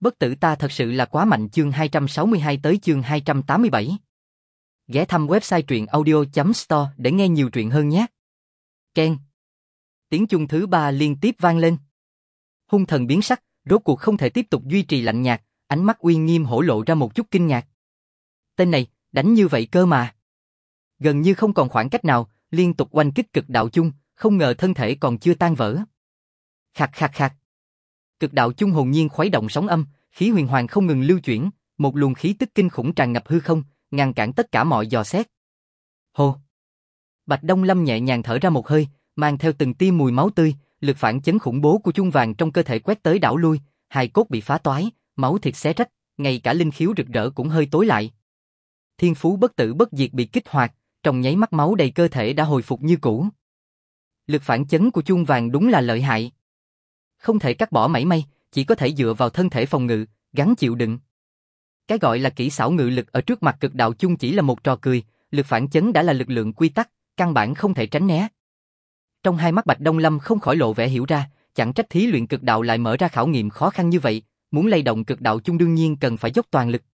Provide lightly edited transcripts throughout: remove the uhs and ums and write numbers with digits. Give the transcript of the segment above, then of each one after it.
Bất tử ta thật sự là quá mạnh. Chương 262 tới chương 287. Ghé thăm website truyện audio.store để nghe nhiều truyện hơn nhé. Ken. Tiếng chuông thứ 3 liên tiếp vang lên. Hung thần biến sắc, rốt cuộc không thể tiếp tục duy trì lạnh nhạt, ánh mắt uy nghiêm hổ lộ ra một chút kinh ngạc. Tên này, đánh như vậy cơ mà. Gần như không còn khoảng cách nào, liên tục oanh kích cực đạo chung, không ngờ thân thể còn chưa tan vỡ. Khạc khạc khạc. Cực đạo chung hồn nhiên khuấy động sóng âm, khí huyền hoàng không ngừng lưu chuyển, một luồng khí tức kinh khủng tràn ngập hư không, ngăn cản tất cả mọi dò xét. Hô. Bạch Đông Lâm nhẹ nhàng thở ra một hơi, mang theo từng tia mùi máu tươi, lực phản chấn khủng bố của chung vàng trong cơ thể quét tới đảo lui, hài cốt bị phá toái, máu thịt xé rách, ngay cả linh khiếu rực rỡ cũng hơi tối lại. Thiên phú bất tử bất diệt bị kích hoạt, trong nháy mắt máu đầy cơ thể đã hồi phục như cũ. Lực phản chấn của chung vàng đúng là lợi hại. Không thể cắt bỏ mảy may, chỉ có thể dựa vào thân thể phòng ngự, gắng chịu đựng. Cái gọi là kỹ xảo ngự lực ở trước mặt cực đạo chung chỉ là một trò cười, lực phản chấn đã là lực lượng quy tắc, căn bản không thể tránh né. Trong hai mắt Bạch Đông Lâm không khỏi lộ vẻ hiểu ra, chẳng trách thí luyện cực đạo lại mở ra khảo nghiệm khó khăn như vậy, muốn lay động cực đạo chung đương nhiên cần phải dốc toàn lực.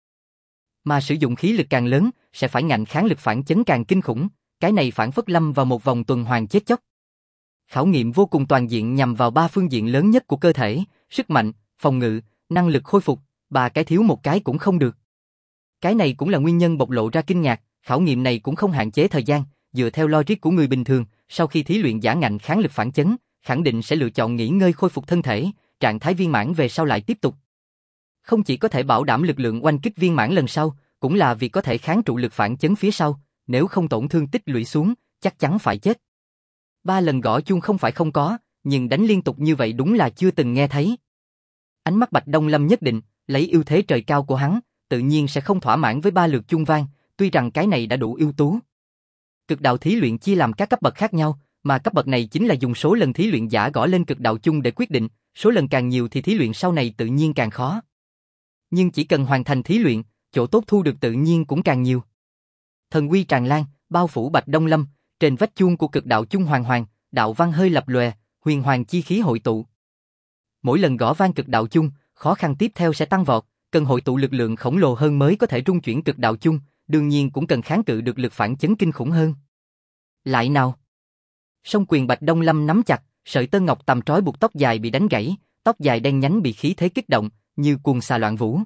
Mà sử dụng khí lực càng lớn, sẽ phải ngạnh kháng lực phản chấn càng kinh khủng, cái này phản phất lâm vào một vòng tuần hoàn chết chóc. Khảo nghiệm vô cùng toàn diện nhằm vào ba phương diện lớn nhất của cơ thể, sức mạnh, phòng ngự, năng lực khôi phục, ba cái thiếu một cái cũng không được. Cái này cũng là nguyên nhân bộc lộ ra kinh ngạc, khảo nghiệm này cũng không hạn chế thời gian, dựa theo logic của người bình thường, sau khi thí luyện giả ngạnh kháng lực phản chấn, khẳng định sẽ lựa chọn nghỉ ngơi khôi phục thân thể, trạng thái viên mãn về sau lại tiếp tục. Không chỉ có thể bảo đảm lực lượng oanh kích viên mãn lần sau, cũng là vì có thể kháng trụ lực phản chấn phía sau, nếu không tổn thương tích lũy xuống, chắc chắn phải chết. 3 lần gõ chuông không phải không có, nhưng đánh liên tục như vậy đúng là chưa từng nghe thấy. Ánh mắt Bạch Đông Lâm nhất định, lấy ưu thế trời cao của hắn, tự nhiên sẽ không thỏa mãn với 3 lượt chuông vang, tuy rằng cái này đã đủ ưu tú. Cực đạo thí luyện chia làm các cấp bậc khác nhau, mà cấp bậc này chính là dùng số lần thí luyện giả gõ lên cực đạo chung để quyết định, số lần càng nhiều thì thí luyện sau này tự nhiên càng khó. Nhưng chỉ cần hoàn thành thí luyện, chỗ tốt thu được tự nhiên cũng càng nhiều. Thần uy tràn lan, bao phủ Bạch Đông Lâm, trên vách chuông của cực đạo chung hoàng hoàng, đạo văn hơi lập lòe, huyền hoàng chi khí hội tụ. Mỗi lần gõ vang cực đạo chung, khó khăn tiếp theo sẽ tăng vọt, cần hội tụ lực lượng khổng lồ hơn mới có thể rung chuyển cực đạo chung, đương nhiên cũng cần kháng cự được lực phản chấn kinh khủng hơn. Lại nào. Song quyền Bạch Đông Lâm nắm chặt, sợi tơ ngọc tầm trói buộc tóc dài bị đánh gãy, tóc dài đen nhánh bị khí thế kích động, như cuồng xà loạn vũ.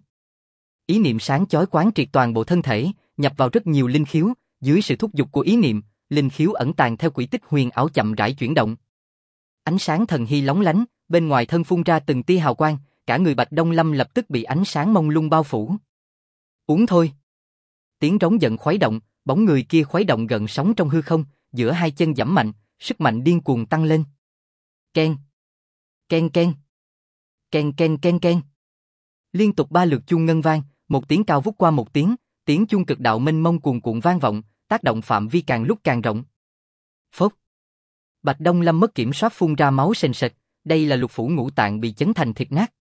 Ý niệm sáng chói quán triệt toàn bộ thân thể, nhập vào rất nhiều linh khiếu, dưới sự thúc giục của ý niệm, linh khiếu ẩn tàng theo quỹ tích huyền ảo chậm rãi chuyển động. Ánh sáng thần hy lóng lánh, bên ngoài thân phun ra từng tia hào quang, cả người Bạch Đông Lâm lập tức bị ánh sáng mông lung bao phủ. Uống thôi. Tiếng rống giận khuấy động, bóng người kia khuấy động gần sóng trong hư không, giữa hai chân giẫm mạnh, sức mạnh điên cuồng tăng lên. Ken, ken ken, ken ken ken ken. Liên tục 3 lượt chuông ngân vang, một tiếng cao vút qua một tiếng chuông cực đạo mênh mông cuồn cuộn vang vọng, tác động phạm vi càng lúc càng rộng. Phốc. Bạch Đông Lâm mất kiểm soát phun ra máu sền sệt, đây là lục phủ ngũ tạng bị chấn thành thịt nát.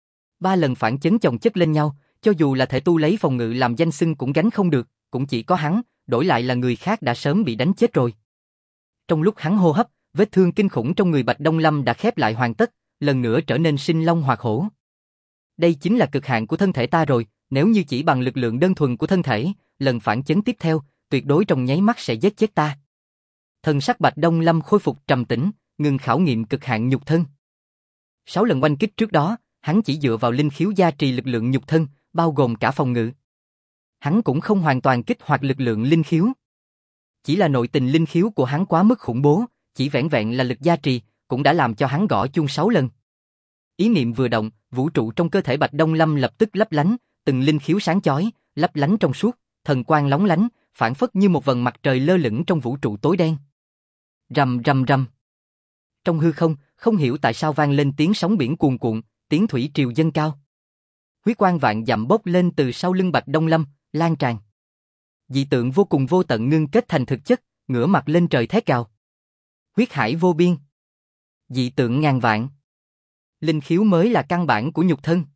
3 lần phản chấn chồng chất lên nhau, cho dù là thể tu lấy phòng ngự làm danh xưng cũng gánh không được, cũng chỉ có hắn, đổi lại là người khác đã sớm bị đánh chết rồi. Trong lúc hắn hô hấp, vết thương kinh khủng trong người Bạch Đông Lâm đã khép lại hoàn tất, lần nữa trở nên sinh long hoạt hổ. Đây chính là cực hạn của thân thể ta rồi, nếu như chỉ bằng lực lượng đơn thuần của thân thể, lần phản chấn tiếp theo, tuyệt đối trong nháy mắt sẽ giết chết ta. Thần sắc Bạch Đông Lâm khôi phục trầm tĩnh, ngừng khảo nghiệm cực hạn nhục thân. 6 lần oanh kích trước đó, hắn chỉ dựa vào linh khiếu gia trì lực lượng nhục thân, bao gồm cả phòng ngự. Hắn cũng không hoàn toàn kích hoạt lực lượng linh khiếu. Chỉ là nội tình linh khiếu của hắn quá mức khủng bố, chỉ vẻn vẹn là lực gia trì, cũng đã làm cho hắn gõ chuông 6 lần. Ý niệm vừa động, vũ trụ trong cơ thể Bạch Đông Lâm lập tức lấp lánh, từng linh khiếu sáng chói, lấp lánh trong suốt, thần quang lóng lánh, phản phất như một vầng mặt trời lơ lửng trong vũ trụ tối đen. Rầm rầm rầm. Trong hư không, không hiểu tại sao vang lên tiếng sóng biển cuồn cuộn, tiếng thủy triều dâng cao. Huyết quang vạn dặm bốc lên từ sau lưng Bạch Đông Lâm, lan tràn. Dị tượng vô cùng vô tận ngưng kết thành thực chất, ngửa mặt lên trời thét gào. Huyết hải vô biên. Dị tượng ngàn vạn. Linh khiếu mới là căn bản của nhục thân.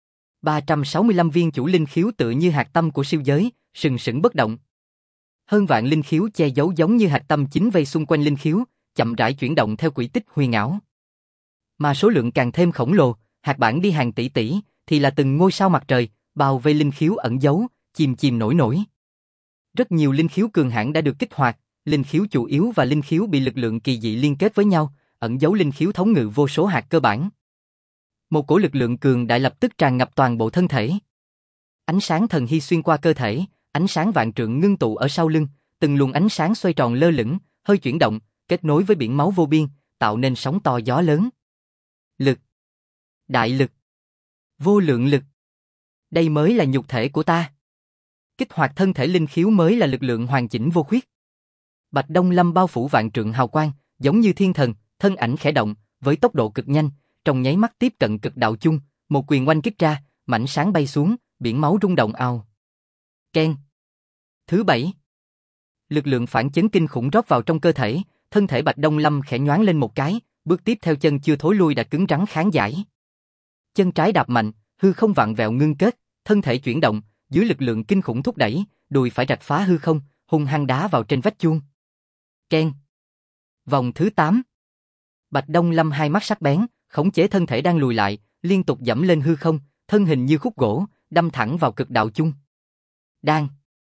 365 viên chủ linh khiếu tựa như hạt tâm của siêu giới, sừng sững bất động. Hơn vạn linh khiếu che giấu giống như hạt tâm chính vây xung quanh linh khiếu, chậm rãi chuyển động theo quỹ tích huyền ảo. Mà số lượng càng thêm khổng lồ, hạt bản đi hàng tỷ tỷ, thì là từng ngôi sao mặt trời, bao vây linh khiếu ẩn giấu, chìm chìm nổi nổi. Rất nhiều linh khiếu cường hãn đã được kích hoạt, linh khiếu chủ yếu và linh khiếu bị lực lượng kỳ dị liên kết với nhau, ẩn giấu linh khiếu thống ngự vô số hạt cơ bản. Một cổ lực lượng cường đại lập tức tràn ngập toàn bộ thân thể. Ánh sáng thần hy xuyên qua cơ thể, ánh sáng vạn trượng ngưng tụ ở sau lưng, từng luồng ánh sáng xoay tròn lơ lửng, hơi chuyển động, kết nối với biển máu vô biên, tạo nên sóng to gió lớn. Lực, đại lực, vô lượng lực. Đây mới là nhục thể của ta. Kích hoạt thân thể linh khiếu mới là lực lượng hoàn chỉnh vô khuyết. Bạch Đông Lâm bao phủ vạn trượng hào quang, giống như thiên thần, thân ảnh khẽ động, với tốc độ cực nhanh, trong nháy mắt tiếp cận cực đạo chung, một quyền oanh kích ra, mảnh sáng bay xuống, biển máu rung động ào. Keng. Thứ 7. Lực lượng phản chấn kinh khủng rót vào trong cơ thể, thân thể Bạch Đông Lâm khẽ nhoáng lên một cái, bước tiếp theo chân chưa thối lui đã cứng rắn kháng giải. Chân trái đạp mạnh, hư không vặn vẹo ngưng kết, thân thể chuyển động, dưới lực lượng kinh khủng thúc đẩy, đùi phải rạch phá hư không, hung hăng đá vào trên vách chuông. Keng. Vòng thứ 8. Bạch Đông Lâm hai mắt sắc bén, khống chế thân thể đang lùi lại, liên tục dẫm lên hư không, thân hình như khúc gỗ, đâm thẳng vào cực đạo chung. Đang.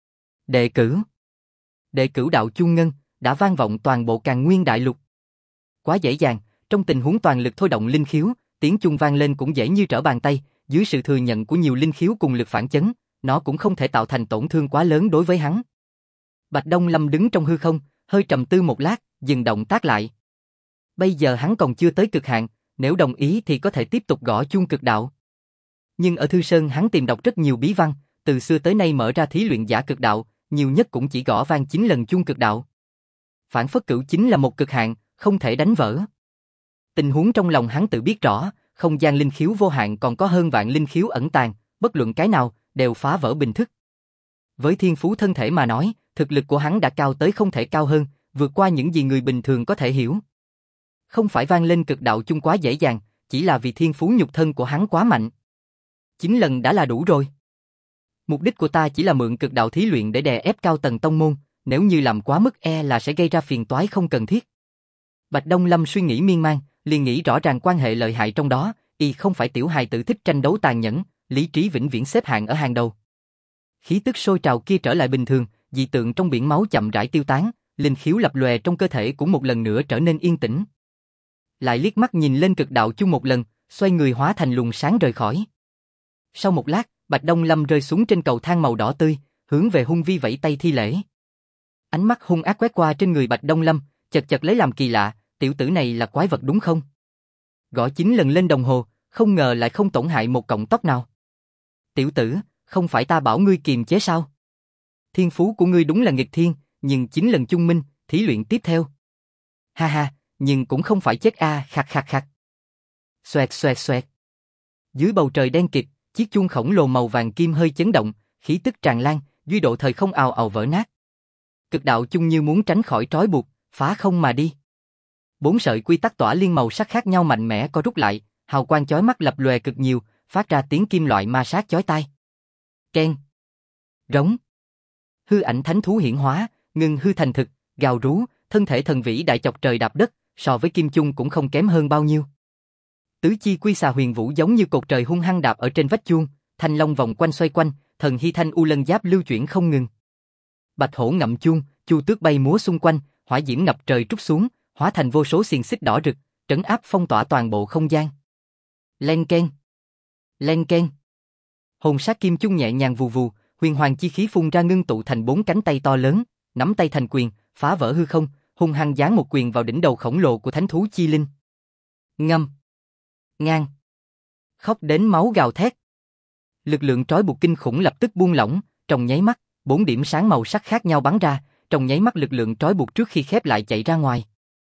Đệ cửu. Đệ cửu đạo chung ngân, đã vang vọng toàn bộ Càn Nguyên đại lục. Quá dễ dàng, trong tình huống toàn lực thôi động linh khiếu, tiếng chung vang lên cũng dễ như trở bàn tay, dưới sự thừa nhận của nhiều linh khiếu cùng lực phản chấn, nó cũng không thể tạo thành tổn thương quá lớn đối với hắn. Bạch Đông Lâm đứng trong hư không, hơi trầm tư một lát, dừng động tác lại. Bây giờ hắn còn chưa tới cực hạn, nếu đồng ý thì có thể tiếp tục gõ chuông cực đạo. Nhưng ở Thư Sơn hắn tìm đọc rất nhiều bí văn, từ xưa tới nay mở ra thí luyện giả cực đạo, nhiều nhất cũng chỉ gõ vang 9 lần chuông cực đạo. Phản phất cửu chính là một cực hạn, không thể đánh vỡ. Tình huống trong lòng hắn tự biết rõ, không gian linh khiếu vô hạn còn có hơn vạn linh khiếu ẩn tàng, bất luận cái nào, đều phá vỡ bình thức. Với thiên phú thân thể mà nói, thực lực của hắn đã cao tới không thể cao hơn, vượt qua những gì người bình thường có thể hiểu. Không phải vang lên cực đạo chung quá dễ dàng, chỉ là vì thiên phú nhục thân của hắn quá mạnh. 9 lần đã là đủ rồi. Mục đích của ta chỉ là mượn cực đạo thí luyện để đè ép cao tầng tông môn, nếu như làm quá mức là sẽ gây ra phiền toái không cần thiết. Bạch Đông Lâm suy nghĩ miên man, liền nghĩ rõ ràng quan hệ lợi hại trong đó, y không phải tiểu hài tử thích tranh đấu tàn nhẫn, lý trí vĩnh viễn xếp hạng ở hàng đầu. Khí tức sôi trào kia trở lại bình thường, dị tượng trong biển máu chậm rãi tiêu tán, linh khiếu lập lòe trong cơ thể cũng một lần nữa trở nên yên tĩnh. Lại liếc mắt nhìn lên cực đạo chung một lần, xoay người hóa thành luồng sáng rời khỏi. Sau một lát, Bạch Đông Lâm rơi xuống trên cầu thang màu đỏ tươi, hướng về Hung Vi vẫy tay thi lễ. Ánh mắt hung ác quét qua trên người Bạch Đông Lâm, chật chật lấy làm kỳ lạ, tiểu tử này là quái vật đúng không? Gõ 9 lần lên đồng hồ, không ngờ lại không tổn hại một cọng tóc nào. Tiểu tử, không phải ta bảo ngươi kiềm chế sao? Thiên phú của ngươi đúng là nghịch thiên, nhưng 9 lần chung minh, thí luyện tiếp theo. Ha ha, nhưng cũng không phải chết khạc khạc khạc. Xoẹt xoẹt xoẹt. Dưới bầu trời đen kịt, chiếc chuông khổng lồ màu vàng kim hơi chấn động, khí tức tràn lan, duy độ thời không ào ào vỡ nát. Cực đạo chung như muốn tránh khỏi trói buộc, phá không mà đi. 4 sợi quy tắc tỏa liên màu sắc khác nhau mạnh mẽ co rút lại, hào quang chói mắt lập lòe cực nhiều, phát ra tiếng kim loại ma sát chói tai. Keng. Rống. Hư ảnh thánh thú hiển hóa, ngưng hư thành thực, gào rú, thân thể thần vĩ đại chọc trời đạp đất, so với kim chung cũng không kém hơn bao nhiêu. Tứ chi quy xà huyền vũ giống như cột trời hung hăng đạp ở trên vách chuông, thanh long vòng quanh xoay quanh, thần hy thanh u lân giáp lưu chuyển không ngừng. Bạch hổ ngậm chuông, chu tước bay múa xung quanh, hỏa diễm ngập trời trút xuống, hóa thành vô số xiềng xích đỏ rực, trấn áp phong tỏa toàn bộ không gian. Len keng, len keng. Hồn sát kim chung nhẹ nhàng vù vù, huyền hoàng chi khí phun ra ngưng tụ thành 4 cánh tay to lớn, nắm tay thành quyền, phá vỡ hư không, hung hăng giáng một quyền vào đỉnh đầu khổng lồ của thánh thú chi linh. Ngâm, ngang, khóc đến máu gào thét. Lực lượng trói buộc kinh khủng lập tức buông lỏng, trong nháy mắt, 4 điểm sáng màu sắc khác nhau bắn ra, trong nháy mắt lực lượng trói buộc trước khi khép lại chạy ra ngoài.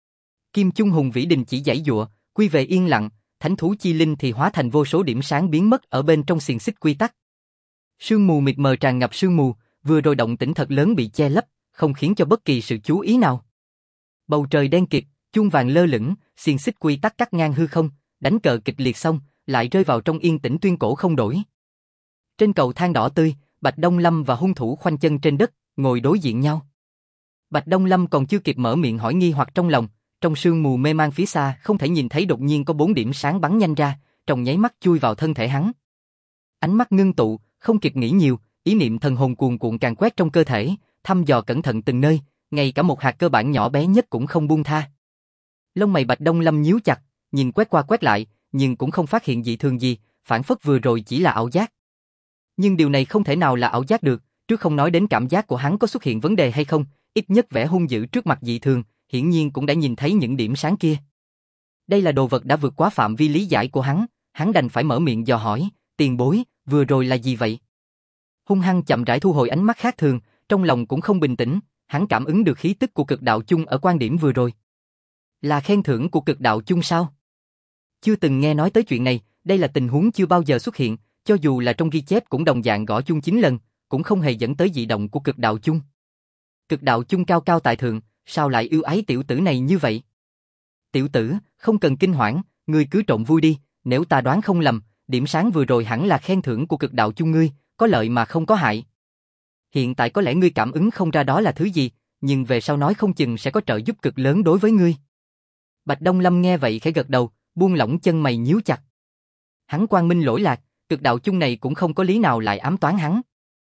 Kim chung hùng vĩ đình chỉ giãy giụa, quy về yên lặng, thánh thú chi linh thì hóa thành vô số điểm sáng biến mất ở bên trong xiềng xích quy tắc. Sương mù mịt mờ tràn ngập sương mù, vừa rồi động tĩnh thật lớn bị che lấp, không khiến cho bất kỳ sự chú ý nào. Bầu trời đen kịt, chuông vàng lơ lửng, xiềng xích quy tắc cắt ngang hư không, đánh cờ kịch liệt xong, lại rơi vào trong yên tĩnh tuyên cổ không đổi. Trên cầu thang đỏ tươi, Bạch Đông Lâm và hung thủ khoanh chân trên đất, ngồi đối diện nhau. Bạch Đông Lâm còn chưa kịp mở miệng hỏi nghi hoặc trong lòng, trong sương mù mê man phía xa không thể nhìn thấy đột nhiên có 4 điểm sáng bắn nhanh ra, trong nháy mắt chui vào thân thể hắn. Ánh mắt ngưng tụ, không kịp nghĩ nhiều, ý niệm thần hồn cuồn cuộn càng quét trong cơ thể, thăm dò cẩn thận từng nơi, ngay cả một hạt cơ bản nhỏ bé nhất cũng không buông tha. Lông mày Bạch Đông Lâm nhíu chặt, nhìn quét qua quét lại, nhưng cũng không phát hiện dị thường gì, phản phất vừa rồi chỉ là ảo giác. Nhưng điều này không thể nào là ảo giác được, trước không nói đến cảm giác của hắn có xuất hiện vấn đề hay không, ít nhất vẻ hung dữ trước mặt dị thường, hiển nhiên cũng đã nhìn thấy những điểm sáng kia. Đây là đồ vật đã vượt quá phạm vi lý giải của hắn đành phải mở miệng dò hỏi, tiền bối, vừa rồi là gì vậy? Hung hăng chậm rãi thu hồi ánh mắt khác thường, trong lòng cũng không bình tĩnh, hắn cảm ứng được khí tức của cực đạo chung ở quan điểm vừa rồi. Là khen thưởng của cực đạo chung sao? Chưa từng nghe nói tới chuyện này, đây là tình huống chưa bao giờ xuất hiện, cho dù là trong ghi chép cũng đồng dạng gõ chung 9 lần, cũng không hề dẫn tới dị động của cực đạo chung. Cực đạo chung cao cao tại thượng, sao lại ưu ái tiểu tử này như vậy? Tiểu tử, không cần kinh hoảng, ngươi cứ trộn vui đi, nếu ta đoán không lầm, điểm sáng vừa rồi hẳn là khen thưởng của cực đạo chung ngươi, có lợi mà không có hại. Hiện tại có lẽ ngươi cảm ứng không ra đó là thứ gì, nhưng về sau nói không chừng sẽ có trợ giúp cực lớn đối với ngươi. Bạch Đông Lâm nghe vậy khẽ gật đầu, buông lỏng chân mày nhíu chặt. Hắn quang minh lỗi lạc, cực đạo chung này cũng không có lý nào lại ám toán hắn.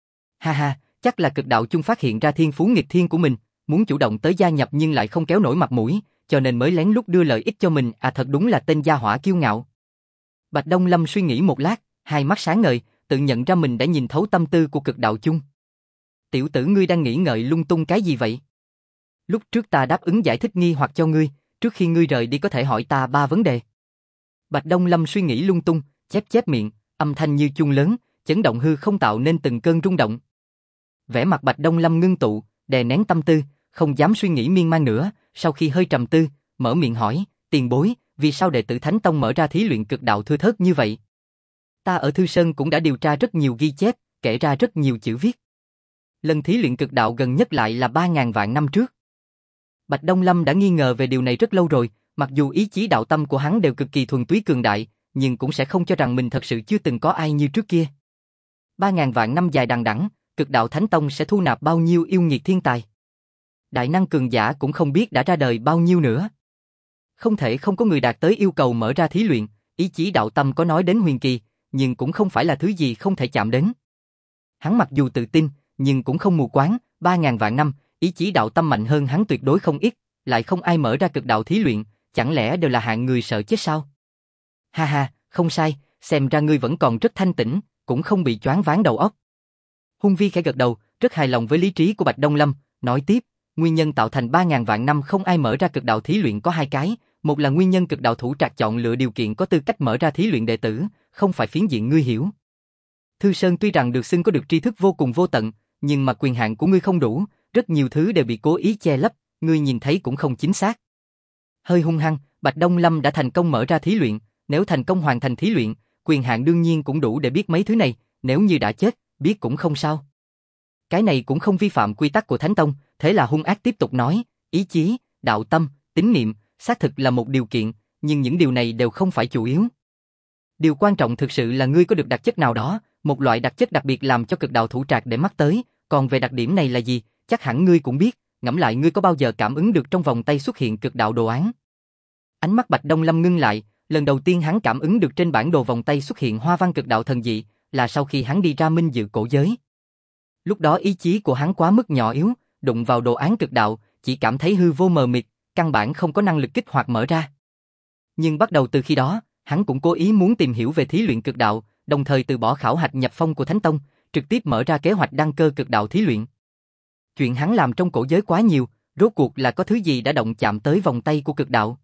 Ha ha, chắc là cực đạo chung phát hiện ra thiên phú nghịch thiên của mình, muốn chủ động tới gia nhập nhưng lại không kéo nổi mặt mũi, cho nên mới lén lút đưa lợi ích cho mình, thật đúng là tên gia hỏa kiêu ngạo. Bạch Đông Lâm suy nghĩ một lát, hai mắt sáng ngời, tự nhận ra mình đã nhìn thấu tâm tư của cực đạo chung. Tiểu tử ngươi đang nghĩ ngợi lung tung cái gì vậy? Lúc trước ta đáp ứng giải thích nghi hoặc cho ngươi, trước khi ngươi rời đi có thể hỏi ta 3 vấn đề. Bạch Đông Lâm suy nghĩ lung tung, chép chép miệng, âm thanh như chuông lớn, chấn động hư không tạo nên từng cơn rung động. Vẻ mặt Bạch Đông Lâm ngưng tụ, đè nén tâm tư, không dám suy nghĩ miên man nữa, sau khi hơi trầm tư, mở miệng hỏi, tiền bối, vì sao đệ tử Thánh Tông mở ra thí luyện cực đạo thưa thớt như vậy? Ta ở Thư Sơn cũng đã điều tra rất nhiều ghi chép, kể ra rất nhiều chữ viết. Lần thí luyện cực đạo gần nhất lại là 3.000 vạn năm trước. Bạch Đông Lâm đã nghi ngờ về điều này rất lâu rồi, mặc dù ý chí đạo tâm của hắn đều cực kỳ thuần túy cường đại, nhưng cũng sẽ không cho rằng mình thật sự chưa từng có ai như trước kia. 3.000 vạn năm dài đằng đẵng, cực đạo Thánh Tông sẽ thu nạp bao nhiêu yêu nghiệt thiên tài. Đại năng cường giả cũng không biết đã ra đời bao nhiêu nữa. Không thể không có người đạt tới yêu cầu mở ra thí luyện, ý chí đạo tâm có nói đến huyền kỳ, nhưng cũng không phải là thứ gì không thể chạm đến. Hắn mặc dù tự tin, nhưng cũng không mù quáng, 3.000 vạn năm, ý chí đạo tâm mạnh hơn hắn tuyệt đối không ít, lại không ai mở ra cực đạo thí luyện, chẳng lẽ đều là hạng người sợ chết sao? Ha ha, không sai, xem ra ngươi vẫn còn rất thanh tĩnh, cũng không bị choáng váng đầu óc. Hung Vi khẽ gật đầu, rất hài lòng với lý trí của Bạch Đông Lâm, nói tiếp, nguyên nhân tạo thành 3.000 vạn năm không ai mở ra cực đạo thí luyện có 2 cái, một là nguyên nhân cực đạo thủ trạc chọn lựa điều kiện có tư cách mở ra thí luyện đệ tử, không phải phiến diện ngươi hiểu. Thư Sơn tuy rằng được xưng có được tri thức vô cùng vô tận, nhưng mà quyền hạn của ngươi không đủ, rất nhiều thứ đều bị cố ý che lấp, ngươi nhìn thấy cũng không chính xác. Hơi hung hăng, Bạch Đông Lâm đã thành công mở ra thí luyện, nếu thành công hoàn thành thí luyện, quyền hạn đương nhiên cũng đủ để biết mấy thứ này, nếu như đã chết, biết cũng không sao. Cái này cũng không vi phạm quy tắc của Thánh Tông, thế là hung ác tiếp tục nói, ý chí, đạo tâm, tín niệm, xác thực là một điều kiện, nhưng những điều này đều không phải chủ yếu. Điều quan trọng thực sự là ngươi có được đặc chất nào đó, một loại đặc chất đặc biệt làm cho cực đạo thủ trạc để mắt tới, còn về đặc điểm này là gì, chắc hẳn ngươi cũng biết, ngẫm lại ngươi có bao giờ cảm ứng được trong vòng tay xuất hiện cực đạo đồ án. Ánh mắt Bạch Đông Lâm ngưng lại, lần đầu tiên hắn cảm ứng được trên bản đồ vòng tay xuất hiện hoa văn cực đạo thần dị, là sau khi hắn đi ra minh dự cổ giới. Lúc đó ý chí của hắn quá mức nhỏ yếu, đụng vào đồ án cực đạo, chỉ cảm thấy hư vô mờ mịt, căn bản không có năng lực kích hoạt mở ra. Nhưng bắt đầu từ khi đó, hắn cũng cố ý muốn tìm hiểu về thí luyện cực đạo, đồng thời từ bỏ khảo hạch nhập phong của Thánh Tông, trực tiếp mở ra kế hoạch đăng cơ cực đạo thí luyện. Chuyện hắn làm trong cổ giới quá nhiều, rốt cuộc là có thứ gì đã động chạm tới vòng tay của cực đạo.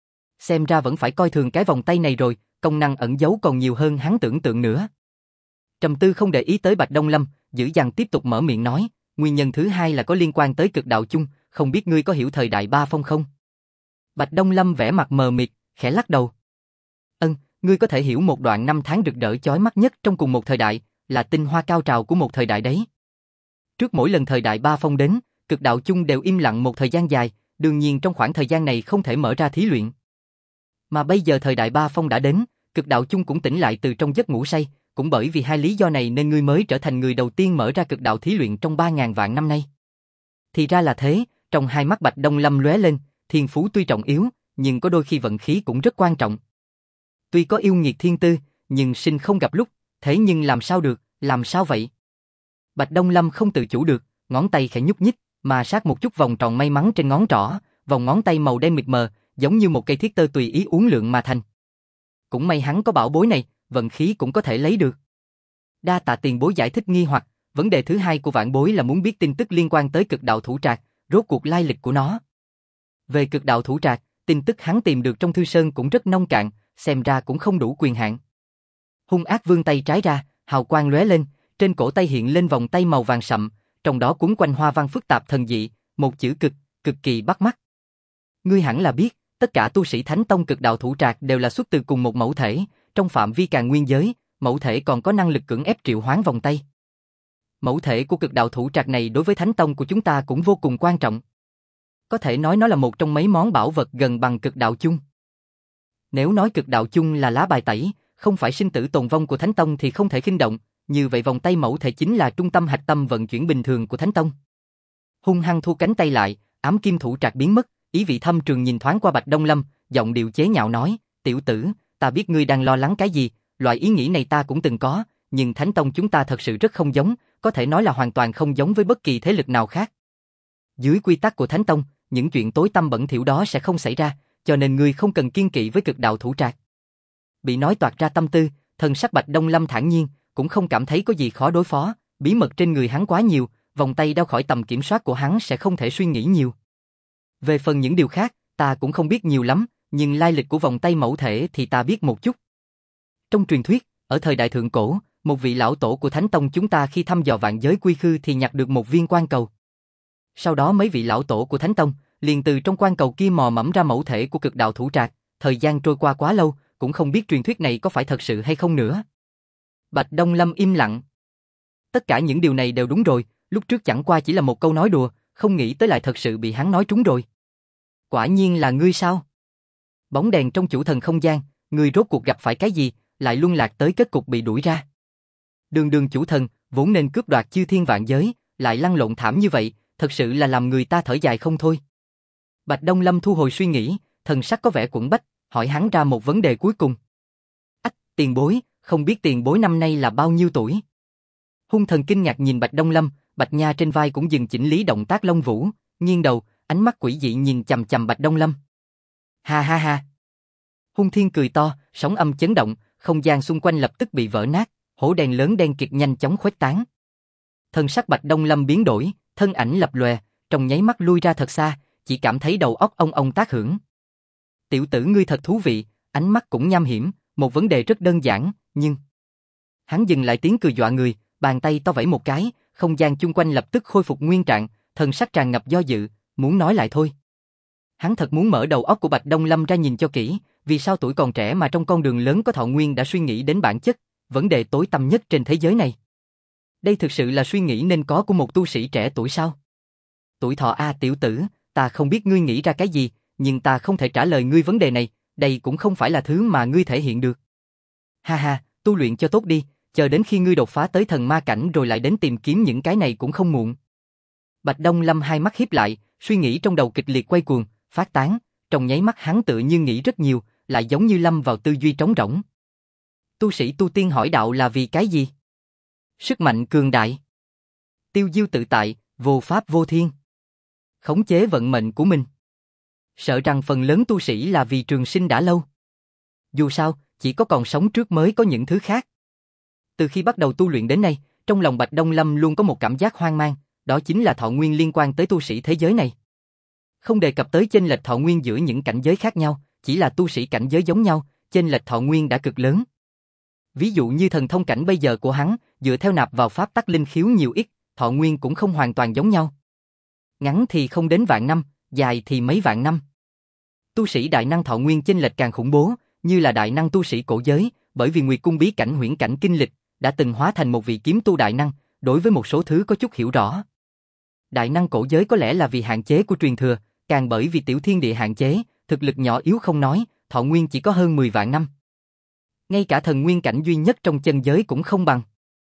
Xem ra vẫn phải coi thường cái vòng tay này rồi, công năng ẩn giấu còn nhiều hơn hắn tưởng tượng nữa. Trầm Tư không để ý tới Bạch Đông Lâm, dữ dằn tiếp tục mở miệng nói, nguyên nhân thứ hai là có liên quan tới cực đạo chung, không biết ngươi có hiểu thời đại Ba Phong không? Bạch Đông Lâm vẻ mặt mờ mịt, khẽ lắc đầu. Ngươi có thể hiểu một đoạn năm tháng rực rỡ chói mắt nhất trong cùng một thời đại, là tinh hoa cao trào của một thời đại đấy. Trước mỗi lần thời đại Ba Phong đến, cực đạo chung đều im lặng một thời gian dài, đương nhiên trong khoảng thời gian này không thể mở ra thí luyện. Mà bây giờ thời đại Ba Phong đã đến, cực đạo chung cũng tỉnh lại từ trong giấc ngủ say, cũng bởi vì hai lý do này nên ngươi mới trở thành người đầu tiên mở ra cực đạo thí luyện trong 3.000 vạn năm nay. Thì ra là thế, trong hai mắt Bạch Đông Lâm lóe lên, thiên phú tuy trọng yếu, nhưng có đôi khi vận khí cũng rất quan trọng. Tuy có yêu nghiệt thiên tư, nhưng sinh không gặp lúc, thế nhưng làm sao được, làm sao vậy? Bạch Đông Lâm không tự chủ được, ngón tay khẽ nhúc nhích, mà sát một chút vòng tròn may mắn trên ngón trỏ, vòng ngón tay màu đen mịt mờ, giống như một cây thiết tơ tùy ý uốn lượn mà thành. Cũng may hắn có bảo bối này, vận khí cũng có thể lấy được. Đa tạ tiền bối giải thích nghi hoặc, vấn đề thứ hai của vãn bối là muốn biết tin tức liên quan tới cực đạo thủ trạc, rốt cuộc lai lịch của nó. Về cực đạo thủ trạc, tin tức hắn tìm được trong thư sơn cũng rất nông cạn, xem ra cũng không đủ quyền hạn. Hung ác vươn tay trái ra, hào quang lóe lên, trên cổ tay hiện lên vòng tay màu vàng sậm, trong đó quấn quanh hoa văn phức tạp thần dị, một chữ cực, cực kỳ bắt mắt. Ngươi hẳn là biết, tất cả tu sĩ Thánh Tông cực đạo thủ trạc đều là xuất từ cùng một mẫu thể, trong phạm vi Càn Nguyên giới, mẫu thể còn có năng lực cưỡng ép triệu hoán vòng tay. Mẫu thể của cực đạo thủ trạc này đối với Thánh Tông của chúng ta cũng vô cùng quan trọng. Có thể nói nó là một trong mấy món bảo vật gần bằng cực đạo chung. Nếu nói cực đạo chung là lá bài tẩy, không phải sinh tử tồn vong của Thánh Tông thì không thể khinh động, như vậy vòng tay mẫu thể chính là trung tâm hạch tâm vận chuyển bình thường của Thánh Tông. Hung hăng thu cánh tay lại, ám kim thủ trạc biến mất, ý vị thâm trường nhìn thoáng qua Bạch Đông Lâm, giọng điệu chế nhạo nói, tiểu tử, ta biết ngươi đang lo lắng cái gì, loại ý nghĩ này ta cũng từng có, nhưng Thánh Tông chúng ta thật sự rất không giống, có thể nói là hoàn toàn không giống với bất kỳ thế lực nào khác. Dưới quy tắc của Thánh Tông, những chuyện tối tăm bẩn thỉu đó sẽ không xảy ra, cho nên ngươi không cần kiên kỵ với cực đạo thủ trạc. Bị nói toạc ra tâm tư, thần sắc Bạch Đông Lâm thản nhiên, cũng không cảm thấy có gì khó đối phó, bí mật trên người hắn quá nhiều, vòng tay đao khỏi tầm kiểm soát của hắn sẽ không thể suy nghĩ nhiều. Về phần những điều khác, ta cũng không biết nhiều lắm, nhưng lai lịch của vòng tay mẫu thể thì ta biết một chút. Trong truyền thuyết, ở thời đại thượng cổ, một vị lão tổ của Thánh Tông chúng ta khi thăm dò vạn giới quy khư thì nhặt được một viên quan cầu. Sau đó mấy vị lão tổ của Thánh Tông liền từ trong quan cầu kia mò mẫm ra mẫu thể của cực đạo thủ trạc, thời gian trôi qua quá lâu, cũng không biết truyền thuyết này có phải thật sự hay không nữa. Bạch Đông Lâm im lặng. Tất cả những điều này đều đúng rồi, lúc trước chẳng qua chỉ là một câu nói đùa, không nghĩ tới lại thật sự bị hắn nói trúng rồi. Quả nhiên là ngươi sao? Bóng đèn trong chủ thần không gian, ngươi rốt cuộc gặp phải cái gì, lại luân lạc tới kết cục bị đuổi ra. Đường đường chủ thần, vốn nên cướp đoạt chư thiên vạn giới, lại lăn lộn thảm như vậy, thật sự là làm người ta thở dài không thôi. Bạch Đông Lâm thu hồi suy nghĩ, thần sắc có vẻ quẫn bách, hỏi hắn ra một vấn đề cuối cùng. Ách, tiền bối, không biết tiền bối năm nay là bao nhiêu tuổi? Hung thần kinh ngạc nhìn Bạch Đông Lâm, Bạch Nha trên vai cũng dừng chỉnh lý động tác lông vũ, nghiêng đầu, ánh mắt quỷ dị nhìn chằm chằm Bạch Đông Lâm. Ha ha ha. Hung Thiên cười to, sóng âm chấn động, không gian xung quanh lập tức bị vỡ nát, hổ đèn lớn đen kịt nhanh chóng khuếch tán. Thân sắc Bạch Đông Lâm biến đổi, thân ảnh lập lòe, trong nháy mắt lui ra thật xa, chỉ cảm thấy đầu óc ong ong tác hưởng. Tiểu tử ngươi thật thú vị, ánh mắt cũng nham hiểm, một vấn đề rất đơn giản, nhưng... Hắn dừng lại tiếng cười dọa người, bàn tay to vẫy một cái, không gian chung quanh lập tức khôi phục nguyên trạng, thần sắc tràn ngập do dự, muốn nói lại thôi. Hắn thật muốn mở đầu óc của Bạch Đông Lâm ra nhìn cho kỹ, vì sao tuổi còn trẻ mà trong con đường lớn có thọ nguyên đã suy nghĩ đến bản chất, vấn đề tối tăm nhất trên thế giới này. Đây thực sự là suy nghĩ nên có của một tu sĩ trẻ tuổi sao? Tuổi thọ a tiểu tử, ta không biết ngươi nghĩ ra cái gì, nhưng ta không thể trả lời ngươi vấn đề này, đây cũng không phải là thứ mà ngươi thể hiện được. Ha ha, tu luyện cho tốt đi, chờ đến khi ngươi đột phá tới thần ma cảnh rồi lại đến tìm kiếm những cái này cũng không muộn. Bạch Đông Lâm hai mắt híp lại, suy nghĩ trong đầu kịch liệt quay cuồng, phát tán, trong nháy mắt hắn tự như nghĩ rất nhiều, lại giống như lâm vào tư duy trống rỗng. Tu sĩ tu tiên hỏi đạo là vì cái gì? Sức mạnh cường đại, tiêu diêu tự tại, vô pháp vô thiên, khống chế vận mệnh của mình. Sợ rằng phần lớn tu sĩ là vì trường sinh đã lâu. Dù sao, chỉ có còn sống trước mới có những thứ khác. Từ khi bắt đầu tu luyện đến nay, trong lòng Bạch Đông Lâm luôn có một cảm giác hoang mang, đó chính là thọ nguyên liên quan tới tu sĩ thế giới này. Không đề cập tới chênh lệch thọ nguyên giữa những cảnh giới khác nhau, chỉ là tu sĩ cảnh giới giống nhau, chênh lệch thọ nguyên đã cực lớn. Ví dụ như thần thông cảnh bây giờ của hắn, dựa theo nạp vào pháp tắc linh khiếu nhiều ít, thọ nguyên cũng không hoàn toàn giống nhau. Ngắn thì không đến vạn năm, dài thì mấy vạn năm. Tu sĩ đại năng thọ nguyên chênh lệch càng khủng bố, như là đại năng tu sĩ cổ giới, bởi vì Nguyệt Cung bí cảnh huyễn cảnh kinh lịch, đã từng hóa thành một vị kiếm tu đại năng, đối với một số thứ có chút hiểu rõ. Đại năng cổ giới có lẽ là vì hạn chế của truyền thừa, càng bởi vì tiểu thiên địa hạn chế, thực lực nhỏ yếu không nói, thọ nguyên chỉ có hơn 10 vạn năm. Ngay cả thần nguyên cảnh duy nhất trong chân giới cũng không bằng.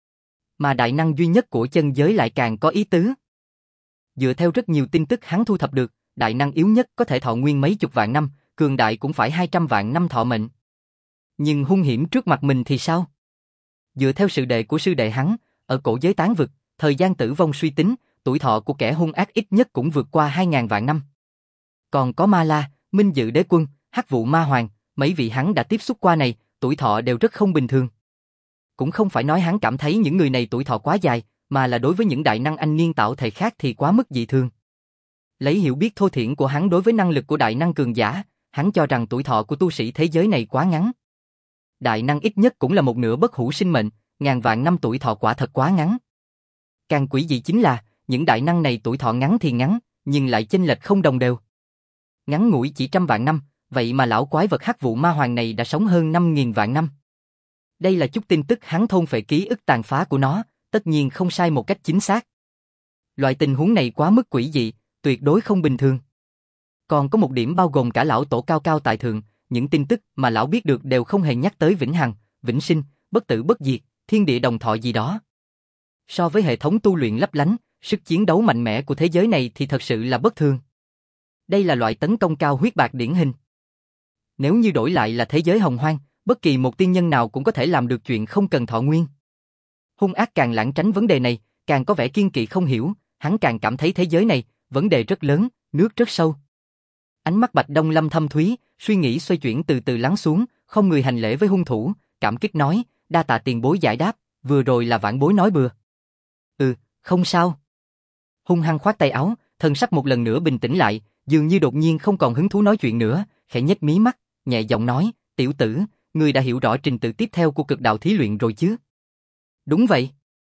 Mà đại năng duy nhất của chân giới lại càng có ý tứ. Dựa theo rất nhiều tin tức hắn thu thập được, đại năng yếu nhất có thể thọ nguyên mấy chục vạn năm, cường đại cũng phải 200 vạn năm thọ mệnh. Nhưng hung hiểm trước mặt mình thì sao? Dựa theo sự đệ của sư đệ hắn, ở cổ giới tán vực, thời gian tử vong suy tính, tuổi thọ của kẻ hung ác ít nhất cũng vượt qua 2.000 vạn năm. Còn có Ma La, Minh Dự Đế Quân, Hắc Vụ Ma Hoàng, mấy vị hắn đã tiếp xúc qua này, tuổi thọ đều rất không bình thường. Cũng không phải nói hắn cảm thấy những người này tuổi thọ quá dài, mà là đối với những đại năng anh niên tạo thể khác thì quá mức dị thường. Lấy hiểu biết thô thiển của hắn đối với năng lực của đại năng cường giả, hắn cho rằng tuổi thọ của tu sĩ thế giới này quá ngắn. Đại năng ít nhất cũng là một nửa bất hủ sinh mệnh, ngàn vạn năm tuổi thọ quả thật quá ngắn. Càng quỷ dị chính là, những đại năng này tuổi thọ ngắn thì ngắn, nhưng lại chênh lệch không đồng đều. Ngắn ngủi chỉ trăm vạn năm, vậy mà lão quái vật Hắc Vụ Ma Hoàng này đã sống hơn 5.000 vạn năm. Đây là chút tin tức hắn thôn phệ ký ức tàn phá của nó, tất nhiên không sai một cách chính xác. Loại tình huống này quá mức quỷ dị, tuyệt đối không bình thường. Còn có một điểm bao gồm cả lão tổ cao cao tại thượng, những tin tức mà lão biết được đều không hề nhắc tới vĩnh hằng, vĩnh sinh, bất tử bất diệt, thiên địa đồng thọ gì đó. So với hệ thống tu luyện lấp lánh, sức chiến đấu mạnh mẽ của thế giới này thì thật sự là bất thường. Đây là loại tấn công cao huyết bạc điển hình. Nếu như đổi lại là thế giới hồng hoang, bất kỳ một tiên nhân nào cũng có thể làm được chuyện không cần thọ nguyên. Hung ác càng lảng tránh vấn đề này, càng có vẻ kiên kỵ không hiểu, hắn càng cảm thấy thế giới này, vấn đề rất lớn, nước rất sâu. Ánh mắt Bạch Đông Lâm thâm thúy, suy nghĩ xoay chuyển từ từ lắng xuống, không người hành lễ với hung thủ, cảm kích nói, đa tạ tiền bối giải đáp, vừa rồi là vãn bối nói bừa. Không sao. Hung hăng khoát tay áo, thân sắc một lần nữa bình tĩnh lại, dường như đột nhiên không còn hứng thú nói chuyện nữa, khẽ nhếch mí mắt, nhẹ giọng nói, tiểu tử, ngươi đã hiểu rõ trình tự tiếp theo của cực đạo thí luyện rồi chứ? Đúng vậy.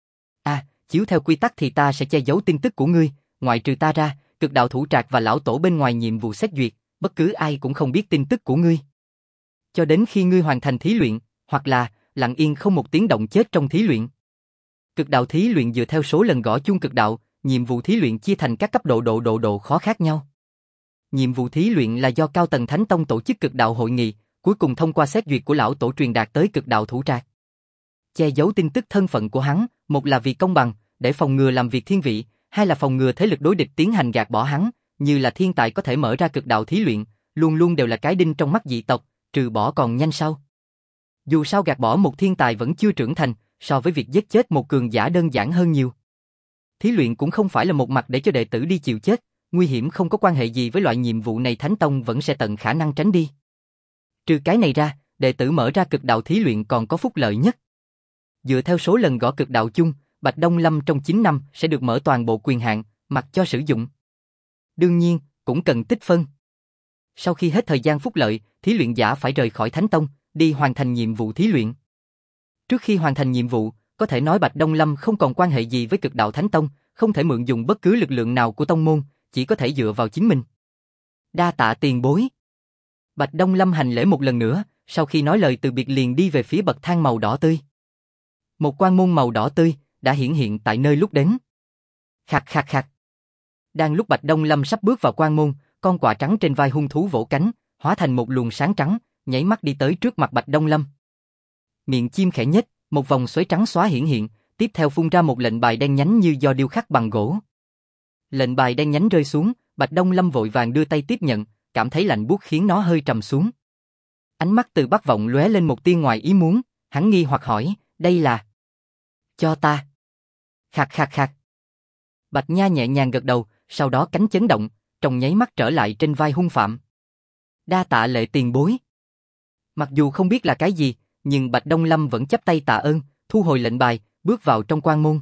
Chiếu theo quy tắc thì ta sẽ che giấu tin tức của ngươi, ngoại trừ ta ra, cực đạo thủ trạc và lão tổ bên ngoài nhiệm vụ xét duyệt, bất cứ ai cũng không biết tin tức của ngươi. Cho đến khi ngươi hoàn thành thí luyện, hoặc là lặng yên không một tiếng động chết trong thí luyện. Cực đạo thí luyện dựa theo số lần gõ chuông cực đạo, nhiệm vụ thí luyện chia thành các cấp độ khó khác nhau. Nhiệm vụ thí luyện là do cao tầng Thánh Tông tổ chức cực đạo hội nghị, cuối cùng thông qua xét duyệt của lão tổ truyền đạt tới cực đạo thủ trạc. Che giấu tin tức thân phận của hắn, một là vì công bằng, để phòng ngừa làm việc thiên vị, hai là phòng ngừa thế lực đối địch tiến hành gạt bỏ hắn, như là thiên tài có thể mở ra cực đạo thí luyện, luôn luôn đều là cái đinh trong mắt dị tộc, trừ bỏ còn nhanh sau. Dù sao gạt bỏ một thiên tài vẫn chưa trưởng thành, so với việc giết chết một cường giả đơn giản hơn nhiều. Thí luyện cũng không phải là một mặt để cho đệ tử đi chịu chết, nguy hiểm không có quan hệ gì với loại nhiệm vụ này Thánh Tông vẫn sẽ tận khả năng tránh đi. Trừ cái này ra, đệ tử mở ra cực đạo thí luyện còn có phúc lợi nhất. Dựa theo số lần gõ cực đạo chung, Bạch Đông Lâm trong 9 năm sẽ được mở toàn bộ quyền hạn, mặc cho sử dụng. Đương nhiên, cũng cần tích phân. Sau khi hết thời gian phúc lợi, thí luyện giả phải rời khỏi Thánh Tông, đi hoàn thành nhiệm vụ thí luyện. Trước khi hoàn thành nhiệm vụ, có thể nói Bạch Đông Lâm không còn quan hệ gì với cực đạo Thánh Tông, không thể mượn dùng bất cứ lực lượng nào của tông môn, chỉ có thể dựa vào chính mình. Đa tạ tiền bối. Bạch Đông Lâm hành lễ một lần nữa, sau khi nói lời từ biệt liền đi về phía bậc thang màu đỏ tươi. Một quan môn màu đỏ tươi đã hiển hiện tại nơi lúc đến. Khạc khạc khạc. Đang lúc Bạch Đông Lâm sắp bước vào quan môn, con quạ trắng trên vai hung thú vỗ cánh, hóa thành một luồng sáng trắng, nháy mắt đi tới trước mặt Bạch Đông Lâm. Miệng chim khẽ nhếch, một vòng xoáy trắng xóa hiển hiện, tiếp theo phun ra một lệnh bài đen nhánh như do điêu khắc bằng gỗ. Lệnh bài đen nhánh rơi xuống, Bạch Đông Lâm vội vàng đưa tay tiếp nhận, cảm thấy lạnh buốt khiến nó hơi trầm xuống. Ánh mắt Từ Bắc Vọng lóe lên một tia ngoài ý muốn, hắn nghi hoặc hỏi, đây là... Cho ta. Khạc khạc khạc. Bạch Nha nhẹ nhàng gật đầu, sau đó cánh chấn động, trong nháy mắt trở lại trên vai hung phạm. Đa tạ lệ tiền bối. Mặc dù không biết là cái gì, nhưng Bạch Đông Lâm vẫn chắp tay tạ ơn, thu hồi lệnh bài, bước vào trong quan môn.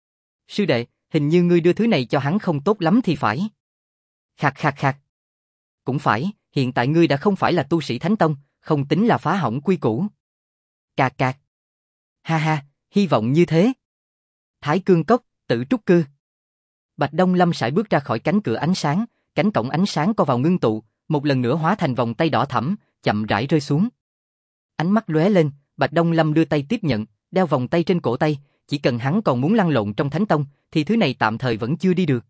Sư đệ, hình như ngươi đưa thứ này cho hắn không tốt lắm thì phải. Khạc khạc khạc. Cũng phải, hiện tại ngươi đã không phải là tu sĩ Thánh Tông, không tính là phá hỏng quy củ. Cạc cạc. Ha ha, hy vọng như thế. Thái Cương Cốc, Tử Trúc Cư. Bạch Đông Lâm sải bước ra khỏi cánh cửa ánh sáng, cánh cổng ánh sáng co vào ngưng tụ, một lần nữa hóa thành vòng tay đỏ thẫm, chậm rãi rơi xuống. Ánh mắt lóe lên, Bạch Đông Lâm đưa tay tiếp nhận, đeo vòng tay trên cổ tay, chỉ cần hắn còn muốn lăn lộn trong Thánh Tông, thì thứ này tạm thời vẫn chưa đi được.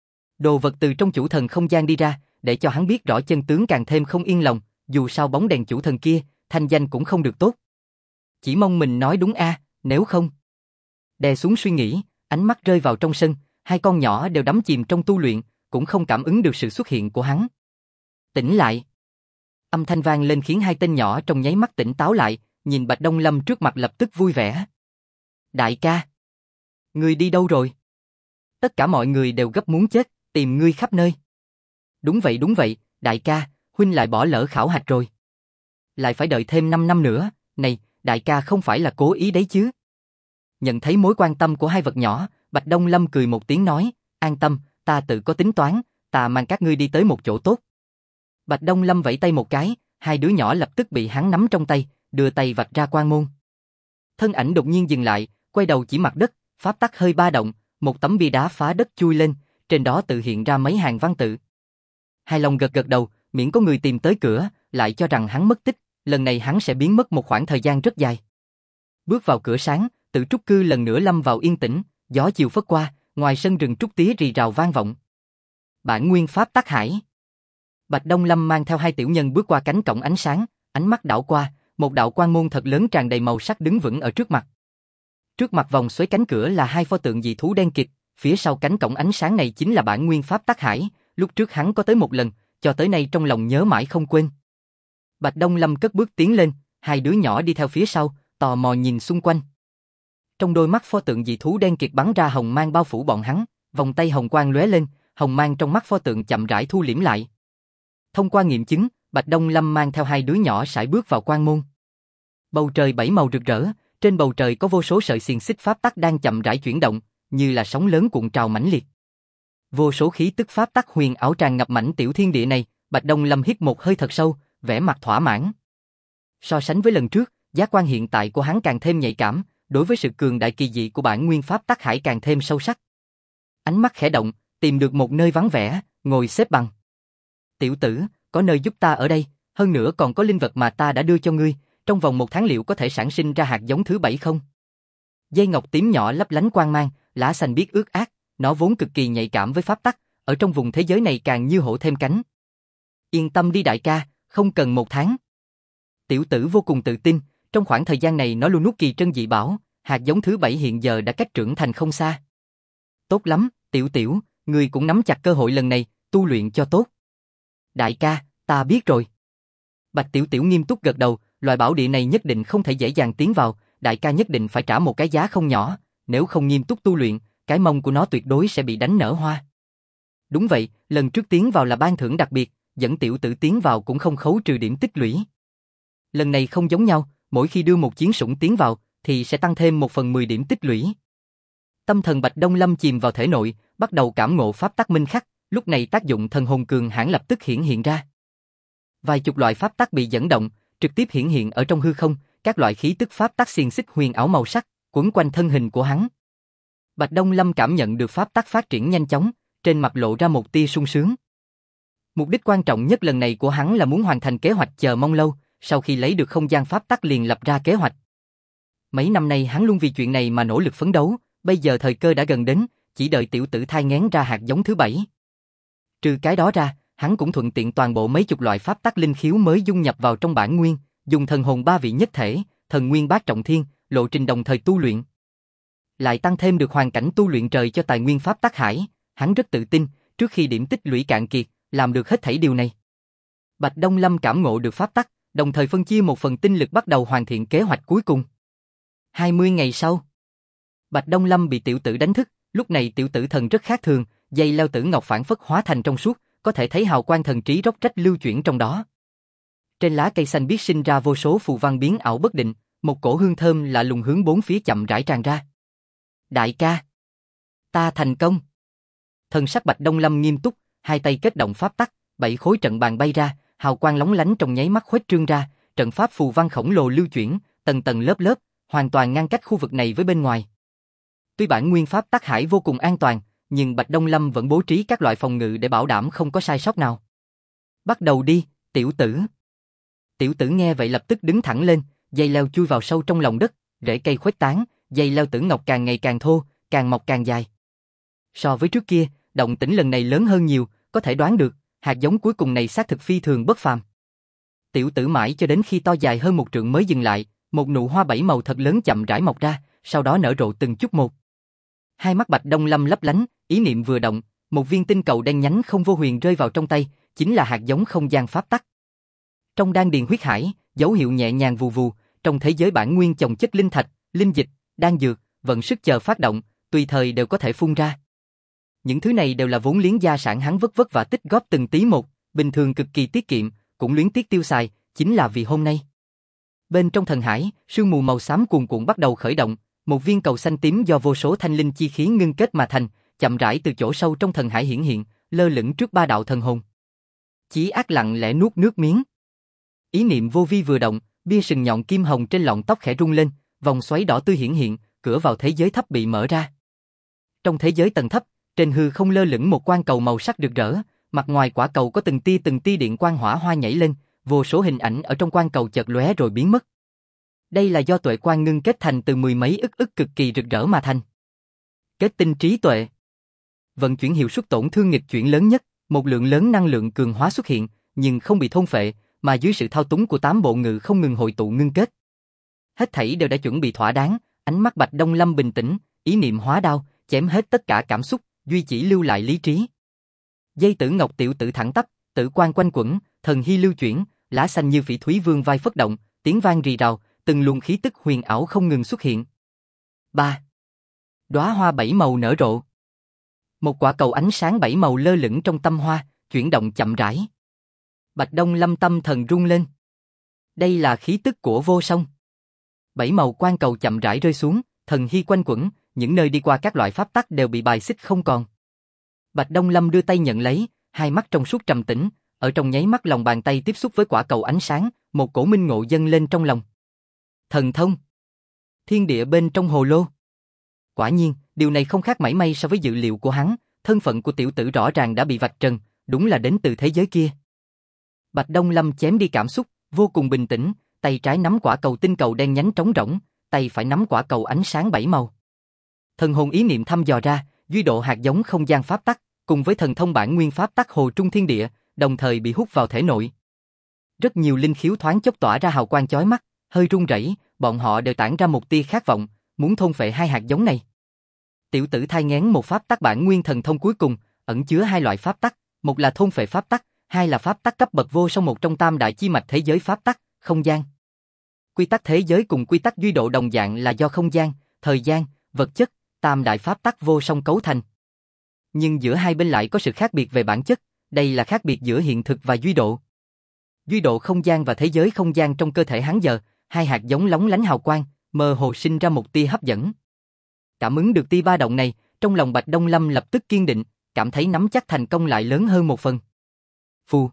Đồ vật từ trong chủ thần không gian đi ra, để cho hắn biết rõ chân tướng càng thêm không yên lòng, dù sao bóng đèn chủ thần kia, thanh danh cũng không được tốt. Chỉ mong mình nói đúng nếu không. Đè xuống suy nghĩ, ánh mắt rơi vào trong sân, hai con nhỏ đều đắm chìm trong tu luyện, cũng không cảm ứng được sự xuất hiện của hắn. Tỉnh lại. Âm thanh vang lên khiến hai tên nhỏ trong nháy mắt tỉnh táo lại, nhìn Bạch Đông Lâm trước mặt lập tức vui vẻ. Đại ca! Ngươi đi đâu rồi? Tất cả mọi người đều gấp muốn chết, tìm ngươi khắp nơi. Đúng vậy, đại ca, huynh lại bỏ lỡ khảo hạch rồi. Lại phải đợi thêm 5 năm nữa, này, đại ca không phải là cố ý đấy chứ. Nhận thấy mối quan tâm của hai vật nhỏ, Bạch Đông Lâm cười một tiếng nói, an tâm, ta tự có tính toán, ta mang các ngươi đi tới một chỗ tốt. Bạch Đông Lâm vẫy tay một cái, hai đứa nhỏ lập tức bị hắn nắm trong tay, đưa tay vạch ra quan môn. Thân ảnh đột nhiên dừng lại, quay đầu chỉ mặt đất, pháp tắc hơi ba động, một tấm bia đá phá đất chui lên, trên đó tự hiện ra mấy hàng văn tự. Hài lòng gật gật đầu, miễn có người tìm tới cửa, lại cho rằng hắn mất tích, lần này hắn sẽ biến mất một khoảng thời gian rất dài. Bước vào cửa sáng, Tử Trúc Cư lần nữa lâm vào yên tĩnh, gió chiều phất qua, ngoài sân rừng trúc tía rì rào vang vọng. Bản nguyên pháp tắc hải. Bạch Đông Lâm mang theo hai tiểu nhân bước qua cánh cổng ánh sáng, ánh mắt đảo qua, một đạo quan môn thật lớn tràn đầy màu sắc đứng vững ở trước mặt. Trước mặt vòng xoáy cánh cửa là hai pho tượng dị thú đen kịt, phía sau cánh cổng ánh sáng này chính là bản nguyên pháp tắc hải, lúc trước hắn có tới một lần, cho tới nay trong lòng nhớ mãi không quên. Bạch Đông Lâm cất bước tiến lên, hai đứa nhỏ đi theo phía sau, tò mò nhìn xung quanh. Trong đôi mắt pho tượng dị thú đen kịt bắn ra hồng mang bao phủ bọn hắn, vòng tay hồng quang lóe lên, hồng mang trong mắt pho tượng chậm rãi thu liễm lại. Thông qua nghiệm chứng, Bạch Đông Lâm mang theo hai đứa nhỏ sải bước vào quan môn. Bầu trời bảy màu rực rỡ, trên bầu trời có vô số sợi xiềng xích pháp tắc đang chậm rãi chuyển động, như là sóng lớn cuộn trào mãnh liệt. Vô số khí tức pháp tắc huyền ảo tràn ngập mảnh tiểu thiên địa này, Bạch Đông Lâm hít một hơi thật sâu, vẻ mặt thỏa mãn. So sánh với lần trước, giác quan hiện tại của hắn càng thêm nhạy cảm, đối với sự cường đại kỳ dị của bản nguyên pháp tắc hải càng thêm sâu sắc. Ánh mắt khẽ động, tìm được một nơi vắng vẻ, ngồi xếp bằng. Tiểu tử, có nơi giúp ta ở đây, hơn nữa còn có linh vật mà ta đã đưa cho ngươi, trong vòng 1 tháng liệu có thể sản sinh ra hạt giống thứ 7 không? Dây ngọc tím nhỏ lấp lánh quang mang, lá xanh biếc ướt át, nó vốn cực kỳ nhạy cảm với pháp tắc, ở trong vùng thế giới này càng như hổ thêm cánh. Yên tâm đi đại ca, không cần 1 tháng. Tiểu tử vô cùng tự tin, trong khoảng thời gian này nó luôn nuốt kỳ trân dị bảo, hạt giống thứ 7 hiện giờ đã cách trưởng thành không xa. Tốt lắm, tiểu, ngươi cũng nắm chặt cơ hội lần này, tu luyện cho tốt. Đại ca, ta biết rồi. Bạch Tiểu nghiêm túc gật đầu, loại bảo địa này nhất định không thể dễ dàng tiến vào, đại ca nhất định phải trả một cái giá không nhỏ, nếu không nghiêm túc tu luyện, cái mông của nó tuyệt đối sẽ bị đánh nở hoa. Đúng vậy, lần trước tiến vào là ban thưởng đặc biệt, dẫn tiểu tử tiến vào cũng không khấu trừ điểm tích lũy. Lần này không giống nhau, mỗi khi đưa một chiến sủng tiến vào, thì sẽ tăng thêm 1/10 điểm tích lũy. Tâm thần Bạch Đông Lâm chìm vào thể nội, bắt đầu cảm ngộ pháp tắc minh khắc, lúc này tác dụng thần hồn cường hãn lập tức hiển hiện ra. Vài chục loại pháp tắc bị dẫn động, trực tiếp hiển hiện ở trong hư không, các loại khí tức pháp tắc xiềng xích huyền ảo màu sắc, quấn quanh thân hình của hắn. Bạch Đông Lâm cảm nhận được pháp tắc phát triển nhanh chóng, trên mặt lộ ra một tia sung sướng. Mục đích quan trọng nhất lần này của hắn là muốn hoàn thành kế hoạch chờ mong lâu, sau khi lấy được không gian pháp tắc liền lập ra kế hoạch. Mấy năm nay hắn luôn vì chuyện này mà nỗ lực phấn đấu, bây giờ thời cơ đã gần đến, chỉ đợi tiểu tử thai nghén ra hạt giống thứ 7. Trừ cái đó ra, hắn cũng thuận tiện toàn bộ mấy chục loại pháp tắc linh khiếu mới dung nhập vào trong bản nguyên, dùng thần hồn 3 vị nhất thể, thần nguyên bát trọng thiên, lộ trình đồng thời tu luyện. Lại tăng thêm được hoàn cảnh tu luyện trời cho tài nguyên pháp tắc hải, hắn rất tự tin, trước khi điểm tích lũy cạn kiệt, làm được hết thảy điều này. Bạch Đông Lâm cảm ngộ được pháp tắc, đồng thời phân chia một phần tinh lực bắt đầu hoàn thiện kế hoạch cuối cùng. 20 ngày sau, Bạch Đông Lâm bị tiểu tử đánh thức, lúc này tiểu tử thần rất khác thường, dây leo tử ngọc phản phất hóa thành trong suốt, có thể thấy hào quang thần trí róc rách lưu chuyển trong đó. Trên lá cây xanh biếc sinh ra vô số phù văn biến ảo bất định, một cổ hương thơm lạ lùng hướng bốn phía chậm rãi tràn ra. Đại ca, ta thành công. Thần sắc Bạch Đông Lâm nghiêm túc, hai tay kết động pháp tắc, 7 khối trận bàn bay ra, hào quang lóng lánh trong nháy mắt khuếch trương ra, trận pháp phù văn khổng lồ lưu chuyển, tầng tầng lớp lớp, hoàn toàn ngăn cách khu vực này với bên ngoài. Tuy bản nguyên pháp tắc hải vô cùng an toàn, nhưng Bạch Đông Lâm vẫn bố trí các loại phòng ngự để bảo đảm không có sai sót nào. Bắt đầu đi, tiểu tử. Tiểu tử nghe vậy lập tức đứng thẳng lên, dây leo chui vào sâu trong lòng đất, rễ cây khuếch tán, dây leo tử ngọc càng ngày càng thô, càng mọc càng dài. So với trước kia, động tĩnh lần này lớn hơn nhiều, có thể đoán được, hạt giống cuối cùng này xác thực phi thường bất phàm. Tiểu tử mãi cho đến khi to dài hơn 1 trượng mới dừng lại, một nụ hoa 7 màu thật lớn chậm rãi mọc ra, sau đó nở rộ từng chút một. Hai mắt Bạch Đông Lâm lấp lánh, ý niệm vừa động, một viên tinh cầu đen nhánh không vô huyền rơi vào trong tay, chính là hạt giống không gian pháp tắc. Trong đan điền huyết hải, dấu hiệu nhẹ nhàng vù vù, trong thế giới bản nguyên chồng chất linh thạch, linh dịch, đan dược, vận sức chờ phát động, tùy thời đều có thể phun ra. Những thứ này đều là vốn liếng gia sản hắn vất vất vả tích góp từng tí một, bình thường cực kỳ tiết kiệm, cũng luyến tiếc tiêu xài, chính là vì hôm nay. Bên trong thần hải, sương mù màu xám cuồn cuộn bắt đầu khởi động, một viên cầu xanh tím do vô số thanh linh chi khí ngưng kết mà thành, chậm rãi từ chỗ sâu trong thần hải hiển hiện, lơ lửng trước ba đạo thần hồn. Chí Ác lặng lẽ nuốt nước miếng. Ý niệm vô vi vừa động, bia sừng nhọn kim hồng trên lọn tóc khẽ rung lên, vòng xoáy đỏ tươi hiển hiện, cửa vào thế giới thấp bị mở ra. Trong thế giới tầng thấp, trên hư không lơ lửng một quan cầu màu sắc rực rỡ, mặt ngoài quả cầu có từng tia điện quang hỏa hoa nhảy lên, vô số hình ảnh ở trong quan cầu chợt lóe rồi biến mất. Đây là do tuệ quang ngưng kết thành từ mười mấy ức cực kỳ rực rỡ mà thành. Kết tinh trí tuệ. Vận chuyển hiệu suất tổn thương nghịch chuyển lớn nhất, một lượng lớn năng lượng cường hóa xuất hiện, nhưng không bị thôn phệ, mà dưới sự thao túng của 8 bộ ngự không ngừng hội tụ ngưng kết. Hết thảy đều đã chuẩn bị thỏa đáng, ánh mắt Bạch Đông Lâm bình tĩnh, ý niệm hóa đao, chém hết tất cả cảm xúc, duy chỉ lưu lại lý trí. Dây tử ngọc tiểu tử thẳng tắp, tử quang quanh quẩn, thần hy lưu chuyển, lá xanh như phỉ thúy vương vai phất động, tiếng vang rì rào, từng luồng khí tức huyền ảo không ngừng xuất hiện. 3. Đóa hoa 7 màu nở rộ. Một quả cầu ánh sáng 7 màu lơ lửng trong tâm hoa, chuyển động chậm rãi. Bạch Đông Lâm tâm thần rung lên. Đây là khí tức của vô song. 7 màu quang cầu chậm rãi rơi xuống, thần hy quanh quẩn, những nơi đi qua các loại pháp tắc đều bị bài xích không còn. Bạch Đông Lâm đưa tay nhận lấy, hai mắt trong suốt trầm tĩnh, ở trong nháy mắt lòng bàn tay tiếp xúc với quả cầu ánh sáng, một cổ minh ngộ dâng lên trong lòng. Thần thông. Thiên địa bên trong hồ lô. Quả nhiên, điều này không khác mảy may so với dự liệu của hắn, thân phận của tiểu tử rõ ràng đã bị vạch trần, đúng là đến từ thế giới kia. Bạch Đông Lâm chém đi cảm xúc, vô cùng bình tĩnh, tay trái nắm quả cầu tinh cầu đen nhánh trống rỗng, tay phải nắm quả cầu ánh sáng 7 màu. Thần hồn ý niệm thăm dò ra, duy độ hạt giống không gian pháp tắc, cùng với thần thông bản nguyên pháp tắc hồ trung thiên địa, đồng thời bị hút vào thể nội. Rất nhiều linh khiếu thoáng chốc tỏa ra hào quang chói mắt, hơi run rẩy, bọn họ đều tản ra một tia khát vọng, muốn thôn phệ hai hạt giống này. Tiểu tử thai nghén một pháp tắc bản nguyên thần thông cuối cùng, ẩn chứa hai loại pháp tắc, một là thôn phệ pháp tắc, hai là pháp tắc cấp bậc vô song, một trong tam đại chi mạch thế giới pháp tắc, không gian. Quy tắc thế giới cùng quy tắc duy độ đồng dạng là do không gian, thời gian, vật chất, tam đại pháp tắc vô song cấu thành. Nhưng giữa hai bên lại có sự khác biệt về bản chất, đây là khác biệt giữa hiện thực và duy độ. Duy độ không gian và thế giới không gian trong cơ thể hắn giờ, hai hạt giống lóng lánh hào quang, mơ hồ sinh ra một tia hấp dẫn. Cảm ứng được tia ba động này, trong lòng Bạch Đông Lâm lập tức kiên định, cảm thấy nắm chắc thành công lại lớn hơn một phần. Phù.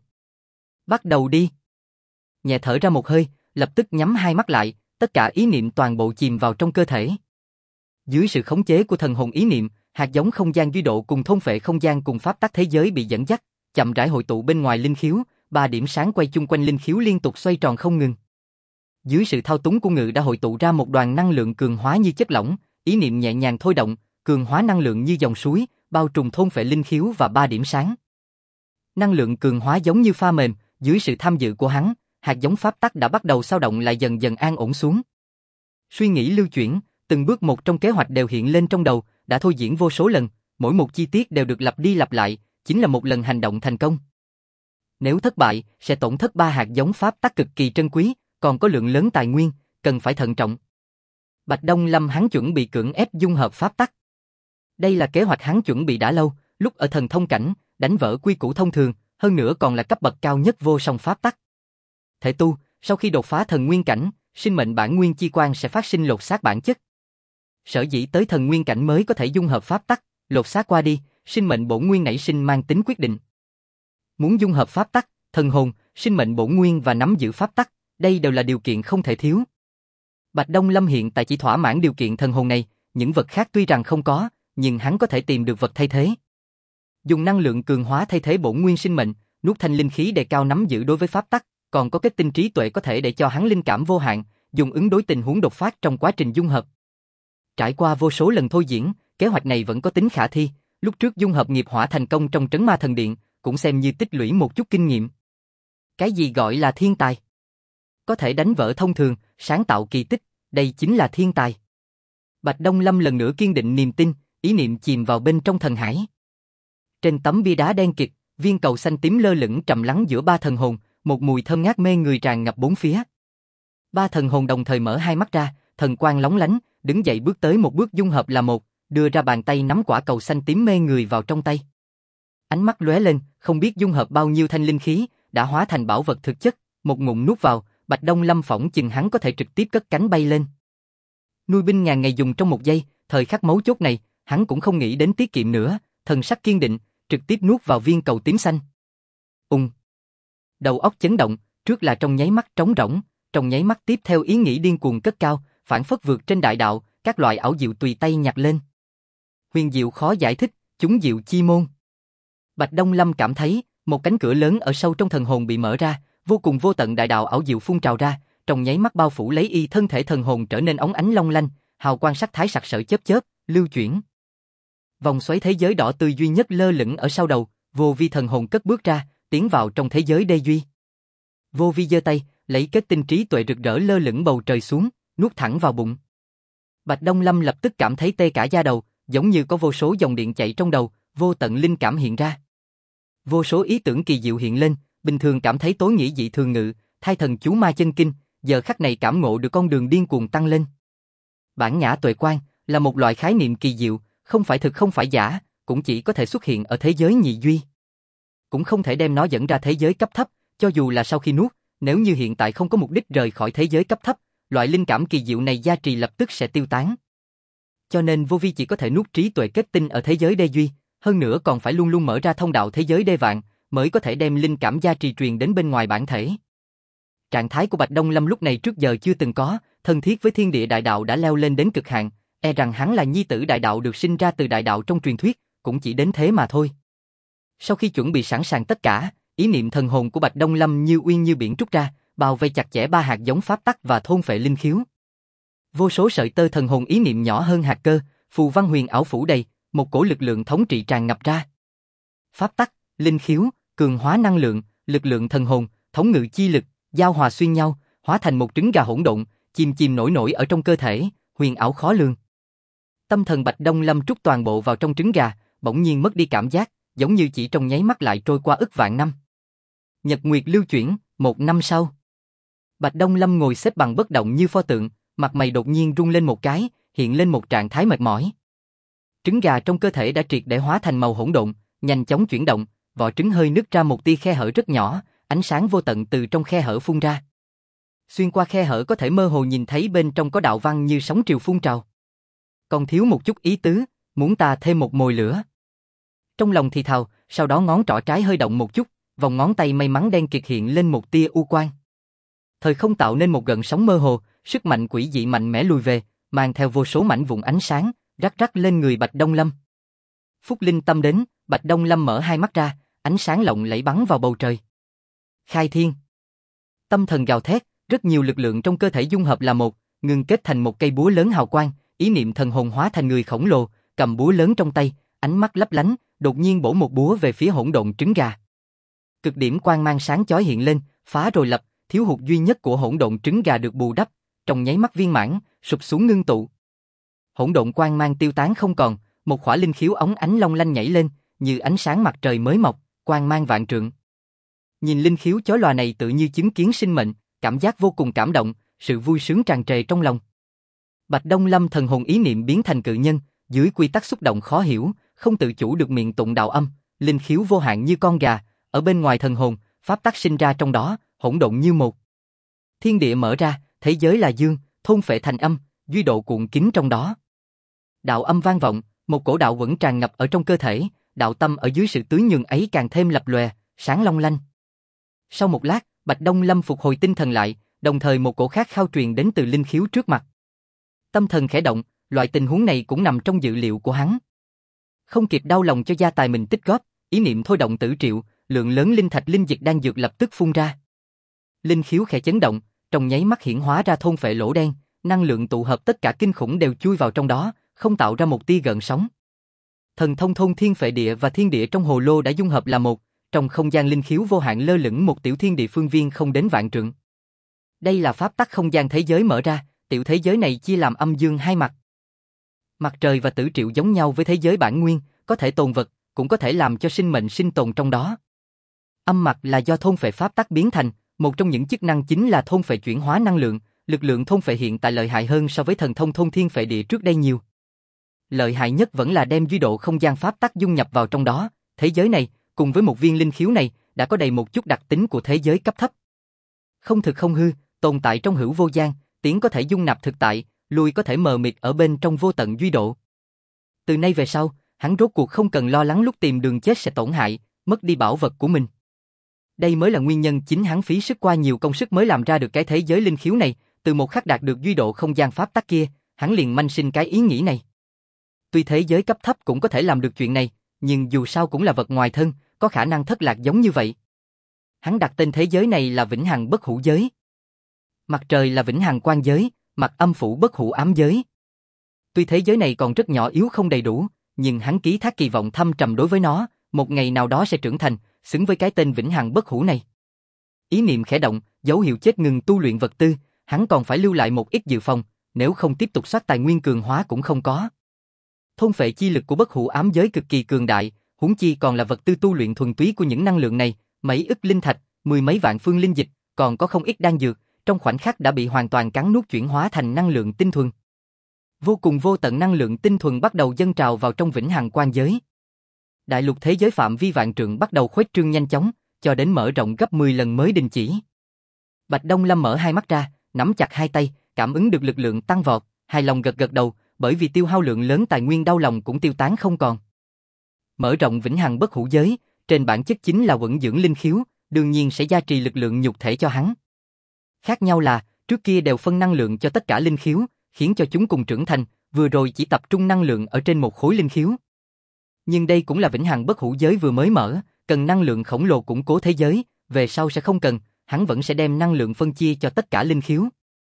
Bắt đầu đi. Nhẹ thở ra một hơi, lập tức nhắm hai mắt lại, tất cả ý niệm toàn bộ chìm vào trong cơ thể. Dưới sự khống chế của thần hồn ý niệm, hạt giống không gian duy độ cùng thôn phệ không gian cùng pháp tắc thế giới bị dẫn dắt, chậm rãi hội tụ bên ngoài linh khiếu, 3 điểm sáng quay chung quanh linh khiếu liên tục xoay tròn không ngừng. Dưới sự thao túng của ngự đã hội tụ ra một đoàn năng lượng cường hóa như chất lỏng, ý niệm nhẹ nhàng thôi động, cường hóa năng lượng như dòng suối, bao trùm thôn phệ linh khiếu và 3 điểm sáng. Năng lượng cường hóa giống như pha mềm, dưới sự tham dự của hắn, hạt giống pháp tắc đã bắt đầu xao động lại dần dần an ổn xuống. Suy nghĩ lưu chuyển, từng bước một trong kế hoạch đều hiện lên trong đầu, đã thôi diễn vô số lần, mỗi một chi tiết đều được lặp đi lặp lại, chính là một lần hành động thành công. Nếu thất bại, sẽ tổn thất 3 hạt giống pháp tắc cực kỳ trân quý, còn có lượng lớn tài nguyên, cần phải thận trọng. Bạch Đông Lâm hắn chuẩn bị cưỡng ép dung hợp pháp tắc. Đây là kế hoạch hắn chuẩn bị đã lâu, lúc ở thần thông cảnh, đánh vỡ quy củ thông thường, hơn nữa còn là cấp bậc cao nhất vô song pháp tắc. Thể tu, sau khi đột phá thần nguyên cảnh, sinh mệnh bản nguyên chi quan sẽ phát sinh lột xác bản chất. Sở dĩ tới thần nguyên cảnh mới có thể dung hợp pháp tắc, lột xác qua đi, sinh mệnh bổn nguyên nảy sinh mang tính quyết định. Muốn dung hợp pháp tắc, thần hồn, sinh mệnh bổn nguyên và nắm giữ pháp tắc, đây đều là điều kiện không thể thiếu. Bạch Đông Lâm hiện tại chỉ thỏa mãn điều kiện thần hồn này, những vật khác tuy rằng không có, nhưng hắn có thể tìm được vật thay thế. Dùng năng lượng cường hóa thay thế bổn nguyên sinh mệnh, nuốt thanh linh khí đề cao nắm giữ đối với pháp tắc, còn có kết tinh trí tuệ có thể để cho hắn linh cảm vô hạn, dùng ứng đối tình huống đột phát trong quá trình dung hợp. Trải qua vô số lần thôi diễn, kế hoạch này vẫn có tính khả thi, lúc trước dung hợp nghiệp hỏa thành công trong trấn ma thần điện, cũng xem như tích lũy một chút kinh nghiệm. Cái gì gọi là thiên tài? Có thể đánh vỡ thông thường, sáng tạo kỳ tích, đây chính là thiên tài. Bạch Đông Lâm lần nữa kiên định niềm tin, ý niệm chìm vào bên trong thần hải. Trên tấm bia đá đen kịt, viên cầu xanh tím lơ lửng trầm lắng giữa 3 thần hồn, một mùi thơm ngát mê người tràn ngập bốn phía. 3 thần hồn đồng thời mở hai mắt ra, thần quang lóng lánh, đứng dậy bước tới một bước dung hợp là một, đưa ra bàn tay nắm quả cầu xanh tím mê người vào trong tay. Ánh mắt lóe lên, không biết dung hợp bao nhiêu thanh linh khí, đã hóa thành bảo vật thực chất, một ngụm nuốt vào, Bạch Đông Lâm phỏng chừng hắn có thể trực tiếp cất cánh bay lên. Nuôi binh ngàn ngày dùng trong một giây, thời khắc mấu chốt này, hắn cũng không nghĩ đến tiết kiệm nữa, thần sắc kiên định, trực tiếp nuốt vào viên cầu tím xanh. Đầu óc chấn động, trước là trong nháy mắt trống rỗng, trong nháy mắt tiếp theo ý nghĩ điên cuồng cất cao, phản phất vượt trên đại đạo, các loại ảo diệu tùy tay nhặt lên. Huyền diệu khó giải thích, chúng diệu chi môn. Bạch Đông Lâm cảm thấy, một cánh cửa lớn ở sâu trong thần hồn bị mở ra, vô cùng vô tận đại đạo ảo diệu phun trào ra, trong nháy mắt bao phủ lấy y thân thể thần hồn trở nên óng ánh long lanh, hào quang sắc thái sặc sỡ chớp chớp, lưu chuyển. Vòng xoáy thế giới đỏ tươi duy nhất lơ lửng ở sau đầu, Vô Vi thần hồn cất bước ra, tiến vào trong thế giới đê duy. Vô Vi giơ tay, lấy kết tinh trí tuệ rực rỡ lơ lửng bầu trời xuống, nuốt thẳng vào bụng. Bạch Đông Lâm lập tức cảm thấy tê cả da đầu, giống như có vô số dòng điện chạy trong đầu, vô tận linh cảm hiện ra. Vô số ý tưởng kỳ diệu hiện lên, bình thường cảm thấy tối nghĩa dị thường ngự, thai thần chú ma chân kinh, giờ khắc này cảm ngộ được con đường điên cuồng tăng lên. Bản ngã tuệ quan là một loại khái niệm kỳ diệu, không phải thực không phải giả, cũng chỉ có thể xuất hiện ở thế giới nhị duy. Cũng không thể đem nó dẫn ra thế giới cấp thấp, cho dù là sau khi nuốt, nếu như hiện tại không có mục đích rời khỏi thế giới cấp thấp, loại linh cảm kỳ diệu này gia trì lập tức sẽ tiêu tán. Cho nên Vô Vi chỉ có thể nuốt trí tuệ kết tinh ở thế giới đê duy, hơn nữa còn phải luôn luôn mở ra thông đạo thế giới đê vạn, mới có thể đem linh cảm gia trì truyền đến bên ngoài bản thể. Trạng thái của Bạch Đông Lâm lúc này trước giờ chưa từng có, thân thiết với thiên địa đại đạo đã leo lên đến cực hạn, e rằng hắn là nhi tử đại đạo được sinh ra từ đại đạo trong truyền thuyết, cũng chỉ đến thế mà thôi. Sau khi chuẩn bị sẵn sàng tất cả, ý niệm thần hồn của Bạch Đông Lâm như uyên như biển trút ra, bao vây chặt chẽ ba hạt giống pháp tắc và thôn phệ linh khiếu. Vô số sợi tơ thần hồn ý niệm nhỏ hơn hạt cơ, phù văn huyền ảo phủ đầy, một cổ lực lượng thống trị tràn ngập ra. Pháp tắc, linh khiếu, cường hóa năng lượng, lực lượng thần hồn, thống ngự chi lực, giao hòa xuyên nhau, hóa thành một trứng gà hỗn độn, chìm chìm nổi nổi ở trong cơ thể, huyền ảo khó lường. Tâm thần Bạch Đông Lâm trút toàn bộ vào trong trứng gà, bỗng nhiên mất đi cảm giác, giống như chỉ trong nháy mắt lại trôi qua ức vạn năm. Nhật nguyệt lưu chuyển, 1 năm sau. Bạch Đông Lâm ngồi xếp bằng bất động như pho tượng, mặt mày đột nhiên rung lên một cái, hiện lên một trạng thái mệt mỏi. Trứng gà trong cơ thể đã triệt để hóa thành màu hỗn độn, nhanh chóng chuyển động, vỏ trứng hơi nứt ra một tia khe hở rất nhỏ, ánh sáng vô tận từ trong khe hở phun ra. Xuyên qua khe hở có thể mơ hồ nhìn thấy bên trong có đạo văn như sóng triều phun trào. Còn thiếu một chút ý tứ, muốn ta thêm một mồi lửa. Trong lòng thì thào, sau đó ngón trỏ trái hơi động một chút, vòng ngón tay may mắn đen kịt hiện lên một tia u quang. Thời không tạo nên một gợn sóng mơ hồ, sức mạnh quỷ dị mạnh mẽ lùi về, mang theo vô số mảnh vụn ánh sáng, rắc rắc lên người Bạch Đông Lâm. Phúc linh tâm đến, Bạch Đông Lâm mở hai mắt ra, ánh sáng lộng lẫy bắn vào bầu trời. Khai thiên. Tâm thần gào thét, rất nhiều lực lượng trong cơ thể dung hợp là một, ngưng kết thành một cây búa lớn hào quang, ý niệm thần hồn hóa thành người khổng lồ, cầm búa lớn trong tay, ánh mắt lấp lánh, đột nhiên bổ một búa về phía hỗn độn trứng gà. Cực điểm quang mang sáng chói hiện lên, phá rồi lập, thiếu hụt duy nhất của hỗn độn trứng gà được bù đắp, trong nháy mắt viên mãn, sụp xuống ngưng tụ. Hỗn độn quang mang tiêu tán không còn, một khỏa linh khiếu óng ánh long lanh nhảy lên, như ánh sáng mặt trời mới mọc, quang mang vạn trượng. Nhìn linh khiếu chói lòa này tự như chứng kiến sinh mệnh, cảm giác vô cùng cảm động, sự vui sướng tràn trề trong lòng. Bạch Đông Lâm thần hồn ý niệm biến thành cự nhân, dưới quy tắc xúc động khó hiểu, không tự chủ được miệng tụng đạo âm, linh khiếu vô hạn như con gà, ở bên ngoài thần hồn, pháp tắc sinh ra trong đó, hỗn độn như một. Thiên địa mở ra, thế giới là dương, thôn phệ thành âm, duy độ cuộn kín trong đó. Đạo âm vang vọng, một cổ đạo vẫn tràn ngập ở trong cơ thể, đạo tâm ở dưới sự tưới nhường ấy càng thêm lập lòe, sáng long lanh. Sau một lát, Bạch Đông Lâm phục hồi tinh thần lại, đồng thời một cổ khát khao truyền đến từ linh khiếu trước mặt. Tâm thần khẽ động, loại tình huống này cũng nằm trong dự liệu của hắn. Không kịp đau lòng cho gia tài mình tích góp, ý niệm thôi động tử triệu, lượng lớn linh thạch linh dịch đang dược lập tức phun ra. Linh khiếu khẽ chấn động, trong nháy mắt hiển hóa ra thôn phệ lỗ đen, năng lượng tụ hợp tất cả kinh khủng đều chui vào trong đó, không tạo ra một tia gợn sóng. Thần thông thôn thiên phệ địa và thiên địa trong hồ lô đã dung hợp là một, trong không gian linh khiếu vô hạn lơ lửng một tiểu thiên địa phương viên không đến vạn trượng. Đây là pháp tắc không gian thế giới mở ra, tiểu thế giới này chia làm âm dương hai mặt. Mặt trời và tử triệu giống nhau với thế giới bản nguyên, có thể tồn vật, cũng có thể làm cho sinh mệnh sinh tồn trong đó. Âm mặt là do thôn phệ pháp tắc biến thành, một trong những chức năng chính là thôn phệ chuyển hóa năng lượng, Lực lượng thôn phệ hiện tại lợi hại hơn so với thần thông thôn thiên phệ địa trước đây nhiều. Lợi hại nhất vẫn là đem duy độ không gian pháp tắc dung nhập vào trong đó, thế giới này, cùng với một viên linh khiếu này, đã có đầy một chút đặc tính của thế giới cấp thấp. Không thực không hư, tồn tại trong hữu vô gian, tiến có thể dung nạp thực tại, lui có thể mờ mịt ở bên trong vô tận duy độ. Từ nay về sau, hắn rốt cuộc không cần lo lắng lúc tìm đường chết sẽ tổn hại, mất đi bảo vật của mình. Đây mới là nguyên nhân chính hắn phí sức qua nhiều công sức mới làm ra được cái thế giới linh khiếu này, từ một khắc đạt được duy độ không gian pháp tắc kia, hắn liền manh sinh cái ý nghĩ này. Tuy thế giới cấp thấp cũng có thể làm được chuyện này, nhưng dù sao cũng là vật ngoài thân, có khả năng thất lạc giống như vậy. Hắn đặt tên thế giới này là Vĩnh Hằng Bất Hủ Giới. Mặt trời là Vĩnh Hằng Quang Giới, mặt âm phủ Bất Hủ Ám Giới. Tuy thế giới này còn rất nhỏ yếu không đầy đủ, nhưng hắn ký thác kỳ vọng thâm trầm đối với nó, một ngày nào đó sẽ trưởng thành, xứng với cái tên Vĩnh Hằng Bất Hủ này. Ý niệm khẽ động, dấu hiệu chết ngừng tu luyện vật tư, hắn còn phải lưu lại một ít dự phòng, nếu không tiếp tục soát tài nguyên cường hóa cũng không có. Thôn phệ chi lực của Bất Hủ Ám Giới cực kỳ cường đại, huống chi còn là vật tư tu luyện thuần túy của những năng lượng này, mấy ức linh thạch, mười mấy vạn phương linh dịch, còn có không ít đan dược, trong khoảnh khắc đã bị hoàn toàn cắn nuốt chuyển hóa thành năng lượng tinh thuần. Vô cùng vô tận năng lượng tinh thuần bắt đầu dâng trào vào trong Vĩnh Hằng Quang Giới. Đại lục thế giới phạm vi vạn trượng bắt đầu khuếch trương nhanh chóng, cho đến mở rộng gấp 10 lần mới đình chỉ. Bạch Đông Lâm mở hai mắt ra, nắm chặt hai tay, cảm ứng được lực lượng tăng vọt, hài lòng gật gật đầu, bởi vì tiêu hao lượng lớn tài nguyên đau lòng cũng tiêu tán không còn. Mở rộng Vĩnh Hằng Bất Hủ Giới, trên bản chất chính là vận dưỡng linh khiếu, đương nhiên sẽ gia trì lực lượng nhục thể cho hắn. Khác nhau là, trước kia đều phân năng lượng cho tất cả linh khiếu, khiến cho chúng cùng trưởng thành, vừa rồi chỉ tập trung năng lượng ở trên một khối linh khiếu. Nhưng đây cũng là Vĩnh Hằng Bất Hủ Giới vừa mới mở, cần năng lượng khổng lồ củng cố thế giới, về sau sẽ không cần, hắn vẫn sẽ đem năng lượng phân chia cho tất cả linh khiếu.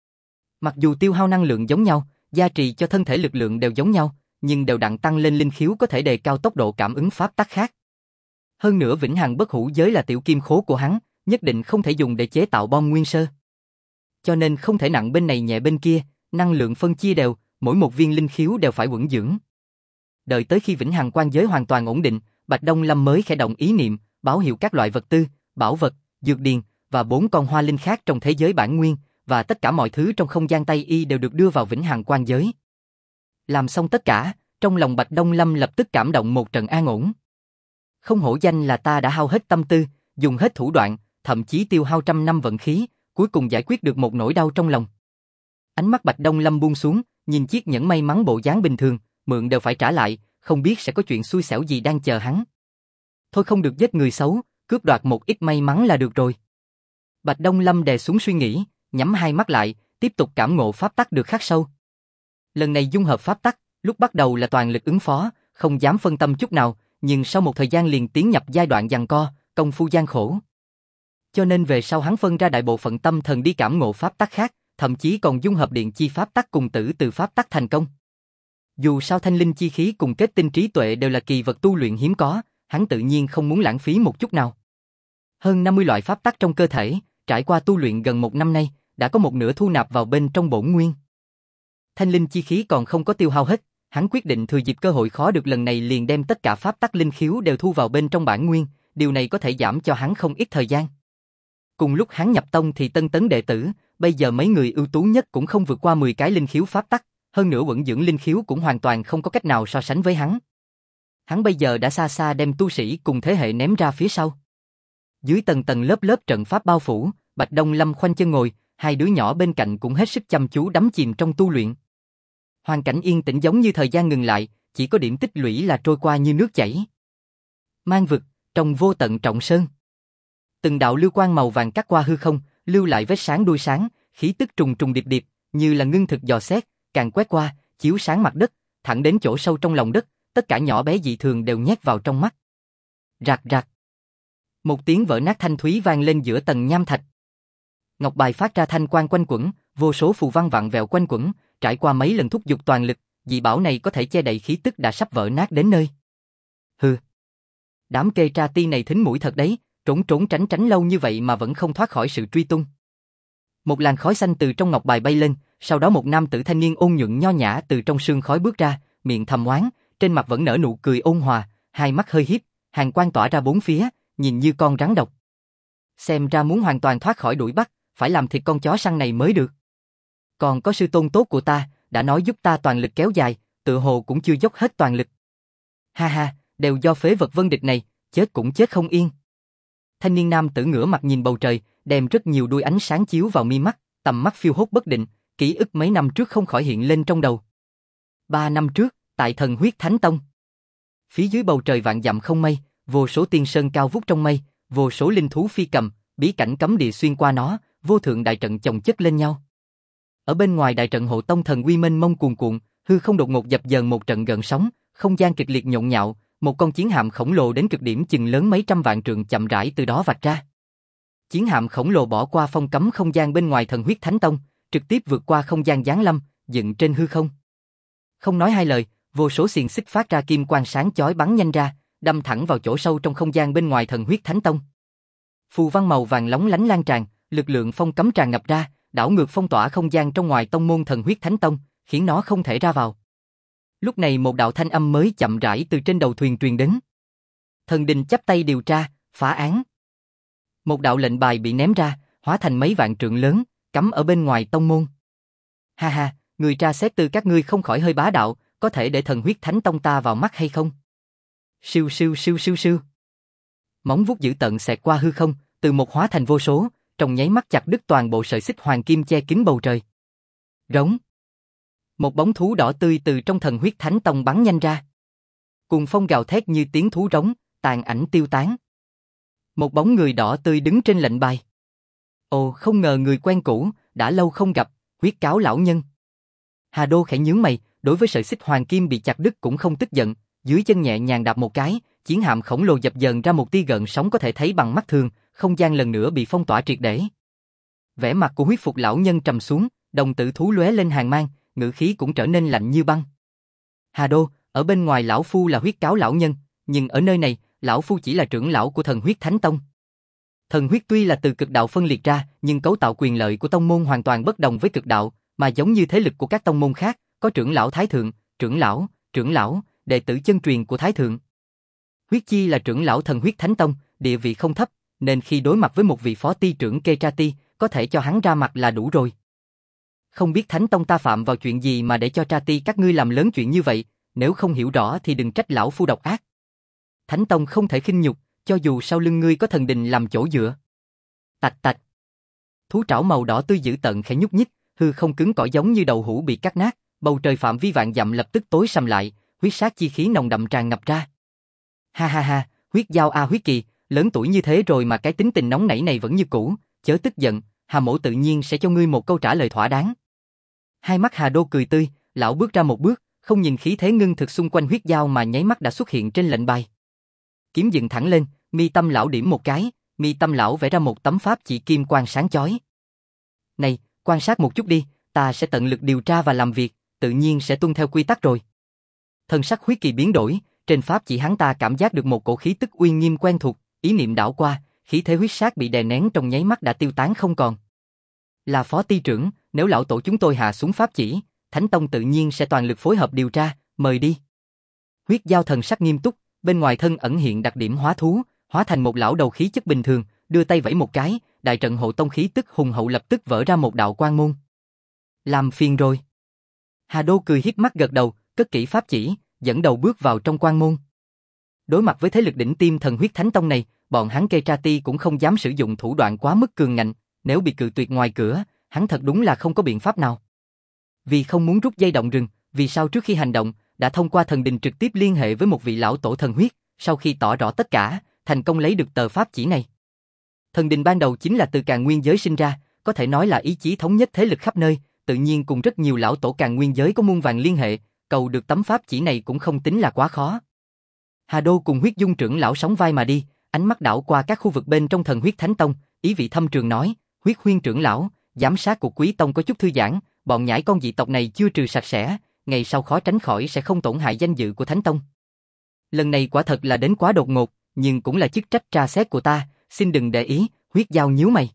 Mặc dù tiêu hao năng lượng giống nhau, gia trì cho thân thể lực lượng đều giống nhau, nhưng đều đặn tăng lên linh khiếu có thể đề cao tốc độ cảm ứng pháp tắc khác. Hơn nữa Vĩnh Hằng Bất Hủ Giới là tiểu kim khố của hắn, nhất định không thể dùng để chế tạo bom nguyên sơ. Cho nên không thể nặng bên này nhẹ bên kia, năng lượng phân chia đều, mỗi một viên linh khiếu đều phải vững dưỡng. Đợi tới khi Vĩnh Hằng Quang Giới hoàn toàn ổn định, Bạch Đông Lâm mới khẽ động ý niệm, báo hiệu các loại vật tư, bảo vật, dược điền và 4 con hoa linh khác trong thế giới bản nguyên, và tất cả mọi thứ trong không gian Tây Y đều được đưa vào Vĩnh Hằng Quang Giới. Làm xong tất cả, trong lòng Bạch Đông Lâm lập tức cảm động một trận an ổn. Không hổ danh là ta đã hao hết tâm tư, dùng hết thủ đoạn, thậm chí tiêu hao trăm năm vận khí, cuối cùng giải quyết được một nỗi đau trong lòng. Ánh mắt Bạch Đông Lâm buông xuống, nhìn chiếc nhẫn may mắn bộ dáng bình thường, mượn đều phải trả lại, không biết sẽ có chuyện xui xẻo gì đang chờ hắn. Thôi không được giết người xấu, cướp đoạt một ít may mắn là được rồi. Bạch Đông Lâm đè xuống suy nghĩ, nhắm hai mắt lại, tiếp tục cảm ngộ pháp tắc được khắc sâu. Lần này dung hợp pháp tắc, lúc bắt đầu là toàn lực ứng phó, không dám phân tâm chút nào, nhưng sau một thời gian liền tiến nhập giai đoạn giằng co, công phu gian khổ. Cho nên về sau hắn phân ra đại bộ phận tâm thần đi cảm ngộ pháp tắc khác, thậm chí còn dung hợp điện chi pháp tắc cùng tử từ pháp tắc thành công. Dù sao thanh linh chi khí cùng kết tinh trí tuệ đều là kỳ vật tu luyện hiếm có, hắn tự nhiên không muốn lãng phí một chút nào. Hơn 50 loại pháp tắc trong cơ thể, trải qua tu luyện gần một năm nay, đã có một nửa thu nạp vào bên trong bổn nguyên. Thanh linh chi khí còn không có tiêu hao hết, hắn quyết định thừa dịp cơ hội khó được lần này liền đem tất cả pháp tắc linh khiếu đều thu vào bên trong bản nguyên, điều này có thể giảm cho hắn không ít thời gian. Cùng lúc hắn nhập tông thì tân tấn đệ tử, bây giờ mấy người ưu tú nhất cũng không vượt qua 10 cái linh khiếu pháp tắc, hơn nữa vận dưỡng linh khiếu cũng hoàn toàn không có cách nào so sánh với hắn. Hắn bây giờ đã xa xa đem tu sĩ cùng thế hệ ném ra phía sau. Dưới tầng tầng lớp lớp trận pháp bao phủ, Bạch Đông Lâm khoanh chân ngồi, hai đứa nhỏ bên cạnh cũng hết sức chăm chú đắm chìm trong tu luyện. Hoàn cảnh yên tĩnh giống như thời gian ngừng lại, chỉ có điểm tích lũy là trôi qua như nước chảy. Mang vực, trong vô tận trọng sơn. Từng đạo lưu quang màu vàng cắt qua hư không, lưu lại vết sáng đuôi sáng, khí tức trùng trùng điệp điệp, như là ngưng thực dò xét, càng quét qua, chiếu sáng mặt đất, thẳng đến chỗ sâu trong lòng đất, tất cả nhỏ bé dị thường đều nhét vào trong mắt. Rạc rạc. Một tiếng vỡ nát thanh thúy vang lên giữa tầng nham thạch. Ngọc bài phát ra thanh quang quanh quẩn, vô số phù văn vặn vẹo quanh quẩn, trải qua mấy lần thúc giục toàn lực, dị bảo này có thể che đậy khí tức đã sắp vỡ nát đến nơi. Hừ. Đám kê tra ti này thính mũi thật đấy, trốn trốn tránh tránh lâu như vậy mà vẫn không thoát khỏi sự truy tung. Một làn khói xanh từ trong ngọc bài bay lên, sau đó một nam tử thanh niên ôn nhuận nho nhã từ trong sương khói bước ra, miệng thầm oán, trên mặt vẫn nở nụ cười ôn hòa, hai mắt hơi híp, hàn quang tỏa ra bốn phía, nhìn như con rắn độc. Xem ra muốn hoàn toàn thoát khỏi đuổi bắt, phải làm thịt con chó săn này mới được. Còn có sư tôn tốt của ta, đã nói giúp ta toàn lực kéo dài, tự hồ cũng chưa dốc hết toàn lực. Ha ha, đều do phế vật Vân Địch này, chết cũng chết không yên. Thanh niên nam tử ngửa mặt nhìn bầu trời, đem rất nhiều đuôi ánh sáng chiếu vào mi mắt, tầm mắt phiêu hốt bất định, ký ức mấy năm trước không khỏi hiện lên trong đầu. 3 năm trước, tại Thần Huyết Thánh Tông. Phía dưới bầu trời vạn dặm không mây, vô số tiên sơn cao vút trong mây, vô số linh thú phi cầm, bí cảnh cấm địa xuyên qua nó, vô thượng đại trận chồng chất lên nhau. Ở bên ngoài đại trận hộ tông thần uy mênh mông cuồn cuộn, hư không đột ngột dập dờn một trận gợn sóng, không gian kịch liệt nhộn nhạo, một con chiến hạm khổng lồ đến cực điểm chừng lớn mấy trăm vạn trượng chậm rãi từ đó vạch ra. Chiến hạm khổng lồ bỏ qua phong cấm không gian bên ngoài Thần Huyết Thánh Tông, trực tiếp vượt qua không gian giáng lâm, dựng trên hư không. Không nói hai lời, vô số xiềng xích phát ra kim quang sáng chói bắn nhanh ra, đâm thẳng vào chỗ sâu trong không gian bên ngoài Thần Huyết Thánh Tông. Phù văn màu vàng lóng lánh lan tràn, lực lượng phong cấm tràn ngập ra, đảo ngược phong tỏa không gian trong ngoài tông môn Thần Huyết Thánh Tông, khiến nó không thể ra vào. Lúc này một đạo thanh âm mới chậm rãi từ trên đầu thuyền truyền đến. Thần đình chắp tay điều tra, phá án. Một đạo lệnh bài bị ném ra, hóa thành mấy vạn trượng lớn, cắm ở bên ngoài tông môn. Ha ha, người tra xét từ các ngươi không khỏi hơi bá đạo, có thể để Thần Huyết Thánh Tông ta vào mắt hay không? Siêu siêu siêu siêu siêu. Móng vuốt dữ tợn xẹt qua hư không, từ một hóa thành vô số, trong nháy mắt chặt đứt toàn bộ sợi xích hoàng kim che kín bầu trời. Rống. Một bóng thú đỏ tươi từ trong Thần Huyết Thánh Tông bắn nhanh ra. Cuồng phong gào thét như tiếng thú rống, tàn ảnh tiêu tán. Một bóng người đỏ tươi đứng trên lệnh bài. Ồ, không ngờ người quen cũ, đã lâu không gặp, Huyết Cáo lão nhân. Hà Đô khẽ nhướng mày, đối với sợi xích hoàng kim bị chặt đứt cũng không tức giận, dưới chân nhẹ nhàng đạp một cái, chiến hạm khổng lồ dập dờn ra một tia gợn sóng có thể thấy bằng mắt thường, không gian lần nữa bị phong tỏa triệt để. Vẻ mặt của Huyết Phục lão nhân trầm xuống, đồng tử thú lóe lên hàn mang, ngữ khí cũng trở nên lạnh như băng. Hà Đô, ở bên ngoài lão phu là Huyết Cáo lão nhân, nhưng ở nơi này, lão phu chỉ là trưởng lão của Thần Huyết Thánh Tông. Thần huyết tuy là từ cực đạo phân liệt ra, nhưng cấu tạo quyền lợi của tông môn hoàn toàn bất đồng với cực đạo, mà giống như thế lực của các tông môn khác, có trưởng lão thái thượng, trưởng lão, đệ tử chân truyền của thái thượng. Huyết Chi là trưởng lão Thần Huyết Thánh Tông, địa vị không thấp, nên khi đối mặt với một vị phó ty trưởng Ketrati, có thể cho hắn ra mặt là đủ rồi. Không biết Thánh Tông ta phạm vào chuyện gì mà để cho Trati các ngươi làm lớn chuyện như vậy, nếu không hiểu rõ thì đừng trách lão phu độc ác. Thánh Tông không thể khinh nhục, cho dù sau lưng ngươi có thần đình làm chỗ dựa. Tạch tạch. Thú trảo màu đỏ tươi dữ tợn khẽ nhúc nhích, hư không cứng cỏi giống như đầu hũ bị cắt nát, bầu trời phạm vi vạn dặm lập tức tối sầm lại, huyết sát chi khí nồng đậm tràn ngập ra. Ha ha ha, Huyết Giao a Huyết Kỳ, lớn tuổi như thế rồi mà cái tính tình nóng nảy này vẫn như cũ, chớ tức giận, Hà mỗ tự nhiên sẽ cho ngươi một câu trả lời thỏa đáng. Hai mắt Hà Đô cười tươi, lão bước ra một bước, không nhìn khí thế ngưng thực xung quanh Huyết Giao mà nháy mắt đã xuất hiện trên lệnh bài. Kiếm dựng thẳng lên, mi tâm lão điểm một cái, mi tâm lão vẽ ra một tấm pháp chỉ kim quang sáng chói. Này, quan sát một chút đi, ta sẽ tận lực điều tra và làm việc, tự nhiên sẽ tuân theo quy tắc rồi. Thần sắc Huyết Kỳ biến đổi, trên pháp chỉ hắn ta cảm giác được một cổ khí tức uy nghiêm quen thuộc, ý niệm đảo qua, khí thế huyết sát bị đè nén trong nháy mắt đã tiêu tán không còn. Là phó ty trưởng, nếu lão tổ chúng tôi hạ xuống pháp chỉ, Thánh Tông tự nhiên sẽ toàn lực phối hợp điều tra, mời đi. Huyết Giao thần sắc nghiêm túc, bên ngoài thân ẩn hiện đặc điểm hóa thú, hóa thành một lão đầu khí chất bình thường, đưa tay vẫy một cái, đại trận hộ tông khí tức hùng hậu lập tức vỡ ra một đạo quang môn. Làm phiền rồi. Hà Đô cười hiếp mắt gật đầu, cất kỹ pháp chỉ, dẫn đầu bước vào trong quang môn. Đối mặt với thế lực đỉnh tiêm Thần Huyết Thánh Tông này, bọn hắn Ketrati cũng không dám sử dụng thủ đoạn quá mức cường ngạnh, nếu bị cự tuyệt ngoài cửa, hắn thật đúng là không có biện pháp nào. Vì không muốn rút dây động rừng, vì sao trước khi hành động, đã thông qua thần đình trực tiếp liên hệ với một vị lão tổ thần huyết, sau khi tỏ rõ tất cả, thành công lấy được tờ pháp chỉ này. Thần đình ban đầu chính là từ Càn Nguyên giới sinh ra, có thể nói là ý chí thống nhất thế lực khắp nơi, tự nhiên cùng rất nhiều lão tổ Càn Nguyên giới có muôn vàn liên hệ, cầu được tấm pháp chỉ này cũng không tính là quá khó. Hà Đô cùng Huyết Dung trưởng lão sóng vai mà đi, ánh mắt đảo qua các khu vực bên trong Thần Huyết Thánh Tông, ý vị thâm trường nói, Huyết Huyên trưởng lão, giám sát của Quý Tông có chút thư giãn, bọn nhãi con dị tộc này chưa trừ sạch sẽ, ngày sau khó tránh khỏi sẽ không tổn hại danh dự của Thánh Tông. Lần này quả thật là đến quá đột ngột, nhưng cũng là chức trách tra xét của ta, xin đừng để ý. Huyết Giao nhíu mày.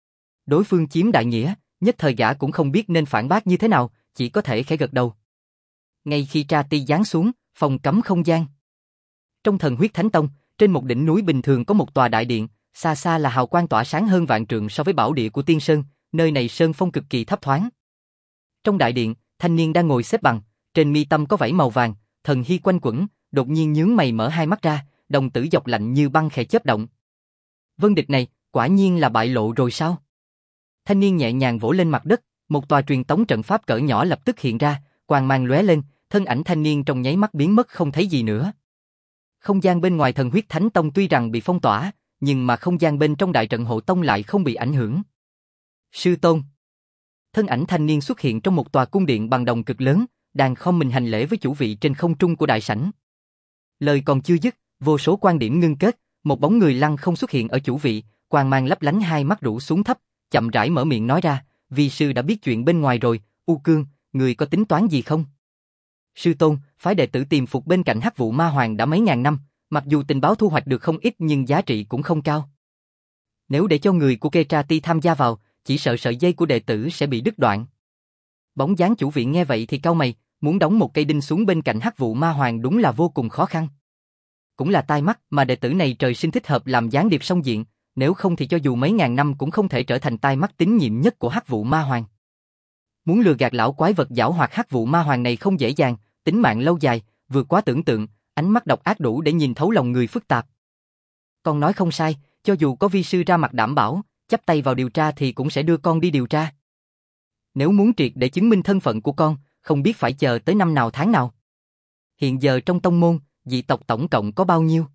Đối phương chiếm đại nghĩa, nhất thời gã cũng không biết nên phản bác như thế nào, chỉ có thể khẽ gật đầu. Ngay khi Trati giáng xuống, phòng cấm không gian. Trong Thần Huyết Thánh Tông, trên một đỉnh núi bình thường có một tòa đại điện, xa xa là hào quang tỏa sáng hơn vạn trượng so với bảo địa của Tiên Sơn, nơi này sơn phong cực kỳ thấp thoáng. Trong đại điện, thanh niên đang ngồi xếp bằng, trên mi tâm có vảy màu vàng, thần hy quanh quẩn, đột nhiên nhướng mày mở hai mắt ra, đồng tử dọc lạnh như băng khẽ chớp động. Vân Địch này, quả nhiên là bại lộ rồi sao? Thanh niên nhẹ nhàng vỗ lên mặt đất, một tòa truyền tống trận pháp cỡ nhỏ lập tức hiện ra, quang mang lóe lên, thân ảnh thanh niên trong nháy mắt biến mất không thấy gì nữa. Không gian bên ngoài Thần Huyết Thánh Tông tuy rằng bị phong tỏa, nhưng mà không gian bên trong đại trận hộ tông lại không bị ảnh hưởng. Sư tôn. Thân ảnh thanh niên xuất hiện trong một tòa cung điện bằng đồng cực lớn, đang khom mình hành lễ với chủ vị trên không trung của đại sảnh. Lời còn chưa dứt, vô số quan điểm ngưng kết, một bóng người lăng không xuất hiện ở chủ vị, quang mang lấp lánh, hai mắt rũ xuống thấp, chậm rãi mở miệng nói ra, vi sư đã biết chuyện bên ngoài rồi, U Cương, người có tính toán gì không? Sư tôn, phái đệ tử tìm phục bên cạnh Hắc Vụ Ma Hoàng đã mấy ngàn năm, mặc dù tình báo thu hoạch được không ít nhưng giá trị cũng không cao. Nếu để cho người của Ketrati tham gia vào, chỉ sợ sợi dây của đệ tử sẽ bị đứt đoạn. Bóng dáng chủ viện nghe vậy thì cau mày, muốn đóng một cây đinh xuống bên cạnh Hắc Vụ Ma Hoàng đúng là vô cùng khó khăn. Cũng là tai mắt mà đệ tử này trời sinh thích hợp làm gián điệp song diện, nếu không thì cho dù mấy ngàn năm cũng không thể trở thành tai mắt tín nhiệm nhất của Hắc Vụ Ma Hoàng. Muốn lừa gạt lão quái vật giảo hoạt Hắc Vụ Ma Hoàng này không dễ dàng, tính mạng lâu dài, vượt quá tưởng tượng, ánh mắt độc ác đủ để nhìn thấu lòng người phức tạp. Con nói không sai, cho dù có vi sư ra mặt đảm bảo, chắp tay vào điều tra thì cũng sẽ đưa con đi điều tra. Nếu muốn triệt để chứng minh thân phận của con, không biết phải chờ tới năm nào tháng nào. Hiện giờ trong tông môn, dị tộc tổng cộng có bao nhiêu?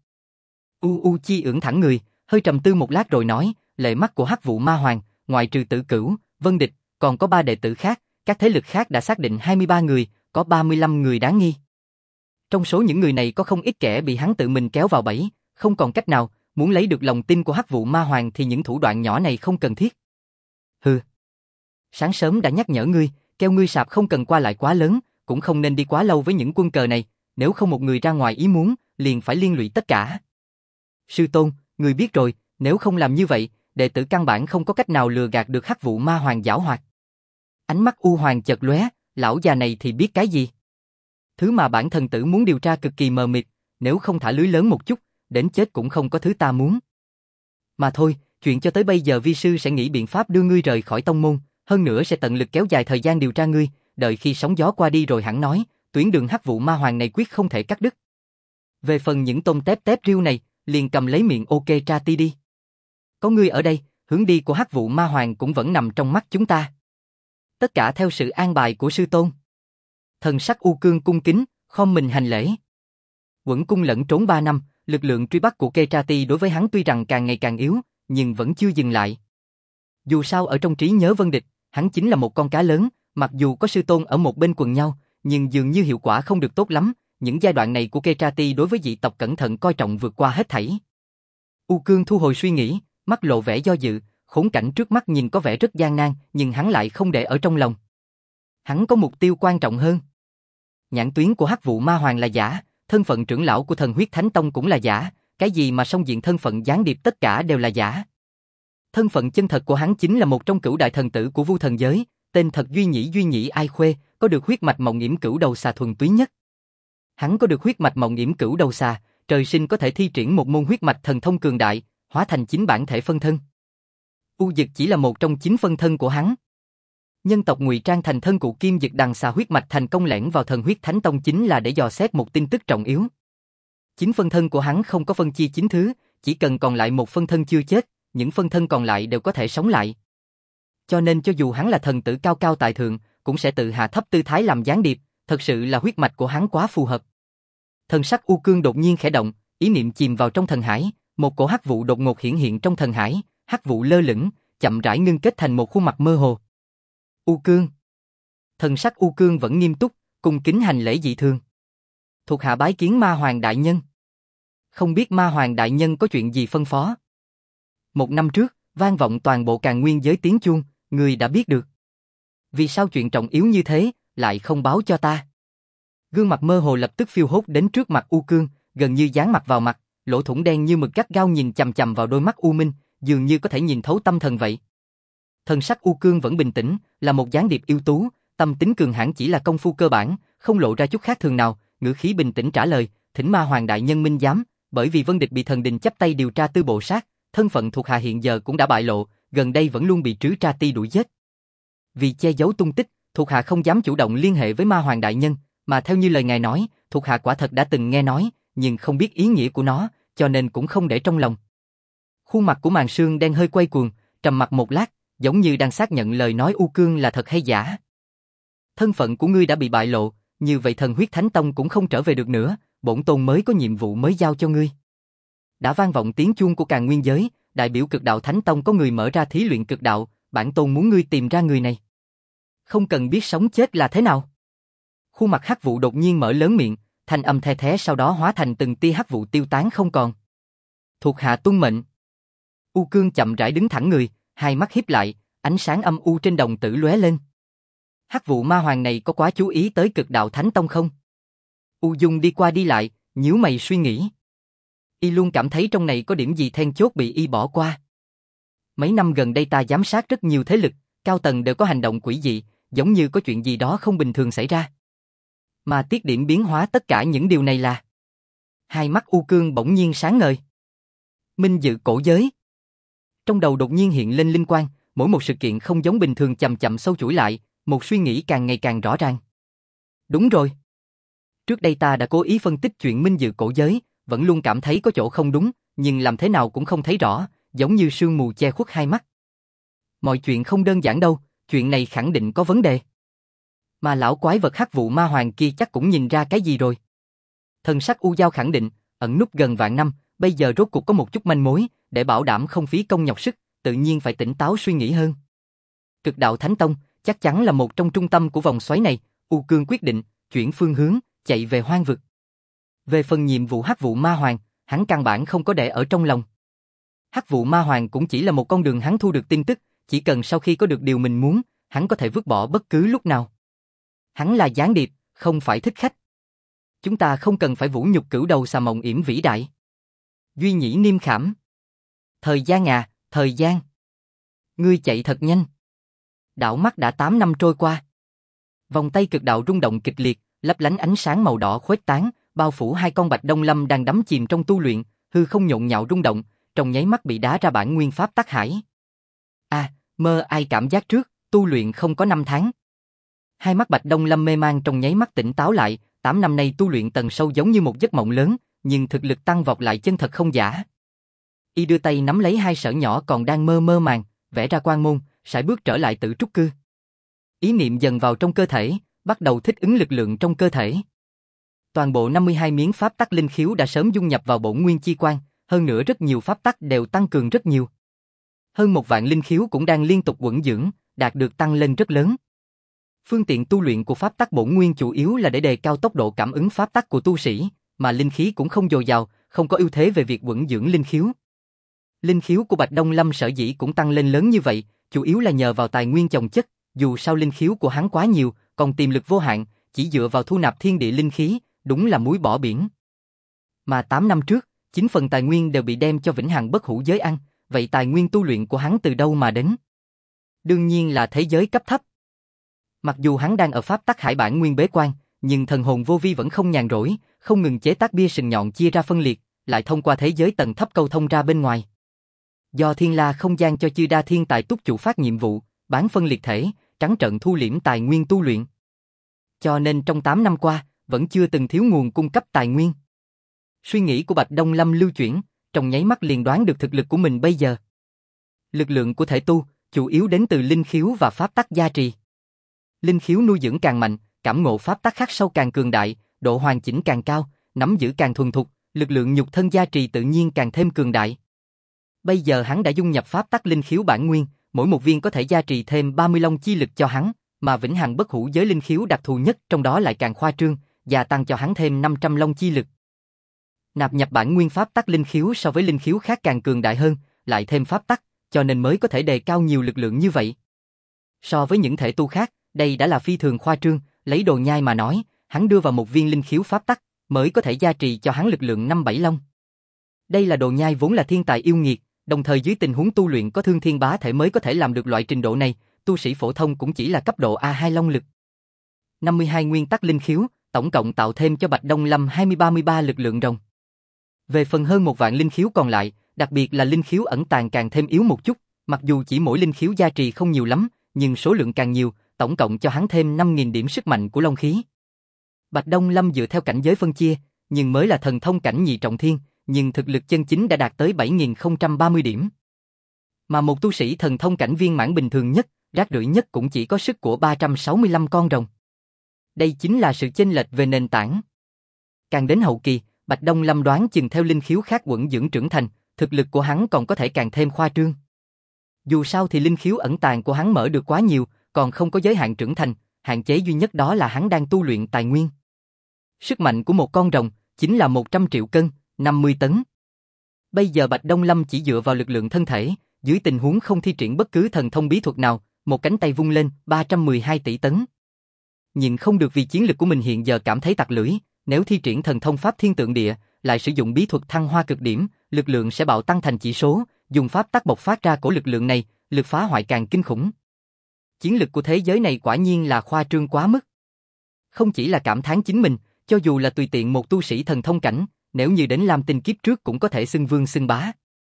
Chi ưỡn thẳng người, hơi trầm tư một lát rồi nói, lệ mắt của Hắc Vụ Ma Hoàng, ngoại trừ Tử Cửu, Vân Địch, còn có 3 đệ tử khác, các thế lực khác đã xác định 23 người, có 35 người đáng nghi. Trong số những người này có không ít kẻ bị hắn tự mình kéo vào bẫy, không còn cách nào, muốn lấy được lòng tin của Hắc Vụ Ma Hoàng thì những thủ đoạn nhỏ này không cần thiết. Hừ. Sáng sớm đã nhắc nhở ngươi, kêu ngươi sạp không cần qua lại quá lớn, cũng không nên đi quá lâu với những quân cờ này, nếu không một người ra ngoài ý muốn, liền phải liên lụy tất cả. Sư tôn, người biết rồi, nếu không làm như vậy, đệ tử căn bản không có cách nào lừa gạt được Hắc Vụ Ma Hoàng giảo hoạt. Ánh mắt U Hoàng chợt lóe, lão già này thì biết cái gì? Thứ mà bản thân tử muốn điều tra cực kỳ mờ mịt, nếu không thả lưới lớn một chút, đến chết cũng không có thứ ta muốn. Mà thôi, chuyện cho tới bây giờ vi sư sẽ nghĩ biện pháp đưa ngươi rời khỏi tông môn, hơn nữa sẽ tận lực kéo dài thời gian điều tra ngươi, đợi khi sóng gió qua đi rồi hẳn nói, tuyến đường Hắc Vụ Ma Hoàng này quyết không thể cắt đứt. Về phần những tôm tép tép riêu này, liền cầm lấy miệng ok tra ti đi. Có ngươi ở đây, hướng đi của Hắc Vụ Ma Hoàng cũng vẫn nằm trong mắt chúng ta. Tất cả theo sự an bài của sư tôn. Thần sắc U Cương cung kính, khom mình hành lễ. Quẩn cung lẫn trốn 3 năm, lực lượng truy bắt của Ketrati đối với hắn tuy rằng càng ngày càng yếu, nhưng vẫn chưa dừng lại. Dù sao ở trong trí nhớ Vân Địch, hắn chính là một con cá lớn, mặc dù có sư tôn ở một bên quần nhau, nhưng dường như hiệu quả không được tốt lắm, những giai đoạn này của Ketrati đối với dị tộc cẩn thận coi trọng vượt qua hết thảy. U Cương thu hồi suy nghĩ, mắt lộ vẻ do dự, khốn cảnh trước mắt nhìn có vẻ rất gian nan, nhưng hắn lại không để ở trong lòng. Hắn có mục tiêu quan trọng hơn. Nhãn tuyến của Hắc Vụ Ma Hoàng là giả, thân phận trưởng lão của Thần Huyết Thánh Tông cũng là giả, cái gì mà song diện thân phận gián điệp tất cả đều là giả. Thân phận chân thật của hắn chính là một trong cửu đại thần tử của Vu Thần giới, tên thật Duy Nhĩ Ai Khuê, có được huyết mạch Mộng Yểm Cửu Đầu Xà thuần túy nhất. Hắn có được huyết mạch Mộng Yểm Cửu Đầu Xà, trời sinh có thể thi triển một môn huyết mạch thần thông cường đại, hóa thành 9 bản thể phân thân. U Dực chỉ là một trong 9 phân thân của hắn. Nhân tộc ngụy trang thành thân cụ Kim Dực Đằng Xà huyết mạch thành công lẻn vào Thần Huyết Thánh Tông chính là để dò xét một tin tức trọng yếu. 9 phân thân của hắn không có phân chia 9 thứ, chỉ cần còn lại một phân thân chưa chết, những phân thân còn lại đều có thể sống lại. Cho nên cho dù hắn là thần tử cao cao tại thượng, cũng sẽ tự hạ thấp tư thái làm gián điệp, thật sự là huyết mạch của hắn quá phù hợp. Thần sắc U Cương đột nhiên khẽ động, ý niệm chìm vào trong thần hải, một cổ hắc vụ đột ngột hiển hiện trong thần hải, hắc vụ lơ lửng, chậm rãi ngưng kết thành một khuôn mặt mơ hồ. U Cương. Thần sắc U Cương vẫn nghiêm túc, cung kính hành lễ dị thường. Thuộc hạ bái kiến Ma Hoàng đại nhân. Không biết Ma Hoàng đại nhân có chuyện gì phân phó? 1 năm trước, vang vọng toàn bộ Càn Nguyên giới tiếng chuông, người đã biết được. Vì sao chuyện trọng yếu như thế, lại không báo cho ta? Gương mặt mơ hồ lập tức phiêu hốt đến trước mặt U Cương, gần như dán mặt vào mặt, lỗ thủng đen như mực gắt gao nhìn chằm chằm vào đôi mắt U Minh, dường như có thể nhìn thấu tâm thần vậy. Thần sắc U Cương vẫn bình tĩnh, là một gián điệp ưu tú, tâm tính cường hãn chỉ là công phu cơ bản, không lộ ra chút khác thường nào, ngữ khí bình tĩnh trả lời, thỉnh Ma Hoàng đại nhân minh giám, bởi vì Vân Địch bị thần đình chắp tay điều tra tư bộ sát, thân phận thuộc hạ hiện giờ cũng đã bại lộ, gần đây vẫn luôn bị Trứ Tra Ti đuổi giết. Vì che giấu tung tích, thuộc hạ không dám chủ động liên hệ với Ma Hoàng đại nhân, mà theo như lời ngài nói, thuộc hạ quả thật đã từng nghe nói, nhưng không biết ý nghĩa của nó, cho nên cũng không để trong lòng. Khuôn mặt của Màn Sương đen hơi quay cuồng, trầm mặc một lát, giống như đang xác nhận lời nói U Cương là thật hay giả. Thân phận của ngươi đã bị bại lộ, như vậy Thần Huyết Thánh Tông cũng không trở về được nữa, bổn tôn mới có nhiệm vụ mới giao cho ngươi. Đã vang vọng tiếng chuông của Càn Nguyên giới, đại biểu Cực Đạo Thánh Tông có người mở ra thí luyện cực đạo, bản tôn muốn ngươi tìm ra người này. Không cần biết sống chết là thế nào. Khuôn mặt Hắc Vụ đột nhiên mở lớn miệng, thanh âm the thé sau đó hóa thành từng tia hắc vụ tiêu tán không còn. Thuộc hạ tuân mệnh. U Cương chậm rãi đứng thẳng người, hai mắt híp lại, ánh sáng âm u trên đồng tử lóe lên. Hắc Vụ Ma Hoàng này có quá chú ý tới Cực Đạo Thánh Tông không? U Dung đi qua đi lại, nhíu mày suy nghĩ. Y luôn cảm thấy trong này có điểm gì then chốt bị y bỏ qua. Mấy năm gần đây ta giám sát rất nhiều thế lực, cao tầng đều có hành động quỷ dị, giống như có chuyện gì đó không bình thường xảy ra. Mà tiết điểm biến hóa tất cả những điều này là... Hai mắt U Cương bỗng nhiên sáng ngời. Minh dự cổ giới. Trong đầu đột nhiên hiện lên linh quang, mỗi một sự kiện không giống bình thường chậm chậm sâu chuỗi lại, một suy nghĩ càng ngày càng rõ ràng. Đúng rồi. Trước đây ta đã cố ý phân tích chuyện minh dự cổ giới, vẫn luôn cảm thấy có chỗ không đúng, nhưng làm thế nào cũng không thấy rõ, giống như sương mù che khuất hai mắt. Mọi chuyện không đơn giản đâu, chuyện này khẳng định có vấn đề. Mà lão quái vật Hắc Vụ Ma Hoàng kia chắc cũng nhìn ra cái gì rồi. Thần sắc U Giao khẳng định, ẩn núp gần vạn năm, bây giờ rốt cuộc có một chút manh mối, để bảo đảm không phí công nhọc sức, tự nhiên phải tỉnh táo suy nghĩ hơn. Cực Đạo Thánh Tông chắc chắn là một trong trung tâm của vòng xoáy này, U Cương quyết định, chuyển phương hướng, chạy về hoang vực. Về phần nhiệm vụ Hắc Vụ Ma Hoàng, hắn căn bản không có để ở trong lòng. Hắc Vụ Ma Hoàng cũng chỉ là một con đường hắn thu được tin tức, chỉ cần sau khi có được điều mình muốn, hắn có thể vứt bỏ bất cứ lúc nào. Hắn là gián điệp, không phải thích khách. Chúng ta không cần phải vũ nhục cửu đầu xà mộng yểm vĩ đại. Duy Nhĩ Niêm Khảm. Thời gian à, thời gian. Ngươi chạy thật nhanh. Đảo mắt đã 8 năm trôi qua. Vòng tay cực đạo rung động kịch liệt, lấp lánh ánh sáng màu đỏ khuếch tán, bao phủ hai con Bạch Đông Lâm đang đắm chìm trong tu luyện, hư không nhộn nhạo rung động, trong nháy mắt bị đá ra bản nguyên pháp tắc hải. Mơ ai cảm giác trước, tu luyện không có 5 tháng. Hai mắt Bạch Đông Lâm mê man trong nháy mắt tỉnh táo lại, 8 năm nay tu luyện tầng sâu giống như một giấc mộng lớn, nhưng thực lực tăng vọt lại chân thật không giả. Y đưa tay nắm lấy hai sợi nhỏ còn đang mơ mơ màng, vẽ ra quan môn, sải bước trở lại Tử Trúc Cư. Ý niệm dần vào trong cơ thể, bắt đầu thích ứng lực lượng trong cơ thể. Toàn bộ 52 miếng pháp tắc linh khiếu đã sớm dung nhập vào bổn nguyên chi quan, hơn nữa rất nhiều pháp tắc đều tăng cường rất nhiều. Hơn 1 vạn linh khiếu cũng đang liên tục quẩn dưỡng, đạt được tăng lên rất lớn. Phương tiện tu luyện của pháp tắc bổn nguyên chủ yếu là để đề cao tốc độ cảm ứng pháp tắc của tu sĩ, mà linh khí cũng không dồi dào, không có ưu thế về việc quẩn dưỡng linh khiếu. Linh khiếu của Bạch Đông Lâm sở dĩ cũng tăng lên lớn như vậy, chủ yếu là nhờ vào tài nguyên chồng chất, dù sao linh khiếu của hắn quá nhiều, còn tiềm lực vô hạn, chỉ dựa vào thu nạp thiên địa linh khí, đúng là muối bỏ biển. Mà 8 năm trước, 9 phần tài nguyên đều bị đem cho Vĩnh Hằng Bất Hủ giới ăn, vậy tài nguyên tu luyện của hắn từ đâu mà đến? Đương nhiên là thế giới cấp thấp. Mặc dù hắn đang ở pháp tắc hải bản nguyên bế quan, nhưng thần hồn vô vi vẫn không nhàn rỗi, không ngừng chế tác bia sừng nhọn chia ra phân liệt, lại thông qua thế giới tầng thấp câu thông ra bên ngoài. Do Thiên La không gian cho chư đa thiên tài túc chủ phát nhiệm vụ, bán phân liệt thể, trắng trợn thu liễm tài nguyên tu luyện. Cho nên trong 8 năm qua, vẫn chưa từng thiếu nguồn cung cấp tài nguyên. Suy nghĩ của Bạch Đông Lâm lưu chuyển, trong nháy mắt liền đoán được thực lực của mình bây giờ. Lực lượng của thể tu, chủ yếu đến từ linh khiếu và pháp tắc gia trì. Linh khiếu nuôi dưỡng càng mạnh, cảm ngộ pháp tắc khắc sâu càng cường đại, độ hoàn chỉnh càng cao, nắm giữ càng thuần thục, lực lượng nhục thân gia trì tự nhiên càng thêm cường đại. Bây giờ hắn đã dung nhập pháp tắc linh khiếu bản nguyên, mỗi một viên có thể gia trì thêm 30 long chi lực cho hắn, mà Vĩnh Hằng Bất Hủ giới linh khiếu đặc thù nhất trong đó lại càng khoa trương, gia tăng cho hắn thêm 500 long chi lực. Nạp nhập bản nguyên pháp tắc linh khiếu so với linh khiếu khác càng cường đại hơn, lại thêm pháp tắc, cho nên mới có thể đề cao nhiều lực lượng như vậy. So với những thể tu khác, đây đã là phi thường khoa trương, lấy Đồ Nhai mà nói, hắn đưa vào một viên linh khiếu pháp tắc, mới có thể gia trì cho hắn lực lượng 5-7 long. Đây là Đồ Nhai vốn là thiên tài yêu nghiệt, đồng thời dưới tình huống tu luyện có thương thiên bá thể mới có thể làm được loại trình độ này, tu sĩ phổ thông cũng chỉ là cấp độ A2 long lực. 52 nguyên tắc linh khiếu, tổng cộng tạo thêm cho Bạch Đông Lâm 20-33 lực lượng rồng. Về phần hơn 1 vạn linh khiếu còn lại, đặc biệt là linh khiếu ẩn tàng càng thêm yếu một chút, mặc dù chỉ mỗi linh khiếu gia trì không nhiều lắm, nhưng số lượng càng nhiều, tổng cộng cho hắn thêm 5.000 điểm sức mạnh của long khí. Bạch Đông Lâm dựa theo cảnh giới phân chia, nhưng mới là thần thông cảnh nhị trọng thiên, nhưng thực lực chân chính đã đạt tới 7.030 điểm. Mà một tu sĩ thần thông cảnh viên mãn bình thường nhất, rác rưởi nhất cũng chỉ có sức của 365 con rồng. Đây chính là sự chênh lệch về nền tảng. Càng đến hậu kỳ, Bạch Đông Lâm đoán chừng theo linh khiếu khác quẩn dưỡng trưởng thành, thực lực của hắn còn có thể càng thêm khoa trương. Dù sao thì linh khiếu ẩn tàng của hắn mở được quá nhiều, còn không có giới hạn trưởng thành, hạn chế duy nhất đó là hắn đang tu luyện tài nguyên. Sức mạnh của một con rồng chính là 100 triệu cân, 50 tấn. Bây giờ Bạch Đông Lâm chỉ dựa vào lực lượng thân thể, dưới tình huống không thi triển bất cứ thần thông bí thuật nào, một cánh tay vung lên, 312 tỷ tấn. Nhìn không được vì chiến lực của mình hiện giờ cảm thấy tặc lưỡi, nếu thi triển thần thông pháp thiên tượng địa, lại sử dụng bí thuật thăng hoa cực điểm, lực lượng sẽ bạo tăng thành chỉ số, dùng pháp tắc bộc phát ra cổ lực lượng này, lực phá hoại càng kinh khủng. Chiến lực của thế giới này quả nhiên là khoa trương quá mức. Không chỉ là cảm thán chính mình, cho dù là tùy tiện một tu sĩ thần thông cảnh, nếu như đến Lam Tinh kiếp trước cũng có thể xưng vương xưng bá.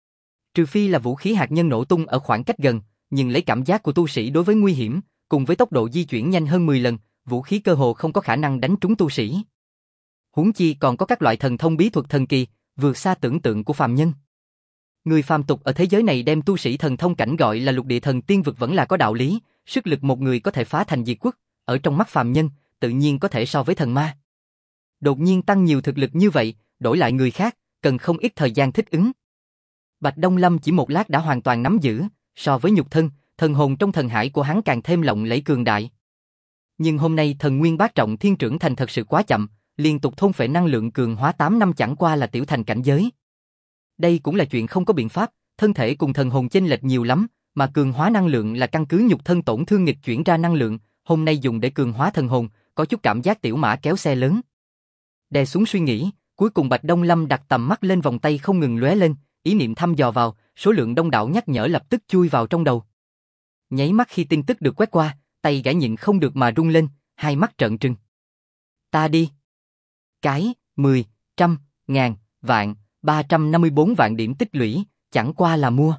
Trừ phi là vũ khí hạt nhân nổ tung ở khoảng cách gần, nhưng lấy cảm giác của tu sĩ đối với nguy hiểm, cùng với tốc độ di chuyển nhanh hơn 10 lần, vũ khí cơ hồ không có khả năng đánh trúng tu sĩ. Huống chi còn có các loại thần thông bí thuật thần kỳ, vượt xa tưởng tượng của phàm nhân. Người phàm tục ở thế giới này đem tu sĩ thần thông cảnh gọi là lục địa thần tiên vực vẫn là có đạo lý, sức lực một người có thể phá thành diệt quốc, ở trong mắt phàm nhân, tự nhiên có thể so với thần ma. Đột nhiên tăng nhiều thực lực như vậy, đổi lại người khác, cần không ít thời gian thích ứng. Bạch Đông Lâm chỉ một lát đã hoàn toàn nắm giữ, so với nhục thân, thần hồn trong thần hải của hắn càng thêm lộng lẫy cường đại. Nhưng hôm nay thần nguyên bát trọng thiên trưởng thành thật sự quá chậm, liên tục thôn phệ năng lượng cường hóa 8 năm chẳng qua là tiểu thành cảnh giới. Đây cũng là chuyện không có biện pháp, thân thể cùng thần hồn chênh lệch nhiều lắm, mà cường hóa năng lượng là căn cứ nhục thân tổn thương nghịch chuyển ra năng lượng, hôm nay dùng để cường hóa thần hồn, có chút cảm giác tiểu mã kéo xe lớn. Đè xuống suy nghĩ, cuối cùng Bạch Đông Lâm đặt tầm mắt lên vòng tay không ngừng lóe lên, ý niệm thăm dò vào, số lượng đông đảo nhắc nhở lập tức chui vào trong đầu. Nháy mắt khi tin tức được quét qua, tay gã nhịn không được mà rung lên, hai mắt trợn trừng. Ta đi. Cái, 10, trăm, ngàn, vạn, 354 vạn điểm tích lũy, chẳng qua là mua.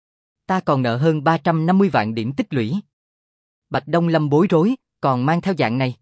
Ta còn nợ hơn 350 vạn điểm tích lũy. Bạch Đông Lâm bối rối, còn mang theo dạng này.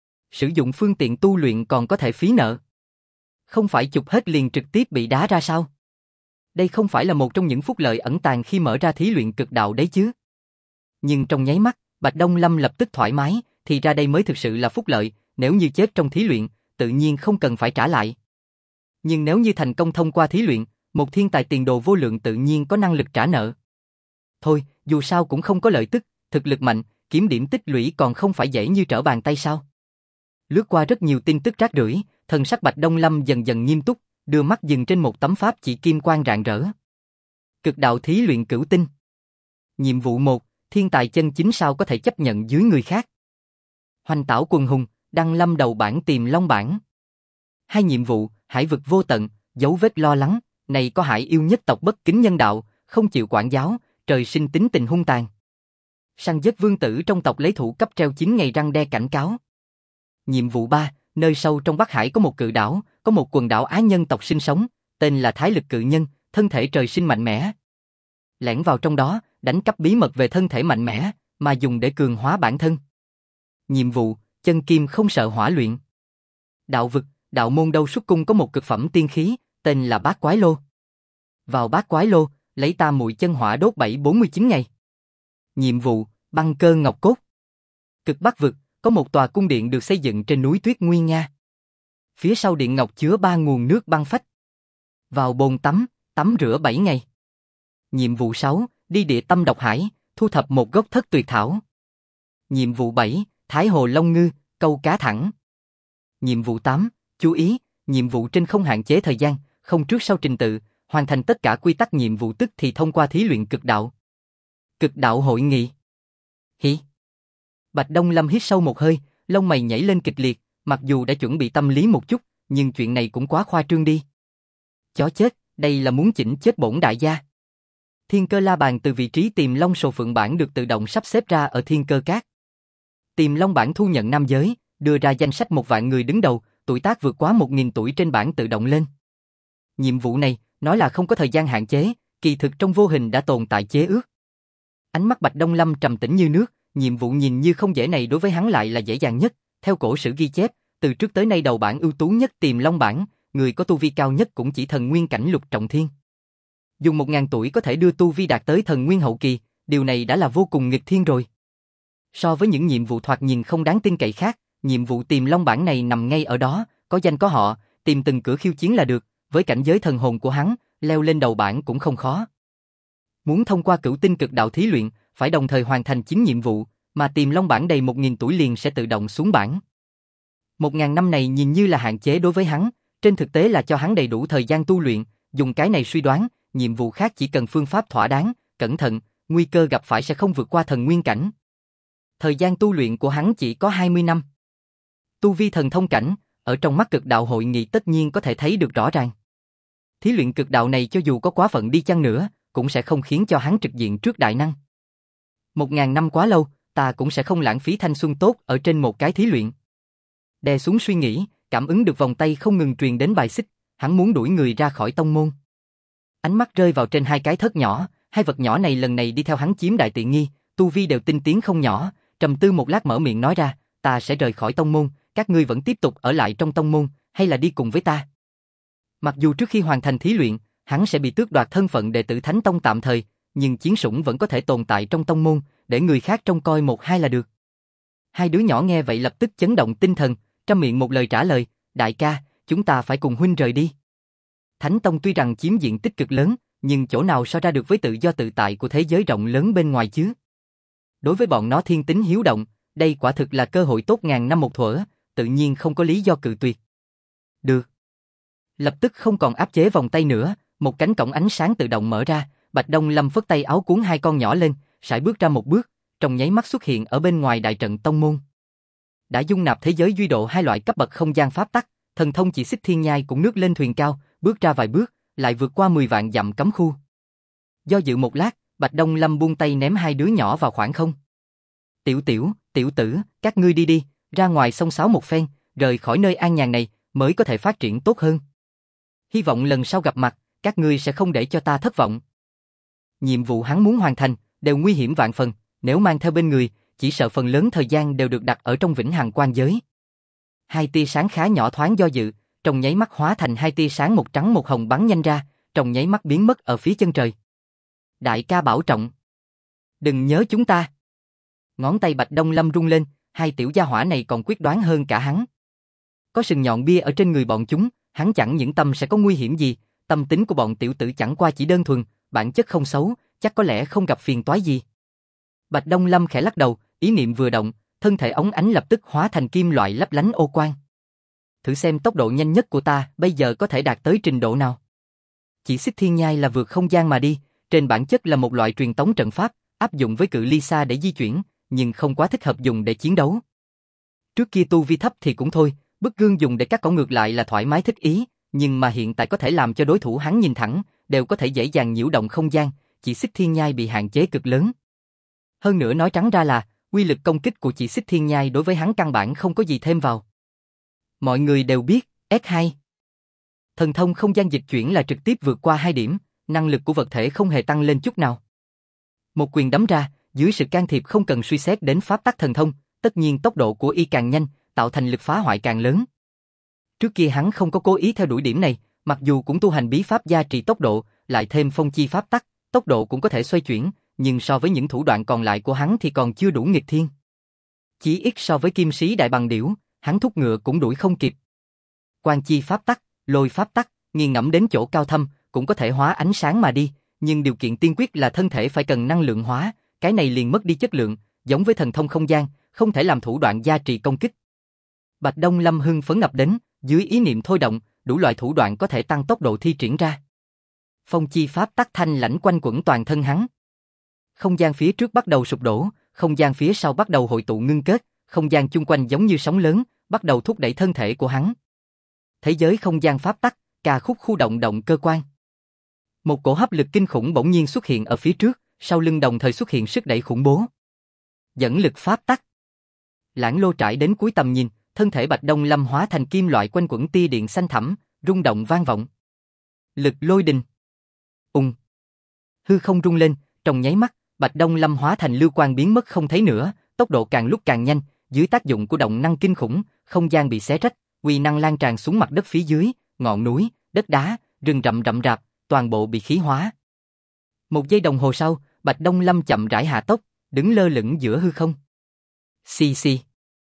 Sử dụng phương tiện tu luyện còn có thể phí nợ. Không phải chụp hết liền trực tiếp bị đá ra sao? Đây không phải là một trong những phúc lợi ẩn tàng khi mở ra thí luyện cực đạo đấy chứ. Nhưng trong nháy mắt, Bạch Đông Lâm lập tức thoải mái, thì ra đây mới thực sự là phúc lợi, nếu như chết trong thí luyện, tự nhiên không cần phải trả lại. Nhưng nếu như thành công thông qua thí luyện, một thiên tài tiền đồ vô lượng tự nhiên có năng lực trả nợ. Thôi, dù sao cũng không có lợi tức, thực lực mạnh, kiếm điểm tích lũy còn không phải dễ như trở bàn tay sao. Lướt qua rất nhiều tin tức rác rưởi, thần sắc Bạch Đông Lâm dần dần nghiêm túc, đưa mắt dừng trên một tấm pháp chỉ kim quang rạng rỡ. Cực đạo thí luyện cửu tinh. Nhiệm vụ 1, thiên tài chân chính sao có thể chấp nhận dưới người khác. Hoành tảo quần hùng, đăng lâm đầu bảng tìm long bảng. 2 nhiệm vụ, hải vực vô tận, dấu vết lo lắng, này có hải yêu nhất tộc bất kính nhân đạo, không chịu quản giáo, trời sinh tính tình hung tàn. Săn giết vương tử trong tộc lấy thủ cấp treo 9 ngày răng đe cảnh cáo. Nhiệm vụ 3, nơi sâu trong Bắc Hải có một cự đảo, có một quần đảo Á nhân tộc sinh sống, tên là Thái Lực Cự Nhân, thân thể trời sinh mạnh mẽ. Lẻn vào trong đó, đánh cắp bí mật về thân thể mạnh mẽ, mà dùng để cường hóa bản thân. Nhiệm vụ, chân kim không sợ hỏa luyện. Đạo vực, đạo môn Đâu Xuất Cung có một cực phẩm tiên khí, tên là Bát Quái Lô. Vào Bát Quái Lô, lấy tam muội chân hỏa đốt 749 ngày. Nhiệm vụ, băng cơ ngọc cốt. Cực Bắc vực, có một tòa cung điện được xây dựng trên núi tuyết nguy nga. Phía sau điện ngọc chứa 3 nguồn nước băng phách. Vào bồn tắm rửa 7 ngày. Nhiệm vụ 6, đi địa tâm độc hải, thu thập một gốc thất tuyệt thảo. Nhiệm vụ 7, Thái Hồ Long Ngư, câu cá thẳng. Nhiệm vụ 8, chú ý, nhiệm vụ trên không hạn chế thời gian, không trước sau trình tự, hoàn thành tất cả quy tắc nhiệm vụ tức thì thông qua thí luyện cực đạo. Cực đạo hội nghị. Hỉ. Bạch Đông Lâm hít sâu một hơi, lông mày nhảy lên kịch liệt, mặc dù đã chuẩn bị tâm lý một chút, nhưng chuyện này cũng quá khoa trương đi. Chó chết, đây là muốn chỉnh chết bổn đại gia. Thiên Cơ La Bàn từ vị trí Tiềm Long Sồ Phượng bản được tự động sắp xếp ra ở Thiên Cơ Các. Tiềm Long bản thu nhận nam giới, đưa ra danh sách 1 vạn người đứng đầu, tuổi tác vượt quá 1000 tuổi trên bảng tự động lên. Nhiệm vụ này, nói là không có thời gian hạn chế, kỳ thực trong vô hình đã tồn tại chế ước. Ánh mắt Bạch Đông Lâm trầm tĩnh như nước, nhiệm vụ nhìn như không dễ này đối với hắn lại là dễ dàng nhất. Theo cổ sử ghi chép, từ trước tới nay đầu bảng ưu tú nhất Tiềm Long bảng, người có tu vi cao nhất cũng chỉ thần nguyên cảnh lục trọng thiên. Dùng 1000 tuổi có thể đưa tu vi đạt tới thần nguyên hậu kỳ, điều này đã là vô cùng nghịch thiên rồi. So với những nhiệm vụ thoạt nhìn không đáng tin cậy khác, nhiệm vụ Tiềm Long bảng này nằm ngay ở đó, có danh có họ, tìm từng cửa khiêu chiến là được, với cảnh giới thần hồn của hắn, leo lên đầu bảng cũng không khó. Muốn thông qua Cửu Tinh Cực Đạo thí luyện, phải đồng thời hoàn thành 9 nhiệm vụ, mà Tiềm Long bảng đầy 1000 tuổi liền sẽ tự động xuống bảng. 1000 năm này nhìn như là hạn chế đối với hắn, trên thực tế là cho hắn đầy đủ thời gian tu luyện, dùng cái này suy đoán, nhiệm vụ khác chỉ cần phương pháp thỏa đáng, cẩn thận, nguy cơ gặp phải sẽ không vượt qua thần nguyên cảnh. Thời gian tu luyện của hắn chỉ có 20 năm. Tu vi thần thông cảnh, ở trong mắt cực đạo hội nghị tất nhiên có thể thấy được rõ ràng. Thí luyện cực đạo này cho dù có quá phận đi chăng nữa, cũng sẽ không khiến cho hắn trực diện trước đại năng. 1000 năm quá lâu, ta cũng sẽ không lãng phí thanh xuân tốt ở trên một cái thí luyện. Đè xuống suy nghĩ, cảm ứng được vòng tay không ngừng truyền đến bài xích, hắn muốn đuổi người ra khỏi tông môn. Ánh mắt rơi vào trên hai cái thớt nhỏ, hai vật nhỏ này lần này đi theo hắn chiếm đại tiện nghi, tu vi đều tinh tiến không nhỏ, trầm tư một lát mở miệng nói ra, ta sẽ rời khỏi tông môn, các ngươi vẫn tiếp tục ở lại trong tông môn, hay là đi cùng với ta? Mặc dù trước khi hoàn thành thí luyện, hắn sẽ bị tước đoạt thân phận đệ tử Thánh Tông tạm thời, nhưng chiến sủng vẫn có thể tồn tại trong tông môn, để người khác trông coi một hai là được. Hai đứa nhỏ nghe vậy lập tức chấn động tinh thần, trăm miệng một lời trả lời, đại ca, chúng ta phải cùng huynh rời đi. Thánh Tông tuy rằng chiếm diện tích cực lớn, nhưng chỗ nào so ra được với tự do tự tại của thế giới rộng lớn bên ngoài chứ? Đối với bọn nó thiên tính hiếu động, đây quả thực là cơ hội tốt ngàn năm một thuở, tự nhiên không có lý do cự tuyệt. Được. Lập tức không còn áp chế vòng tay nữa, một cánh cổng ánh sáng tự động mở ra, Bạch Đông Lâm phất tay áo cuốn hai con nhỏ lên, sải bước ra một bước, trong nháy mắt xuất hiện ở bên ngoài đại trận tông môn. Đã dung nạp thế giới duy độ hai loại cấp bậc không gian pháp tắc, thần thông chỉ xích thiên nhai cũng nước lên thuyền cao, bước ra vài bước, lại vượt qua 10 vạn dặm cấm khu. Do dự một lát, Bạch Đông Lâm buông tay ném hai đứa nhỏ vào khoảng không. Tiểu tử, các ngươi đi đi, ra ngoài xông xáo một phen, rời khỏi nơi an nhàn này, mới có thể phát triển tốt hơn. Hy vọng lần sau gặp mặt, các ngươi sẽ không để cho ta thất vọng. Nhiệm vụ hắn muốn hoàn thành, đều nguy hiểm vạn phần, nếu mang theo bên người, chỉ sợ phần lớn thời gian đều được đặt ở trong vĩnh hằng quan giới. Hai tia sáng khá nhỏ thoáng do dự, trong nháy mắt hóa thành hai tia sáng một trắng một hồng bắn nhanh ra, trong nháy mắt biến mất ở phía chân trời. Đại ca bảo trọng. Đừng nhớ chúng ta. Ngón tay Bạch Đông Lâm rung lên, hai tiểu gia hỏa này còn quyết đoán hơn cả hắn. Có sừng nhọn bia ở trên người bọn chúng, hắn chẳng những tâm sẽ có nguy hiểm gì, tâm tính của bọn tiểu tử chẳng qua chỉ đơn thuần, bản chất không xấu, chắc có lẽ không gặp phiền toái gì. Bạch Đông Lâm khẽ lắc đầu, ý niệm vừa động, thân thể óng ánh lập tức hóa thành kim loại lấp lánh ô quang. Thử xem tốc độ nhanh nhất của ta bây giờ có thể đạt tới trình độ nào. Chỉ xích thiên nhai là vượt không gian mà đi, trên bản chất là một loại truyền tống trận pháp, áp dụng với cự ly xa để di chuyển, nhưng không quá thích hợp dùng để chiến đấu. Trước kia tu vi thấp thì cũng thôi, bức gương dùng để cắt cỏ ngược lại là thoải mái thích ý, nhưng mà hiện tại có thể làm cho đối thủ hắn nhìn thẳng, đều có thể dễ dàng nhiễu động không gian, chỉ xích thiên nhai bị hạn chế cực lớn. Hơn nữa nói trắng ra là, quy lực công kích của chỉ xích thiên nhai đối với hắn căn bản không có gì thêm vào. Mọi người đều biết, S2. Thần thông không gian dịch chuyển là trực tiếp vượt qua 2 điểm, năng lực của vật thể không hề tăng lên chút nào. Một quyền đấm ra, dưới sự can thiệp không cần suy xét đến pháp tắc thần thông, tất nhiên tốc độ của y càng nhanh, tạo thành lực phá hoại càng lớn. Trước kia hắn không có cố ý theo đuổi điểm này, mặc dù cũng tu hành bí pháp gia trì tốc độ, lại thêm phong chi pháp tắc, tốc độ cũng có thể xoay chuyển, nhưng so với những thủ đoạn còn lại của hắn thì còn chưa đủ nghịch thiên. Chỉ ít so với kim sĩ đại bằng điểu, hắn thúc ngựa cũng đuổi không kịp. Quan chi pháp tắc, lôi pháp tắc, nghiền ngẫm đến chỗ cao thâm, cũng có thể hóa ánh sáng mà đi, nhưng điều kiện tiên quyết là thân thể phải cần năng lượng hóa, cái này liền mất đi chất lượng, giống với thần thông không gian, không thể làm thủ đoạn gia trì công kích. Bạch Đông Lâm hưng phấn ập đến, dưới ý niệm thôi động, đủ loại thủ đoạn có thể tăng tốc độ thi triển ra. Phong chi pháp tắc thanh lãnh quanh quẩn toàn thân hắn. Không gian phía trước bắt đầu sụp đổ, không gian phía sau bắt đầu hội tụ ngưng kết, không gian chung quanh giống như sóng lớn, bắt đầu thúc đẩy thân thể của hắn. Thế giới không gian pháp tắc, ca khúc khu động động cơ quan. Một cổ hấp lực kinh khủng bỗng nhiên xuất hiện ở phía trước, sau lưng đồng thời xuất hiện sức đẩy khủng bố. Dẫn lực pháp tắc. Lãng lô trải đến cuối tầm nhìn, thân thể Bạch Đông Lâm hóa thành kim loại quanh quẩn tia điện xanh thẳm, rung động vang vọng. Lực lôi đình. Hư không rung lên, trong nháy mắt, Bạch Đông Lâm hóa thành lưu quang biến mất không thấy nữa, tốc độ càng lúc càng nhanh, dưới tác dụng của động năng kinh khủng, không gian bị xé rách, uy năng lan tràn xuống mặt đất phía dưới, ngọn núi, đất đá, rừng rậm rậm rạp, toàn bộ bị khí hóa. Một giây đồng hồ sau, Bạch Đông Lâm chậm rãi hạ tốc, đứng lơ lửng giữa hư không. Xì xì.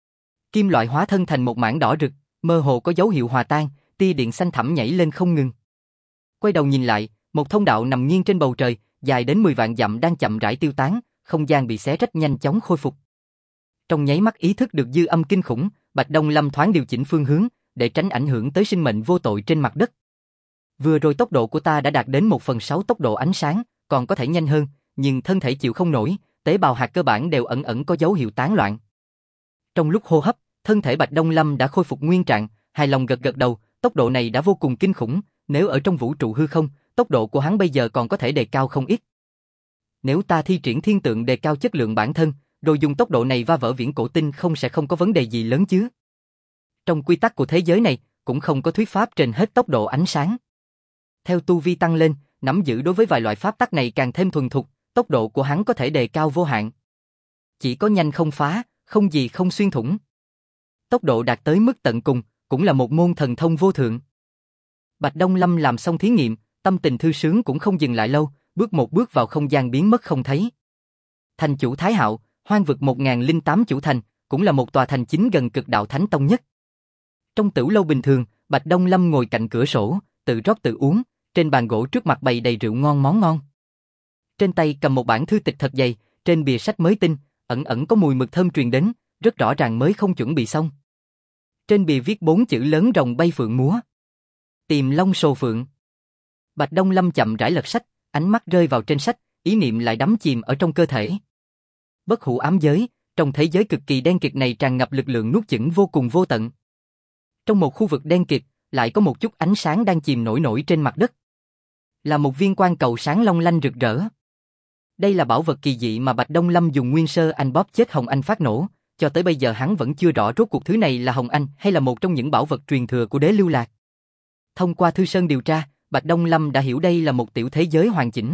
Kim loại hóa thân thành một mảng đỏ rực, mơ hồ có dấu hiệu hòa tan, tia điện xanh thẳm nhảy lên không ngừng. Quay đầu nhìn lại, một thông đạo nằm nghiêng trên bầu trời, dài đến 10 vạn dặm đang chậm rãi tiêu tán, không gian bị xé rách nhanh chóng khôi phục. Trong nháy mắt ý thức được dư âm kinh khủng, Bạch Đông Lâm thoáng điều chỉnh phương hướng, để tránh ảnh hưởng tới sinh mệnh vô tội trên mặt đất. Vừa rồi tốc độ của ta đã đạt đến 1/6 tốc độ ánh sáng, còn có thể nhanh hơn, nhưng thân thể chịu không nổi, tế bào hạt cơ bản đều ẩn ẩn có dấu hiệu tán loạn. Trong lúc hô hấp, thân thể Bạch Đông Lâm đã khôi phục nguyên trạng, hài lòng gật gật đầu, tốc độ này đã vô cùng kinh khủng, nếu ở trong vũ trụ hư không, tốc độ của hắn bây giờ còn có thể đề cao không ít. Nếu ta thi triển thiên tượng đề cao chất lượng bản thân, rồi dùng tốc độ này va vỡ viễn cổ tinh sẽ không có vấn đề gì lớn chứ. Trong quy tắc của thế giới này, cũng không có thuyết pháp trên hết tốc độ ánh sáng. Theo tu vi tăng lên, nắm giữ đối với vài loại pháp tắc này càng thêm thuần thục, tốc độ của hắn có thể đề cao vô hạn. Chỉ có nhanh không phá, không gì không xuyên thủng. Tốc độ đạt tới mức tận cùng, cũng là một môn thần thông vô thượng. Bạch Đông Lâm làm xong thí nghiệm, tâm tình thư sướng cũng không dừng lại lâu, bước một bước vào không gian biến mất không thấy. Thành chủ Thái Hạo, hoang vực 1008 chủ thành, cũng là một tòa thành chính gần Cực Đạo Thánh Tông nhất. Trong tửu lâu bình thường, Bạch Đông Lâm ngồi cạnh cửa sổ, tự rót tự uống, trên bàn gỗ trước mặt bày đầy rượu ngon món ngon. Trên tay cầm một bản thư tịch thật dày, trên bìa sách mới tinh, ẩn ẩn có mùi mực thơm truyền đến, rất rõ ràng mới không chuẩn bị xong. Trên bìa viết 4 chữ lớn rồng bay phượng múa. Tìm long sồ phượng. Bạch Đông Lâm chậm rãi lật sách, ánh mắt rơi vào trên sách, ý niệm lại đắm chìm ở trong cơ thể. Bất hủ ám giới, trong thế giới cực kỳ đen kịt này tràn ngập lực lượng nuốt chửng vô cùng vô tận. Trong một khu vực đen kịt, lại có một chút ánh sáng đang chìm nổi nổi trên mặt đất. Là một viên quan cầu sáng long lanh rực rỡ. Đây là bảo vật kỳ dị mà Bạch Đông Lâm dùng nguyên sơ anh bóp chết Hồng Anh phát nổ, cho tới bây giờ hắn vẫn chưa rõ rốt cuộc thứ này là Hồng Anh hay là một trong những bảo vật truyền thừa của đế lưu lạc. Thông qua thư sơn điều tra, Bạch Đông Lâm đã hiểu đây là một tiểu thế giới hoàn chỉnh.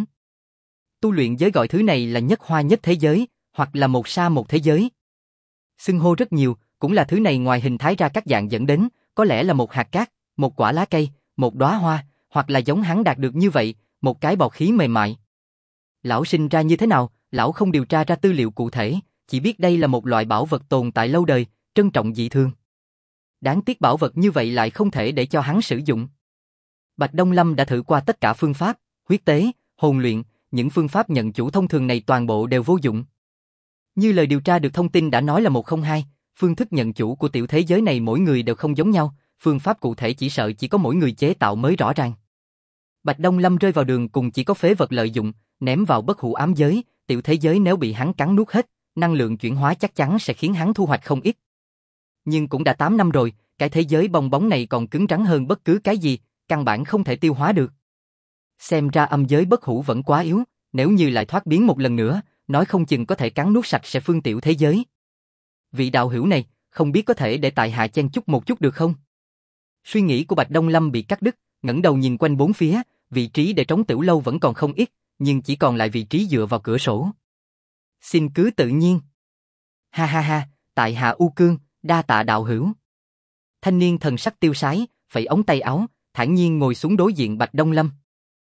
Tu luyện giới gọi thứ này là nhất hoa nhất thế giới, hoặc là một sa một thế giới. Xưng hô rất nhiều, cũng là thứ này ngoài hình thái ra các dạng dẫn đến, có lẽ là một hạt cát, một quả lá cây, một đóa hoa, hoặc là giống hắn đạt được như vậy, một cái bọt khí mềm mại. Lão sinh ra như thế nào, lão không điều tra ra tư liệu cụ thể, chỉ biết đây là một loại bảo vật tồn tại lâu đời, trân trọng dị thường. Đáng tiếc bảo vật như vậy lại không thể để cho hắn sử dụng. Bạch Đông Lâm đã thử qua tất cả phương pháp, huyết tế, hồn luyện, những phương pháp nhận chủ thông thường này toàn bộ đều vô dụng. Như lời điều tra được thông tin đã nói là 102, phương thức nhận chủ của tiểu thế giới này mỗi người đều không giống nhau, phương pháp cụ thể chỉ sợ chỉ có mỗi người chế tạo mới rõ ràng. Bạch Đông Lâm rơi vào đường cùng chỉ có phế vật lợi dụng, ném vào bất hủ ám giới, tiểu thế giới nếu bị hắn cắn nuốt hết, năng lượng chuyển hóa chắc chắn sẽ khiến hắn thu hoạch không ít. Nhưng cũng đã 8 năm rồi, cái thế giới bong bóng này còn cứng rắn hơn bất cứ cái gì, căn bản không thể tiêu hóa được. Xem ra âm giới bất hủ vẫn quá yếu, nếu như lại thoát biến một lần nữa, nói không chừng có thể cắn nuốt sạch sẽ phương tiểu thế giới. Vị đạo hữu này, không biết có thể để tại hạ chen chúc một chút được không? Suy nghĩ của Bạch Đông Lâm bị cắt đứt, ngẩng đầu nhìn quanh bốn phía, vị trí để trống tiểu lâu vẫn còn không ít, nhưng chỉ còn lại vị trí dựa vào cửa sổ. Xin cứ tự nhiên. Ha ha ha, tại hạ U Cương, đa tạ đạo hữu. Thanh niên thần sắc tiêu sái, phẩy ống tay áo, thản nhiên ngồi xuống đối diện Bạch Đông Lâm.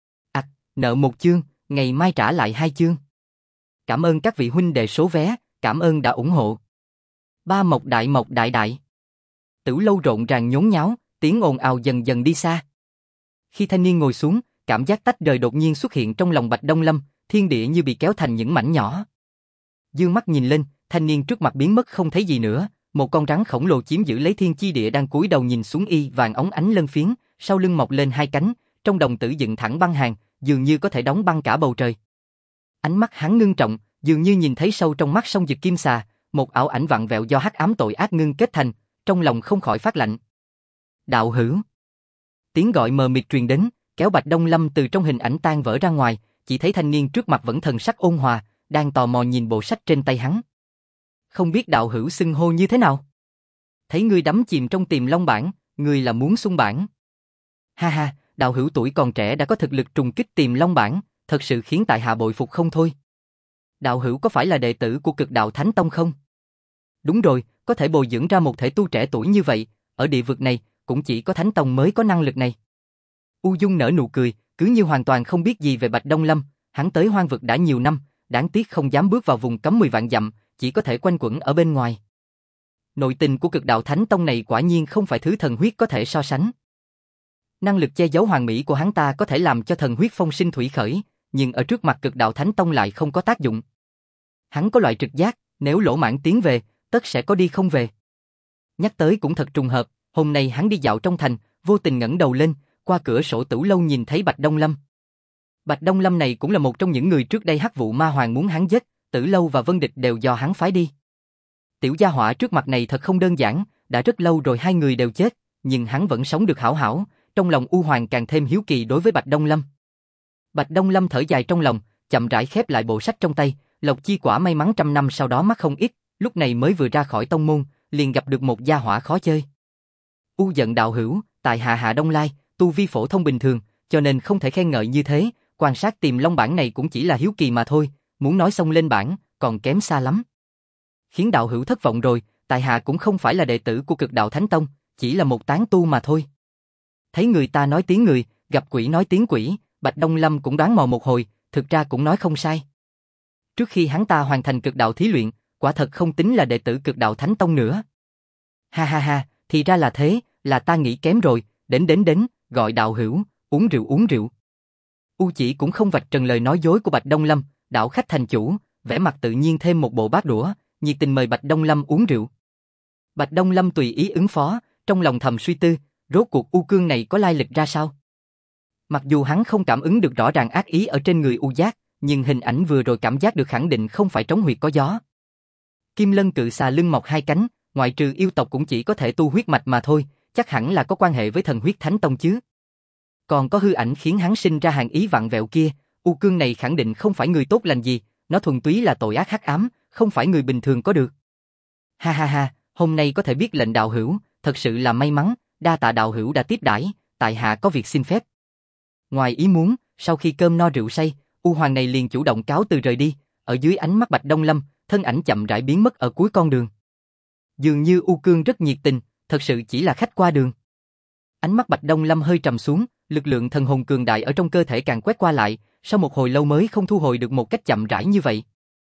Nợ một chương, ngày mai trả lại 2 chương. Cảm ơn các vị huynh đệ số vé, cảm ơn đã ủng hộ. Ba Mộc đại đại. Tửu lâu rộn ràng nhốn nháo, tiếng ồn ào dần dần đi xa. Khi thanh niên ngồi xuống, cảm giác tách rời đột nhiên xuất hiện trong lòng Bạch Đông Lâm, thiên địa như bị kéo thành những mảnh nhỏ. Dương mắt nhìn lên, thanh niên trước mặt biến mất không thấy gì nữa, một con rắn khổng lồ chiếm giữ lấy thiên chi địa đang cúi đầu nhìn xuống y vàng óng ánh lân phiến, sau lưng mọc lên 2 cánh, trong đồng tử dựng thẳng băng hàng, dường như có thể đóng băng cả bầu trời. Ánh mắt hắn ngưng trọng, dường như nhìn thấy sâu trong mắt sông Dực Kim Xà, một ảo ảnh vặn vẹo do hắc ám tội ác ngưng kết thành, trong lòng không khỏi phát lạnh. Đạo hữu. Tiếng gọi mờ mịt truyền đến, kéo Bạch Đông Lâm từ trong hình ảnh tan vỡ ra ngoài, chỉ thấy thanh niên trước mặt vẫn thần sắc ôn hòa, đang tò mò nhìn bộ sách trên tay hắn. Không biết đạo hữu xưng hô như thế nào? Thấy ngươi đắm chìm trong Tiềm Long bản, ngươi là muốn xung bản. Ha ha, đạo hữu tuổi còn trẻ đã có thực lực trùng kích Tiềm Long bản, thật sự khiến tại hạ bội phục không thôi. Đạo hữu có phải là đệ tử của Cực Đạo Thánh Tông không? Đúng rồi, có thể bồi dưỡng ra một thể tu trẻ tuổi như vậy, ở địa vực này, cũng chỉ có Thánh Tông mới có năng lực này. U Dung nở nụ cười, cứ như hoàn toàn không biết gì về Bạch Đông Lâm, hắn tới hoang vực đã nhiều năm, đáng tiếc không dám bước vào vùng cấm 10 vạn dặm, chỉ có thể quanh quẩn ở bên ngoài. Nội tình của cực đạo Thánh Tông này quả nhiên không phải thứ thần huyết có thể so sánh. Năng lực che giấu hoàn mỹ của hắn ta có thể làm cho thần huyết phong sinh thủy khởi, nhưng ở trước mặt cực đạo Thánh Tông lại không có tác dụng. Hắn có loại trực giác, nếu Lỗ Mãng tiến về, tất sẽ có đi không về. Nhắc tới cũng thật trùng hợp, hôm nay hắn đi dạo trong thành, vô tình ngẩng đầu lên, qua cửa sổ Tử Lâu nhìn thấy Bạch Đông Lâm. Bạch Đông Lâm này cũng là một trong những người trước đây Hắc Vụ Ma Hoàng muốn hắn giết, Tử Lâu và Vân Địch đều do hắn phái đi. Tiểu gia hỏa trước mặt này thật không đơn giản, đã rất lâu rồi hai người đều chết, nhưng hắn vẫn sống được hảo hảo, trong lòng U Hoàng càng thêm hiếu kỳ đối với Bạch Đông Lâm. Bạch Đông Lâm thở dài trong lòng, chậm rãi khép lại bộ sách trong tay, lộc chi quả may mắn trăm năm sau đó mắc không ít, lúc này mới vừa ra khỏi tông môn, liền gặp được một gia hỏa khó chơi. U giận đạo hữu, tại hạ Đông Lai, tu vi phổ thông bình thường, cho nên không thể khen ngợi như thế, quan sát tìm long bản này cũng chỉ là hiếu kỳ mà thôi, muốn nói xông lên bản, còn kém xa lắm. Khiến đạo hữu thất vọng rồi, tại hạ cũng không phải là đệ tử của cực đạo Thánh Tông, chỉ là một tán tu mà thôi. Thấy người ta nói tiếng người, gặp quỷ nói tiếng quỷ, Bạch Đông Lâm cũng đoán mò một hồi, thực ra cũng nói không sai. Trước khi hắn ta hoàn thành cực đạo thí luyện, quả thật không tính là đệ tử cực đạo Thánh Tông nữa. Ha ha ha, thì ra là thế, là ta nghĩ kém rồi, đến, gọi đạo hữu, uống rượu. U Chỉ cũng không vạch trần lời nói dối của Bạch Đông Lâm, đạo khách thành chủ, vẻ mặt tự nhiên thêm một bộ bát đũa, nhiệt tình mời Bạch Đông Lâm uống rượu. Bạch Đông Lâm tùy ý ứng phó, trong lòng thầm suy tư, rốt cuộc U Cương này có lai lịch ra sao? Mặc dù hắn không cảm ứng được rõ ràng ác ý ở trên người U Giác, nhưng hình ảnh vừa rồi cảm giác được khẳng định không phải trống huyệt có gió. Kim Lân cự xà lưng mọc hai cánh, ngoại trừ yêu tộc cũng chỉ có thể tu huyết mạch mà thôi, chắc hẳn là có quan hệ với thần huyết Thánh Tông chứ. Còn có hư ảnh khiến hắn sinh ra hàng ý vặn vẹo kia, U Cương này khẳng định không phải người tốt lành gì, nó thuần túy là tội ác hắc ám, không phải người bình thường có được. Ha ha ha, hôm nay có thể biết lệnh đạo hữu, thật sự là may mắn, đa tạ đạo hữu đã tiếp đãi, tại hạ có việc xin phép. Ngoài ý muốn, sau khi cơm no rượu say, U Hoàng này liền chủ động cáo từ rời đi, ở dưới ánh mắt Bạch Đông Lâm, thân ảnh chậm rãi biến mất ở cuối con đường. Dường như U Cương rất nhiệt tình, thật sự chỉ là khách qua đường. Ánh mắt Bạch Đông Lâm hơi trầm xuống, lực lượng thần hồn cường đại ở trong cơ thể càng quét qua lại, sau một hồi lâu mới không thu hồi được một cách chậm rãi như vậy.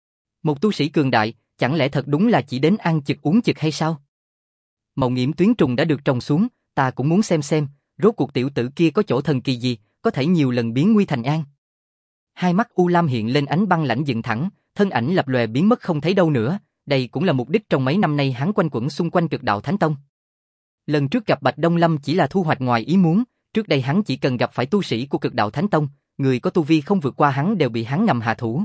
Một tu sĩ cường đại, chẳng lẽ thật đúng là chỉ đến ăn chực uống chực hay sao? Mộng Nghiễm tuyến trùng đã được trồng xuống, ta cũng muốn xem, rốt cuộc tiểu tử kia có chỗ thần kỳ gì, có thể nhiều lần biến nguy thành an. Hai mắt U Lam hiện lên ánh băng lãnh dựng thẳng, thân ảnh lập lòe biến mất không thấy đâu nữa, đây cũng là mục đích trong mấy năm nay hắn quanh quẩn xung quanh cực đạo Thánh Tông. Lần trước gặp Bạch Đông Lâm chỉ là thu hoạch ngoài ý muốn, trước đây hắn chỉ cần gặp phải tu sĩ của cực đạo Thánh Tông, người có tu vi không vượt qua hắn đều bị hắn ngầm hạ thủ.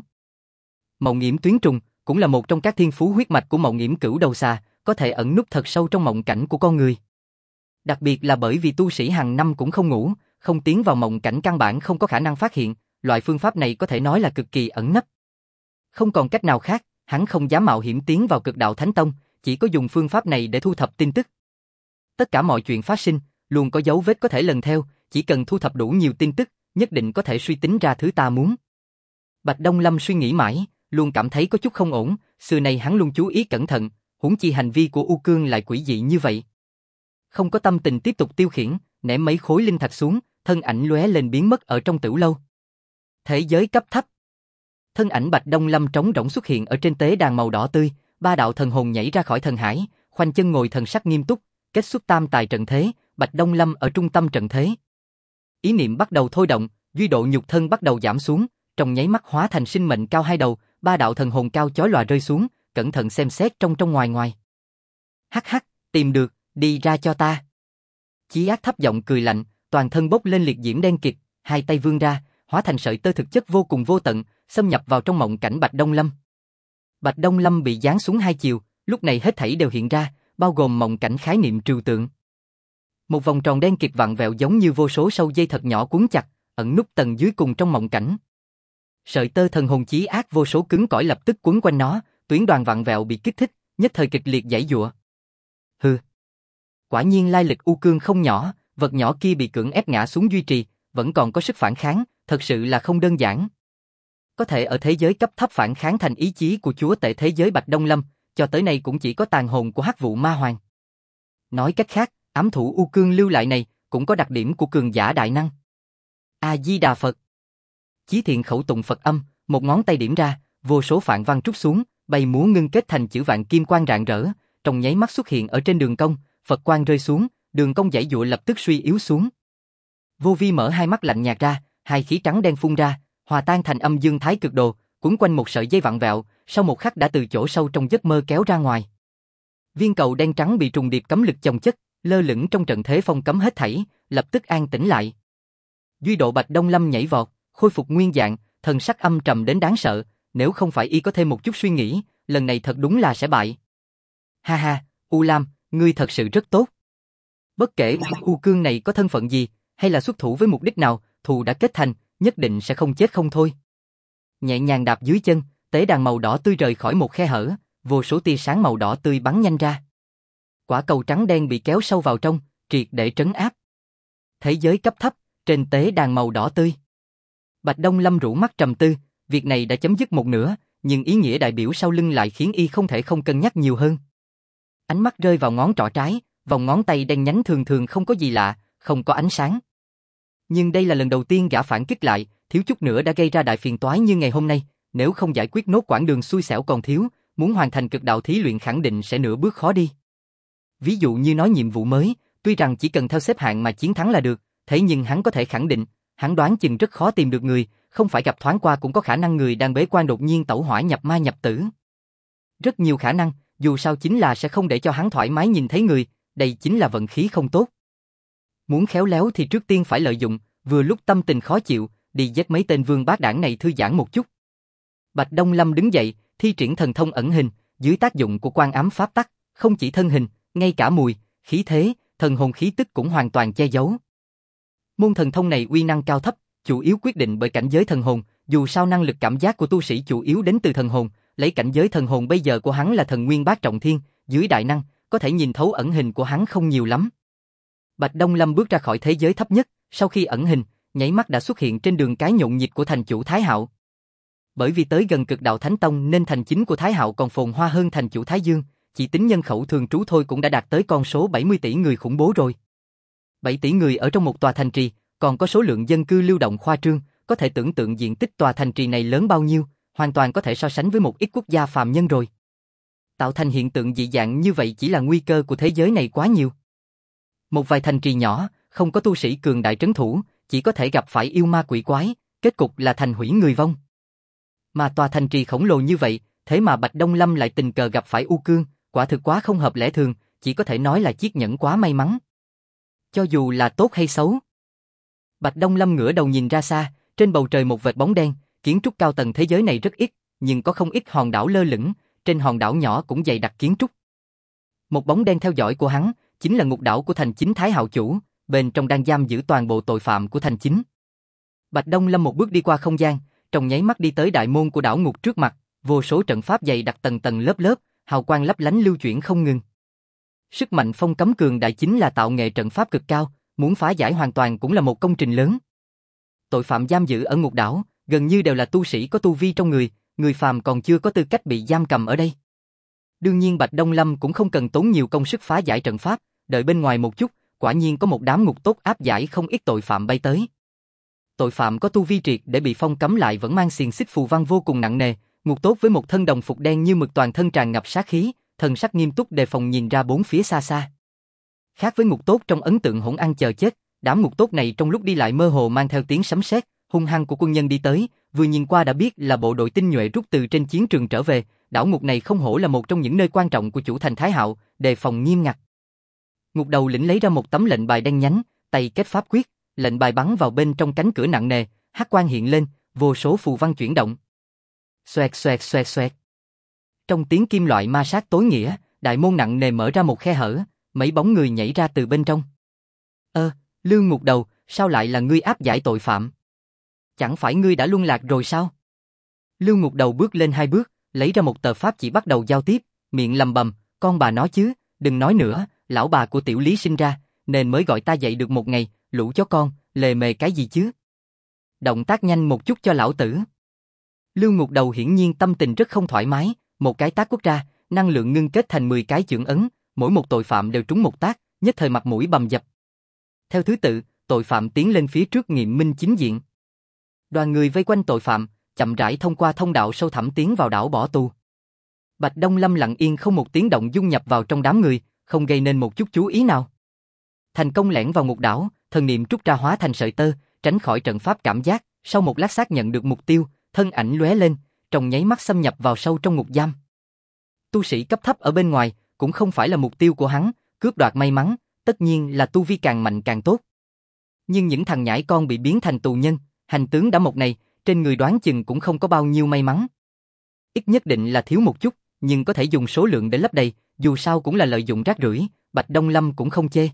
Mộng Nghiễm tuyến trùng cũng là một trong các thiên phú huyết mạch của Mộng Nghiễm cửu đầu xà, có thể ẩn núp thật sâu trong mộng cảnh của con người. Đặc biệt là bởi vì tu sĩ hàng năm cũng không ngủ, không tiến vào mộng cảnh căn bản không có khả năng phát hiện, loại phương pháp này có thể nói là cực kỳ ẩn nấp. Không còn cách nào khác, hắn không dám mạo hiểm tiến vào cực đạo Thánh Tông, chỉ có dùng phương pháp này để thu thập tin tức. Tất cả mọi chuyện phát sinh, luôn có dấu vết có thể lần theo, chỉ cần thu thập đủ nhiều tin tức, nhất định có thể suy tính ra thứ ta muốn. Bạch Đông Lâm suy nghĩ mãi, luôn cảm thấy có chút không ổn, xưa nay hắn luôn chú ý cẩn thận, huống chi hành vi của U Cương lại quỷ dị như vậy. Không có tâm tình tiếp tục tiêu khiển, ném mấy khối linh thạch xuống, thân ảnh lóe lên biến mất ở trong tiểu lâu. Thế giới cấp thấp. Thân ảnh Bạch Đông Lâm trống rỗng xuất hiện ở trên tế đàn màu đỏ tươi, ba đạo thần hồn nhảy ra khỏi thần hải, khoanh chân ngồi thần sắc nghiêm túc, kết xuất tam tài trận thế, Bạch Đông Lâm ở trung tâm trận thế. Ý niệm bắt đầu thôi động, duy độ nhục thân bắt đầu giảm xuống, trong nháy mắt hóa thành sinh mệnh cao hai đầu, ba đạo thần hồn cao chói lòa rơi xuống, cẩn thận xem xét trong ngoài. Hắc hắc, tìm được, đi ra cho ta. Chí Ác thấp giọng cười lạnh, toàn thân bốc lên liệt diễm đen kịt, hai tay vươn ra, hóa thành sợi tơ thực chất vô cùng vô tận, xâm nhập vào trong mộng cảnh Bạch Đông Lâm. Bạch Đông Lâm bị giáng xuống hai chiều, lúc này hết thảy đều hiện ra, bao gồm mộng cảnh khái niệm trừu tượng. Một vòng tròn đen kịt vặn vẹo giống như vô số sâu dây thật nhỏ cuốn chặt, ẩn núp tầng dưới cùng trong mộng cảnh. Sợi tơ thần hồn Chí Ác vô số cứng cỏi lập tức quấn quanh nó, tuyến đoàn vặn vẹo bị kích thích, nhất thời kịch liệt giãy giụa. Hừ. Quả nhiên lai lịch U Cương không nhỏ, vật nhỏ kia bị cưỡng ép ngã xuống duy trì, vẫn còn có sức phản kháng, thật sự là không đơn giản. Có thể ở thế giới cấp thấp phản kháng thành ý chí của chúa tể thế giới Bạch Đông Lâm, cho tới nay cũng chỉ có tàn hồn của Hắc Vụ Ma Hoàng. Nói cách khác, ám thủ U Cương lưu lại này cũng có đặc điểm của cường giả đại năng. A Di Đà Phật. Chí Thiện khẩu tụng Phật âm, một ngón tay điểm ra, vô số phạn văn trút xuống, bay múa ngưng kết thành chữ vạn kim quang rạng rỡ, trong nháy mắt xuất hiện ở trên đường cong, Phật quang rơi xuống, đường cong giãy giụa lập tức suy yếu xuống. Vô Vi mở hai mắt lạnh nhạt ra, hai khí trắng đen phun ra, hòa tan thành âm dương thái cực đồ, quấn quanh một sợi dây vặn vẹo, sau một khắc đã từ chỗ sâu trong giấc mơ kéo ra ngoài. Viên cầu đen trắng bị trùng điệp cấm lực chồng chất, lơ lửng trong trận thế phong cấm hết thảy, lập tức an tĩnh lại. Duy độ Bạch Đông Lâm nhảy vọt, khôi phục nguyên dạng, thần sắc âm trầm đến đáng sợ, nếu không phải y có thêm một chút suy nghĩ, lần này thật đúng là sẽ bại. Ha ha, U Lam, ngươi thật sự rất tốt. Bất kể U Cương này có thân phận gì, hay là xuất thủ với mục đích nào, thù đã kết thành, nhất định sẽ không chết không thôi. Nhẹ nhàng đạp dưới chân, tế đàn màu đỏ tươi rời khỏi một khe hở, vô số tia sáng màu đỏ tươi bắn nhanh ra. Quả cầu trắng đen bị kéo sâu vào trong, triệt để trấn áp. Thế giới cấp thấp, trên tế đàn màu đỏ tươi. Bạch Đông Lâm rũ mắt trầm tư, việc này đã chấm dứt một nửa, nhưng ý nghĩa đại biểu sau lưng lại khiến y không thể không cân nhắc nhiều hơn. Ánh mắt rơi vào ngón trỏ trái, vòng ngón tay đen nhánh thường thường không có gì lạ, không có ánh sáng. Nhưng đây là lần đầu tiên gã phản kích lại, thiếu chút nữa đã gây ra đại phiền toái như ngày hôm nay, nếu không giải quyết nốt quãng đường xui xẻo còn thiếu, muốn hoàn thành cực đạo thí luyện khẳng định sẽ nửa bước khó đi. Ví dụ như nói nhiệm vụ mới, tuy rằng chỉ cần theo xếp hạng mà chiến thắng là được, thế nhưng hắn có thể khẳng định, hắn đoán chừng rất khó tìm được người, không phải gặp thoáng qua cũng có khả năng người đang bế quan đột nhiên tẩu hỏa nhập ma nhập tử. Rất nhiều khả năng, dù sao chính là sẽ không để cho hắn thoải mái nhìn thấy người, đây chính là vận khí không tốt. Muốn khéo léo thì trước tiên phải lợi dụng, vừa lúc tâm tình khó chịu, đi giết mấy tên vương bát đảng này thư giãn một chút. Bạch Đông Lâm đứng dậy, thi triển thần thông ẩn hình, dưới tác dụng của quan ám pháp tắc, không chỉ thân hình, ngay cả mùi, khí thế, thần hồn khí tức cũng hoàn toàn che giấu. Môn thần thông này uy năng cao thấp, chủ yếu quyết định bởi cảnh giới thần hồn, dù sao năng lực cảm giác của tu sĩ chủ yếu đến từ thần hồn, lấy cảnh giới thần hồn bây giờ của hắn là thần nguyên bát trọng thiên, dưới đại năng, có thể nhìn thấu ẩn hình của hắn không nhiều lắm. Bạch Đông Lâm bước ra khỏi thế giới thấp nhất, sau khi ẩn hình, nháy mắt đã xuất hiện trên đường cái nhộn nhịp của thành chủ Thái Hạo. Bởi vì tới gần Cực Đạo Thánh Tông nên thành chính của Thái Hạo còn phồn hoa hơn thành chủ Thái Dương, chỉ tính nhân khẩu thường trú thôi cũng đã đạt tới con số 70 tỷ người khủng bố rồi. 7 tỷ người ở trong một tòa thành trì, còn có số lượng dân cư lưu động khoa trương, có thể tưởng tượng diện tích tòa thành trì này lớn bao nhiêu, hoàn toàn có thể so sánh với một ít quốc gia phàm nhân rồi. Tạo thành hiện tượng dị dạng như vậy chỉ là nguy cơ của thế giới này quá nhiều. Một vài thành trì nhỏ, không có tu sĩ cường đại trấn thủ, chỉ có thể gặp phải yêu ma quỷ quái, kết cục là thành hủy người vong. Mà tòa thành trì khổng lồ như vậy, thế mà Bạch Đông Lâm lại tình cờ gặp phải U Cương, quả thực quá không hợp lẽ thường, chỉ có thể nói là chiếc nhẫn quá may mắn. Cho dù là tốt hay xấu. Bạch Đông Lâm ngửa đầu nhìn ra xa, trên bầu trời một vệt bóng đen, kiến trúc cao tầng thế giới này rất ít, nhưng có không ít hòn đảo lơ lửng, trên hòn đảo nhỏ cũng dày đặc kiến trúc. Một bóng đen theo dõi của hắn, chính là ngục đảo của thành chính Thái Hạo chủ, bên trong đang giam giữ toàn bộ tội phạm của thành chính. Bạch Đông Lâm một bước đi qua không gian, trong nháy mắt đi tới đại môn của đảo ngục trước mặt, vô số trận pháp dày đặc tầng tầng lớp lớp, hào quang lấp lánh lưu chuyển không ngừng. Sức mạnh phong cấm cường đại chính là tạo nghệ trận pháp cực cao, muốn phá giải hoàn toàn cũng là một công trình lớn. Tội phạm giam giữ ở ngục đảo, gần như đều là tu sĩ có tu vi trong người, người phàm còn chưa có tư cách bị giam cầm ở đây. Đương nhiên Bạch Đông Lâm cũng không cần tốn nhiều công sức phá giải trận pháp, đợi bên ngoài một chút, quả nhiên có một đám ngục tốt áp giải không ít tội phạm bay tới. Tội phạm có tu vi triệt để bị phong cấm lại vẫn mang xiềng xích phù văn vô cùng nặng nề, ngục tốt với một thân đồng phục đen như mực toàn thân tràn ngập sát khí, thần sắc nghiêm túc đề phòng nhìn ra bốn phía xa xa. Khác với ngục tốt trong ấn tượng hỗn ăn chờ chết, đám ngục tốt này trong lúc đi lại mơ hồ mang theo tiếng sấm sét, hung hăng của quân nhân đi tới, vừa nhìn qua đã biết là bộ đội tinh nhuệ rút từ trên chiến trường trở về, đảo ngục này không hổ là một trong những nơi quan trọng của chủ thành Thái Hạo, đề phòng nghiêm ngặt. Ngục đầu lĩnh lấy ra một tấm lệnh bài đen nhánh, tay kết pháp quyết, lệnh bài bắn vào bên trong cánh cửa nặng nề, hắc quang hiện lên, vô số phù văn chuyển động. Xoẹt xoẹt xoẹt xoẹt. Trong tiếng kim loại ma sát tối nghĩa, đại môn nặng nề mở ra một khe hở, mấy bóng người nhảy ra từ bên trong. Lưu ngục đầu, sao lại là ngươi áp giải tội phạm? Chẳng phải ngươi đã luân lạc rồi sao? Lưu ngục đầu bước lên 2 bước, lấy ra một tờ pháp chỉ bắt đầu giao tiếp, miệng lầm bầm, con bà nói chứ, đừng nói nữa, lão bà của tiểu lý sinh ra, nên mới gọi ta dậy được một ngày, lũ chó con, lề mề cái gì chứ? Động tác nhanh một chút cho lão tử. Lưu ngục đầu hiển nhiên tâm tình rất không thoải mái, một cái tát quất ra, năng lượng ngưng kết thành 10 cái chưởng ấn, mỗi một tội phạm đều trúng một tác, nhất thời mặt mũi bầm dập. Theo thứ tự, tội phạm tiến lên phía trước nghiệm minh chính diện. Đoàn người vây quanh tội phạm, chậm rãi thông qua thông đạo sâu thẳm tiến vào đảo bỏ tù. Bạch Đông Lâm lặng yên không một tiếng động dung nhập vào trong đám người, không gây nên một chút chú ý nào. Thành công lẻn vào ngục đảo, thần niệm trút ra hóa thành sợi tơ, tránh khỏi trận pháp cảm giác, sau một lát xác nhận được mục tiêu, thân ảnh lóe lên, trong nháy mắt xâm nhập vào sâu trong ngục giam. Tu sĩ cấp thấp ở bên ngoài cũng không phải là mục tiêu của hắn, cướp đoạt may mắn, tất nhiên là tu vi càng mạnh càng tốt. Nhưng những thằng nhãi con bị biến thành tù nhân, hành tướng đã một này, trên người đoán chừng cũng không có bao nhiêu may mắn. Ít nhất định là thiếu một chút, nhưng có thể dùng số lượng để lấp đầy, dù sao cũng là lợi dụng rác rưởi, Bạch Đông Lâm cũng không chê.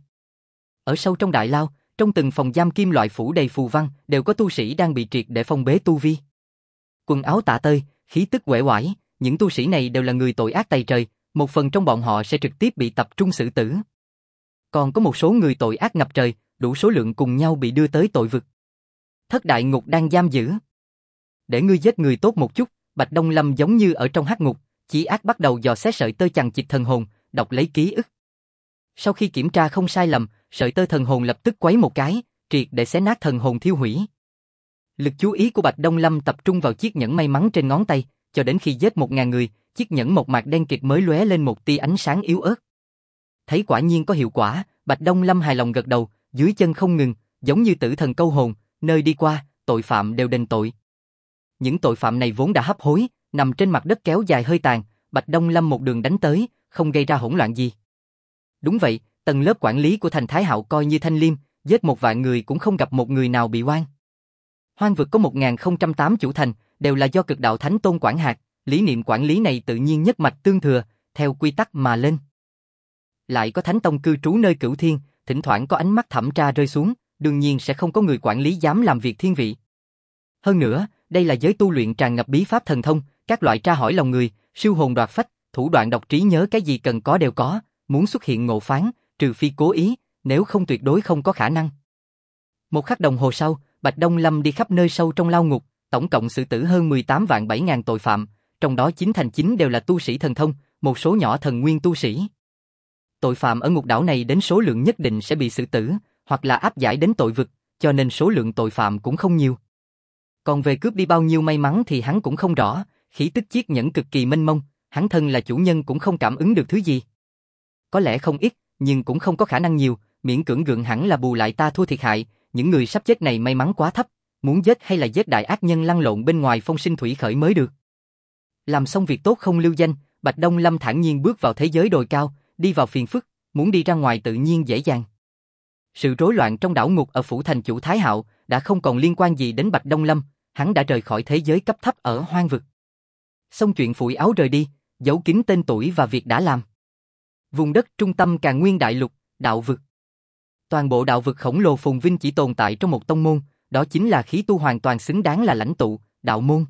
Ở sâu trong đại lao, trong từng phòng giam kim loại phủ đầy phù văn, đều có tu sĩ đang bị triệt để phong bế tu vi. Quần áo tả tơi, khí tức uể oải, những tu sĩ này đều là người tội ác tày trời, một phần trong bọn họ sẽ trực tiếp bị tập trung xử tử. Còn có một số người tội ác ngập trời, đủ số lượng cùng nhau bị đưa tới tội vực. Thất đại ngục đang giam giữ. Để ngươi giết người tốt một chút, Bạch Đông Lâm giống như ở trong hắc ngục, chỉ ác bắt đầu dò xét sợi tơ chằng chịt thần hồn, đọc lấy ký ức. Sau khi kiểm tra không sai lầm, sợi tơ thần hồn lập tức quấy một cái, triệt để xé nát thần hồn thiêu hủy. Lực chú ý của Bạch Đông Lâm tập trung vào chiếc nhẫn may mắn trên ngón tay, cho đến khi giết 1000 người, chiếc nhẫn một mạc đen kịt mới lóe lên một tia ánh sáng yếu ớt. Thấy quả nhiên có hiệu quả, Bạch Đông Lâm hài lòng gật đầu, dưới chân không ngừng, giống như tử thần câu hồn, nơi đi qua, tội phạm đều đền tội. Những tội phạm này vốn đã hấp hối, nằm trên mặt đất kéo dài hơi tàn, Bạch Đông Lâm một đường đánh tới, không gây ra hỗn loạn gì. Đúng vậy, tầng lớp quản lý của thành Thái Hạo coi như thanh liêm, giết 1.000 người cũng không gặp một người nào bị oan. Hoang vực có 1008 chủ thành, đều là do Cực Đạo Thánh Tôn quản hạt, lý niệm quản lý này tự nhiên nhất mạch tương thừa, theo quy tắc mà lên. Lại có Thánh Tông cư trú nơi Cửu Thiên, thỉnh thoảng có ánh mắt thẩm tra rơi xuống, đương nhiên sẽ không có người quản lý dám làm việc thiên vị. Hơn nữa, đây là giới tu luyện tràn ngập bí pháp thần thông, các loại tra hỏi lòng người, siêu hồn đoạt phách, thủ đoạn đọc trí nhớ cái gì cần có đều có, muốn xuất hiện ngộ phán, trừ phi cố ý, nếu không tuyệt đối không có khả năng. Một khắc đồng hồ sau, Bạch Đông Lâm đi khắp nơi sâu trong lao ngục, tổng cộng xử tử hơn 18 vạn 7.000 tội phạm, trong đó 9/9 đều là tu sĩ thần thông, một số nhỏ thần nguyên tu sĩ. Tội phạm ở ngục đảo này đến số lượng nhất định sẽ bị xử tử, hoặc là áp giải đến tội vực, cho nên số lượng tội phạm cũng không nhiều. Còn về cướp đi bao nhiêu may mắn thì hắn cũng không rõ, khí tức chiếc nhẫn cực kỳ mênh mông, hắn thân là chủ nhân cũng không cảm ứng được thứ gì. Có lẽ không ít, nhưng cũng không có khả năng nhiều, miễn cưỡng gượng hẳn là bù lại ta thua thiệt hại, những người sắp chết này may mắn quá thấp, muốn giết hay là giết đại ác nhân lăn lộn bên ngoài phong sinh thủy khởi mới được. Làm xong việc tốt không lưu danh, Bạch Đông Lâm thản nhiên bước vào thế giới đồi cao, đi vào phiền phức, muốn đi ra ngoài tự nhiên dễ dàng. Sự rối loạn trong đảo ngục ở phủ thành chủ Thái Hạo đã không còn liên quan gì đến Bạch Đông Lâm, hắn đã rời khỏi thế giới cấp thấp ở hoang vực. Xong chuyện phủi áo rời đi, giấu kín tên tuổi và việc đã làm. Vùng đất trung tâm Càn Nguyên Đại Lục, đạo vực. Toàn bộ đạo vực khổng lồ phồn vinh chỉ tồn tại trong một tông môn, đó chính là khí tu hoàn toàn xứng đáng là lãnh tụ, đạo môn.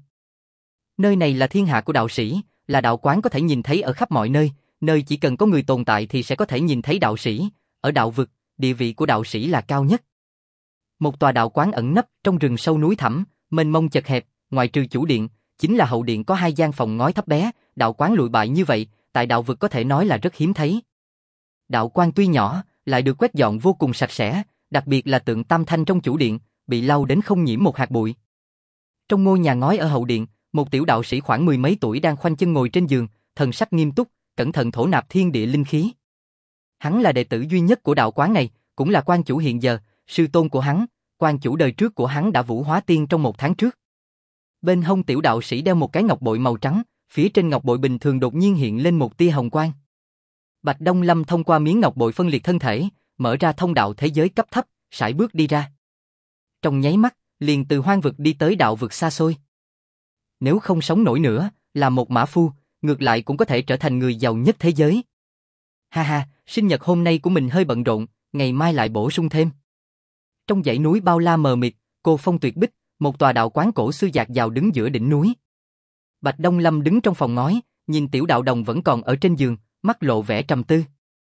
Nơi này là thiên hạ của đạo sĩ, là đạo quán có thể nhìn thấy ở khắp mọi nơi, nơi chỉ cần có người tồn tại thì sẽ có thể nhìn thấy đạo sĩ, ở đạo vực, địa vị của đạo sĩ là cao nhất. Một tòa đạo quán ẩn nấp trong rừng sâu núi thẳm, mênh mông chật hẹp, ngoài trừ chủ điện, chính là hậu điện có 2 gian phòng ngói thấp bé, đạo quán lụi bại như vậy, tại đạo vực có thể nói là rất hiếm thấy. Đạo quan tuy nhỏ, lại được quét dọn vô cùng sạch sẽ, đặc biệt là tượng Tam Thanh trong chủ điện, bị lau đến không nhiễm một hạt bụi. Trong ngôi nhà ngói ở hậu điện, một tiểu đạo sĩ khoảng 10 mấy tuổi đang khoanh chân ngồi trên giường, thần sắc nghiêm túc, cẩn thận thổ nạp thiên địa linh khí. Hắn là đệ tử duy nhất của đạo quán này, cũng là quan chủ hiện giờ, sư tôn của hắn, quan chủ đời trước của hắn đã vũ hóa tiên trong 1 tháng trước. Bên hông tiểu đạo sĩ đeo một cái ngọc bội màu trắng, phía trên ngọc bội bình thường đột nhiên hiện lên một tia hồng quang. Bạch Đông Lâm thông qua miếng ngọc bội phân liệt thân thể, mở ra thông đạo thế giới cấp thấp, sải bước đi ra. Trong nháy mắt, liền từ hoang vực đi tới đạo vực xa xôi. Nếu không sống nổi nữa, là một mã phu, ngược lại cũng có thể trở thành người giàu nhất thế giới. Ha ha, sinh nhật hôm nay của mình hơi bận rộn, ngày mai lại bổ sung thêm. Trong dãy núi bao la mờ mịt, cô phong tuyệt bích, một tòa đạo quán cổ xưa dạt dào đứng giữa đỉnh núi. Bạch Đông Lâm đứng trong phòng ngói, nhìn tiểu đạo đồng vẫn còn ở trên giường, mắt lộ vẻ trầm tư.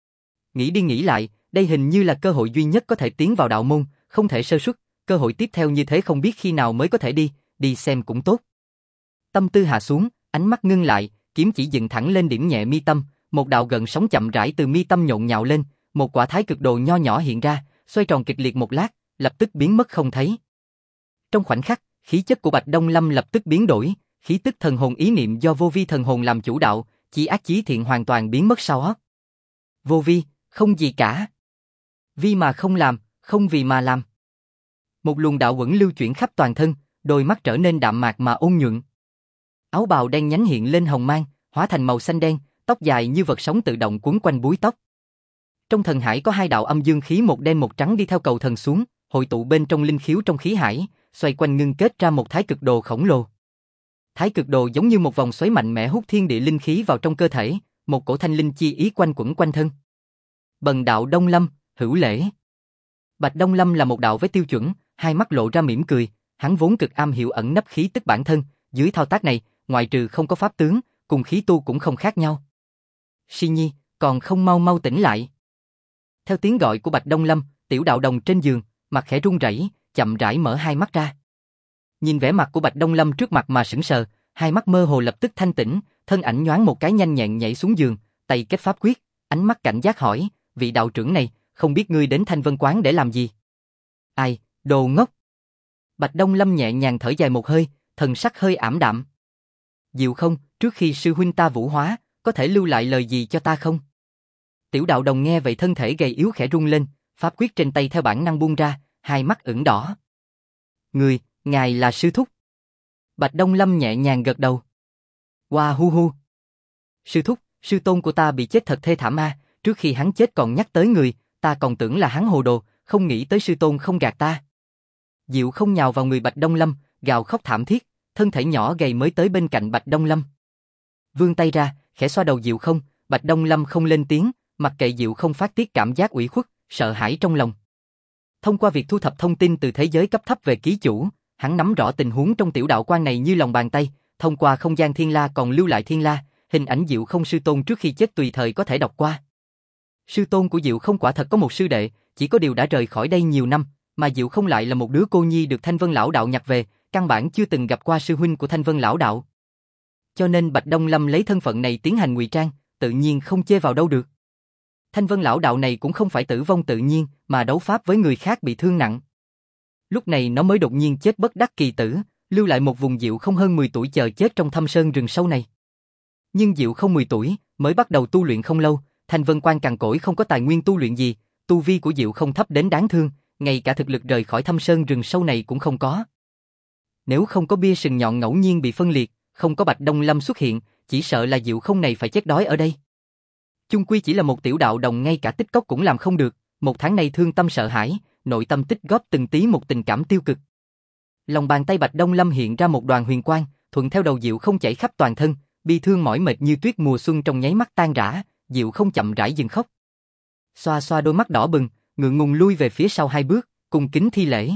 Nghĩ đi nghĩ lại, đây hình như là cơ hội duy nhất có thể tiến vào đạo môn, không thể sơ suất, cơ hội tiếp theo như thế không biết khi nào mới có thể đi xem cũng tốt. Tâm tư hạ xuống, ánh mắt ngưng lại, kiếm chỉ dựng thẳng lên điểm nhẹ mi tâm, một đạo gợn sóng chậm rãi từ mi tâm nhộn nhạo lên, một quả thái cực đồ nho nhỏ hiện ra, xoay tròn kịch liệt một lát, lập tức biến mất không thấy. Trong khoảnh khắc, khí chất của Bạch Đông Lâm lập tức biến đổi, khí tức thần hồn ý niệm do vô vi thần hồn làm chủ đạo, chí ác chí thiện hoàn toàn biến mất sau. Vô vi, không gì cả. Vi mà không làm, không vì mà làm. Một luồng đạo uẩn lưu chuyển khắp toàn thân, đôi mắt trở nên đạm mạc mà ôn nhuận. Áo bào đen nhánh hiện lên hồng mang, hóa thành màu xanh đen, tóc dài như vật sống tự động quấn quanh búi tóc. Trong thần hải có hai đạo âm dương khí một đen một trắng đi theo cầu thần xuống, hội tụ bên trong linh khiếu trong khí hải, xoay quanh ngưng kết ra một thái cực đồ khổng lồ. Thái cực đồ giống như một vòng xoáy mạnh mẽ hút thiên địa linh khí vào trong cơ thể, một cổ thanh linh chi ý quanh quẩn quanh thân. Bần đạo Đông Lâm, hữu lễ. Bạch Đông Lâm là một đạo với tiêu chuẩn, hai mắt lộ ra mỉm cười, hắn vốn cực am hiểu ẩn nấp khí tức bản thân, dưới thao tác này, ngoại trừ không có pháp tướng, cùng khí tu cũng không khác nhau. Si Nhi, còn không mau mau tỉnh lại. Theo tiếng gọi của Bạch Đông Lâm, Tiểu Đạo Đồng trên giường, mặt khẽ run rẩy, chậm rãi mở hai mắt ra. Nhìn vẻ mặt của Bạch Đông Lâm trước mặt mà sững sờ, hai mắt mơ hồ lập tức thanh tỉnh, thân ảnh nhoáng một cái nhanh nhẹn nhảy xuống giường, tay kết pháp quyết, ánh mắt cảnh giác hỏi, vị đạo trưởng này, không biết ngươi đến Thanh Vân Quán để làm gì? Ai, đồ ngốc. Bạch Đông Lâm nhẹ nhàng thở dài một hơi, thần sắc hơi ảm đạm. Diệu không, trước khi sư huynh ta vũ hóa, có thể lưu lại lời gì cho ta không? Tiểu Đạo Đồng nghe vậy thân thể gầy yếu khẽ rung lên, pháp quyết trên tay theo bản năng buông ra, hai mắt ửng đỏ. Ngài là sư thúc. Bạch Đông Lâm nhẹ nhàng gật đầu. Wow hu hu. Sư thúc, sư tôn của ta bị chết thật thê thảm a, trước khi hắn chết còn nhắc tới người, ta còn tưởng là hắn hồ đồ, không nghĩ tới sư tôn không gạt ta. Diệu không nhào vào người Bạch Đông Lâm, gào khóc thảm thiết, thân thể nhỏ gầy mới tới bên cạnh Bạch Đông Lâm. Vươn tay ra, khẽ xoa đầu Diệu không, Bạch Đông Lâm không lên tiếng, mặc kệ Diệu không phát tiết cảm giác ủy khuất, sợ hãi trong lòng. Thông qua việc thu thập thông tin từ thế giới cấp thấp về ký chủ, hắn nắm rõ tình huống trong tiểu đạo quan này như lòng bàn tay, thông qua không gian thiên la còn lưu lại thiên la, hình ảnh Diệu không sư tôn trước khi chết tùy thời có thể đọc qua. Sư tôn của Diệu không quả thật có một sư đệ, chỉ có điều đã rời khỏi đây nhiều năm, mà Diệu không lại là một đứa cô nhi được Thanh Vân lão đạo nhặt về, căn bản chưa từng gặp qua sư huynh của Thanh Vân lão đạo. Cho nên Bạch Đông Lâm lấy thân phận này tiến hành ngụy trang, tự nhiên không chê vào đâu được. Thanh Vân lão đạo này cũng không phải tử vong tự nhiên, mà đấu pháp với người khác bị thương nặng. Lúc này nó mới đột nhiên chết bất đắc kỳ tử, lưu lại một vùng Diệu không hơn 10 tuổi chờ chết trong thâm sơn rừng sâu này. Nhưng Diệu không 10 tuổi, mới bắt đầu tu luyện không lâu, Thanh Vân Quan cằn cỗi không có tài nguyên tu luyện gì, tu vi của Diệu không thấp đến đáng thương, ngay cả thực lực rời khỏi thâm sơn rừng sâu này cũng không có. Nếu không có bia sừng nhọn ngẫu nhiên bị phân liệt, không có Bạch Đông Lâm xuất hiện, chỉ sợ là Diệu không này phải chết đói ở đây. Chung quy chỉ là một tiểu đạo đồng, ngay cả tích cốc cũng làm không được, một tháng nay thương tâm sợ hãi, nội tâm tích góp từng tí một tình cảm tiêu cực. Lòng bàn tay Bạch Đông Lâm hiện ra một đoàn huyền quang, thuận theo đầu Diệu không chảy khắp toàn thân, bi thương mỏi mệt như tuyết mùa xuân trong nháy mắt tan rã, Diệu không chậm rãi dừng khóc. Xoa xoa đôi mắt đỏ bừng, ngượng ngùng lui về phía sau hai bước, cung kính thi lễ.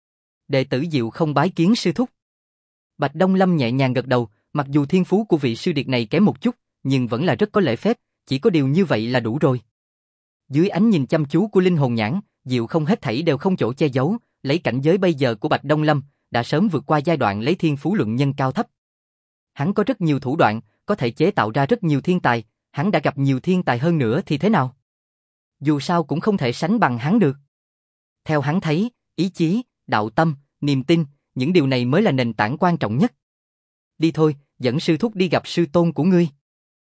Đệ tử Diệu không bái kiến sư thúc. Bạch Đông Lâm nhẹ nhàng gật đầu, mặc dù thiên phú của vị sư điệt này kém một chút, nhưng vẫn là rất có lễ phép, chỉ có điều như vậy là đủ rồi. Dưới ánh nhìn chăm chú của linh hồn nhãn, Diệu không hết thảy đều không chỗ che giấu, lấy cảnh giới bây giờ của Bạch Đông Lâm, đã sớm vượt qua giai đoạn lấy thiên phú luận nhân cao thấp. Hắn có rất nhiều thủ đoạn, có thể chế tạo ra rất nhiều thiên tài, hắn đã gặp nhiều thiên tài hơn nữa thì thế nào? Dù sao cũng không thể sánh bằng hắn được. Theo hắn thấy, ý chí, đạo tâm, niềm tin, những điều này mới là nền tảng quan trọng nhất. Đi thôi, dẫn sư thúc đi gặp sư tôn của ngươi.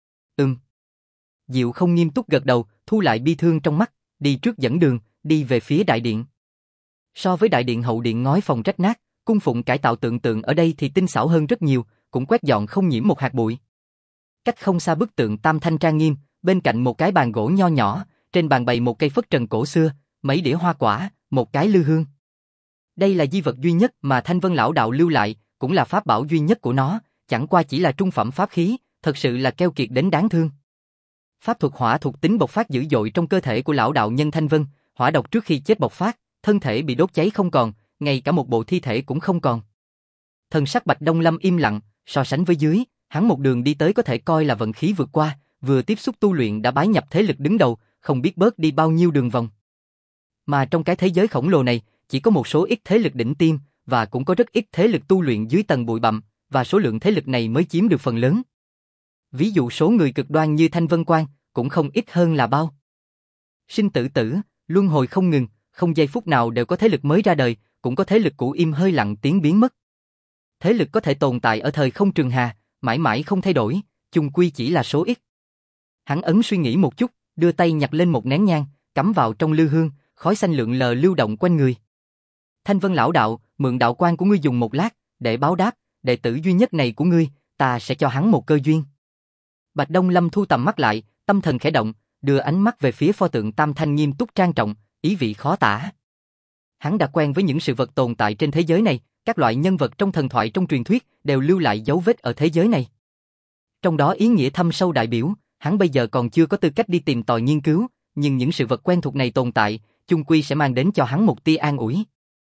Diệu không nghiêm túc gật đầu, thu lại bi thương trong mắt, đi trước dẫn đường, đi về phía đại điện. So với đại điện hậu điện ngói phòng rách nát, cung phụng cải tạo tượng ở đây thì tinh xảo hơn rất nhiều, cũng quét dọn không nhiễm một hạt bụi. Cách không xa bức tượng tam thanh trang nghiêm, bên cạnh một cái bàn gỗ nho nhỏ, trên bàn bày một cây phất trần cổ xưa, mấy đĩa hoa quả, một cái lư hương. Đây là di vật duy nhất mà Thanh Vân lão đạo lưu lại, cũng là pháp bảo duy nhất của nó, chẳng qua chỉ là trung phẩm pháp khí, thật sự là keo kiệt đến đáng thương. Pháp thuật hỏa thuộc tính bộc phát dữ dội trong cơ thể của lão đạo nhân Thanh Vân, hỏa độc trước khi chết bộc phát, thân thể bị đốt cháy không còn, ngay cả một bộ thi thể cũng không còn. Thần sắc Bạch Đông Lâm im lặng, so sánh với dưới, hắn một đường đi tới có thể coi là vận khí vượt qua, vừa tiếp xúc tu luyện đã bái nhập thế lực đứng đầu, không biết bớt đi bao nhiêu đường vòng. Mà trong cái thế giới khổng lồ này, chỉ có một số ít thế lực đỉnh tiêm, và cũng có rất ít thế lực tu luyện dưới tầng bụi bặm, và số lượng thế lực này mới chiếm được phần lớn. Ví dụ số người cực đoan như Thanh Vân Quan, cũng không ít hơn là bao. Sinh tử tử, luân hồi không ngừng, không giây phút nào đều có thế lực mới ra đời, cũng có thế lực cũ im hơi lặng tiếng biến mất. Thế lực có thể tồn tại ở thời không trường hà, mãi mãi không thay đổi, chung quy chỉ là số ít. Hắn ấn suy nghĩ một chút, đưa tay nhặt lên một nén nhang, cắm vào trong lư hương, khói xanh lượn lờ lưu động quanh người. Thanh Vân lão đạo, mượn đạo quan của ngươi dùng một lát, để báo đáp, đệ tử duy nhất này của ngươi, ta sẽ cho hắn một cơ duyên. Bạch Đông Lâm thu tầm mắt lại, tâm thần khẽ động, đưa ánh mắt về phía pho tượng Tam Thanh nghiêm túc trang trọng, ý vị khó tả. Hắn đã quen với những sự vật tồn tại trên thế giới này, các loại nhân vật trong thần thoại trong truyền thuyết đều lưu lại dấu vết ở thế giới này. Trong đó ý nghĩa thâm sâu đại biểu, hắn bây giờ còn chưa có tư cách đi tìm tòi nghiên cứu, nhưng những sự vật quen thuộc này tồn tại, chung quy sẽ mang đến cho hắn một tia an ủi.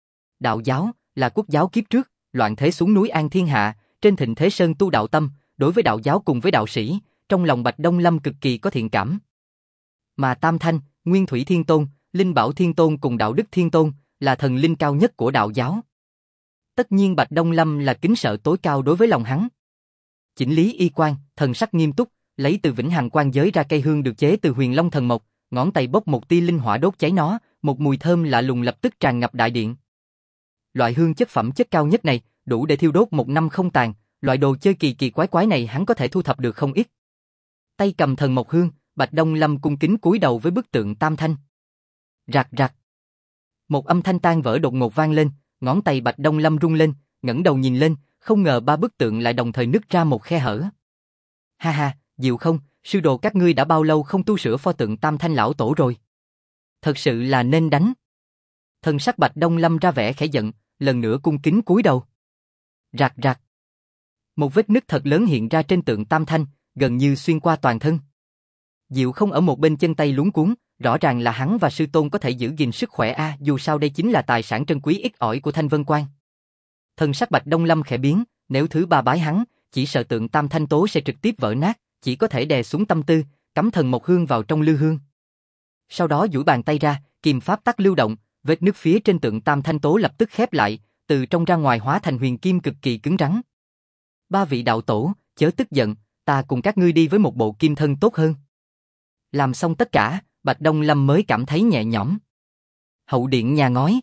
Đạo giáo là quốc giáo kiếp trước, loạn thế xuống núi an thiên hạ, trên thịnh thế sơn tu đạo tâm, đối với đạo giáo cùng với đạo sĩ, trong lòng Bạch Đông Lâm cực kỳ có thiện cảm. Mà Tam Thanh, Nguyên Thủy Thiên Tôn, Linh Bảo Thiên Tôn cùng Đạo Đức Thiên Tôn là thần linh cao nhất của đạo giáo. Tất nhiên Bạch Đông Lâm là kính sợ tối cao đối với lòng hắn. Chỉnh lý y quan, thần sắc nghiêm túc, lấy từ Vĩnh Hằng Quan giới ra cây hương được chế từ Huyền Long Thần Mộc, ngón tay bốc một tia linh hỏa đốt cháy nó, một mùi thơm lạ lùng lập tức tràn ngập đại điện. Loại hương chất phẩm chất cao nhất này, đủ để thiêu đốt một năm không tàn, loại đồ chơi kỳ kỳ quái quái này hắn có thể thu thập được không ít. Tay cầm thần mộc hương, Bạch Đông Lâm cung kính cúi đầu với bức tượng Tam Thanh. Rạc rạc. Một âm thanh tan vỡ đột ngột vang lên, ngón tay Bạch Đông Lâm rung lên, ngẩng đầu nhìn lên, không ngờ ba bức tượng lại đồng thời nứt ra một khe hở. Ha ha, Diệu Không, sư đồ các ngươi đã bao lâu không tu sửa pho tượng Tam Thanh lão tổ rồi? Thật sự là nên đánh. Thần sắc Bạch Đông Lâm ra vẻ khẽ giận, lần nữa cung kính cúi đầu. Rạc rạc. Một vết nứt thật lớn hiện ra trên tượng Tam Thanh, gần như xuyên qua toàn thân. Diệu Không ở một bên chân tay luống cuống, rõ ràng là hắn và sư tôn có thể giữ gìn sức khỏe dù sao đây chính là tài sản trân quý ít ỏi của Thanh Vân Quan. Thần sắc Bạch Đông Lâm khẽ biến, nếu thứ ba bái hắn, chỉ sợ tượng Tam Thanh tố sẽ trực tiếp vỡ nát, chỉ có thể đè xuống tâm tư, cắm thần mộc hương vào trong lư hương. Sau đó duỗi bàn tay ra, kiềm pháp tắc lưu động, vết nứt phía trên tượng Tam Thanh tố lập tức khép lại, từ trong ra ngoài hóa thành huyền kim cực kỳ cứng rắn. Ba vị đạo tổ, chớ tức giận, ta cùng các ngươi đi với một bộ kim thân tốt hơn. Làm xong tất cả, Bạch Đông Lâm mới cảm thấy nhẹ nhõm. Hậu điện nhà ngói.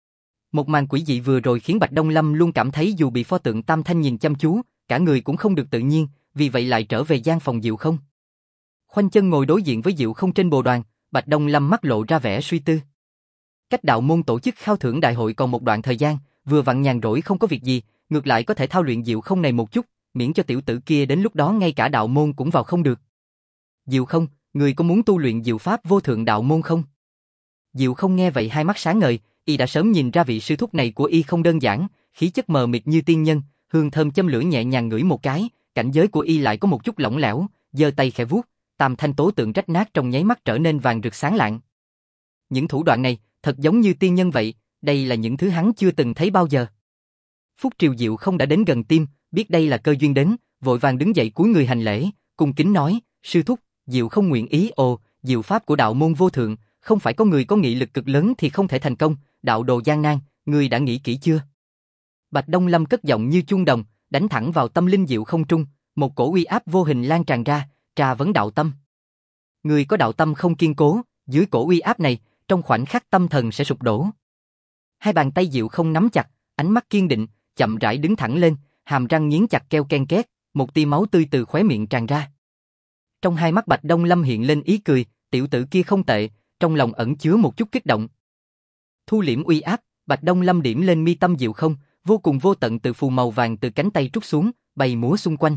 Một màn quỷ dị vừa rồi khiến Bạch Đông Lâm luôn cảm thấy dù bị pho tượng Tam Thanh nhìn chăm chú, cả người cũng không được tự nhiên, vì vậy lại trở về gian phòng Diệu Không. Khoanh chân ngồi đối diện với Diệu Không trên bồ đoàn, Bạch Đông Lâm mắt lộ ra vẻ suy tư. Cách đạo môn tổ chức khao thưởng đại hội còn một đoạn thời gian, vừa vặn nhàn rỗi không có việc gì, ngược lại có thể thao luyện Diệu Không này một chút, miễn cho tiểu tử kia đến lúc đó ngay cả đạo môn cũng vào không được. Diệu Không, người có muốn tu luyện diệu pháp vô thượng đạo môn không? Diệu Không nghe vậy hai mắt sáng ngời, y đã sớm nhìn ra vị sư thúc này của y không đơn giản, khí chất mờ mịt như tiên nhân, hương thơm châm lửa nhẹ nhàng ngửi một cái, cảnh giới của y lại có một chút lỏng lẻo, giơ tay khẽ vuốt, Tam Thanh tố tượng rách nát trong nháy mắt trở nên vàng rực sáng lạng. Những thủ đoạn này, thật giống như tiên nhân vậy, đây là những thứ hắn chưa từng thấy bao giờ. Phúc Triều Diệu Không đã đến gần tim, biết đây là cơ duyên đến, vội vàng đứng dậy cúi người hành lễ, cung kính nói, sư thúc, Diệu Không nguyện ý. Diệu pháp của đạo môn vô thượng, không phải có người có nghị lực cực lớn thì không thể thành công, đạo đồ gian nan, ngươi đã nghĩ kỹ chưa? Bạch Đông Lâm cất giọng như chuông đồng, đánh thẳng vào tâm linh Diệu Không trung, một cổ uy áp vô hình lan tràn ra, tra vấn đạo tâm. Người có đạo tâm không kiên cố, dưới cổ uy áp này, trong khoảnh khắc tâm thần sẽ sụp đổ. Hai bàn tay Diệu Không nắm chặt, ánh mắt kiên định, chậm rãi đứng thẳng lên, hàm răng nghiến chặt keo ken két, một tia máu tươi từ khóe miệng tràn ra. Trong hai mắt Bạch Đông Lâm hiện lên ý cười, tiểu tử kia không tệ, trong lòng ẩn chứa một chút kích động. Thu liễm uy áp, Bạch Đông Lâm điểm lên mi tâm Diệu Không, vô cùng vô tận từ phù màu vàng từ cánh tay trút xuống, bay múa xung quanh.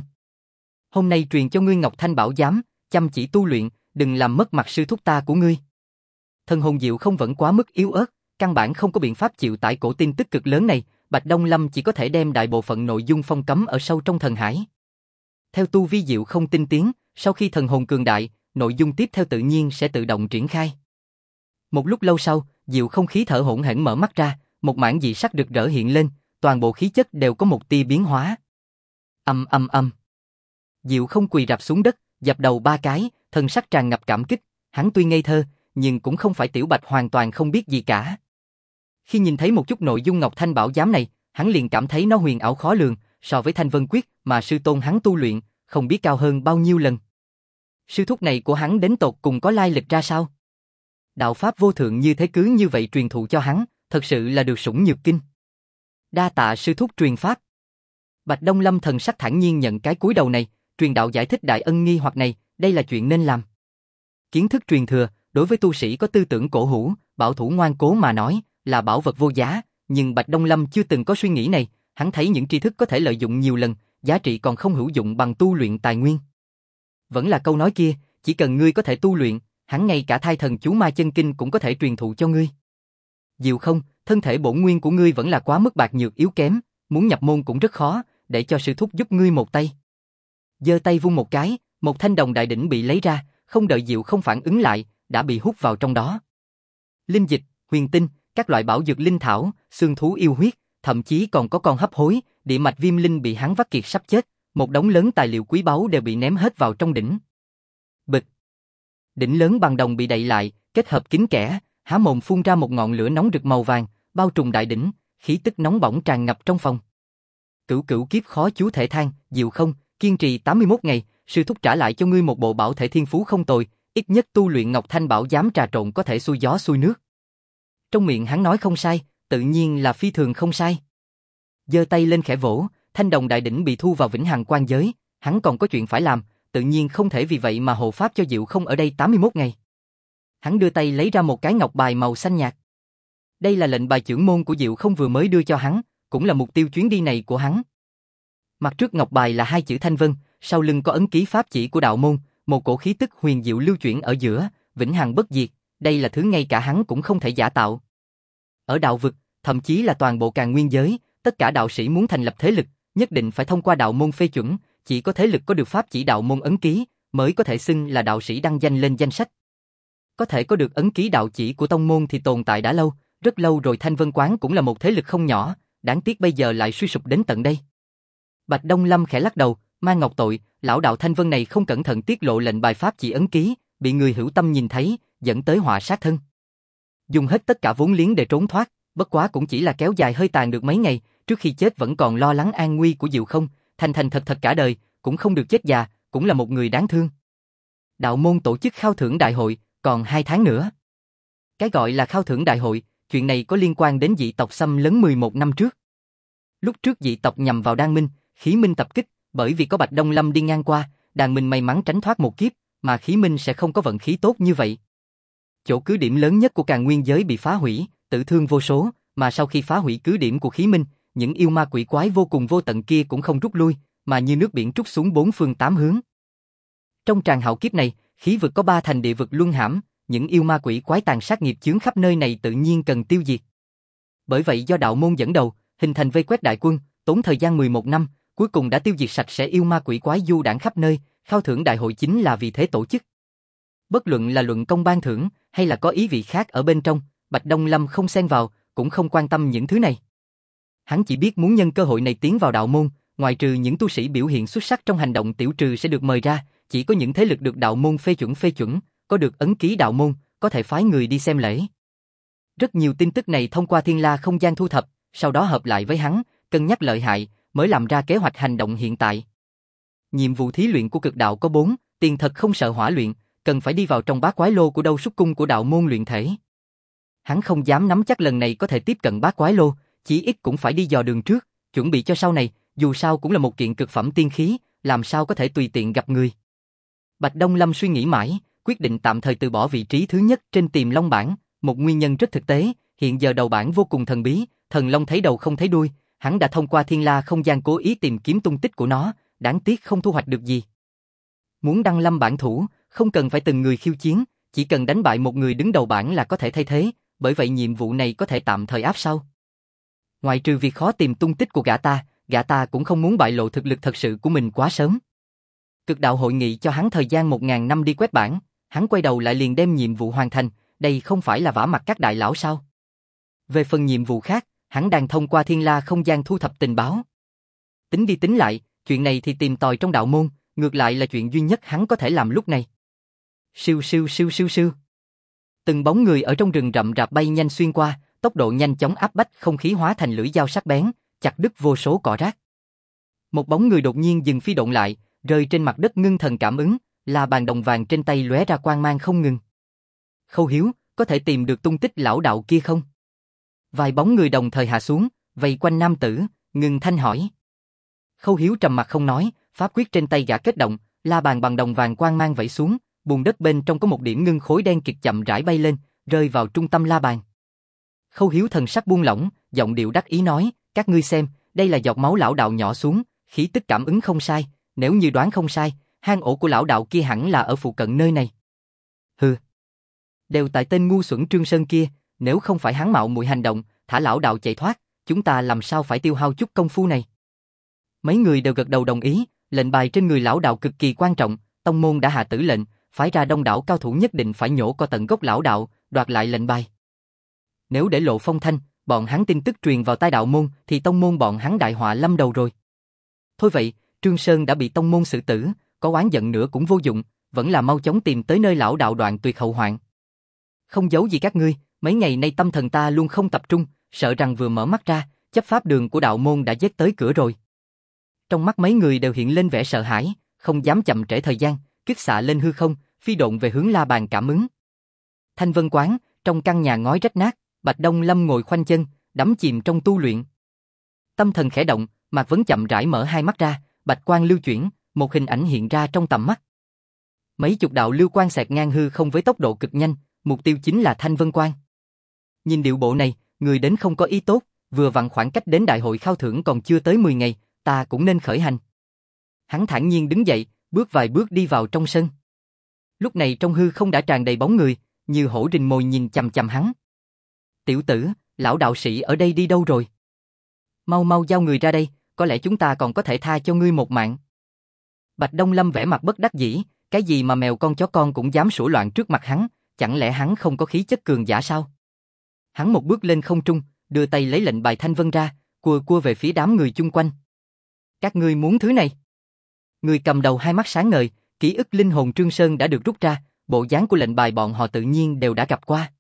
Hôm nay truyền cho ngươi Ngọc Thanh Bảo Giám, chăm chỉ tu luyện, đừng làm mất mặt sư thúc ta của ngươi. Thần hồn Diệu Không vẫn quá mức yếu ớt, căn bản không có biện pháp chịu tải cổ tin tức cực lớn này, Bạch Đông Lâm chỉ có thể đem đại bộ phận nội dung phong cấm ở sâu trong thần hải. Theo tu vi Diệu Không tinh tiến, sau khi thần hồn cường đại, nội dung tiếp theo tự nhiên sẽ tự động triển khai. Một lúc lâu sau, Diệu Không khí thở hổn hển mở mắt ra, một mảng dị sắc rực rỡ hiện lên, toàn bộ khí chất đều có một tia biến hóa. Âm. Diệu Không quỳ rạp xuống đất, dập đầu ba cái, thần sắc tràn ngập cảm kích, hắn tuy ngây thơ, nhưng cũng không phải tiểu bạch hoàn toàn không biết gì cả. Khi nhìn thấy một chút nội dung Ngọc Thanh Bảo Giám này, hắn liền cảm thấy nó huyền ảo khó lường, so với Thanh Vân Quyết mà sư tôn hắn tu luyện, không biết cao hơn bao nhiêu lần. Sư thúc này của hắn đến tột cùng có lai lịch ra sao? Đạo pháp vô thượng như thế cứ như vậy truyền thụ cho hắn, thật sự là được sủng nhược kinh. Đa tạ sư thúc truyền pháp. Bạch Đông Lâm thần sắc thản nhiên nhận cái cúi đầu này, truyền đạo giải thích đại ân nghi hoặc này, đây là chuyện nên làm. Kiến thức truyền thừa, đối với tu sĩ có tư tưởng cổ hủ, bảo thủ ngoan cố mà nói, là bảo vật vô giá, nhưng Bạch Đông Lâm chưa từng có suy nghĩ này, hắn thấy những tri thức có thể lợi dụng nhiều lần, giá trị còn không hữu dụng bằng tu luyện tài nguyên. Vẫn là câu nói kia, chỉ cần ngươi có thể tu luyện, hắn ngay cả thai thần chú ma chân kinh cũng có thể truyền thụ cho ngươi. Diệu không, thân thể bổn nguyên của ngươi vẫn là quá mức bạc nhược yếu kém, muốn nhập môn cũng rất khó, để cho sư thúc giúp ngươi một tay. Giơ tay vung một cái, một thanh đồng đại đỉnh bị lấy ra, không đợi Diệu không phản ứng lại, đã bị hút vào trong đó. Linh dịch, huyền tinh, các loại bảo dược linh thảo, xương thú yêu huyết, thậm chí còn có con hấp hối, địa mạch viêm linh bị hắn vắt kiệt sắp chết, một đống lớn tài liệu quý báu đều bị ném hết vào trong đỉnh. Bịch. Đỉnh lớn bằng đồng bị đậy lại, kết hợp kín kẽ, há mồm phun ra một ngọn lửa nóng rực màu vàng, bao trùm đại đỉnh, khí tức nóng bỏng tràn ngập trong phòng. Cửu cửu kiếp khó chú thể than, Diệu không, kiên trì 81 ngày, sư thúc trả lại cho ngươi một bộ bảo thể thiên phú không tồi, ít nhất tu luyện Ngọc Thanh Bảo dám trà trộn có thể xuôi gió xuôi nước. Trong miệng hắn nói không sai, tự nhiên là phi thường không sai. Giơ tay lên khẽ vỗ, thanh đồng đại đỉnh bị thu vào vĩnh hằng quan giới, hắn còn có chuyện phải làm, tự nhiên không thể vì vậy mà hộ pháp cho Diệu không ở đây 81 ngày. Hắn đưa tay lấy ra một cái ngọc bài màu xanh nhạt. Đây là lệnh bài chưởng môn của Diệu không vừa mới đưa cho hắn, cũng là mục tiêu chuyến đi này của hắn. Mặt trước ngọc bài là hai chữ Thanh Vân, sau lưng có ấn ký pháp chỉ của đạo môn, một cổ khí tức huyền diệu lưu chuyển ở giữa, vĩnh hằng bất diệt, đây là thứ ngay cả hắn cũng không thể giả tạo. Ở đạo vực, thậm chí là toàn bộ Càn Nguyên giới, tất cả đạo sĩ muốn thành lập thế lực, nhất định phải thông qua đạo môn phê chuẩn, chỉ có thế lực có được pháp chỉ đạo môn ấn ký, mới có thể xưng là đạo sĩ đăng danh lên danh sách. Có thể có được ấn ký đạo chỉ của tông môn thì tồn tại đã lâu, rất lâu rồi. Thanh Vân Quán cũng là một thế lực không nhỏ, đáng tiếc bây giờ lại suy sụp đến tận đây. Bạch Đông Lâm khẽ lắc đầu, mang ngọc tội, lão đạo Thanh Vân này không cẩn thận tiết lộ lệnh bài pháp chỉ ấn ký, bị người hữu tâm nhìn thấy, dẫn tới họa sát thân. Dùng hết tất cả vốn liếng để trốn thoát, bất quá cũng chỉ là kéo dài hơi tàn được mấy ngày, trước khi chết vẫn còn lo lắng an nguy của Diệu không, thành thật cả đời, cũng không được chết già, cũng là một người đáng thương. Đạo môn tổ chức khao thưởng đại hội, còn 2 tháng nữa. Cái gọi là khao thưởng đại hội, chuyện này có liên quan đến dị tộc xâm lấn 11 năm trước. Lúc trước dị tộc nhằm vào Đan Minh, Khí Minh tập kích, bởi vì có Bạch Đông Lâm đi ngang qua, Đan Minh may mắn tránh thoát một kiếp, mà Khí Minh sẽ không có vận khí tốt như vậy. Chỗ cứ điểm lớn nhất của Càn Nguyên giới bị phá hủy, tử thương vô số, mà sau khi phá hủy cứ điểm của Khí Minh, những yêu ma quỷ quái vô cùng vô tận kia cũng không rút lui, mà như nước biển trút xuống 4 phương 8 hướng. Trong tràng hạo kiếp này, khí vực có 3 thành địa vực luân hãm, những yêu ma quỷ quái tàn sát nghiệp chướng khắp nơi này tự nhiên cần tiêu diệt. Bởi vậy do đạo môn dẫn đầu, hình thành vây quét đại quân, tốn thời gian 11 năm, cuối cùng đã tiêu diệt sạch sẽ yêu ma quỷ quái du đãng khắp nơi, khao thưởng đại hội chính là vì thế tổ chức. Bất luận là luận công ban thưởng, hay là có ý vị khác ở bên trong, Bạch Đông Lâm không xen vào, cũng không quan tâm những thứ này. Hắn chỉ biết muốn nhân cơ hội này tiến vào đạo môn, ngoại trừ những tu sĩ biểu hiện xuất sắc trong hành động tiểu trừ sẽ được mời ra, chỉ có những thế lực được đạo môn phê chuẩn, có được ấn ký đạo môn, có thể phái người đi xem lễ. Rất nhiều tin tức này thông qua Thiên La không gian thu thập, sau đó hợp lại với hắn, cân nhắc lợi hại, mới làm ra kế hoạch hành động hiện tại. Nhiệm vụ thí luyện của cực đạo có 4, tiền thật không sợ hỏa luyện, cần phải đi vào trong bát quái lô của Đâu Súc Cung của đạo môn luyện thể. Hắn không dám nắm chắc lần này có thể tiếp cận bát quái lô, chỉ ít cũng phải đi dò đường trước, chuẩn bị cho sau này, dù sao cũng là một kiện cực phẩm tiên khí, làm sao có thể tùy tiện gặp người. Bạch Đông Lâm suy nghĩ mãi, quyết định tạm thời từ bỏ vị trí thứ nhất trên Tiềm Long bảng, một nguyên nhân rất thực tế, hiện giờ đầu bảng vô cùng thần bí, thần long thấy đầu không thấy đuôi, hắn đã thông qua Thiên La không gian cố ý tìm kiếm tung tích của nó, đáng tiếc không thu hoạch được gì. Muốn đăng lâm bảng thủ, không cần phải từng người khiêu chiến, chỉ cần đánh bại một người đứng đầu bảng là có thể thay thế, bởi vậy nhiệm vụ này có thể tạm thời áp sau. Ngoại trừ việc khó tìm tung tích của gã ta cũng không muốn bại lộ thực lực thật sự của mình quá sớm. Cực đạo hội nghị cho hắn thời gian 1000 năm đi quét bảng, hắn quay đầu lại liền đem nhiệm vụ hoàn thành, đây không phải là vả mặt các đại lão sao? Về phần nhiệm vụ khác, hắn đang thông qua Thiên La không gian thu thập tình báo. Tính đi tính lại, chuyện này thì tìm tòi trong đạo môn, ngược lại là chuyện duy nhất hắn có thể làm lúc này. Siêu. Từng bóng người ở trong rừng rậm rạp bay nhanh xuyên qua, tốc độ nhanh chóng áp bách không khí hóa thành lưỡi dao sắc bén, chặt đứt vô số cỏ rác. Một bóng người đột nhiên dừng phi độn lại, rơi trên mặt đất ngưng thần cảm ứng, la bàn đồng vàng trên tay lóe ra quang mang không ngừng. Khâu Hiếu, có thể tìm được tung tích lão đạo kia không? Vài bóng người đồng thời hạ xuống, vây quanh nam tử, ngừng thanh hỏi. Khâu Hiếu trầm mặt không nói, pháp quyết trên tay gã kết động, la bàn bằng đồng vàng quang mang vẩy xuống, bùn đất bên trong có một điểm ngưng khối đen kịt chậm rãi bay lên, rơi vào trung tâm la bàn. Khâu Hiếu thần sắc buông lỏng, giọng điệu đắc ý nói, các ngươi xem, đây là giọt máu lão đạo nhỏ xuống, khí tức cảm ứng không sai, nếu như đoán không sai, hang ổ của lão đạo kia hẳn là ở phụ cận nơi này. Hừ. Đều tại tên ngu xuẩn Trương Sơn kia, nếu không phải hắn mạo muội hành động, thả lão đạo chạy thoát, chúng ta làm sao phải tiêu hao chút công phu này. Mấy người đều gật đầu đồng ý, lệnh bài trên người lão đạo cực kỳ quan trọng, tông môn đã hạ tử lệnh, phái ra đông đảo cao thủ nhất định phải nhổ co tận gốc lão đạo, đoạt lại lệnh bài. Nếu để lộ phong thanh, bọn hắn tin tức truyền vào tai đạo môn thì tông môn bọn hắn đại họa lâm đầu rồi. Thôi vậy, Trương Sơn đã bị tông môn xử tử, có oán giận nữa cũng vô dụng, vẫn là mau chóng tìm tới nơi lão đạo đoạn tuyệt hậu hoạn. Không giấu gì các ngươi, mấy ngày nay tâm thần ta luôn không tập trung, sợ rằng vừa mở mắt ra, chấp pháp đường của đạo môn đã giết tới cửa rồi. Trong mắt mấy người đều hiện lên vẻ sợ hãi, không dám chậm trễ thời gian, kích xạ lên hư không, phi độn về hướng la bàn cảm ứng. Thanh Vân Quán, trong căn nhà ngói rách nát, Bạch Đông Lâm ngồi khoanh chân, đắm chìm trong tu luyện. Tâm thần khẽ động, Mạc Vấn chậm rãi mở hai mắt ra, bạch quang lưu chuyển, một hình ảnh hiện ra trong tầm mắt. Mấy chục đạo lưu quang xẹt ngang hư không với tốc độ cực nhanh, mục tiêu chính là Thanh Vân Quang. Nhìn điệu bộ này, người đến không có ý tốt, vừa vặn khoảng cách đến đại hội khao thưởng còn chưa tới 10 ngày, ta cũng nên khởi hành. Hắn thản nhiên đứng dậy, bước vài bước đi vào trong sân. Lúc này trong hư không đã tràn đầy bóng người, như hổ rình mồi nhìn chằm chằm hắn. Tiểu tử, lão đạo sĩ ở đây đi đâu rồi? Mau mau giao người ra đây, có lẽ chúng ta còn có thể tha cho ngươi một mạng. Bạch Đông Lâm vẻ mặt bất đắc dĩ, cái gì mà mèo con chó con cũng dám sủa loạn trước mặt hắn, chẳng lẽ hắn không có khí chất cường giả sao? Hắn một bước lên không trung, đưa tay lấy lệnh bài Thanh Vân ra, cua về phía đám người chung quanh. Các ngươi muốn thứ này? Người cầm đầu hai mắt sáng ngời, ký ức linh hồn Trương Sơn đã được rút ra, bộ dáng của lệnh bài bọn họ tự nhiên đều đã gặp qua.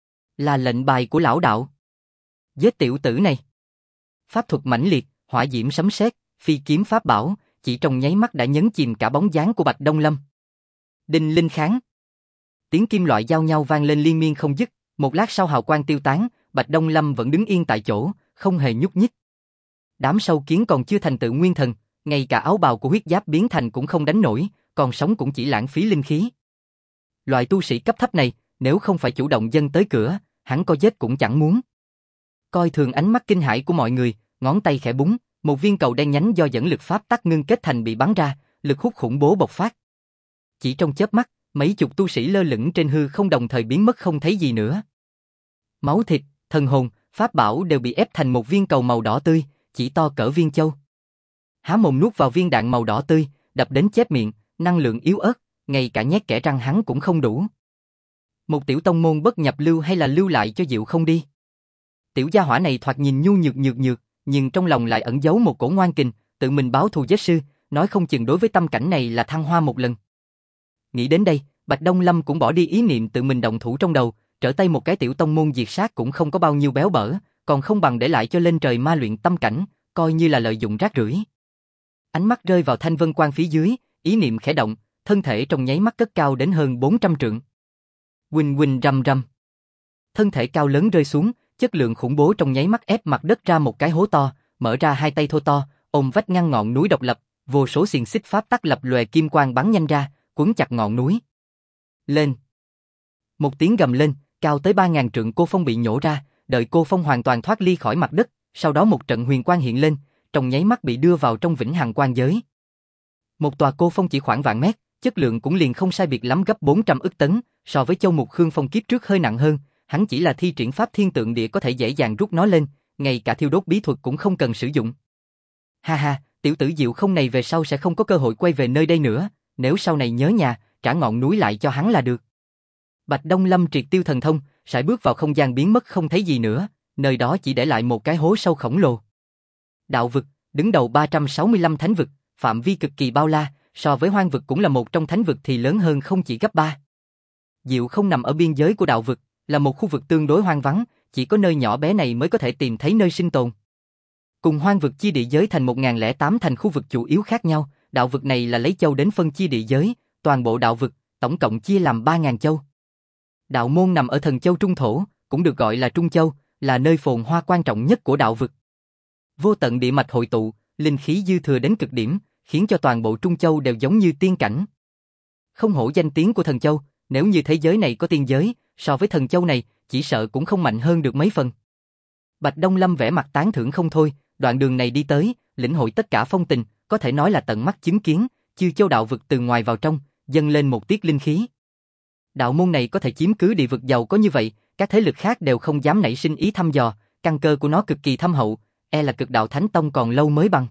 Là lệnh bài của lão đạo. Giết tiểu tử này. Pháp thuật mãnh liệt, hỏa diễm sấm sét, phi kiếm pháp bảo, chỉ trong nháy mắt đã nhấn chìm cả bóng dáng của Bạch Đông Lâm. Đinh linh kháng. Tiếng kim loại giao nhau vang lên liên miên không dứt, một lát sau hào quang tiêu tán, Bạch Đông Lâm vẫn đứng yên tại chỗ, không hề nhúc nhích. Đám sâu kiến còn chưa thành tựu nguyên thần, ngay cả áo bào của huyết giáp biến thành cũng không đánh nổi, còn sống cũng chỉ lãng phí linh khí. Loại tu sĩ cấp thấp này, nếu không phải chủ động dâng tới cửa, hắn có giết cũng chẳng muốn. Coi thường ánh mắt kinh hãi của mọi người, ngón tay khẽ búng, một viên cầu đen nhánh do dẫn lực pháp tắc ngưng kết thành bị bắn ra, lực hút khủng bố bộc phát. Chỉ trong chớp mắt, mấy chục tu sĩ lơ lửng trên hư không đồng thời biến mất không thấy gì nữa. Máu thịt, thần hồn, pháp bảo đều bị ép thành một viên cầu màu đỏ tươi, chỉ to cỡ viên châu. Há mồm nuốt vào viên đạn màu đỏ tươi, đập đến chép miệng, năng lượng yếu ớt, ngay cả nhét kẽ răng hắn cũng không đủ. Một tiểu tông môn bất nhập lưu hay là lưu lại cho Diệu không đi. Tiểu gia hỏa này thoạt nhìn nhu nhược, nhưng trong lòng lại ẩn giấu một cổ ngoan kình, tự mình báo thù giết sư, nói không chừng đối với tâm cảnh này là thăng hoa một lần. Nghĩ đến đây, Bạch Đông Lâm cũng bỏ đi ý niệm tự mình động thủ trong đầu, trở tay một cái tiểu tông môn diệt sát cũng không có bao nhiêu béo bở, còn không bằng để lại cho lên trời ma luyện tâm cảnh, coi như là lợi dụng rác rưởi. Ánh mắt rơi vào Thanh Vân Quang phía dưới, ý niệm khẽ động, thân thể trong nháy mắt cất cao đến hơn 400 trượng. Huỳnh huỳnh rầm rầm. Thân thể cao lớn rơi xuống, chất lượng khủng bố trong nháy mắt ép mặt đất ra một cái hố to, mở ra hai tay thô to, ôm vách ngăn ngọn núi độc lập, vô số xiềng xích pháp tắc lập lòe kim quang bắn nhanh ra, quấn chặt ngọn núi. Lên. Một tiếng gầm lên, cao tới 3000 trượng cô phong bị nhổ ra, đợi cô phong hoàn toàn thoát ly khỏi mặt đất, sau đó một trận huyền quang hiện lên, trong nháy mắt bị đưa vào trong vĩnh hằng quang giới. Một tòa cô phong chỉ khoảng vạn mét, chất lượng cũng liền không sai biệt lắm gấp 400 ức tấn, so với Châu Mục Khương Phong kiếp trước hơi nặng hơn, hắn chỉ là thi triển pháp thiên tượng địa có thể dễ dàng rút nó lên, ngay cả thiêu đốt bí thuật cũng không cần sử dụng. Ha ha, tiểu tử Diệu không này về sau sẽ không có cơ hội quay về nơi đây nữa, nếu sau này nhớ nhà, trả ngọn núi lại cho hắn là được. Bạch Đông Lâm triệt tiêu thần thông, sải bước vào không gian biến mất không thấy gì nữa, nơi đó chỉ để lại một cái hố sâu khổng lồ. Đạo vực, đứng đầu 365 thánh vực, phạm vi cực kỳ bao la, so với hoang vực cũng là một trong thánh vực thì lớn hơn không chỉ gấp 3. Diệu không nằm ở biên giới của đạo vực, là một khu vực tương đối hoang vắng, chỉ có nơi nhỏ bé này mới có thể tìm thấy nơi sinh tồn. Cùng hoang vực chia địa giới thành 1008 thành khu vực chủ yếu khác nhau, Đạo vực này là lấy châu đến phân chia địa giới, toàn bộ đạo vực, tổng cộng chia làm 3.000 châu. Đạo môn nằm ở thần châu Trung Thổ, cũng được gọi là Trung Châu, là nơi phồn hoa quan trọng nhất của đạo vực. Vô tận địa mạch hội tụ, linh khí dư thừa đến cực điểm, khiến cho toàn bộ Trung Châu đều giống như tiên cảnh. Không hổ danh tiếng của thần châu, nếu như thế giới này có tiên giới, so với thần châu này, chỉ sợ cũng không mạnh hơn được mấy phần. Bạch Đông Lâm vẻ mặt tán thưởng không thôi, đoạn đường này đi tới, lĩnh hội tất cả phong tình, có thể nói là tận mắt chứng kiến, Chư Châu đạo vực từ ngoài vào trong, dâng lên một tiết linh khí. Đạo môn này có thể chiếm cứ địa vực giàu có như vậy, các thế lực khác đều không dám nảy sinh ý thăm dò, căn cơ của nó cực kỳ thâm hậu, là cực đạo thánh tông còn lâu mới bằng.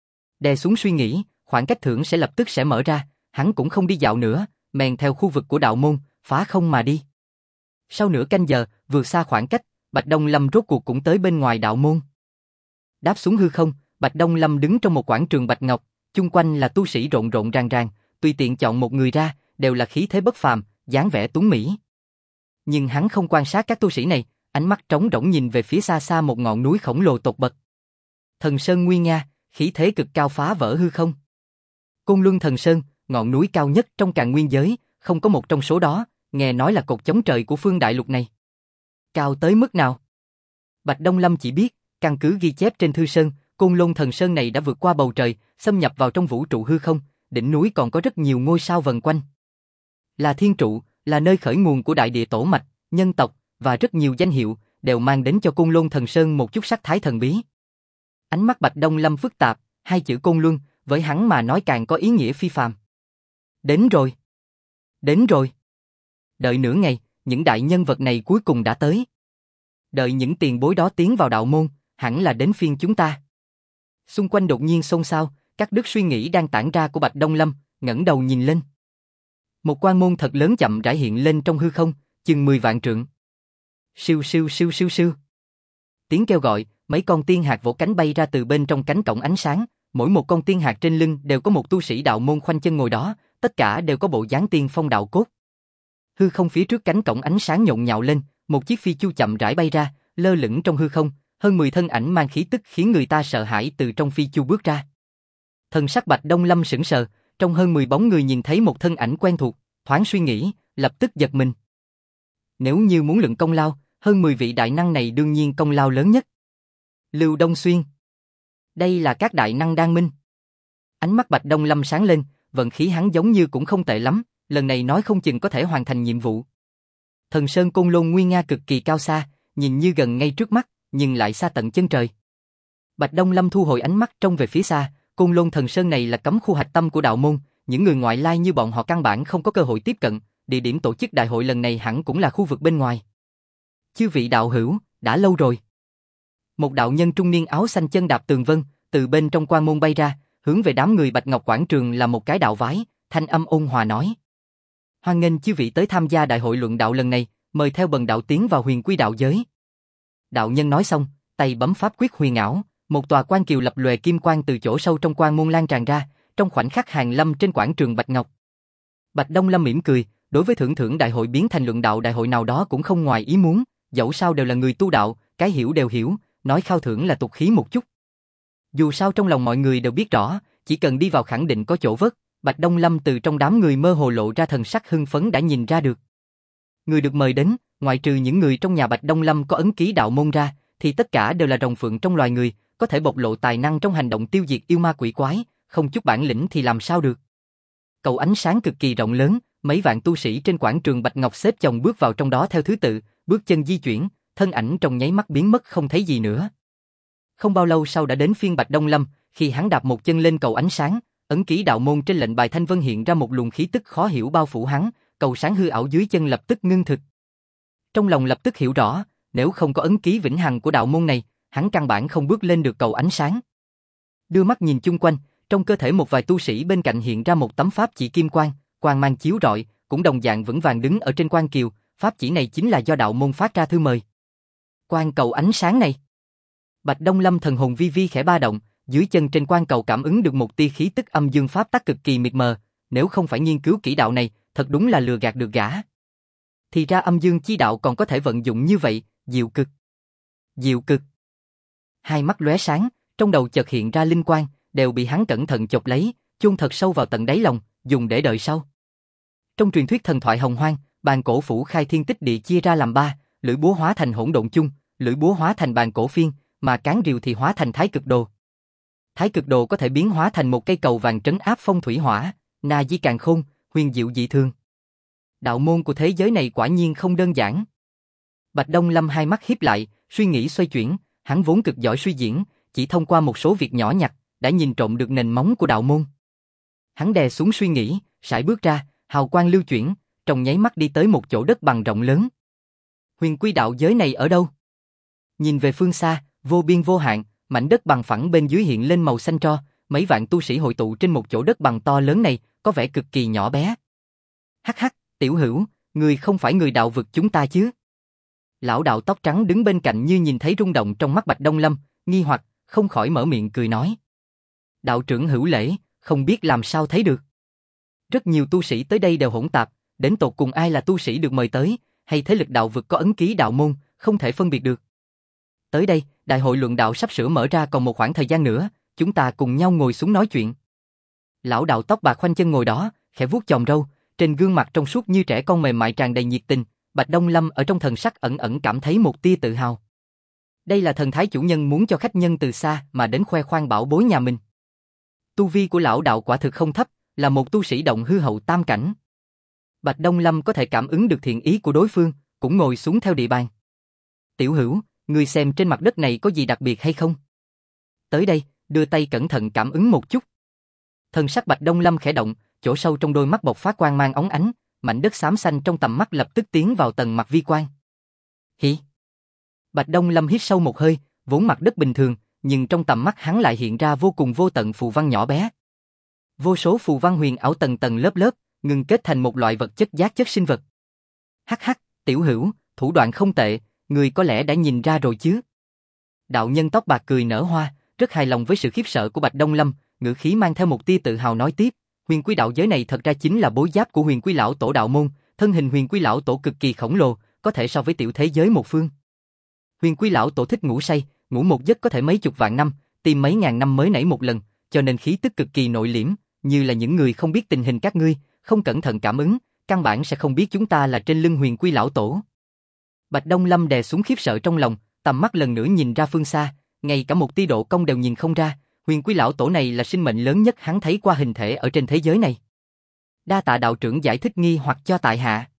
Đè xuống suy nghĩ, khoảng cách thưởng sẽ lập tức sẽ mở ra, hắn cũng không đi dạo nữa, men theo khu vực của đạo môn, phá không mà đi. Sau nửa canh giờ, vượt xa khoảng cách, Bạch Đông Lâm rốt cuộc cũng tới bên ngoài đạo môn. Đáp xuống hư không, Bạch Đông Lâm đứng trong một quảng trường bạch ngọc, chung quanh là tu sĩ rộn rộn ràng ràng, tùy tiện chọn một người ra, đều là khí thế bất phàm, dáng vẻ tuấn mỹ. Nhưng hắn không quan sát các tu sĩ này, ánh mắt trống rỗng nhìn về phía xa xa một ngọn núi khổng lồ tột bậc. Thần Sơn nguy nga, khí thế cực cao phá vỡ hư không. Côn Luân Thần Sơn, ngọn núi cao nhất trong càn nguyên giới, không có một trong số đó, nghe nói là cột chống trời của phương đại lục này. Cao tới mức nào? Bạch Đông Lâm chỉ biết, căn cứ ghi chép trên thư sơn, Côn Luân Thần Sơn này đã vượt qua bầu trời, xâm nhập vào trong vũ trụ hư không, đỉnh núi còn có rất nhiều ngôi sao vần quanh. Là thiên trụ, là nơi khởi nguồn của đại địa tổ mạch, nhân tộc, và rất nhiều danh hiệu, đều mang đến cho Côn Luân Thần Sơn một chút sắc thái thần bí. Ánh mắt Bạch Đông Lâm phức tạp, hai chữ Côn Luân, với hắn mà nói càng có ý nghĩa phi phàm. Đến rồi. Đến rồi. Đợi nửa ngày, những đại nhân vật này cuối cùng đã tới. Đợi những tiền bối đó tiến vào đạo môn, hẳn là đến phiên chúng ta. Xung quanh đột nhiên xôn xao, các đứt suy nghĩ đang tản ra của Bạch Đông Lâm, ngẩng đầu nhìn lên. Một quan môn thật lớn chậm rãi hiện lên trong hư không, chừng 10 vạn trượng. Siêu siêu siêu siêu siêu. Tiếng kêu gọi, mấy con tiên hạt vỗ cánh bay ra từ bên trong cánh cổng ánh sáng, mỗi một con tiên hạt trên lưng đều có một tu sĩ đạo môn khoanh chân ngồi đó, tất cả đều có bộ dáng tiên phong đạo cốt. Hư không phía trước cánh cổng ánh sáng nhộn nhạo lên, một chiếc phi chu chậm rãi bay ra, lơ lửng trong hư không, hơn 10 thân ảnh mang khí tức khiến người ta sợ hãi từ trong phi chu bước ra. Thần sắc Bạch Đông Lâm sững sờ, trong hơn 10 bóng người nhìn thấy một thân ảnh quen thuộc, thoáng suy nghĩ, lập tức giật mình. Nếu như muốn luận công lao, hơn 10 vị đại năng này đương nhiên công lao lớn nhất. Lưu Đông Xuyên. Đây là các đại năng đan minh. Ánh mắt Bạch Đông Lâm sáng lên, vận khí hắn giống như cũng không tệ lắm, lần này nói không chừng có thể hoàn thành nhiệm vụ. Thần Sơn Côn Lôn nguy nga cực kỳ cao xa, nhìn như gần ngay trước mắt, nhưng lại xa tận chân trời. Bạch Đông Lâm thu hồi ánh mắt trông về phía xa, Côn Lôn Thần Sơn này là cấm khu hạch tâm của đạo môn, những người ngoại lai như bọn họ căn bản không có cơ hội tiếp cận, địa điểm tổ chức đại hội lần này hẳn cũng là khu vực bên ngoài. Chư vị đạo hữu, đã lâu rồi. Một đạo nhân trung niên áo xanh chân đạp tường vân, từ bên trong quan môn bay ra, hướng về đám người Bạch Ngọc Quảng Trường là một cái đạo vái, thanh âm ôn hòa nói. Hoan nghênh chư vị tới tham gia đại hội luận đạo lần này, mời theo bần đạo tiến vào huyền quy đạo giới. Đạo nhân nói xong, tay bấm pháp quyết huyền ảo, một tòa quan kiều lập lòe kim quang từ chỗ sâu trong quan môn lan tràn ra, trong khoảnh khắc hàng lâm trên quảng trường Bạch Ngọc. Bạch Đông Lâm mỉm cười, đối với thưởng đại hội biến thành luận đạo đại hội nào đó cũng không ngoài ý muốn, dẫu sao đều là người tu đạo, cái hiểu đều hiểu, nói khao thưởng là tục khí một chút. Dù sao trong lòng mọi người đều biết rõ, chỉ cần đi vào khẳng định có chỗ vớt, Bạch Đông Lâm từ trong đám người mơ hồ lộ ra thần sắc hưng phấn đã nhìn ra được. Người được mời đến, ngoại trừ những người trong nhà Bạch Đông Lâm có ấn ký đạo môn ra, thì tất cả đều là rồng phượng trong loài người, có thể bộc lộ tài năng trong hành động tiêu diệt yêu ma quỷ quái, không chút bản lĩnh thì làm sao được. Cầu ánh sáng cực kỳ rộng lớn, mấy vạn tu sĩ trên quảng trường Bạch Ngọc xếp chồng bước vào trong đó theo thứ tự, bước chân di chuyển, thân ảnh trong nháy mắt biến mất không thấy gì nữa. Không bao lâu sau đã đến phiên Bạch Đông Lâm, khi hắn đạp một chân lên cầu ánh sáng, ấn ký đạo môn trên lệnh bài thanh vân hiện ra một luồng khí tức khó hiểu bao phủ hắn, cầu sáng hư ảo dưới chân lập tức ngưng thực. Trong lòng lập tức hiểu rõ, nếu không có ấn ký vĩnh hằng của đạo môn này, hắn căn bản không bước lên được cầu ánh sáng. Đưa mắt nhìn chung quanh, trong cơ thể một vài tu sĩ bên cạnh hiện ra một tấm pháp chỉ kim quang, quang mang chiếu rọi, cũng đồng dạng vững vàng đứng ở trên quan kiều, pháp chỉ này chính là do đạo môn phát ra thư mời. Quan cầu ánh sáng này. Bạch Đông Lâm thần hồn vi vi khẽ ba động, dưới chân trên quan cầu cảm ứng được một tia khí tức âm dương pháp tắc cực kỳ mịt mờ, nếu không phải nghiên cứu kỹ đạo này, thật đúng là lừa gạt được gã. Thì ra âm dương chi đạo còn có thể vận dụng như vậy, diệu cực. Diệu cực. Hai mắt lóe sáng, trong đầu chợt hiện ra linh quang, đều bị hắn cẩn thận chộp lấy, chôn thật sâu vào tận đáy lòng, dùng để đợi sau. Trong truyền thuyết thần thoại hồng hoang, bàn cổ phủ khai thiên tích địa chia ra làm ba, lưỡi búa hóa thành hỗn độn chung, lưỡi búa hóa thành bàn cổ phiên, mà cán rìu thì hóa thành thái cực đồ. Thái cực đồ có thể biến hóa thành một cây cầu vàng trấn áp phong thủy hỏa, na di càn khôn, huyền diệu dị thường. Đạo môn của thế giới này quả nhiên không đơn giản. Bạch Đông Lâm hai mắt híp lại, suy nghĩ xoay chuyển, hắn vốn cực giỏi suy diễn, chỉ thông qua một số việc nhỏ nhặt, đã nhìn trộm được nền móng của đạo môn. Hắn đè xuống suy nghĩ, sải bước ra, hào quang lưu chuyển, trong nháy mắt đi tới một chỗ đất bằng rộng lớn. Huyền quy đạo giới này ở đâu? Nhìn về phương xa, vô biên vô hạn, mảnh đất bằng phẳng bên dưới hiện lên màu xanh tro, mấy vạn tu sĩ hội tụ trên một chỗ đất bằng to lớn này, có vẻ cực kỳ nhỏ bé. Hắc hắc, tiểu hữu, người không phải người đạo vực chúng ta chứ? Lão đạo tóc trắng đứng bên cạnh như nhìn thấy rung động trong mắt Bạch Đông Lâm, nghi hoặc, không khỏi mở miệng cười nói. Đạo trưởng hữu lễ, không biết làm sao thấy được. Rất nhiều tu sĩ tới đây đều hỗn tạp, đến tột cùng ai là tu sĩ được mời tới, hay thế lực đạo vực có ấn ký đạo môn, không thể phân biệt được. Tới đây, đại hội luận đạo sắp sửa mở ra còn một khoảng thời gian nữa, chúng ta cùng nhau ngồi xuống nói chuyện. Lão đạo tóc bạc khoanh chân ngồi đó, khẽ vuốt chòm râu, trên gương mặt trong suốt như trẻ con mềm mại tràn đầy nhiệt tình, Bạch Đông Lâm ở trong thần sắc ẩn ẩn cảm thấy một tia tự hào. Đây là thần thái chủ nhân muốn cho khách nhân từ xa mà đến khoe khoang bảo bối nhà mình. Tu vi của lão đạo quả thực không thấp, là một tu sĩ động hư hậu tam cảnh. Bạch Đông Lâm có thể cảm ứng được thiện ý của đối phương, cũng ngồi xuống theo địa bàn. Tiểu hữu, ngươi xem trên mặt đất này có gì đặc biệt hay không? Tới đây, đưa tay cẩn thận cảm ứng một chút. Thần sắc Bạch Đông Lâm khẽ động, chỗ sâu trong đôi mắt bộc phát quang mang óng ánh, mảnh đất xám xanh trong tầm mắt lập tức tiến vào tầng mặt vi quang. Hỉ. Bạch Đông Lâm hít sâu một hơi, vốn mặt đất bình thường, nhưng trong tầm mắt hắn lại hiện ra vô cùng vô tận phù văn nhỏ bé. Vô số phù văn huyền ảo tầng tầng lớp lớp, ngưng kết thành một loại vật chất giác chất sinh vật. Hắc hắc, tiểu hữu, thủ đoạn không tệ, người có lẽ đã nhìn ra rồi chứ? Đạo nhân tóc bạc cười nở hoa, rất hài lòng với sự khiếp sợ của Bạch Đông Lâm, ngữ khí mang theo một tia tự hào nói tiếp, huyền quy đạo giới này thật ra chính là bối giáp của huyền quy lão tổ đạo môn, thân hình huyền quy lão tổ cực kỳ khổng lồ, có thể so với tiểu thế giới một phương. Huyền quy lão tổ thích ngủ say, ngủ một giấc có thể mấy chục vạn năm, tìm mấy ngàn năm mới nảy một lần, cho nên khí tức cực kỳ nội liễm, như là những người không biết tình hình các ngươi, không cẩn thận cảm ứng, căn bản sẽ không biết chúng ta là trên lưng huyền quy lão tổ. Bạch Đông Lâm đè xuống khiếp sợ trong lòng, tầm mắt lần nữa nhìn ra phương xa, ngay cả một tia độ cong đều nhìn không ra, huyền quy lão tổ này là sinh mệnh lớn nhất hắn thấy qua hình thể ở trên thế giới này. Đa tạ đạo trưởng giải thích nghi hoặc cho tại hạ.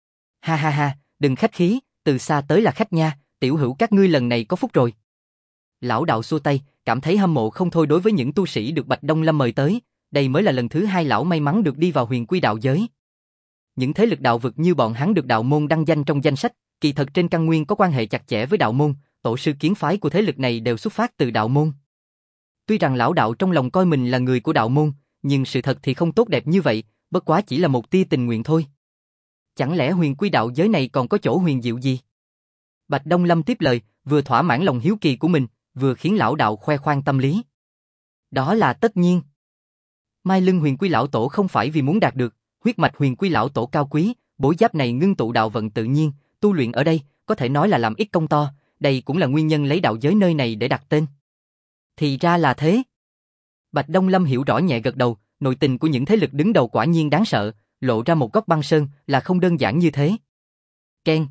Ha ha ha, đừng khách khí, từ xa tới là khách nha, tiểu hữu các ngươi lần này có phúc rồi. Lão đạo xua tay, cảm thấy hâm mộ không thôi đối với những tu sĩ được Bạch Đông Lâm mời tới, đây mới là lần thứ hai lão may mắn được đi vào huyền quy đạo giới. Những thế lực đạo vực như bọn hắn được đạo môn đăng danh trong danh sách, kỳ thật trên căn nguyên có quan hệ chặt chẽ với đạo môn, tổ sư kiến phái của thế lực này đều xuất phát từ đạo môn. Tuy rằng lão đạo trong lòng coi mình là người của đạo môn, nhưng sự thật thì không tốt đẹp như vậy, bất quá chỉ là một tia tình nguyện thôi. Chẳng lẽ huyền quy đạo giới này còn có chỗ huyền diệu gì? Bạch Đông Lâm tiếp lời, vừa thỏa mãn lòng hiếu kỳ của mình, vừa khiến lão đạo khoe khoang tâm lý. Đó là tất nhiên. Mai lưng huyền quy lão tổ không phải vì muốn đạt được, huyết mạch huyền quy lão tổ cao quý, bối giáp này ngưng tụ đạo vận tự nhiên, tu luyện ở đây, có thể nói là làm ít công to, đây cũng là nguyên nhân lấy đạo giới nơi này để đặt tên. Thì ra là thế. Bạch Đông Lâm hiểu rõ nhẹ gật đầu, nội tình của những thế lực đứng đầu quả nhiên đáng sợ, lộ ra một góc băng sơn là không đơn giản như thế. Keng.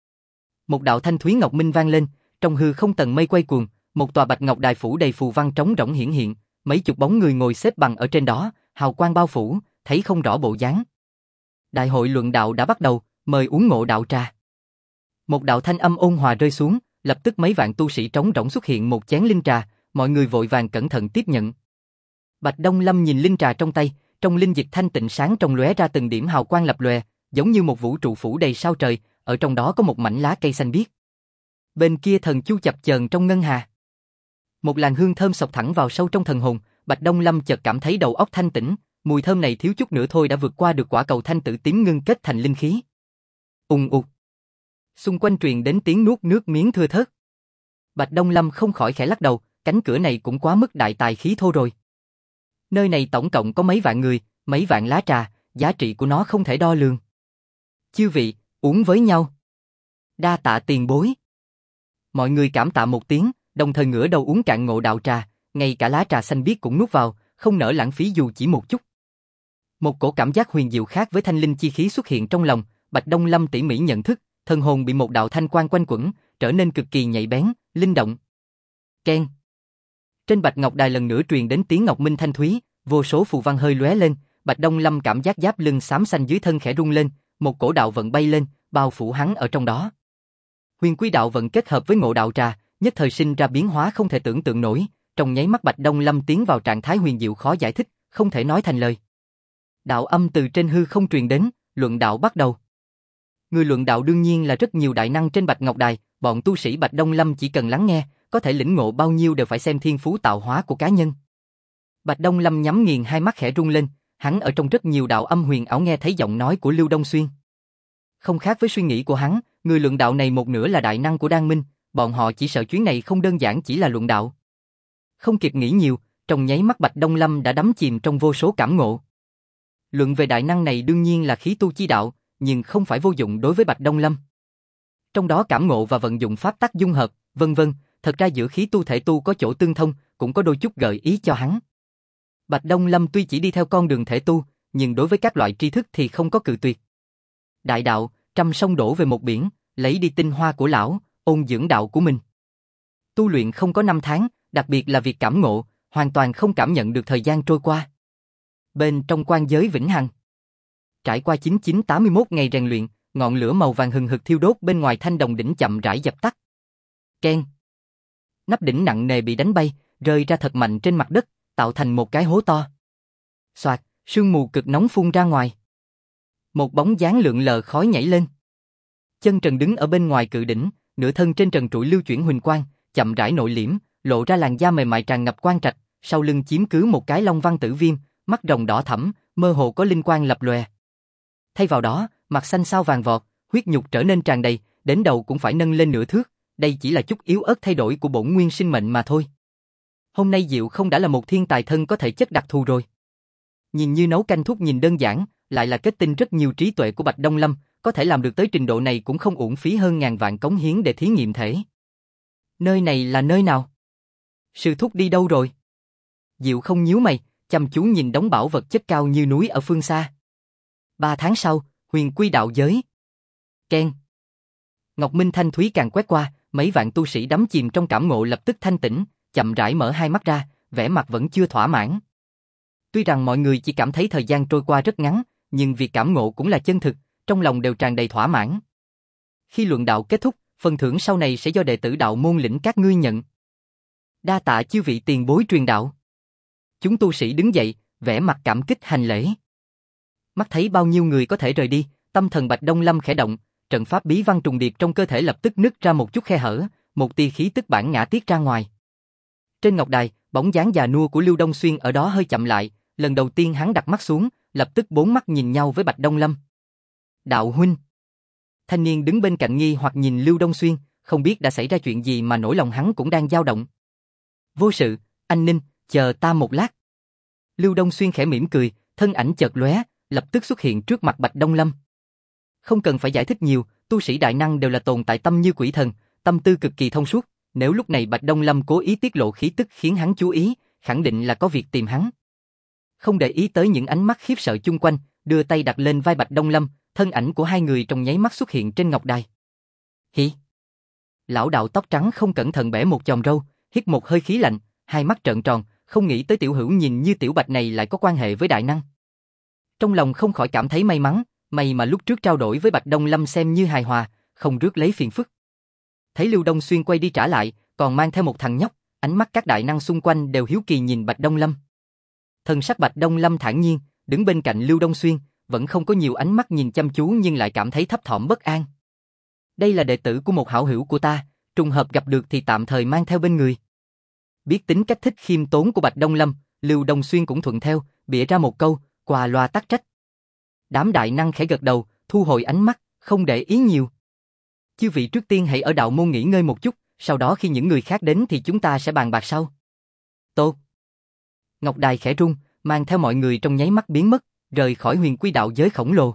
Một đạo thanh thúy ngọc minh vang lên, trong hư không tầng mây quay cuồng, một tòa bạch ngọc đài phủ đầy phù văn trống rỗng hiển hiện, mấy chục bóng người ngồi xếp bằng ở trên đó, hào quang bao phủ, thấy không rõ bộ dáng. Đại hội luận đạo đã bắt đầu, mời uống ngộ đạo trà. Một đạo thanh âm ôn hòa rơi xuống, lập tức mấy vạn tu sĩ trống rỗng xuất hiện một chén linh trà, mọi người vội vàng cẩn thận tiếp nhận. Bạch Đông Lâm nhìn linh trà trong tay, trong linh dịch thanh tịnh sáng trong lóe ra từng điểm hào quang lập lòe, giống như một vũ trụ phủ đầy sao trời, ở trong đó có một mảnh lá cây xanh biếc. Bên kia thần chu chập chờn trong ngân hà. Một làn hương thơm xộc thẳng vào sâu trong thần hồn, Bạch Đông Lâm chợt cảm thấy đầu óc thanh tĩnh, mùi thơm này thiếu chút nữa thôi đã vượt qua được quả cầu thanh tử tím ngưng kết thành linh khí. Ùng ục. Xung quanh truyền đến tiếng nuốt nước miếng thưa thớt. Bạch Đông Lâm không khỏi khẽ lắc đầu, cánh cửa này cũng quá mức đại tài khí thô rồi. Nơi này tổng cộng có mấy vạn người, mấy vạn lá trà, giá trị của nó không thể đo lường. Chư vị, uống với nhau. Đa tạ tiền bối. Mọi người cảm tạ một tiếng, đồng thời ngửa đầu uống cạn ngộ đạo trà, ngay cả lá trà xanh biếc cũng nuốt vào, không nỡ lãng phí dù chỉ một chút. Một cổ cảm giác huyền diệu khác với thanh linh chi khí xuất hiện trong lòng, Bạch Đông Lâm tỉ mỉ nhận thức, thần hồn bị một đạo thanh quang quanh quẩn, trở nên cực kỳ nhạy bén, linh động. Keng. Trên Bạch Ngọc Đài lần nữa truyền đến tiếng ngọc minh thanh thúy, vô số phù văn hơi lóe lên, Bạch Đông Lâm cảm giác giáp lưng xám xanh dưới thân khẽ rung lên, một cổ đạo vận bay lên, bao phủ hắn ở trong đó. Huyền quy đạo vận kết hợp với ngộ đạo trà, nhất thời sinh ra biến hóa không thể tưởng tượng nổi, trong nháy mắt Bạch Đông Lâm tiến vào trạng thái huyền diệu khó giải thích, không thể nói thành lời. Đạo âm từ trên hư không truyền đến, luận đạo bắt đầu. Người luận đạo đương nhiên là rất nhiều đại năng trên Bạch Ngọc Đài, bọn tu sĩ Bạch Đông Lâm chỉ cần lắng nghe, có thể lĩnh ngộ bao nhiêu đều phải xem thiên phú tạo hóa của cá nhân. Bạch Đông Lâm nhắm nghiền hai mắt khẽ rung lên, hắn ở trong rất nhiều đạo âm huyền ảo nghe thấy giọng nói của Lưu Đông Xuyên. Không khác với suy nghĩ của hắn, người luận đạo này một nửa là đại năng của Đan Minh, bọn họ chỉ sợ chuyến này không đơn giản chỉ là luận đạo. Không kịp nghĩ nhiều, trong nháy mắt Bạch Đông Lâm đã đắm chìm trong vô số cảm ngộ. Luận về đại năng này đương nhiên là khí tu chi đạo, nhưng không phải vô dụng đối với Bạch Đông Lâm. Trong đó cảm ngộ và vận dụng pháp tắc dung hợp, vân vân, thật ra giữa khí tu thể tu có chỗ tương thông, cũng có đôi chút gợi ý cho hắn. Bạch Đông Lâm tuy chỉ đi theo con đường thể tu, nhưng đối với các loại tri thức thì không có cự tuyệt. Đại đạo, trăm sông đổ về một biển, lấy đi tinh hoa của lão, ôn dưỡng đạo của mình. Tu luyện không có 5 tháng, đặc biệt là việc cảm ngộ, hoàn toàn không cảm nhận được thời gian trôi qua. Bên trong quan giới vĩnh hằng, trải qua 9981 ngày rèn luyện, ngọn lửa màu vàng hừng hực thiêu đốt bên ngoài thanh đồng đỉnh chậm rãi dập tắt. Keng. Nắp đỉnh nặng nề bị đánh bay, rơi ra thật mạnh trên mặt đất, tạo thành một cái hố to. Xoạt, sương mù cực nóng phun ra ngoài. Một bóng dáng lượn lờ khói nhảy lên. Chân trần đứng ở bên ngoài cự đỉnh, nửa thân trên trần trụi lưu chuyển huỳnh quang, chậm rãi nội liễm, lộ ra làn da mềm mại tràn ngập quang trạch, sau lưng chiếm cứ một cái long văn tử viêm, mắt rồng đỏ thẫm, mơ hồ có linh quang lập lòe. Thay vào đó, mặt xanh sao vàng vọt, huyết nhục trở nên tràn đầy, đến đầu cũng phải nâng lên nửa thước, đây chỉ là chút yếu ớt thay đổi của bổn nguyên sinh mệnh mà thôi. Hôm nay Diệu không đã là một thiên tài thân có thể chất đặc thù rồi. Nhìn như nấu canh thuốc nhìn đơn giản, lại là kết tinh rất nhiều trí tuệ của Bạch Đông Lâm, có thể làm được tới trình độ này cũng không uổng phí hơn ngàn vạn cống hiến để thí nghiệm thể. Nơi này là nơi nào? Sư thúc đi đâu rồi? Diệu không nhíu mày, chăm chú nhìn đống bảo vật chất cao như núi ở phương xa. 3 tháng sau, huyền quy đạo giới. Keng. Ngọc Minh thanh thúy càng quét qua, mấy vạn tu sĩ đắm chìm trong cảm ngộ lập tức thanh tỉnh, chậm rãi mở hai mắt ra, vẻ mặt vẫn chưa thỏa mãn. Tuy rằng mọi người chỉ cảm thấy thời gian trôi qua rất ngắn, nhưng việc cảm ngộ cũng là chân thực, trong lòng đều tràn đầy thỏa mãn. Khi luận đạo kết thúc, phần thưởng sau này sẽ do đệ tử đạo môn lĩnh các ngươi nhận. Đa tạ chư vị tiền bối truyền đạo. Chúng tu sĩ đứng dậy, vẻ mặt cảm kích hành lễ. Mắt thấy bao nhiêu người có thể rời đi, tâm thần Bạch Đông Lâm khẽ động, trận pháp bí văn trùng điệp trong cơ thể lập tức nứt ra một chút khe hở, một tia khí tức bản ngã tiết ra ngoài. Trên ngọc đài, bóng dáng già nua của Lưu Đông Xuyên ở đó hơi chậm lại, lần đầu tiên hắn đặt mắt xuống, lập tức bốn mắt nhìn nhau với Bạch Đông Lâm. Đạo huynh. Thanh niên đứng bên cạnh nghi hoặc nhìn Lưu Đông Xuyên, không biết đã xảy ra chuyện gì mà nỗi lòng hắn cũng đang dao động. Vô sự, anh Ninh, chờ ta một lát. Lưu Đông Xuyên khẽ mỉm cười, thân ảnh chợt lóe, lập tức xuất hiện trước mặt Bạch Đông Lâm. Không cần phải giải thích nhiều, tu sĩ đại năng đều là tồn tại tâm như quỷ thần, tâm tư cực kỳ thông suốt, nếu lúc này Bạch Đông Lâm cố ý tiết lộ khí tức khiến hắn chú ý, khẳng định là có việc tìm hắn. Không để ý tới những ánh mắt khiếp sợ chung quanh, đưa tay đặt lên vai Bạch Đông Lâm, thân ảnh của hai người trong nháy mắt xuất hiện trên ngọc đài. Hỉ. Lão đạo tóc trắng không cẩn thận bẻ một chòm râu, hít một hơi khí lạnh, hai mắt trợn tròn, không nghĩ tới tiểu hữu nhìn như tiểu Bạch này lại có quan hệ với đại năng. Trong lòng không khỏi cảm thấy may mắn, may mà lúc trước trao đổi với Bạch Đông Lâm xem như hài hòa, không rước lấy phiền phức. Thấy Lưu Đông Xuyên quay đi trả lại, còn mang theo một thằng nhóc, ánh mắt các đại năng xung quanh đều hiếu kỳ nhìn Bạch Đông Lâm. Thần sắc Bạch Đông Lâm thản nhiên, đứng bên cạnh Lưu Đông Xuyên, vẫn không có nhiều ánh mắt nhìn chăm chú nhưng lại cảm thấy thấp thỏm bất an. Đây là đệ tử của một hảo hữu của ta, trùng hợp gặp được thì tạm thời mang theo bên người. Biết tính cách thích khiêm tốn của Bạch Đông Lâm, Lưu Đông Xuyên cũng thuận theo, bịa ra một câu, qua loa tắc trách. Đám đại năng khẽ gật đầu, thu hồi ánh mắt, không để ý nhiều. Chư vị trước tiên hãy ở đạo môn nghỉ ngơi một chút, sau đó khi những người khác đến thì chúng ta sẽ bàn bạc sau. Tốt. Ngọc đài khẽ rung, mang theo mọi người trong nháy mắt biến mất, rời khỏi huyền quy đạo giới khổng lồ.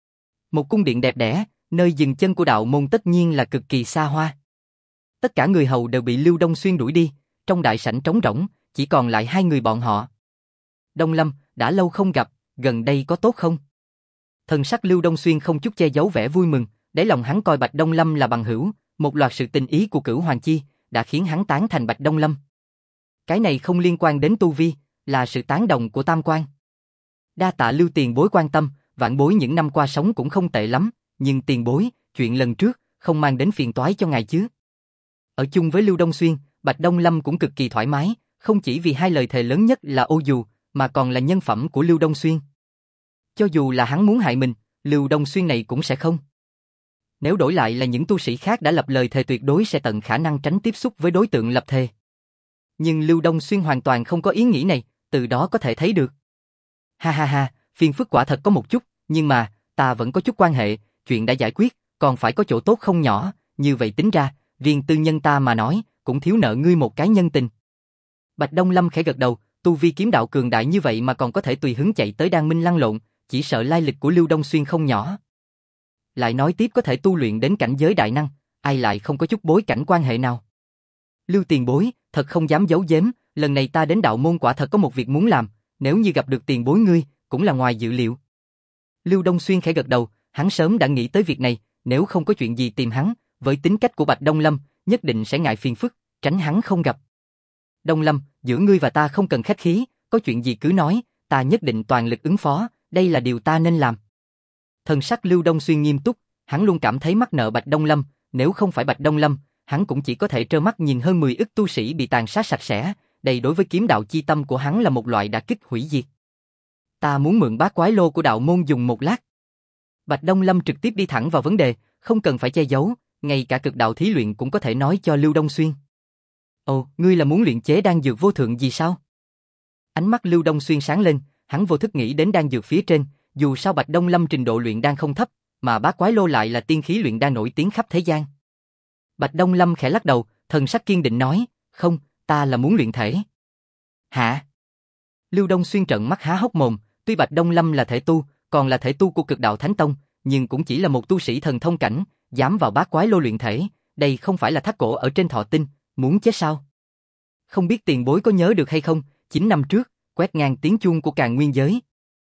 Một cung điện đẹp đẽ, nơi dừng chân của đạo môn tất nhiên là cực kỳ xa hoa. Tất cả người hầu đều bị Lưu Đông Xuyên đuổi đi, trong đại sảnh trống rỗng, chỉ còn lại hai người bọn họ. Đông Lâm, đã lâu không gặp, gần đây có tốt không? Thần sắc Lưu Đông Xuyên không chút che giấu vẻ vui mừng, đáy lòng hắn coi Bạch Đông Lâm là bằng hữu, một loạt sự tình ý của Cửu Hoàng Chi đã khiến hắn tán thành Bạch Đông Lâm. Cái này không liên quan đến tu vi, là sự tán đồng của tam quan. Đa tạ Lưu tiền bối quan tâm, vãn bối những năm qua sống cũng không tệ lắm, nhưng tiền bối, chuyện lần trước, không mang đến phiền toái cho ngài chứ. Ở chung với Lưu Đông Xuyên, Bạch Đông Lâm cũng cực kỳ thoải mái, không chỉ vì hai lời thề lớn nhất là ô dù, mà còn là nhân phẩm của Lưu Đông Xuyên. Cho dù là hắn muốn hại mình, Lưu Đông Xuyên này cũng sẽ không. Nếu đổi lại là những tu sĩ khác đã lập lời thề tuyệt đối sẽ tận khả năng tránh tiếp xúc với đối tượng lập thề. Nhưng Lưu Đông Xuyên hoàn toàn không có ý nghĩ này, từ đó có thể thấy được. Ha ha ha, phiền phức quả thật có một chút, nhưng mà, ta vẫn có chút quan hệ, chuyện đã giải quyết, còn phải có chỗ tốt không nhỏ, như vậy tính ra, riêng tư nhân ta mà nói, cũng thiếu nợ ngươi một cái nhân tình. Bạch Đông Lâm khẽ gật đầu, tu vi kiếm đạo cường đại như vậy mà còn có thể tùy hứng chạy tới Đan Minh lăn lộn, chỉ sợ lai lịch của Lưu Đông Xuyên không nhỏ. Lại nói tiếp có thể tu luyện đến cảnh giới đại năng, ai lại không có chút bối cảnh quan hệ nào. Lưu tiền bối, thật không dám giấu giếm, lần này ta đến đạo môn quả thật có một việc muốn làm, nếu như gặp được tiền bối ngươi, cũng là ngoài dự liệu. Lưu Đông Xuyên khẽ gật đầu, hắn sớm đã nghĩ tới việc này, nếu không có chuyện gì tìm hắn, với tính cách của Bạch Đông Lâm, nhất định sẽ ngại phiền phức, tránh hắn không gặp. Đông Lâm, giữa ngươi và ta không cần khách khí, có chuyện gì cứ nói, ta nhất định toàn lực ứng phó, đây là điều ta nên làm. Thần sắc Lưu Đông Xuyên nghiêm túc, hắn luôn cảm thấy mắc nợ Bạch Đông Lâm, nếu không phải Bạch Đông Lâm, hắn cũng chỉ có thể trơ mắt nhìn hơn 10 ức tu sĩ bị tàn sát sạch sẽ, đây đối với kiếm đạo chi tâm của hắn là một loại đả kích hủy diệt. Ta muốn mượn bát quái lô của đạo môn dùng một lát. Bạch Đông Lâm trực tiếp đi thẳng vào vấn đề, không cần phải che giấu, ngay cả cực đạo thí luyện cũng có thể nói cho Lưu Đông Xuyên. Ồ, ngươi là muốn luyện chế đan dược vô thượng gì sao? Ánh mắt Lưu Đông Xuyên sáng lên, hắn vô thức nghĩ đến đan dược phía trên, dù sao Bạch Đông Lâm trình độ luyện đan không thấp, mà bát quái lô lại là tiên khí luyện đan nổi tiếng khắp thế gian. Bạch Đông Lâm khẽ lắc đầu, thần sắc kiên định nói, không, ta là muốn luyện thể. Hả? Lưu Đông Xuyên trợn mắt há hốc mồm, tuy Bạch Đông Lâm là thể tu, còn là thể tu của cực đạo Thánh Tông, nhưng cũng chỉ là một tu sĩ thần thông cảnh, dám vào bát quái lô luyện thể, đây không phải là thắt cổ ở trên thọ tinh, muốn chết sao? Không biết tiền bối có nhớ được hay không, 9 năm trước, quét ngang tiếng chuông của Càn Nguyên giới.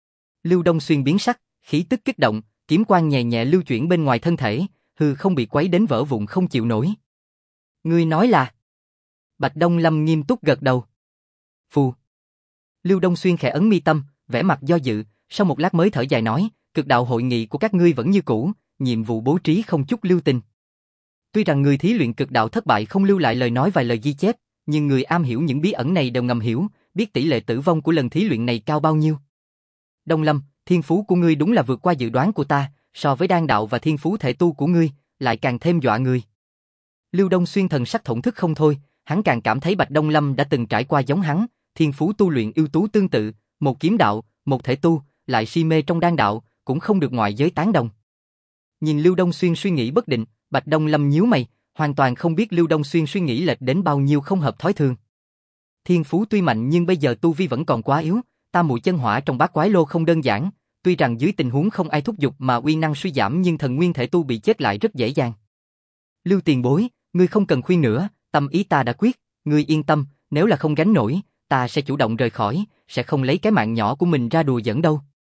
Lưu Đông Xuyên biến sắc, khí tức kích động, kiếm quang nhẹ nhẹ lưu chuyển bên ngoài thân thể, hư không bị quấy đến vỡ vụn không chịu nổi. Ngươi nói là? Bạch Đông Lâm nghiêm túc gật đầu. Phù. Lưu Đông Xuyên khẽ ấn mi tâm, vẻ mặt do dự, sau một lát mới thở dài nói, cực đạo hội nghị của các ngươi vẫn như cũ, nhiệm vụ bố trí không chút lưu tình. Tuy rằng người thí luyện cực đạo thất bại không lưu lại lời nói vài lời ghi chép, nhưng người am hiểu những bí ẩn này đều ngầm hiểu, biết tỷ lệ tử vong của lần thí luyện này cao bao nhiêu. Đông Lâm, thiên phú của ngươi đúng là vượt qua dự đoán của ta, so với đan đạo và thiên phú thể tu của ngươi, lại càng thêm dọa người. Lưu Đông Xuyên thần sắc thổn thức không thôi, hắn càng cảm thấy Bạch Đông Lâm đã từng trải qua giống hắn, thiên phú tu luyện ưu tú tương tự, một kiếm đạo, một thể tu, lại si mê trong đan đạo, cũng không được ngoại giới tán đồng. Nhìn Lưu Đông Xuyên suy nghĩ bất định, Bạch Đông Lâm nhíu mày, hoàn toàn không biết Lưu Đông Xuyên suy nghĩ lệch đến bao nhiêu không hợp thói thường. Thiên phú tuy mạnh nhưng bây giờ tu vi vẫn còn quá yếu, tam muội chân hỏa trong bát quái lô không đơn giản, tuy rằng dưới tình huống không ai thúc giục mà uy năng suy giảm nhưng thần nguyên thể tu bị chết lại rất dễ dàng. Lưu tiền bối, ngươi không cần khuyên nữa, tâm ý ta đã quyết, ngươi yên tâm, nếu là không gánh nổi, ta sẽ chủ động rời khỏi, sẽ không lấy cái mạng nhỏ của mình ra đùa giỡn đâu.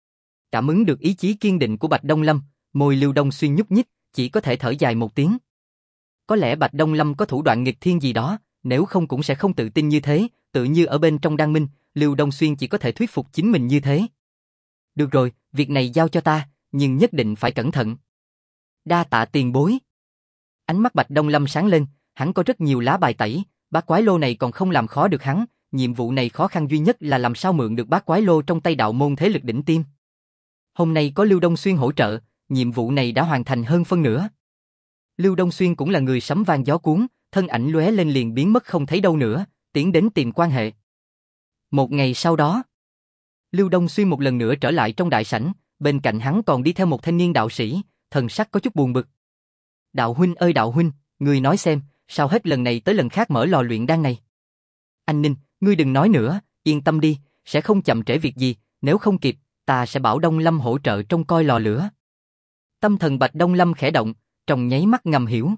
Cảm ứng được ý chí kiên định của Bạch Đông Lâm, môi Lưu Đông Xuyên nhúc nhích, chỉ có thể thở dài một tiếng. Có lẽ Bạch Đông Lâm có thủ đoạn nghịch thiên gì đó, nếu không cũng sẽ không tự tin như thế, tự như ở bên trong Đan Minh, Lưu Đông Xuyên chỉ có thể thuyết phục chính mình như thế. Được rồi, việc này giao cho ta, nhưng nhất định phải cẩn thận. Đa tạ tiền bối. Ánh mắt Bạch Đông Lâm sáng lên, hắn có rất nhiều lá bài tẩy, bát quái lô này còn không làm khó được hắn, nhiệm vụ này khó khăn duy nhất là làm sao mượn được bát quái lô trong tay đạo môn thế lực đỉnh tiêm. Hôm nay có Lưu Đông Xuyên hỗ trợ, nhiệm vụ này đã hoàn thành hơn phân nửa. Lưu Đông Xuyên cũng là người sấm vang gió cuốn, thân ảnh lóe lên liền biến mất không thấy đâu nữa, tiến đến tìm quan hệ. Một ngày sau đó, Lưu Đông Xuyên một lần nữa trở lại trong đại sảnh, bên cạnh hắn còn đi theo một thanh niên đạo sĩ, thần sắc có chút buồn bực. Đạo huynh ơi đạo huynh, ngươi nói xem, sao hết lần này tới lần khác mở lò luyện đan này? Anh Ninh, ngươi đừng nói nữa, yên tâm đi, sẽ không chậm trễ việc gì, nếu không kịp, ta sẽ bảo Đông Lâm hỗ trợ trông coi lò lửa. Tâm thần Bạch Đông Lâm khẽ động, trong nháy mắt ngầm hiểu.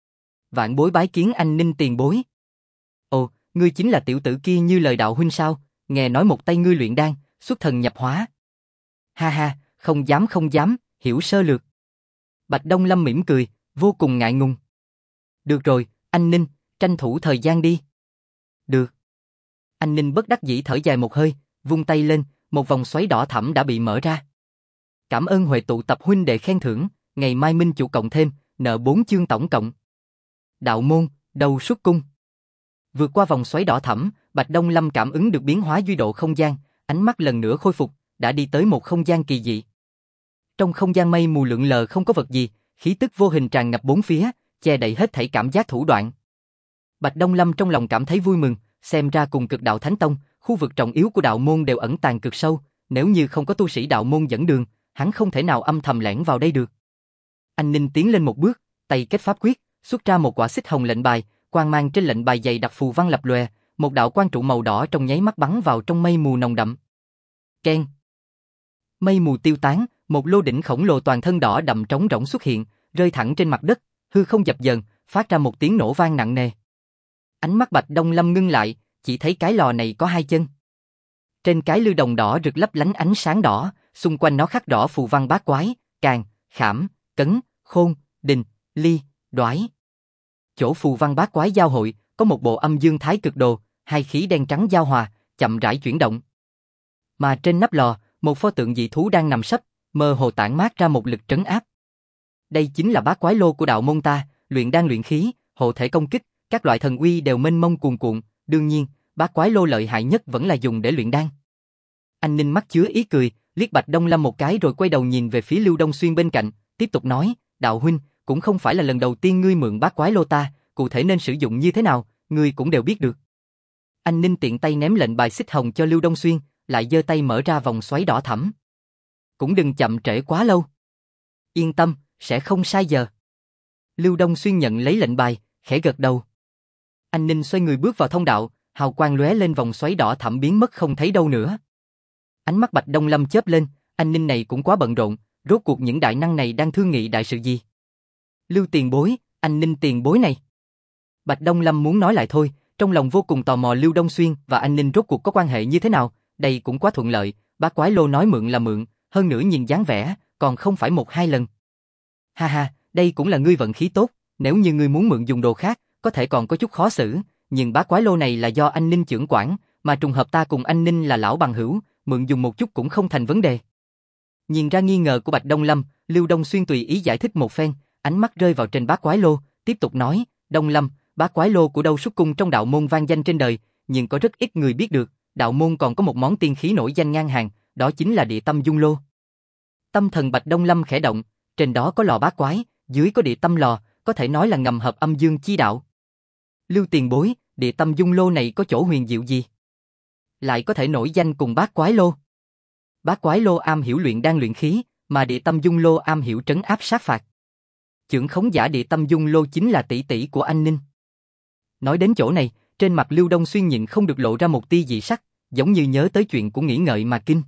Vạn bối bái kiến anh Ninh tiền bối. Ồ, ngươi chính là tiểu tử kia như lời đạo huynh sao? Nghe nói một tay ngươi luyện đan, xuất thần nhập hóa. Ha ha, không dám, hiểu sơ lược. Bạch Đông Lâm mỉm cười, vô cùng ngại ngùng. Được rồi, anh Ninh, tranh thủ thời gian đi. Được. Anh Ninh bất đắc dĩ thở dài một hơi, vung tay lên, một vòng xoáy đỏ thẫm đã bị mở ra. Cảm ơn Huệ tụ tập huynh đệ khen thưởng, ngày mai minh chủ cộng thêm, nợ 4 chương tổng cộng. Đạo môn, đầu xuất cung. Vượt qua vòng xoáy đỏ thẫm, Bạch Đông Lâm cảm ứng được biến hóa duy độ không gian, ánh mắt lần nữa khôi phục, đã đi tới một không gian kỳ dị. Trong không gian mây mù lượn lờ không có vật gì, khí tức vô hình tràn ngập bốn phía, che đậy hết thảy cảm giác thủ đoạn. Bạch Đông Lâm trong lòng cảm thấy vui mừng, xem ra cùng Cực Đạo Thánh Tông, khu vực trọng yếu của đạo môn đều ẩn tàng cực sâu, nếu như không có tu sĩ đạo môn dẫn đường, hắn không thể nào âm thầm lẻn vào đây được. Anh Ninh tiến lên một bước, tay kết pháp quyết, xuất ra một quả xích hồng lệnh bài, quang mang trên lệnh bài dày đặc phù văn lập lòe, một đạo quang trụ màu đỏ trong nháy mắt bắn vào trong mây mù nồng đậm. Keng. Mây mù tiêu tán, một lô đỉnh khổng lồ toàn thân đỏ đậm trống rỗng xuất hiện, rơi thẳng trên mặt đất, hư không dập dờn, phát ra một tiếng nổ vang nặng nề. Ánh mắt Bạch Đông Lâm ngưng lại, chỉ thấy cái lò này có hai chân. Trên cái lư đồng đỏ rực lấp lánh ánh sáng đỏ, xung quanh nó khắc rõ phù văn bát quái, càn, khảm, cấn, khôn, đình, ly, đoái. Chỗ phù văn bát quái giao hội, có một bộ âm dương thái cực đồ, hai khí đen trắng giao hòa, chậm rãi chuyển động. Mà trên nắp lò, một pho tượng dị thú đang nằm sấp, mơ hồ tản mát ra một lực trấn áp. Đây chính là bát quái lô của đạo môn ta, luyện đan luyện khí, hộ thể công kích, các loại thần uy đều mênh mông cuồn cuộn, đương nhiên, bát quái lô lợi hại nhất vẫn là dùng để luyện đan. Anh Ninh mắt chứa ý cười, liếc Bạch Đông Lâm một cái rồi quay đầu nhìn về phía Lưu Đông Xuyên bên cạnh, tiếp tục nói, đạo huynh, cũng không phải là lần đầu tiên ngươi mượn bát quái lô ta, cụ thể nên sử dụng như thế nào, ngươi cũng đều biết được. Anh Ninh tiện tay ném lệnh bài xích hồng cho Lưu Đông Xuyên, lại giơ tay mở ra vòng xoáy đỏ thẫm. Cũng đừng chậm trễ quá lâu. Yên tâm, sẽ không sai giờ. Lưu Đông Xuyên nhận lấy lệnh bài, khẽ gật đầu. Anh Ninh xoay người bước vào thông đạo, hào quang lóe lên, vòng xoáy đỏ thẫm biến mất không thấy đâu nữa. Ánh mắt Bạch Đông Lâm chớp lên, anh Ninh này cũng quá bận rộn, rốt cuộc những đại năng này đang thương nghị đại sự gì? Lưu tiền bối, anh Ninh tiền bối này. Bạch Đông Lâm muốn nói lại thôi, trong lòng vô cùng tò mò Lưu Đông Xuyên và anh Ninh rốt cuộc có quan hệ như thế nào, đây cũng quá thuận lợi, bát quái lô nói mượn là mượn, hơn nữa nhìn dáng vẻ, còn không phải một hai lần. Ha ha, đây cũng là ngươi vận khí tốt, nếu như ngươi muốn mượn dùng đồ khác, có thể còn có chút khó xử, nhưng bát quái lô này là do anh Ninh trưởng quản, mà trùng hợp ta cùng anh Ninh là lão bằng hữu, mượn dùng một chút cũng không thành vấn đề. Nhìn ra nghi ngờ của Bạch Đông Lâm, Lưu Đông Xuyên tùy ý giải thích một phen, ánh mắt rơi vào trên bát quái lô, tiếp tục nói, Đông Lâm, bát quái lô của Đâu Xuất Cung trong đạo môn vang danh trên đời, nhưng có rất ít người biết được, đạo môn còn có một món tiên khí nổi danh ngang hàng, đó chính là Địa Tâm Dung Lô. Tâm thần Bạch Đông Lâm khẽ động, trên đó có lò bát quái, dưới có địa tâm lò, có thể nói là ngầm hợp âm dương chi đạo. Lưu tiền bối, Địa Tâm Dung Lô này có chỗ huyền diệu gì? Lại có thể nổi danh cùng bát quái lô. Bát quái lô am hiểu luyện đan luyện khí, mà Địa Tâm Dung Lô am hiểu trấn áp sát phạt. Chưởng khống giả Địa Tâm Dung Lô chính là tỷ tỷ của anh Ninh. Nói đến chỗ này, trên mặt Lưu Đông Xuyên nhịn không được lộ ra một tia dị sắc, giống như nhớ tới chuyện của nghĩ ngợi mà kinh.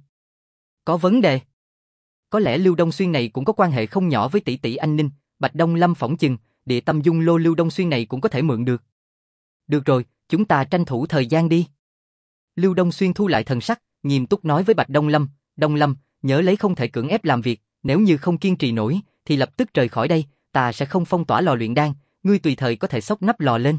Có vấn đề. Có lẽ Lưu Đông Xuyên này cũng có quan hệ không nhỏ với tỷ tỷ anh Ninh, Bạch Đông Lâm phỏng chừng, Địa Tâm Dung Lô Lưu Đông Xuyên này cũng có thể mượn được. Được rồi, chúng ta tranh thủ thời gian đi. Lưu Đông Xuyên thu lại thần sắc, nghiêm túc nói với Bạch Đông Lâm, nhớ lấy không thể cưỡng ép làm việc, nếu như không kiên trì nổi, thì lập tức rời khỏi đây, ta sẽ không phong tỏa lò luyện đan, ngươi tùy thời có thể xốc nắp lò lên.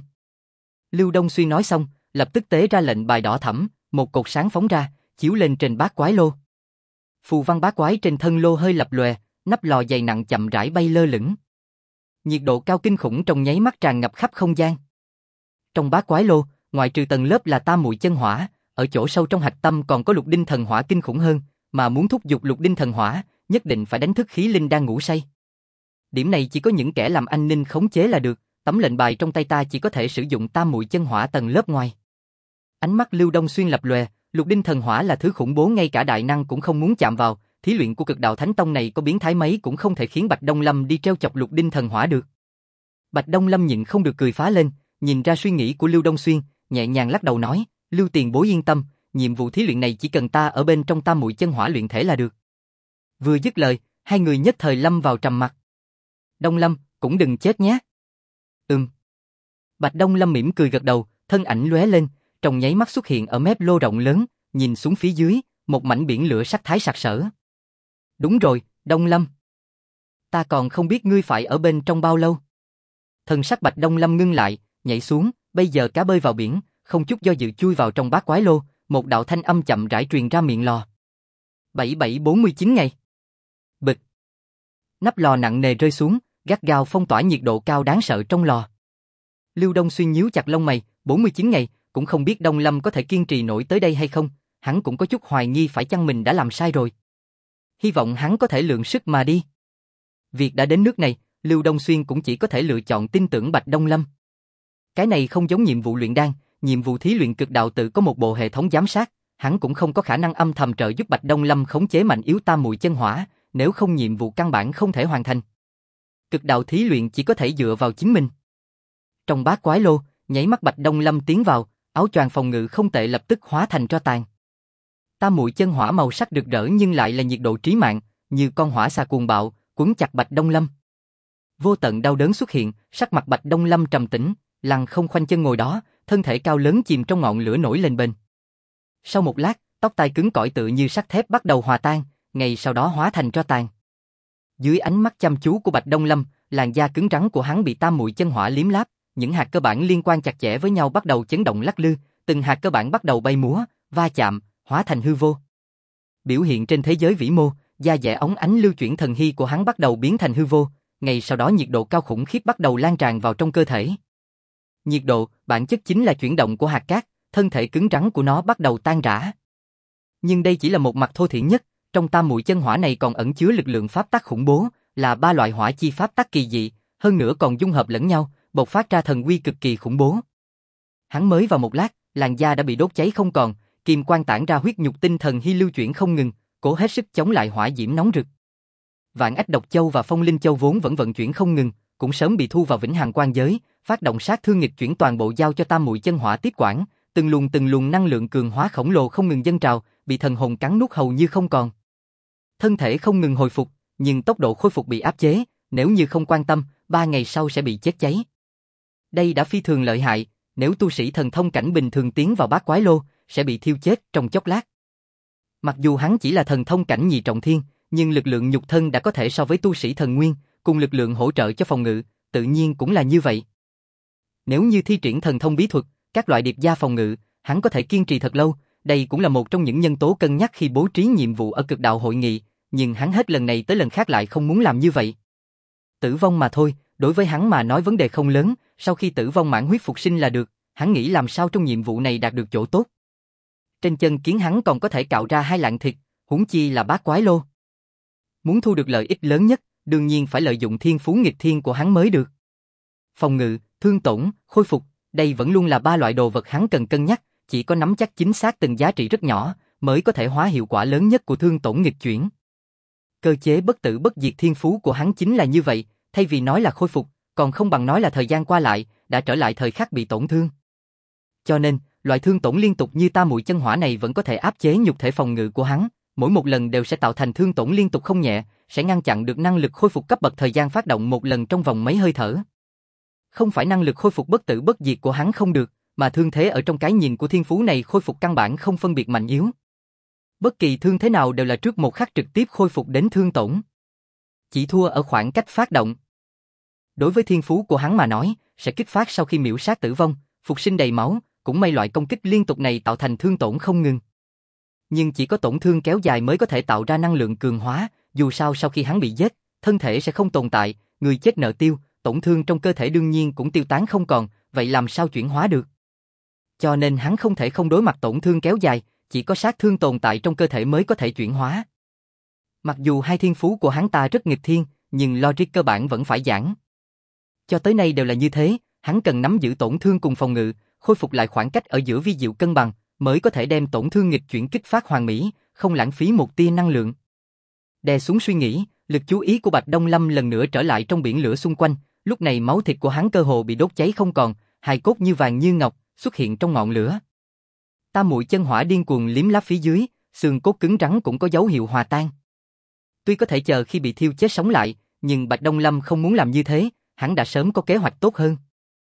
Lưu Đông Xuyên nói xong, lập tức tế ra lệnh bài đỏ thẫm, một cột sáng phóng ra, chiếu lên trên bát quái lô. Phù văn bát quái trên thân lô hơi lập lòe, nắp lò dày nặng chậm rãi bay lơ lửng. Nhiệt độ cao kinh khủng trong nháy mắt tràn ngập khắp không gian. Trong bát quái lô, ngoại trừ tầng lớp là tam muội chân hỏa, ở chỗ sâu trong hạch tâm còn có lục đinh thần hỏa kinh khủng hơn, mà muốn thúc giục lục đinh thần hỏa, nhất định phải đánh thức khí linh đang ngủ say. Điểm này chỉ có những kẻ làm anh Ninh khống chế là được, tấm lệnh bài trong tay ta chỉ có thể sử dụng tam muội chân hỏa tầng lớp ngoài. Ánh mắt Lưu Đông Xuyên lập lòe, lục đinh thần hỏa là thứ khủng bố ngay cả đại năng cũng không muốn chạm vào, thí luyện của Cực Đạo Thánh Tông này có biến thái mấy cũng không thể khiến Bạch Đông Lâm đi treo chọc lục đinh thần hỏa được. Bạch Đông Lâm nhịn không được cười phá lên, nhìn ra suy nghĩ của Lưu Đông Xuyên, nhẹ nhàng lắc đầu nói, Lưu tiền bối yên tâm, nhiệm vụ thí luyện này chỉ cần ta ở bên trong tam muội chân hỏa luyện thể là được. Vừa dứt lời, hai người nhất thời lâm vào trầm mặc. Đông Lâm, cũng đừng chết nhé. Bạch Đông Lâm mỉm cười gật đầu, thân ảnh lóe lên, trong nháy mắt xuất hiện ở mép lô rộng lớn, nhìn xuống phía dưới, một mảnh biển lửa sắc thái sặc sỡ. Đúng rồi, Đông Lâm. Ta còn không biết ngươi phải ở bên trong bao lâu. Thần sắc Bạch Đông Lâm ngưng lại, nhảy xuống, bây giờ cá bơi vào biển, không chút do dự chui vào trong bát quái lô, một đạo thanh âm chậm rãi truyền ra miệng lò. 7749 ngày. Bịch. Nắp lò nặng nề rơi xuống, gắt gao phong tỏa nhiệt độ cao đáng sợ trong lò. Lưu Đông Xuyên nhíu chặt lông mày, 49 ngày, cũng không biết Đông Lâm có thể kiên trì nổi tới đây hay không, hắn cũng có chút hoài nghi phải chăng mình đã làm sai rồi. Hy vọng hắn có thể lượng sức mà đi. Việc đã đến nước này, Lưu Đông Xuyên cũng chỉ có thể lựa chọn tin tưởng Bạch Đông Lâm. Cái này không giống nhiệm vụ luyện đan, nhiệm vụ thí luyện cực đạo tự có một bộ hệ thống giám sát, hắn cũng không có khả năng âm thầm trợ giúp Bạch Đông Lâm khống chế mạnh yếu tam muội chân hỏa, nếu không nhiệm vụ căn bản không thể hoàn thành. Cực đạo thí luyện chỉ có thể dựa vào chính mình. Trong bát quái lô, nháy mắt Bạch Đông Lâm tiến vào, áo choàng phòng ngự không tệ lập tức hóa thành tro tàn. Tam muội chân hỏa màu sắc rực rỡ nhưng lại là nhiệt độ trí mạng, như con hỏa xà cuồng bạo, quấn chặt Bạch Đông Lâm. Vô tận đau đớn xuất hiện, sắc mặt Bạch Đông Lâm trầm tĩnh, lặng không khoanh chân ngồi đó, thân thể cao lớn chìm trong ngọn lửa nổi lên bên. Sau một lát, tóc tai cứng cỏi tựa như sắt thép bắt đầu hòa tan, ngay sau đó hóa thành tro tàn. Dưới ánh mắt chăm chú của Bạch Đông Lâm, làn da cứng rắn của hắn bị tam muội chân hỏa liếm láp, những hạt cơ bản liên quan chặt chẽ với nhau bắt đầu chấn động lắc lư, từng hạt cơ bản bắt đầu bay múa, va chạm, hóa thành hư vô. Biểu hiện trên thế giới vĩ mô, da dẻ óng ánh lưu chuyển thần hy của hắn bắt đầu biến thành hư vô, ngay sau đó nhiệt độ cao khủng khiếp bắt đầu lan tràn vào trong cơ thể. Nhiệt độ, bản chất chính là chuyển động của hạt cát, thân thể cứng rắn của nó bắt đầu tan rã. Nhưng đây chỉ là một mặt thô thiển nhất, trong tam muội chân hỏa này còn ẩn chứa lực lượng pháp tắc khủng bố, là 3 loại hỏa chi pháp tắc kỳ dị, hơn nữa còn dung hợp lẫn nhau, bộc phát ra thần uy cực kỳ khủng bố. Hắn mới vào một lát, làn da đã bị đốt cháy không còn, kim quang tản ra huyết nhục tinh thần hy lưu chuyển không ngừng, cố hết sức chống lại hỏa diễm nóng rực. Vạn Ách Độc Châu và Phong Linh Châu vốn vẫn vận chuyển không ngừng, cũng sớm bị thu vào Vĩnh Hằng Quan Giới, phát động sát thương nghịch chuyển toàn bộ giao cho tam muội chân hỏa tiếp quản, từng luồng năng lượng cường hóa khổng lồ không ngừng dâng trào, bị thần hồn cắn nuốt hầu như không còn. Thân thể không ngừng hồi phục, nhưng tốc độ khôi phục bị áp chế, nếu như không quan tâm, 3 ngày sau sẽ bị chết cháy. Đây đã phi thường lợi hại, nếu tu sĩ thần thông cảnh bình thường tiến vào bát quái lô, sẽ bị thiêu chết trong chốc lát. Mặc dù hắn chỉ là thần thông cảnh nhị trọng thiên, nhưng lực lượng nhục thân đã có thể so với tu sĩ thần nguyên, cùng lực lượng hỗ trợ cho phòng ngự, tự nhiên cũng là như vậy. Nếu như thi triển thần thông bí thuật, các loại điệp gia phòng ngự, hắn có thể kiên trì thật lâu, đây cũng là một trong những nhân tố cân nhắc khi bố trí nhiệm vụ ở cực đạo hội nghị, nhưng hắn hết lần này tới lần khác lại không muốn làm như vậy. Tử vong mà thôi, đối với hắn mà nói vấn đề không lớn, sau khi tử vong mãn huyết phục sinh là được, hắn nghĩ làm sao trong nhiệm vụ này đạt được chỗ tốt. Trên chân kiến hắn còn có thể cạo ra 2 lạng thịt, huống chi là bát quái lô. Muốn thu được lợi ích lớn nhất, đương nhiên phải lợi dụng thiên phú nghịch thiên của hắn mới được. Phòng ngự, thương tổn, khôi phục, đây vẫn luôn là 3 loại đồ vật hắn cần cân nhắc, chỉ có nắm chắc chính xác từng giá trị rất nhỏ, mới có thể hóa hiệu quả lớn nhất của thương tổn nghịch chuyển. Cơ chế bất tử bất diệt thiên phú của hắn chính là như vậy, thay vì nói là khôi phục, còn không bằng nói là thời gian qua lại, đã trở lại thời khắc bị tổn thương. Cho nên, loại thương tổn liên tục như tam muội chân hỏa này vẫn có thể áp chế nhục thể phòng ngự của hắn, mỗi một lần đều sẽ tạo thành thương tổn liên tục không nhẹ, sẽ ngăn chặn được năng lực khôi phục cấp bậc thời gian phát động một lần trong vòng mấy hơi thở. Không phải năng lực khôi phục bất tử bất diệt của hắn không được, mà thương thế ở trong cái nhìn của thiên phú này khôi phục căn bản không phân biệt mạnh yếu. Bất kỳ thương thế nào đều là trước một khắc trực tiếp khôi phục đến thương tổn. Chỉ thua ở khoảng cách phát động. Đối với thiên phú của hắn mà nói, sẽ kích phát sau khi miểu sát tử vong, phục sinh đầy máu, cũng may loại công kích liên tục này tạo thành thương tổn không ngừng. Nhưng chỉ có tổn thương kéo dài mới có thể tạo ra năng lượng cường hóa, dù sao sau khi hắn bị giết, thân thể sẽ không tồn tại, người chết nợ tiêu, tổn thương trong cơ thể đương nhiên cũng tiêu tán không còn, vậy làm sao chuyển hóa được? Cho nên hắn không thể không đối mặt tổn thương kéo dài, chỉ có sát thương tồn tại trong cơ thể mới có thể chuyển hóa. Mặc dù hai thiên phú của hắn ta rất nghịch thiên, nhưng logic cơ bản vẫn phải giảng. Cho tới nay đều là như thế, hắn cần nắm giữ tổn thương cùng phòng ngự, khôi phục lại khoảng cách ở giữa vi diệu cân bằng, mới có thể đem tổn thương nghịch chuyển kích phát hoàn mỹ, không lãng phí một tia năng lượng. Đè xuống suy nghĩ, lực chú ý của Bạch Đông Lâm lần nữa trở lại trong biển lửa xung quanh, lúc này máu thịt của hắn cơ hồ bị đốt cháy không còn, hài cốt như vàng như ngọc xuất hiện trong ngọn lửa. Tam muội chân hỏa điên cuồng liếm láp phía dưới, xương cốt cứng rắn cũng có dấu hiệu hòa tan. Tuy có thể chờ khi bị thiêu chết sống lại, nhưng Bạch Đông Lâm không muốn làm như thế, hắn đã sớm có kế hoạch tốt hơn.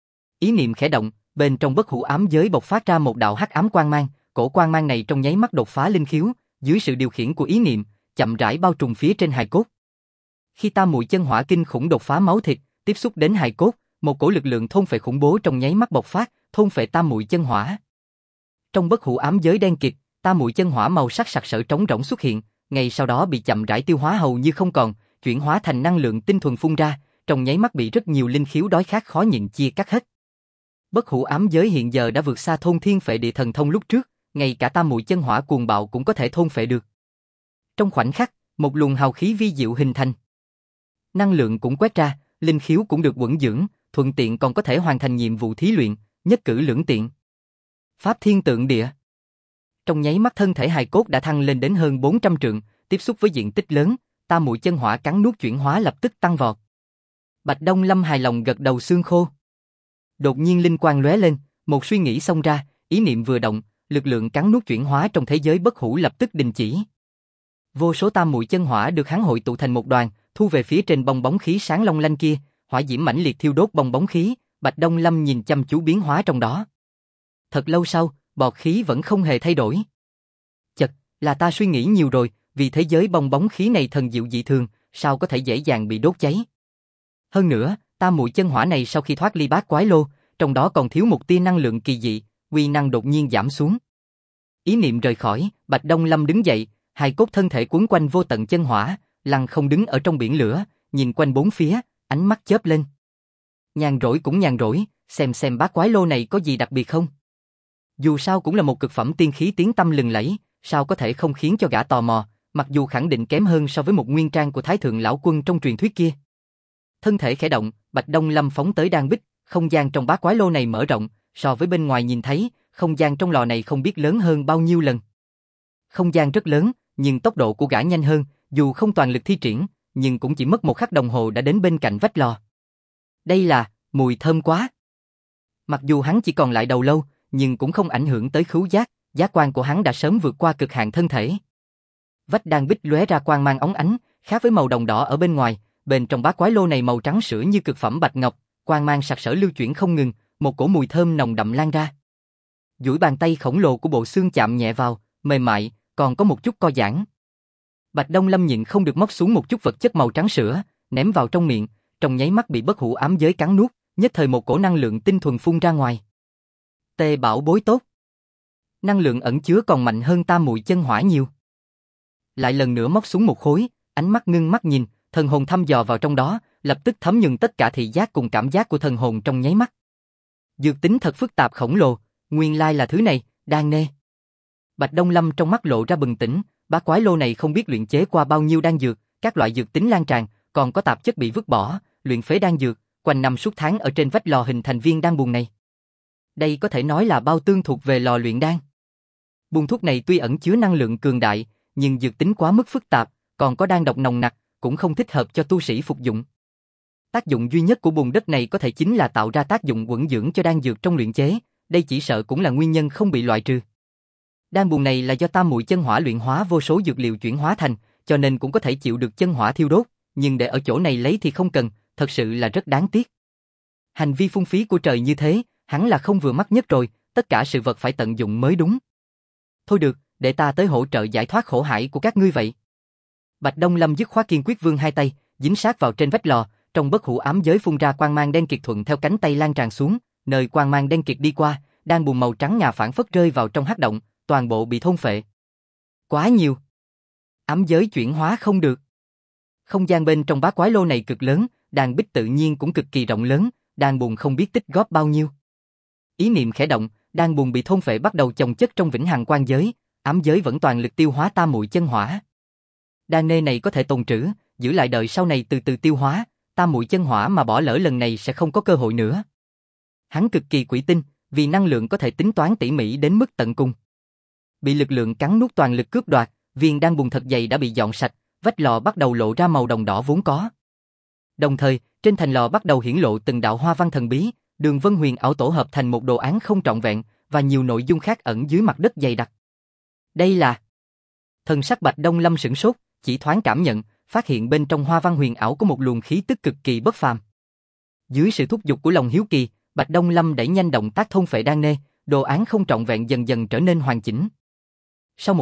Ý niệm khẽ động, bên trong bất hủ ám giới bộc phát ra một đạo hắc ám quang mang, cổ quang mang này trong nháy mắt đột phá linh khiếu, dưới sự điều khiển của ý niệm, chậm rãi bao trùm phía trên hài cốt. Khi tam muội chân hỏa kinh khủng đột phá máu thịt, tiếp xúc đến hài cốt, một cổ lực lượng thôn phệ khủng bố trong nháy mắt bộc phát, thôn phệ tam muội chân hỏa. Trong bất hủ ám giới đen kịt, tam muội chân hỏa màu sắc sặc sỡ trống rỗng xuất hiện, ngay sau đó bị chậm rãi tiêu hóa hầu như không còn, chuyển hóa thành năng lượng tinh thuần phun ra, trong nháy mắt bị rất nhiều linh khiếu đói khát khó nhịn chia cắt hết. Bất hủ ám giới hiện giờ đã vượt xa thôn thiên phệ địa thần thông lúc trước, ngay cả tam muội chân hỏa cuồng bạo cũng có thể thôn phệ được. Trong khoảnh khắc, một luồng hào khí vi diệu hình thành. Năng lượng cũng quét ra, linh khiếu cũng được quẩn dưỡng, thuận tiện còn có thể hoàn thành nhiệm vụ thí luyện, nhất cử lưỡng tiện. Pháp thiên tượng địa. Trong nháy mắt thân thể hài cốt đã thăng lên đến hơn 400 trượng, tiếp xúc với diện tích lớn, tam muội chân hỏa cắn nuốt chuyển hóa lập tức tăng vọt. Bạch Đông Lâm hài lòng gật đầu xương khô. Đột nhiên linh quang lóe lên, một suy nghĩ xông ra, ý niệm vừa động, lực lượng cắn nuốt chuyển hóa trong thế giới bất hủ lập tức đình chỉ. Vô số tam muội chân hỏa được hắn hội tụ thành một đoàn, thu về phía trên bong bóng khí sáng long lanh kia, hỏa diễm mãnh liệt thiêu đốt bong bóng khí, Bạch Đông Lâm nhìn chăm chú biến hóa trong đó. Thật lâu sau, bọt khí vẫn không hề thay đổi. Chật, là ta suy nghĩ nhiều rồi, vì thế giới bong bóng khí này thần diệu dị thường, sao có thể dễ dàng bị đốt cháy. Hơn nữa, tam muội chân hỏa này sau khi thoát ly bát quái lô, trong đó còn thiếu một tia năng lượng kỳ dị, uy năng đột nhiên giảm xuống. Ý niệm rời khỏi, Bạch Đông Lâm đứng dậy, hài cốt thân thể cuốn quanh vô tận chân hỏa, lăng không đứng ở trong biển lửa, nhìn quanh bốn phía, ánh mắt chớp lên. Nhàn rỗi cũng nhàn rỗi, xem bát quái lô này có gì đặc biệt không? Dù sao cũng là một cực phẩm tiên khí tiếng tăm lừng lẫy, sao có thể không khiến cho gã tò mò, mặc dù khẳng định kém hơn so với một nguyên trang của Thái Thượng Lão Quân trong truyền thuyết kia. Thân thể khẽ động, Bạch Đông Lâm phóng tới đan bích, không gian trong bát quái lô này mở rộng, so với bên ngoài nhìn thấy, không gian trong lò này không biết lớn hơn bao nhiêu lần. Không gian rất lớn, nhưng tốc độ của gã nhanh hơn, dù không toàn lực thi triển, nhưng cũng chỉ mất một khắc đồng hồ đã đến bên cạnh vách lò. Đây là, mùi thơm quá. Mặc dù hắn chỉ còn lại đầu lâu, nhưng cũng không ảnh hưởng tới khứu giác, giác quan của hắn đã sớm vượt qua cực hạn thân thể. Vách đan bích lóe ra quang mang óng ánh, khác với màu đồng đỏ ở bên ngoài, bên trong bát quái lô này màu trắng sữa như cực phẩm bạch ngọc, quang mang sặc sỡ lưu chuyển không ngừng, một cổ mùi thơm nồng đậm lan ra. Duỗi bàn tay khổng lồ của bộ xương chạm nhẹ vào, mềm mại, còn có một chút co giãn. Bạch Đông Lâm nhịn không được móc xuống một chút vật chất màu trắng sữa, ném vào trong miệng, trong nháy mắt bị bất hủ ám giới cắn nuốt, nhất thời một cổ năng lượng tinh thuần phun ra ngoài. Tê bảo bối tốt. Năng lượng ẩn chứa còn mạnh hơn tam muội chân hỏa nhiều. Lại lần nữa móc xuống một khối, ánh mắt ngưng mắt nhìn, thần hồn thăm dò vào trong đó, lập tức thấm nhuần tất cả thị giác cùng cảm giác của thần hồn trong nháy mắt. Dược tính thật phức tạp khổng lồ, nguyên lai là thứ này, đan nê. Bạch Đông Lâm trong mắt lộ ra bừng tỉnh, bát quái lô này không biết luyện chế qua bao nhiêu đan dược, các loại dược tính lan tràn, còn có tạp chất bị vứt bỏ, luyện phế đan dược, quanh năm suốt tháng ở trên vách lò hình thành viên đan buồng này. Đây có thể nói là bao tương thuộc về lò luyện đan. Buồng thuốc này tuy ẩn chứa năng lượng cường đại, nhưng dược tính quá mức phức tạp, còn có đan độc nồng nặc, cũng không thích hợp cho tu sĩ phục dụng. Tác dụng duy nhất của buồng đất này có thể chính là tạo ra tác dụng quẩn dưỡng cho đan dược trong luyện chế, đây chỉ sợ cũng là nguyên nhân không bị loại trừ. Đan buồng này là do tam muội chân hỏa luyện hóa vô số dược liệu chuyển hóa thành, cho nên cũng có thể chịu được chân hỏa thiêu đốt, nhưng để ở chỗ này lấy thì không cần, thật sự là rất đáng tiếc. Hành vi phung phí của trời như thế, hắn là không vừa mắt nhất rồi, tất cả sự vật phải tận dụng mới đúng. Thôi được, để ta tới hỗ trợ giải thoát khổ hải của các ngươi vậy. Bạch Đông Lâm dứt khoát kiên quyết vươn hai tay, dính sát vào trên vách lò, trong bất hủ ám giới phun ra quang mang đen kịt thuận theo cánh tay lan tràn xuống, nơi quang mang đen kịt đi qua, đan buồng màu trắng ngà phản phất rơi vào trong hắc động, toàn bộ bị thôn phệ. Quá nhiều. Ám giới chuyển hóa không được. Không gian bên trong bát quái lô này cực lớn, đan bích tự nhiên cũng cực kỳ rộng lớn, đan buồng không biết tích góp bao nhiêu. Ý niệm khẽ động, đan buồng bị thôn phệ bắt đầu chồng chất trong vĩnh hằng quan giới, ám giới vẫn toàn lực tiêu hóa tam muội chân hỏa. Đan nê này có thể tồn trữ, giữ lại đợi sau này từ từ tiêu hóa, tam muội chân hỏa mà bỏ lỡ lần này sẽ không có cơ hội nữa. Hắn cực kỳ quỷ tinh, vì năng lượng có thể tính toán tỉ mỉ đến mức tận cùng. Bị lực lượng cắn nuốt toàn lực cướp đoạt, viên đan buồng thật dày đã bị dọn sạch, vách lò bắt đầu lộ ra màu đồng đỏ vốn có. Đồng thời, trên thành lò bắt đầu hiển lộ từng đạo hoa văn thần bí, đường vân huyền ảo tổ hợp thành một đồ án không trọn vẹn, và nhiều nội dung khác ẩn dưới mặt đất dày đặc. Đây là... Thần sắc Bạch Đông Lâm sửng sốt, chỉ thoáng cảm nhận, phát hiện bên trong hoa văn huyền ảo có một luồng khí tức cực kỳ bất phàm. Dưới sự thúc giục của lòng hiếu kỳ, Bạch Đông Lâm đẩy nhanh động tác thôn phệ đan nê, đồ án không trọn vẹn dần dần trở nên hoàn chỉnh. Sau một lát,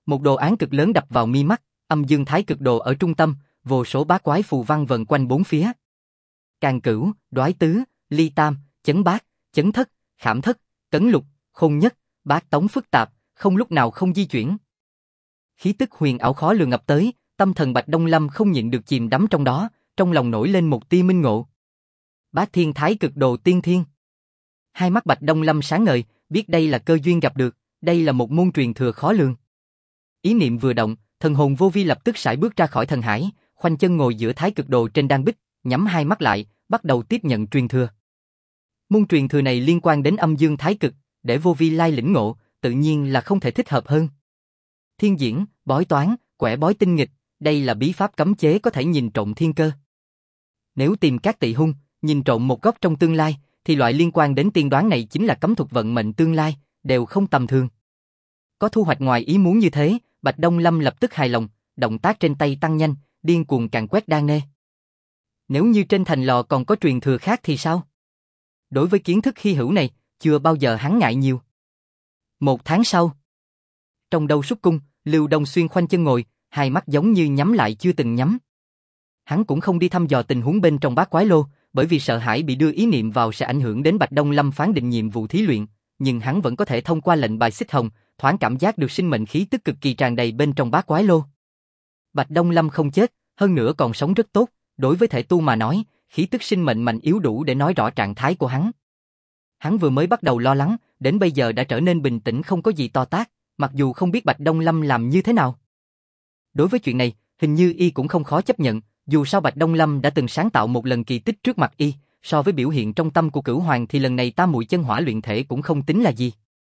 Một đồ án cực lớn đập vào mi mắt, âm dương thái cực đồ ở trung tâm, vô số bát quái phù văn vần quanh bốn phía. Càn cửu, đoái tứ, ly tam, chấn bát, chấn thất, khảm thất, cấn lục, khôn nhất, bát tống phức tạp, không lúc nào không di chuyển. Khí tức huyền ảo khó lường ập tới, tâm thần Bạch Đông Lâm không nhịn được chìm đắm trong đó, trong lòng nổi lên một tia minh ngộ. Bát thiên thái cực đồ tiên thiên. Hai mắt Bạch Đông Lâm sáng ngời, biết đây là cơ duyên gặp được, đây là một môn truyền thừa khó lường. Ý niệm vừa động, thần hồn vô vi lập tức sải bước ra khỏi thần hải, khoanh chân ngồi giữa thái cực đồ trên đan bích, nhắm hai mắt lại, bắt đầu tiếp nhận truyền thừa. Môn truyền thừa này liên quan đến âm dương thái cực, để vô vi lai lĩnh ngộ, tự nhiên là không thể thích hợp hơn. Thiên diễn, bói toán, quẻ bói tinh nghịch, đây là bí pháp cấm chế có thể nhìn trộm thiên cơ. Nếu tìm các tỵ hung, nhìn trộm một góc trong tương lai, thì loại liên quan đến tiên đoán này chính là cấm thuật vận mệnh tương lai, đều không tầm thường. Có thu hoạch ngoài ý muốn như thế, Bạch Đông Lâm lập tức hài lòng, động tác trên tay tăng nhanh, điên cuồng càn quét đan nê. Nếu như trên thành lò còn có truyền thừa khác thì sao? Đối với kiến thức hy hữu này, chưa bao giờ hắn ngại nhiều. 1 tháng sau, trong Đâu Súc Cung, Lưu Đông Xuyên khoanh chân ngồi, hai mắt giống như nhắm lại chưa từng nhắm. Hắn cũng không đi thăm dò tình huống bên trong bát quái lô, bởi vì sợ hãi bị đưa ý niệm vào sẽ ảnh hưởng đến Bạch Đông Lâm phán định nhiệm vụ thí luyện, nhưng hắn vẫn có thể thông qua lệnh bài xích hồng, thoáng cảm giác được sinh mệnh khí tức cực kỳ tràn đầy bên trong bát quái lô. Bạch Đông Lâm không chết, hơn nữa còn sống rất tốt, đối với thể tu mà nói, khí tức sinh mệnh mạnh yếu đủ để nói rõ trạng thái của hắn. Hắn vừa mới bắt đầu lo lắng, đến bây giờ đã trở nên bình tĩnh không có gì to tát, mặc dù không biết Bạch Đông Lâm làm như thế nào. Đối với chuyện này, hình như y cũng không khó chấp nhận, dù sao Bạch Đông Lâm đã từng sáng tạo một lần kỳ tích trước mặt y, so với biểu hiện trong tâm của Cửu Hoàng thì lần này tam muội chân hỏa luyện thể cũng không tính là gì.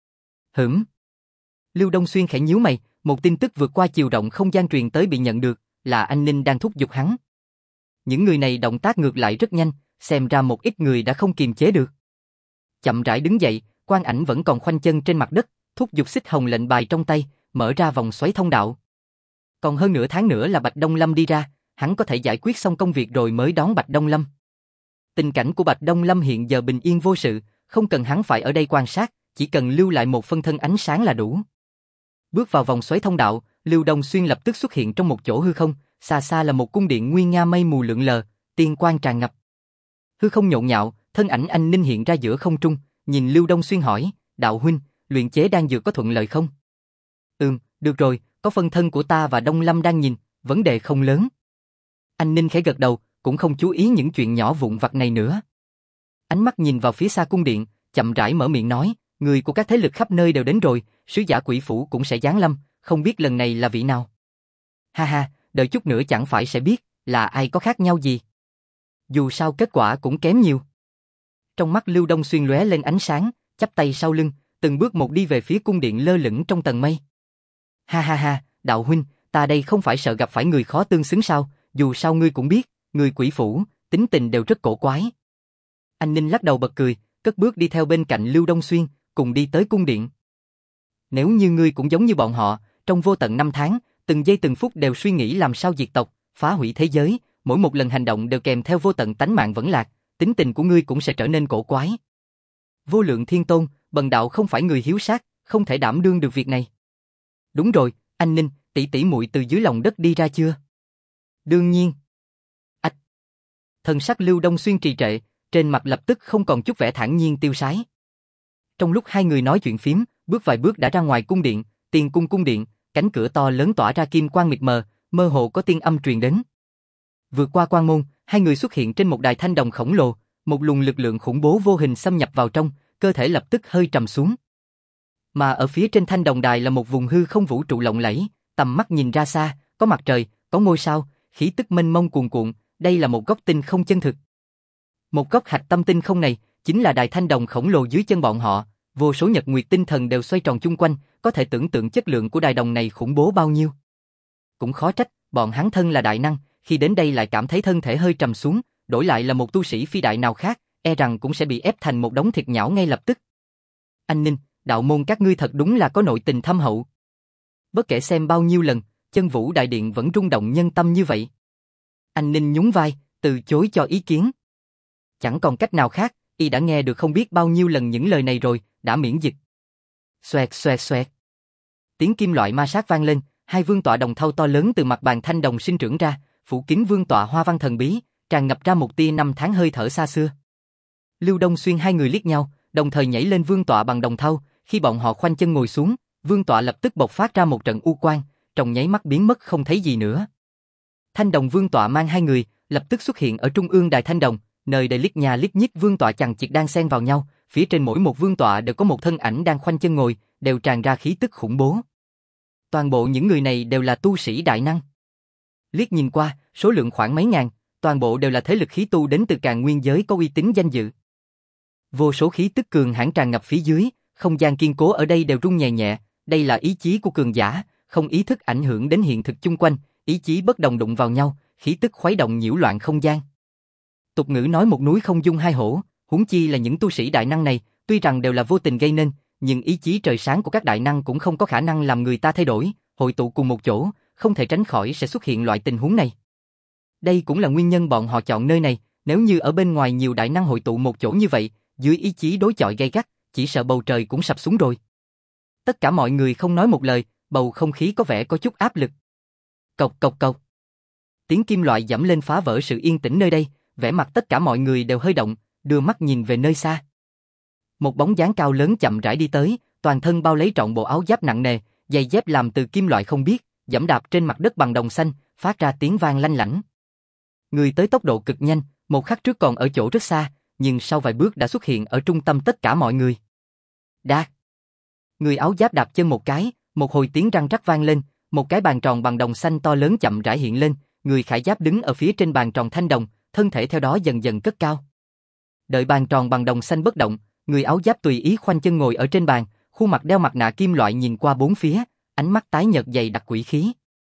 Lưu Đông Xuyên khẽ nhíu mày, một tin tức vượt qua chiều rộng không gian truyền tới bị nhận được, là Anh Ninh đang thúc giục hắn. Những người này động tác ngược lại rất nhanh, xem ra một ít người đã không kiềm chế được. Chậm rãi đứng dậy, Quan Ảnh vẫn còn khoanh chân trên mặt đất, thúc giục xích hồng lệnh bài trong tay, mở ra vòng xoáy thông đạo. Còn hơn nửa tháng nữa là Bạch Đông Lâm đi ra, hắn có thể giải quyết xong công việc rồi mới đón Bạch Đông Lâm. Tình cảnh của Bạch Đông Lâm hiện giờ bình yên vô sự, không cần hắn phải ở đây quan sát, chỉ cần lưu lại một phân thân ánh sáng là đủ. Bước vào vòng xoáy thông đạo, Lưu Đông Xuyên lập tức xuất hiện trong một chỗ hư không, xa xa là một cung điện nguy nga mây mù lượn lờ, tiên quang tràn ngập. Hư không nhộn nhạo, thân ảnh Anh Ninh hiện ra giữa không trung, nhìn Lưu Đông Xuyên hỏi, đạo huynh, luyện chế đan dược có thuận lợi không? Được rồi, có phân thân của ta và Đông Lâm đang nhìn, vấn đề không lớn. Anh Ninh khẽ gật đầu, cũng không chú ý những chuyện nhỏ vụn vặt này nữa. Ánh mắt nhìn vào phía xa cung điện, chậm rãi mở miệng nói, người của các thế lực khắp nơi đều đến rồi, sứ giả Quỷ Phủ cũng sẽ giáng lâm, không biết lần này là vị nào. Ha ha, đợi chút nữa chẳng phải sẽ biết, là ai có khác nhau gì. Dù sao kết quả cũng kém nhiều. Trong mắt Lưu Đông Xuyên lóe lên ánh sáng, chắp tay sau lưng, từng bước một đi về phía cung điện lơ lửng trong tầng mây. Ha ha ha, đạo huynh, ta đây không phải sợ gặp phải người khó tương xứng sao, dù sao ngươi cũng biết, người Quỷ Phủ, tính tình đều rất cổ quái. Anh Ninh lắc đầu bật cười, cất bước đi theo bên cạnh Lưu Đông Xuyên, cùng đi tới cung điện. Nếu như ngươi cũng giống như bọn họ, trong vô tận 5 tháng, từng giây từng phút đều suy nghĩ làm sao diệt tộc, phá hủy thế giới, mỗi một lần hành động đều kèm theo vô tận tánh mạng vẫn lạc, tính tình của ngươi cũng sẽ trở nên cổ quái. Vô Lượng Thiên Tôn, bần đạo không phải người hiếu sát, không thể đảm đương được việc này. Đúng rồi, anh Ninh, tỷ tỷ muội từ dưới lòng đất đi ra chưa? Đương nhiên. Thần sắc Lưu Đông Xuyên trì trệ, trên mặt lập tức không còn chút vẻ thản nhiên tiêu sái. Trong lúc hai người nói chuyện phím, bước vài bước đã ra ngoài cung điện, Tiên cung cung điện, cánh cửa to lớn tỏa ra kim quang mịt mờ, mơ hồ có tiên âm truyền đến. Vượt qua quan môn, hai người xuất hiện trên một đài thanh đồng khổng lồ, một luồng lực lượng khủng bố vô hình xâm nhập vào trong, cơ thể lập tức hơi trầm xuống. Mà ở phía trên thanh đồng đài là một vùng hư không vũ trụ lộng lẫy, tầm mắt nhìn ra xa, có mặt trời, có ngôi sao, khí tức mênh mông cuồn cuộn, đây là một góc tinh không chân thực. Một góc hạch tâm tinh không này, chính là đài thanh đồng khổng lồ dưới chân bọn họ, vô số nhật nguyệt tinh thần đều xoay tròn chung quanh, có thể tưởng tượng chất lượng của đài đồng này khủng bố bao nhiêu. Cũng khó trách, bọn hắn thân là đại năng, khi đến đây lại cảm thấy thân thể hơi trầm xuống, đổi lại là một tu sĩ phi đại nào khác, e rằng cũng sẽ bị ép thành một đống thịt nhão ngay lập tức. Anh Ninh, đạo môn các ngươi thật đúng là có nội tình thâm hậu. Bất kể xem bao nhiêu lần, Chân Vũ Đại Điện vẫn rung động nhân tâm như vậy. Anh Ninh nhún vai, từ chối cho ý kiến. Chẳng còn cách nào khác, y đã nghe được không biết bao nhiêu lần những lời này rồi, đã miễn dịch. Xoẹt xoẹt xoẹt. Tiếng kim loại ma sát vang lên, hai vương tọa đồng thau to lớn từ mặt bàn thanh đồng sinh trưởng ra, phủ kín vương tọa hoa văn thần bí, tràn ngập ra một tia năm tháng hơi thở xa xưa. Lưu Đông Xuyên hai người liếc nhau, đồng thời nhảy lên vương tọa bằng đồng thau, khi bọn họ khoanh chân ngồi xuống, vương tọa lập tức bộc phát ra một trận u quang, trong nháy mắt biến mất không thấy gì nữa. Thanh đồng vương tọa mang hai người, lập tức xuất hiện ở trung ương đài thanh đồng, nơi đầy liếc nhà liếc nhích vương tọa chằng chịt đang xen vào nhau, phía trên mỗi một vương tọa đều có một thân ảnh đang khoanh chân ngồi, đều tràn ra khí tức khủng bố. Toàn bộ những người này đều là tu sĩ đại năng. Liếc nhìn qua, số lượng khoảng mấy ngàn, toàn bộ đều là thế lực khí tu đến từ Càn Nguyên giới có uy tín danh dự. Vô số khí tức cường hãn tràn ngập phía dưới, không gian kiên cố ở đây đều rung nhẹ nhẹ, đây là ý chí của cường giả, không ý thức ảnh hưởng đến hiện thực chung quanh, ý chí bất đồng đụng vào nhau, khí tức khuấy động nhiễu loạn không gian. Tục ngữ nói một núi không dung hai hổ, huống chi là những tu sĩ đại năng này, tuy rằng đều là vô tình gây nên, nhưng ý chí trời sáng của các đại năng cũng không có khả năng làm người ta thay đổi, hội tụ cùng một chỗ, không thể tránh khỏi sẽ xuất hiện loại tình huống này. Đây cũng là nguyên nhân bọn họ chọn nơi này, nếu như ở bên ngoài nhiều đại năng hội tụ một chỗ như vậy, dưới ý chí đối chọi gay gắt, chỉ sợ bầu trời cũng sập xuống rồi. Tất cả mọi người không nói một lời, bầu không khí có vẻ có chút áp lực. Cộc cộc cộc. Tiếng kim loại giẫm lên phá vỡ sự yên tĩnh nơi đây, vẻ mặt tất cả mọi người đều hơi động, đưa mắt nhìn về nơi xa. Một bóng dáng cao lớn chậm rãi đi tới, toàn thân bao lấy trọn bộ áo giáp nặng nề, giày dép làm từ kim loại không biết, giẫm đạp trên mặt đất bằng đồng xanh, phát ra tiếng vang lanh lảnh. Người tới tốc độ cực nhanh, một khắc trước còn ở chỗ rất xa, nhưng sau vài bước đã xuất hiện ở trung tâm tất cả mọi người. Đa. Người áo giáp đạp chân một cái, một hồi tiếng răng rắc vang lên, một cái bàn tròn bằng đồng xanh to lớn chậm rãi hiện lên, người khải giáp đứng ở phía trên bàn tròn thanh đồng, thân thể theo đó dần dần cất cao. Đợi bàn tròn bằng đồng xanh bất động, người áo giáp tùy ý khoanh chân ngồi ở trên bàn, khuôn mặt đeo mặt nạ kim loại nhìn qua bốn phía, ánh mắt tái nhợt dày đặc quỷ khí.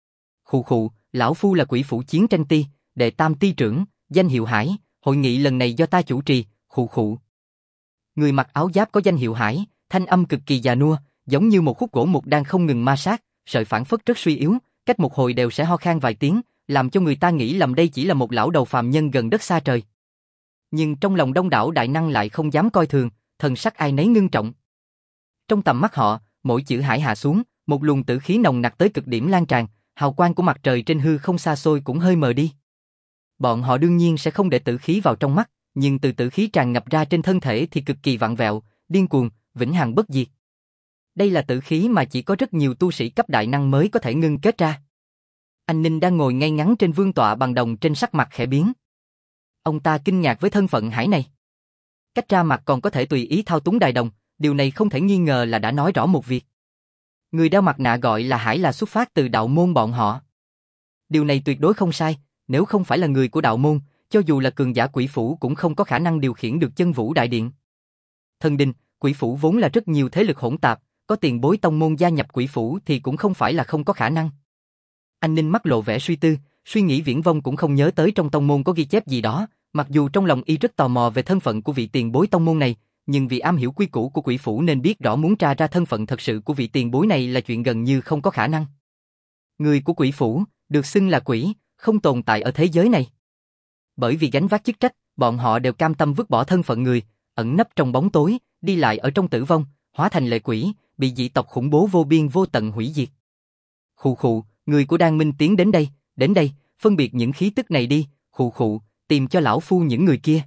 Khụ khụ, lão phu là Quỷ Phủ Chiến Tranh Ti, đệ tam ti trưởng, danh hiệu Hải, hội nghị lần này do ta chủ trì, khụ khụ. Người mặc áo giáp có danh hiệu Hải, thanh âm cực kỳ già nua, giống như một khúc gỗ mục đang không ngừng ma sát, sợi phảng phất rất suy yếu, cách một hồi đều sẽ ho khan vài tiếng, làm cho người ta nghĩ lầm đây chỉ là một lão đầu phàm nhân gần đất xa trời. Nhưng trong lòng đông đảo đại năng lại không dám coi thường, thần sắc ai nấy ngưng trọng. Trong tầm mắt họ, mỗi chữ Hải hạ xuống, một luồng tử khí nồng nặc tới cực điểm lan tràn, hào quang của mặt trời trên hư không xa xôi cũng hơi mờ đi. Bọn họ đương nhiên sẽ không để tử khí vào trong mắt, nhưng từ tử khí tràn ngập ra trên thân thể thì cực kỳ vặn vẹo, điên cuồng, vĩnh hằng bất diệt. Đây là tử khí mà chỉ có rất nhiều tu sĩ cấp đại năng mới có thể ngưng kết ra. Anh Ninh đang ngồi ngay ngắn trên vương tọa bằng đồng, trên sắc mặt khẽ biến. Ông ta kinh ngạc với thân phận Hải này. Cách ra mặt còn có thể tùy ý thao túng đài đồng, điều này không thể nghi ngờ là đã nói rõ một việc. Người đeo mặt nạ gọi là Hải là xuất phát từ đạo môn bọn họ. Điều này tuyệt đối không sai, nếu không phải là người của đạo môn, cho dù là cường giả Quỷ Phủ cũng không có khả năng điều khiển được Chân Vũ Đại Điện. Thần Đình, Quỷ Phủ vốn là rất nhiều thế lực hỗn tạp, có tiền bối tông môn gia nhập Quỷ Phủ thì cũng không phải là không có khả năng. Anh Ninh mắt lộ vẻ suy tư, suy nghĩ viển vông cũng không nhớ tới trong tông môn có ghi chép gì đó, mặc dù trong lòng y rất tò mò về thân phận của vị tiền bối tông môn này, nhưng vì am hiểu quy củ của Quỷ Phủ nên biết rõ muốn tra ra thân phận thật sự của vị tiền bối này là chuyện gần như không có khả năng. Người của Quỷ Phủ, được xưng là quỷ, không tồn tại ở thế giới này. Bởi vì gánh vác chức trách, bọn họ đều cam tâm vứt bỏ thân phận người, ẩn nấp trong bóng tối, đi lại ở trong tử vong, hóa thành lệ quỷ, bị dị tộc khủng bố vô biên vô tận hủy diệt. Khụ khụ, người của Đan Minh tiến đến đây, phân biệt những khí tức này đi, khụ khụ, tìm cho lão phu những người kia.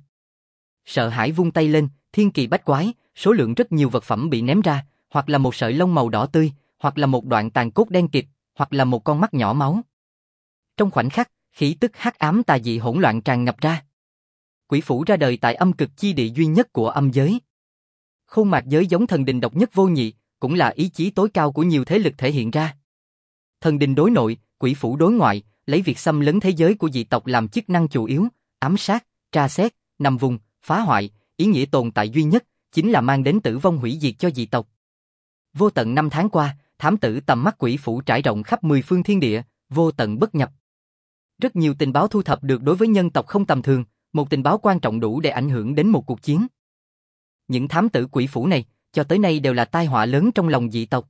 Sợ hãi vung tay lên, thiên kỳ bách quái, số lượng rất nhiều vật phẩm bị ném ra, hoặc là một sợi lông màu đỏ tươi, hoặc là một đoạn tàn cốt đen kịt, hoặc là một con mắt nhỏ máu. Trong khoảnh khắc, khí tức hắc ám tà dị hỗn loạn tràn ngập ra. Quỷ Phủ ra đời tại âm cực chi địa duy nhất của âm giới. Khuôn mặt giới giống thần đình độc nhất vô nhị, cũng là ý chí tối cao của nhiều thế lực thể hiện ra. Thần đình đối nội, Quỷ Phủ đối ngoại, lấy việc xâm lấn thế giới của dị tộc làm chức năng chủ yếu, ám sát, tra xét, nằm vùng, phá hoại, ý nghĩa tồn tại duy nhất chính là mang đến tử vong hủy diệt cho dị tộc. Vô tận năm tháng qua, thám tử tầm mắt Quỷ Phủ trải rộng khắp 10 phương thiên địa, vô tận bất nhập. Rất nhiều tình báo thu thập được đối với nhân tộc không tầm thường, một tình báo quan trọng đủ để ảnh hưởng đến một cuộc chiến. Những thám tử Quỷ Phủ này, cho tới nay đều là tai họa lớn trong lòng dị tộc.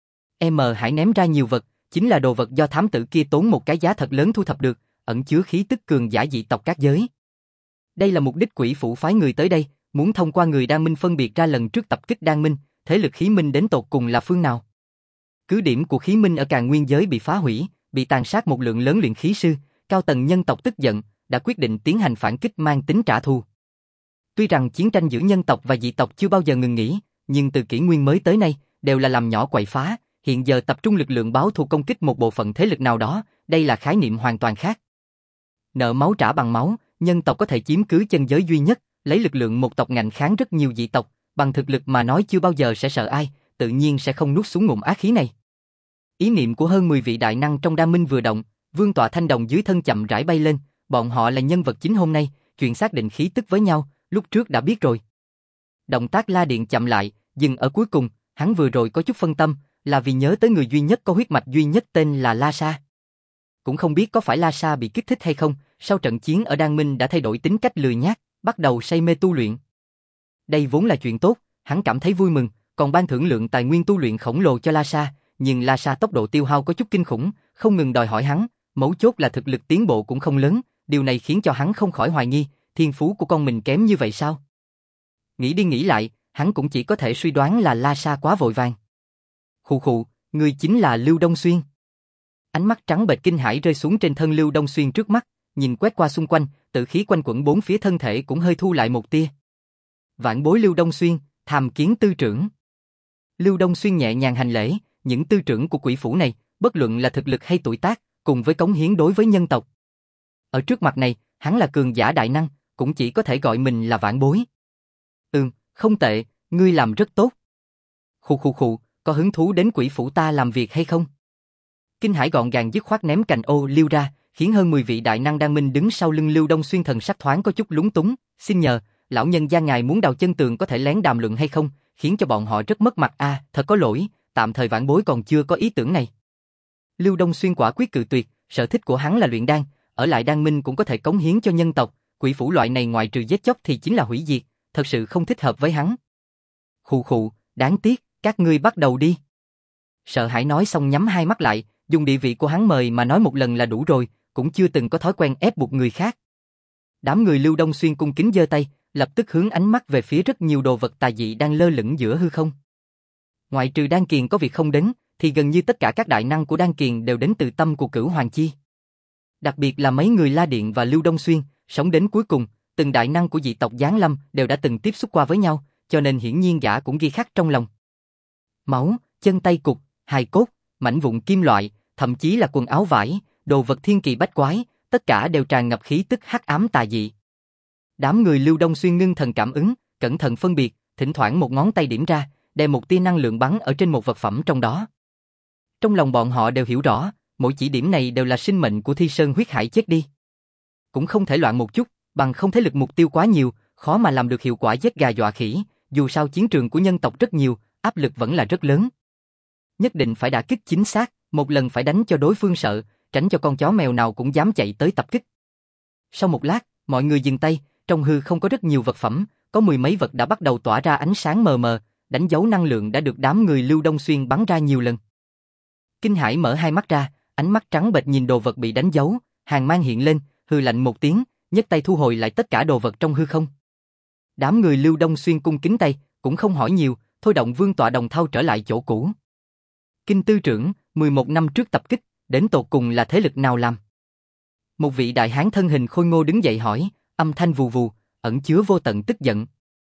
Hải ném ra nhiều vật, chính là đồ vật do thám tử kia tốn một cái giá thật lớn thu thập được, ẩn chứa khí tức cường giả dị tộc các giới. Đây là mục đích Quỷ Phủ phái người tới đây, muốn thông qua người Đan Minh phân biệt ra lần trước tập kích Đan Minh, thế lực khí minh đến tột cùng là phương nào. Cứ điểm của khí minh ở Càn Nguyên giới bị phá hủy, bị tàn sát một lượng lớn luyện khí sư, cao tầng nhân tộc tức giận, đã quyết định tiến hành phản kích mang tính trả thù. Tuy rằng chiến tranh giữa nhân tộc và dị tộc chưa bao giờ ngừng nghỉ, nhưng từ kỷ nguyên mới tới nay, đều là làm nhỏ quậy phá, hiện giờ tập trung lực lượng báo thù công kích một bộ phận thế lực nào đó, đây là khái niệm hoàn toàn khác. Nợ máu trả bằng máu, nhân tộc có thể chiếm cứ chân giới duy nhất, lấy lực lượng một tộc ngạnh kháng rất nhiều dị tộc, bằng thực lực mà nói chưa bao giờ sẽ sợ ai, tự nhiên sẽ không nuốt xuống ngụm ác khí này. Ý niệm của hơn 10 vị đại năng trong Đa Minh vừa động, vương tọa thanh đồng dưới thân chậm rãi bay lên, bọn họ là nhân vật chính hôm nay, chuyện xác định khí tức với nhau, lúc trước đã biết rồi. Động tác La Điện chậm lại, dừng ở cuối cùng, hắn vừa rồi có chút phân tâm, là vì nhớ tới người duy nhất có huyết mạch duy nhất tên là La Sa. Cũng không biết có phải La Sa bị kích thích hay không, sau trận chiến ở Đan Minh đã thay đổi tính cách lười nhác, bắt đầu say mê tu luyện. Đây vốn là chuyện tốt, hắn cảm thấy vui mừng, còn ban thưởng lượng tài nguyên tu luyện khổng lồ cho La Sa, nhưng La Sa tốc độ tiêu hao có chút kinh khủng, không ngừng đòi hỏi hắn, mấu chốt là thực lực tiến bộ cũng không lớn, điều này khiến cho hắn không khỏi hoài nghi, thiên phú của con mình kém như vậy sao? Nghĩ đi nghĩ lại, hắn cũng chỉ có thể suy đoán là La Sa quá vội vàng. Khụ khụ, người chính là Lưu Đông Xuyên. Ánh mắt trắng bệch kinh hãi rơi xuống trên thân Lưu Đông Xuyên trước mắt, nhìn quét qua xung quanh, tự khí quanh quẩn bốn phía thân thể cũng hơi thu lại một tia. Vạn bối Lưu Đông Xuyên, tham kiến tư trưởng. Lưu Đông Xuyên nhẹ nhàng hành lễ, những tư trưởng của quỷ phủ này, bất luận là thực lực hay tuổi tác, cùng với cống hiến đối với nhân tộc. Ở trước mặt này, hắn là cường giả đại năng, cũng chỉ có thể gọi mình là vạn bối. Không tệ, ngươi làm rất tốt. Khụ, có hứng thú đến quỷ phủ ta làm việc hay không? Kinh Hải gọn gàng dứt khoát ném cành ô liêu ra, khiến hơn 10 vị đại năng đang minh đứng sau lưng Lưu Đông Xuyên thần sắc thoáng có chút lúng túng, xin nhờ, lão nhân gia ngài muốn đào chân tường có thể lén đàm luận hay không, khiến cho bọn họ rất mất mặt thật có lỗi, tạm thời vãn bối còn chưa có ý tưởng này. Lưu Đông Xuyên quả quyết cự tuyệt, sở thích của hắn là luyện đan, ở lại đan minh cũng có thể cống hiến cho nhân tộc, quỷ phủ loại này ngoại trừ giết chóc thì chính là hủy diệt, thật sự không thích hợp với hắn. Khụ, đáng tiếc, các ngươi bắt đầu đi. Sợ hãi nói xong nhắm hai mắt lại, dùng địa vị của hắn mời mà nói một lần là đủ rồi, cũng chưa từng có thói quen ép buộc người khác. Đám người Lưu Đông Xuyên cung kính giơ tay, lập tức hướng ánh mắt về phía rất nhiều đồ vật tà dị đang lơ lửng giữa hư không. Ngoại trừ Đan Kiền có việc không đến, thì gần như tất cả các đại năng của Đan Kiền đều đến từ tâm của Cửu Hoàng Chi. Đặc biệt là mấy người La Điện và Lưu Đông Xuyên, sống đến cuối cùng, từng đại năng của dị tộc Giáng Lâm đều đã từng tiếp xúc qua với nhau, cho nên hiển nhiên gã cũng ghi khắc trong lòng. Máu, chân tay cục, hài cốt, mảnh vụn kim loại, thậm chí là quần áo vải, đồ vật thiên kỳ bách quái, tất cả đều tràn ngập khí tức hắc ám tà dị. Đám người Lưu Đông Xuyên ngưng thần cảm ứng, cẩn thận phân biệt, thỉnh thoảng một ngón tay điểm ra, đem một tia năng lượng bắn ở trên một vật phẩm trong đó. Trong lòng bọn họ đều hiểu rõ, mỗi chỉ điểm này đều là sinh mệnh của Thi Sơn huyết hải chết đi. Cũng không thể loạn một chút, bằng không thế lực mục tiêu quá nhiều, khó mà làm được hiệu quả giết gà dọa khỉ, dù sao chiến trường của nhân tộc rất nhiều, áp lực vẫn là rất lớn. Nhất định phải đả kích chính xác, một lần phải đánh cho đối phương sợ, tránh cho con chó mèo nào cũng dám chạy tới tập kích. Sau một lát, mọi người dừng tay, trong hư không có rất nhiều vật phẩm, có mười mấy vật đã bắt đầu tỏa ra ánh sáng mờ mờ, đánh dấu năng lượng đã được đám người Lưu Đông Xuyên bắn ra nhiều lần. Kinh Hải mở hai mắt ra, ánh mắt trắng bệch nhìn đồ vật bị đánh dấu, hàn mang hiện lên, hừ lạnh một tiếng, nhấc tay thu hồi lại tất cả đồ vật trong hư không. Đám người Lưu Đông Xuyên cung kính tay, cũng không hỏi nhiều, thôi động vương tọa đồng thau trở lại chỗ cũ. Kinh tư trưởng, 11 năm trước tập kích, đến tột cùng là thế lực nào làm? Một vị đại hán thân hình khôi ngô đứng dậy hỏi, âm thanh vù vù, ẩn chứa vô tận tức giận.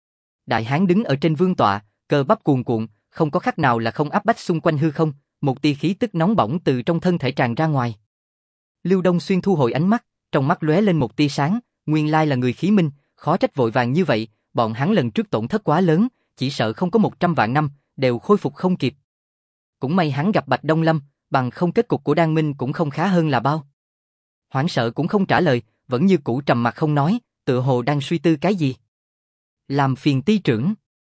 Đại hán đứng ở trên vương tọa, cơ bắp cuồn cuộn, không có khắc nào là không áp bách xung quanh hư không, một tia khí tức nóng bỏng từ trong thân thể tràn ra ngoài. Lưu Đông Xuyên thu hồi ánh mắt, trong mắt lóe lên một tia sáng, nguyên lai là người khí minh, khó trách vội vàng như vậy, bọn hắn lần trước tổn thất quá lớn, chỉ sợ không có 100 vạn năm, đều khôi phục không kịp. Cũng may hắn gặp Bạch Đông Lâm, bằng không kết cục của Đan Minh cũng không khá hơn là bao. Hoảng sợ cũng không trả lời, vẫn như cũ trầm mặc không nói, tựa hồ đang suy tư cái gì. Làm phiền ty trưởng.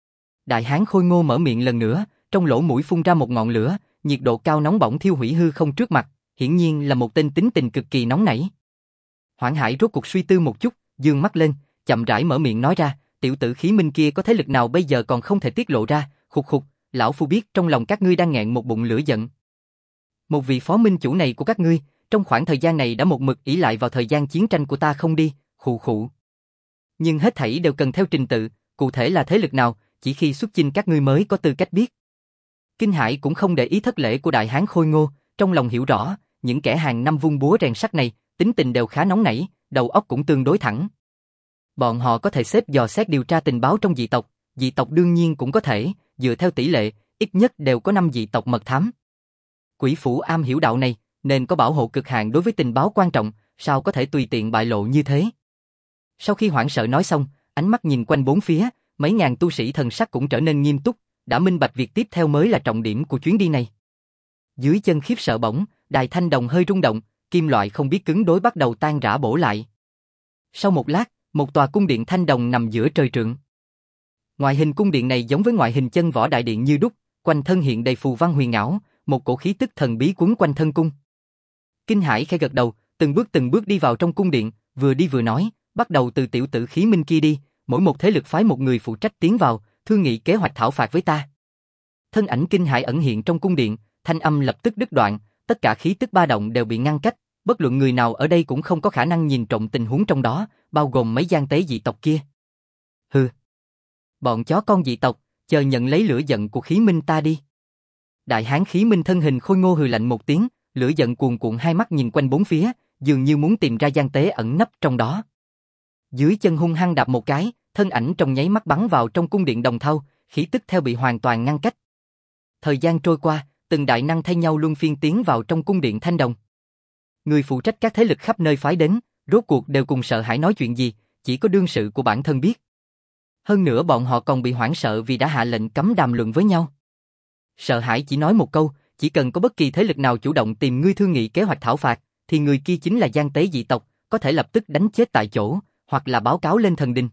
Đại hán khôi ngô mở miệng lần nữa, trong lỗ mũi phun ra một ngọn lửa, nhiệt độ cao nóng bỏng thiêu hủy hư không trước mặt, hiển nhiên là một tên tính tình cực kỳ nóng nảy. Hoảng Hải rốt cuộc suy tư một chút, dương mắt lên, chậm rãi mở miệng nói ra, tiểu tử khí minh kia có thế lực nào bây giờ còn không thể tiết lộ ra, khục, lão phu biết trong lòng các ngươi đang nghẹn một bụng lửa giận. Một vị phó minh chủ này của các ngươi, trong khoảng thời gian này đã một mực ỷ lại vào thời gian chiến tranh của ta không đi, khụ. Nhưng hết thảy đều cần theo trình tự, cụ thể là thế lực nào, chỉ khi xuất chinh các ngươi mới có tư cách biết. Kinh Hải cũng không để ý thất lễ của đại hán khôi ngô, trong lòng hiểu rõ, những kẻ hàng năm vung búa rèn sắt này, tính tình đều khá nóng nảy, đầu óc cũng tương đối thẳng. Bọn họ có thể xếp dò xét điều tra tình báo trong dị tộc đương nhiên cũng có thể, dựa theo tỷ lệ, ít nhất đều có 5 dị tộc mật thám. Quỷ phủ am hiểu đạo này, nên có bảo hộ cực hạn đối với tình báo quan trọng, sao có thể tùy tiện bại lộ như thế. Sau khi hoảng sợ nói xong, ánh mắt nhìn quanh bốn phía, mấy ngàn tu sĩ thần sắc cũng trở nên nghiêm túc, đã minh bạch việc tiếp theo mới là trọng điểm của chuyến đi này. Dưới chân khiếp sợ bỗng, đài thanh đồng hơi rung động, kim loại không biết cứng đối bắt đầu tan rã bổ lại. Sau một lát, một tòa cung điện thanh đồng nằm giữa trời trượng. Ngoại hình cung điện này giống với ngoại hình chân võ đại điện như đúc, quanh thân hiện đầy phù văn huyền ảo, một cổ khí tức thần bí quấn quanh thân cung. Kinh Hải khẽ gật đầu, từng bước đi vào trong cung điện, vừa đi vừa nói, bắt đầu từ tiểu tử khí minh kia đi, mỗi một thế lực phái một người phụ trách tiến vào, thương nghị kế hoạch thảo phạt với ta. Thân ảnh Kinh Hải ẩn hiện trong cung điện, thanh âm lập tức đứt đoạn, tất cả khí tức ba động đều bị ngăn cách, bất luận người nào ở đây cũng không có khả năng nhìn trộm tình huống trong đó, bao gồm mấy gian tế dị tộc kia. Hừ, bọn chó con dị tộc, chờ nhận lấy lửa giận của khí minh ta đi. Đại hán khí minh thân hình khôi ngô hừ lạnh một tiếng, lửa giận cuồn cuộn, hai mắt nhìn quanh bốn phía, dường như muốn tìm ra gian tế ẩn nấp trong đó. Dưới chân hung hăng đạp một cái, thân ảnh trong nháy mắt bắn vào trong cung điện đồng thau, khí tức theo bị hoàn toàn ngăn cách. Thời gian trôi qua, từng đại năng thay nhau luân phiên tiến vào trong cung điện thanh đồng. Người phụ trách các thế lực khắp nơi phái đến, rốt cuộc đều cùng sợ hãi nói chuyện gì, chỉ có đương sự của bản thân biết. Hơn nữa bọn họ còn bị hoảng sợ vì đã hạ lệnh cấm đàm luận với nhau. Sợ hãi chỉ nói một câu, chỉ cần có bất kỳ thế lực nào chủ động tìm ngươi thương nghị kế hoạch thảo phạt, thì người kia chính là gian tế dị tộc, có thể lập tức đánh chết tại chỗ, hoặc là báo cáo lên thần đình.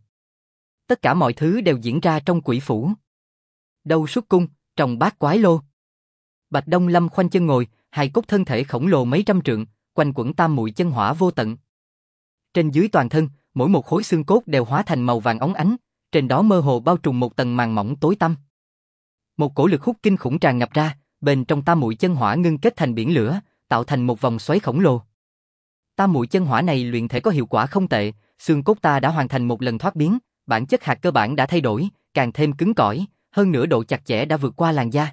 Tất cả mọi thứ đều diễn ra trong quỷ phủ. Đâu xuất cung, trong bát quái lô. Bạch Đông Lâm khoanh chân ngồi, hài cốt thân thể khổng lồ mấy trăm trượng, quanh quẩn tam muội chân hỏa vô tận. Trên dưới toàn thân, mỗi một khối xương cốt đều hóa thành màu vàng óng ánh, trên đó mơ hồ bao trùm một tầng màng mỏng tối tăm. Một cổ lực hút kinh khủng tràn ngập ra, bên trong tam muội chân hỏa ngưng kết thành biển lửa, tạo thành một vòng xoáy khổng lồ. Tam muội chân hỏa này luyện thể có hiệu quả không tệ, xương cốt ta đã hoàn thành một lần thoát biến, bản chất hạt cơ bản đã thay đổi, càng thêm cứng cỏi, hơn nữa độ chặt chẽ đã vượt qua làn da.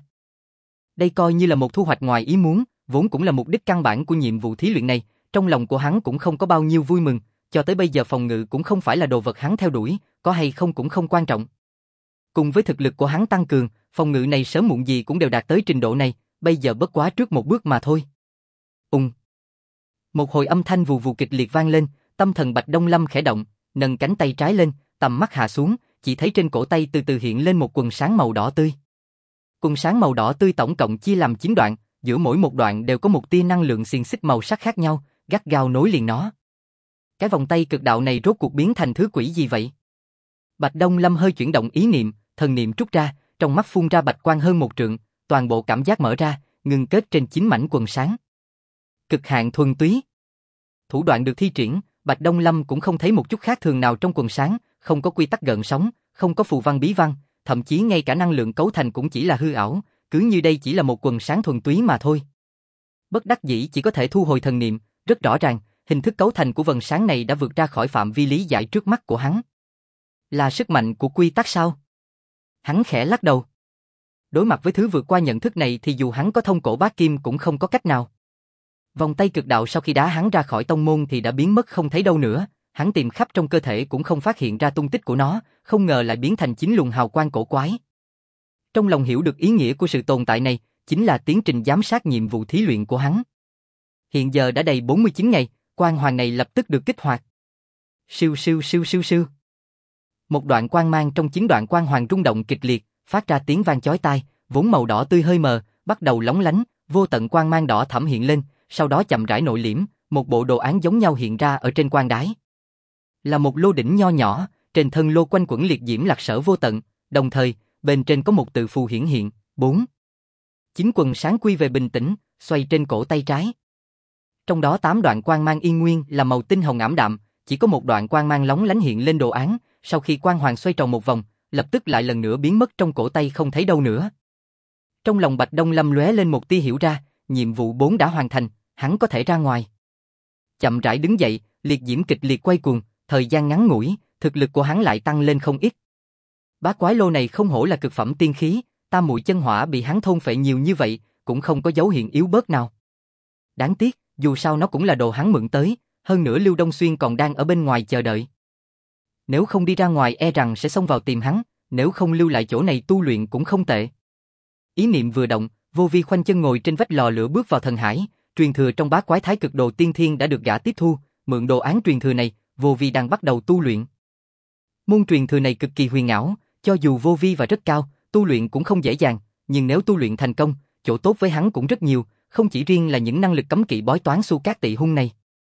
Đây coi như là một thu hoạch ngoài ý muốn, vốn cũng là mục đích căn bản của nhiệm vụ thí luyện này, trong lòng của hắn cũng không có bao nhiêu vui mừng, cho tới bây giờ phòng ngự cũng không phải là đồ vật hắn theo đuổi, có hay không cũng không quan trọng. Cùng với thực lực của hắn tăng cường, phòng ngự này sớm muộn gì cũng đều đạt tới trình độ này, bây giờ bất quá trước một bước mà thôi. Một hồi âm thanh vù vù kịch liệt vang lên, tâm thần Bạch Đông Lâm khẽ động, nâng cánh tay trái lên, tầm mắt hạ xuống, chỉ thấy trên cổ tay từ từ hiện lên một quần sáng màu đỏ tươi. Quần sáng màu đỏ tươi tổng cộng chia làm 9 đoạn, giữa mỗi một đoạn đều có một tia năng lượng xiềng xích màu sắc khác nhau, gắt gao nối liền nó. Cái vòng tay cực đạo này rốt cuộc biến thành thứ quỷ gì vậy? Bạch Đông Lâm hơi chuyển động ý niệm, thần niệm trút ra, trong mắt phun ra bạch quang hơn một trượng, toàn bộ cảm giác mở ra, ngưng kết trên 9 mảnh quần sáng. Cực hạn thuần túy. Thủ đoạn được thi triển, Bạch Đông Lâm cũng không thấy một chút khác thường nào trong quần sáng, không có quy tắc gợn sóng, không có phù văn bí văn, thậm chí ngay cả năng lượng cấu thành cũng chỉ là hư ảo, cứ như đây chỉ là một quần sáng thuần túy mà thôi. Bất đắc dĩ chỉ có thể thu hồi thần niệm, rất rõ ràng, hình thức cấu thành của vần sáng này đã vượt ra khỏi phạm vi lý giải trước mắt của hắn. Là sức mạnh của quy tắc sao? Hắn khẽ lắc đầu. Đối mặt với thứ vượt qua nhận thức này thì dù hắn có thông cổ bát kim cũng không có cách nào. Vòng tay cực đạo sau khi đá hắn ra khỏi tông môn thì đã biến mất không thấy đâu nữa, hắn tìm khắp trong cơ thể cũng không phát hiện ra tung tích của nó, không ngờ lại biến thành 9 luồng hào quang cổ quái. Trong lòng hiểu được ý nghĩa của sự tồn tại này, chính là tiến trình giám sát nhiệm vụ thí luyện của hắn. Hiện giờ đã đầy 49 ngày, quang hoàn này lập tức được kích hoạt. Siêu siêu siêu siêu siêu. Một đoạn quang mang trong 9 đoạn quang hoàn rung động kịch liệt, phát ra tiếng vang chói tai, vốn màu đỏ tươi hơi mờ, bắt đầu lóng lánh, vô tận quang mang đỏ thẫm hiện lên, sau đó chậm rãi nội liễm, một bộ đồ án giống nhau hiện ra ở trên quan đái. Là một lô đỉnh nho nhỏ, trên thân lô quanh quẩn liệt diễm lạc sở vô tận, đồng thời, bên trên có một từ phù hiển hiện, 4. 9 quần sáng quy về bình tĩnh, xoay trên cổ tay trái. Trong đó 8 đoạn quang mang yên nguyên là màu tinh hồng ảm đạm, chỉ có một đoạn quang mang lóng lánh hiện lên đồ án, sau khi quang hoàn xoay tròn một vòng, lập tức lại lần nữa biến mất trong cổ tay không thấy đâu nữa. Trong lòng Bạch Đông Lâm lóe lên một tia hiểu ra, nhiệm vụ 4 đã hoàn thành, hắn có thể ra ngoài. Chậm rãi đứng dậy, liệt diễm kịch liệt quay cuồng, thời gian ngắn ngủi, thực lực của hắn lại tăng lên không ít. Bát quái lô này không hổ là cực phẩm tiên khí, Tam muội chân hỏa bị hắn thôn phệ nhiều như vậy, cũng không có dấu hiện yếu bớt nào. Đáng tiếc, dù sao nó cũng là đồ hắn mượn tới, hơn nữa Lưu Đông Xuyên còn đang ở bên ngoài chờ đợi. Nếu không đi ra ngoài e rằng sẽ xông vào tìm hắn, nếu không lưu lại chỗ này tu luyện cũng không tệ. Ý niệm vừa động, Vô Vi khoanh chân ngồi trên vách lò lửa bước vào thần hải, truyền thừa trong Bát Quái Thái Cực Đồ Tiên Thiên đã được gã tiếp thu, mượn đồ án truyền thừa này, Vô Vi đang bắt đầu tu luyện. Môn truyền thừa này cực kỳ huyền ảo, cho dù Vô Vi và rất cao, tu luyện cũng không dễ dàng, nhưng nếu tu luyện thành công, chỗ tốt với hắn cũng rất nhiều, không chỉ riêng là những năng lực cấm kỵ bói toán Su Cát Tị Hung này.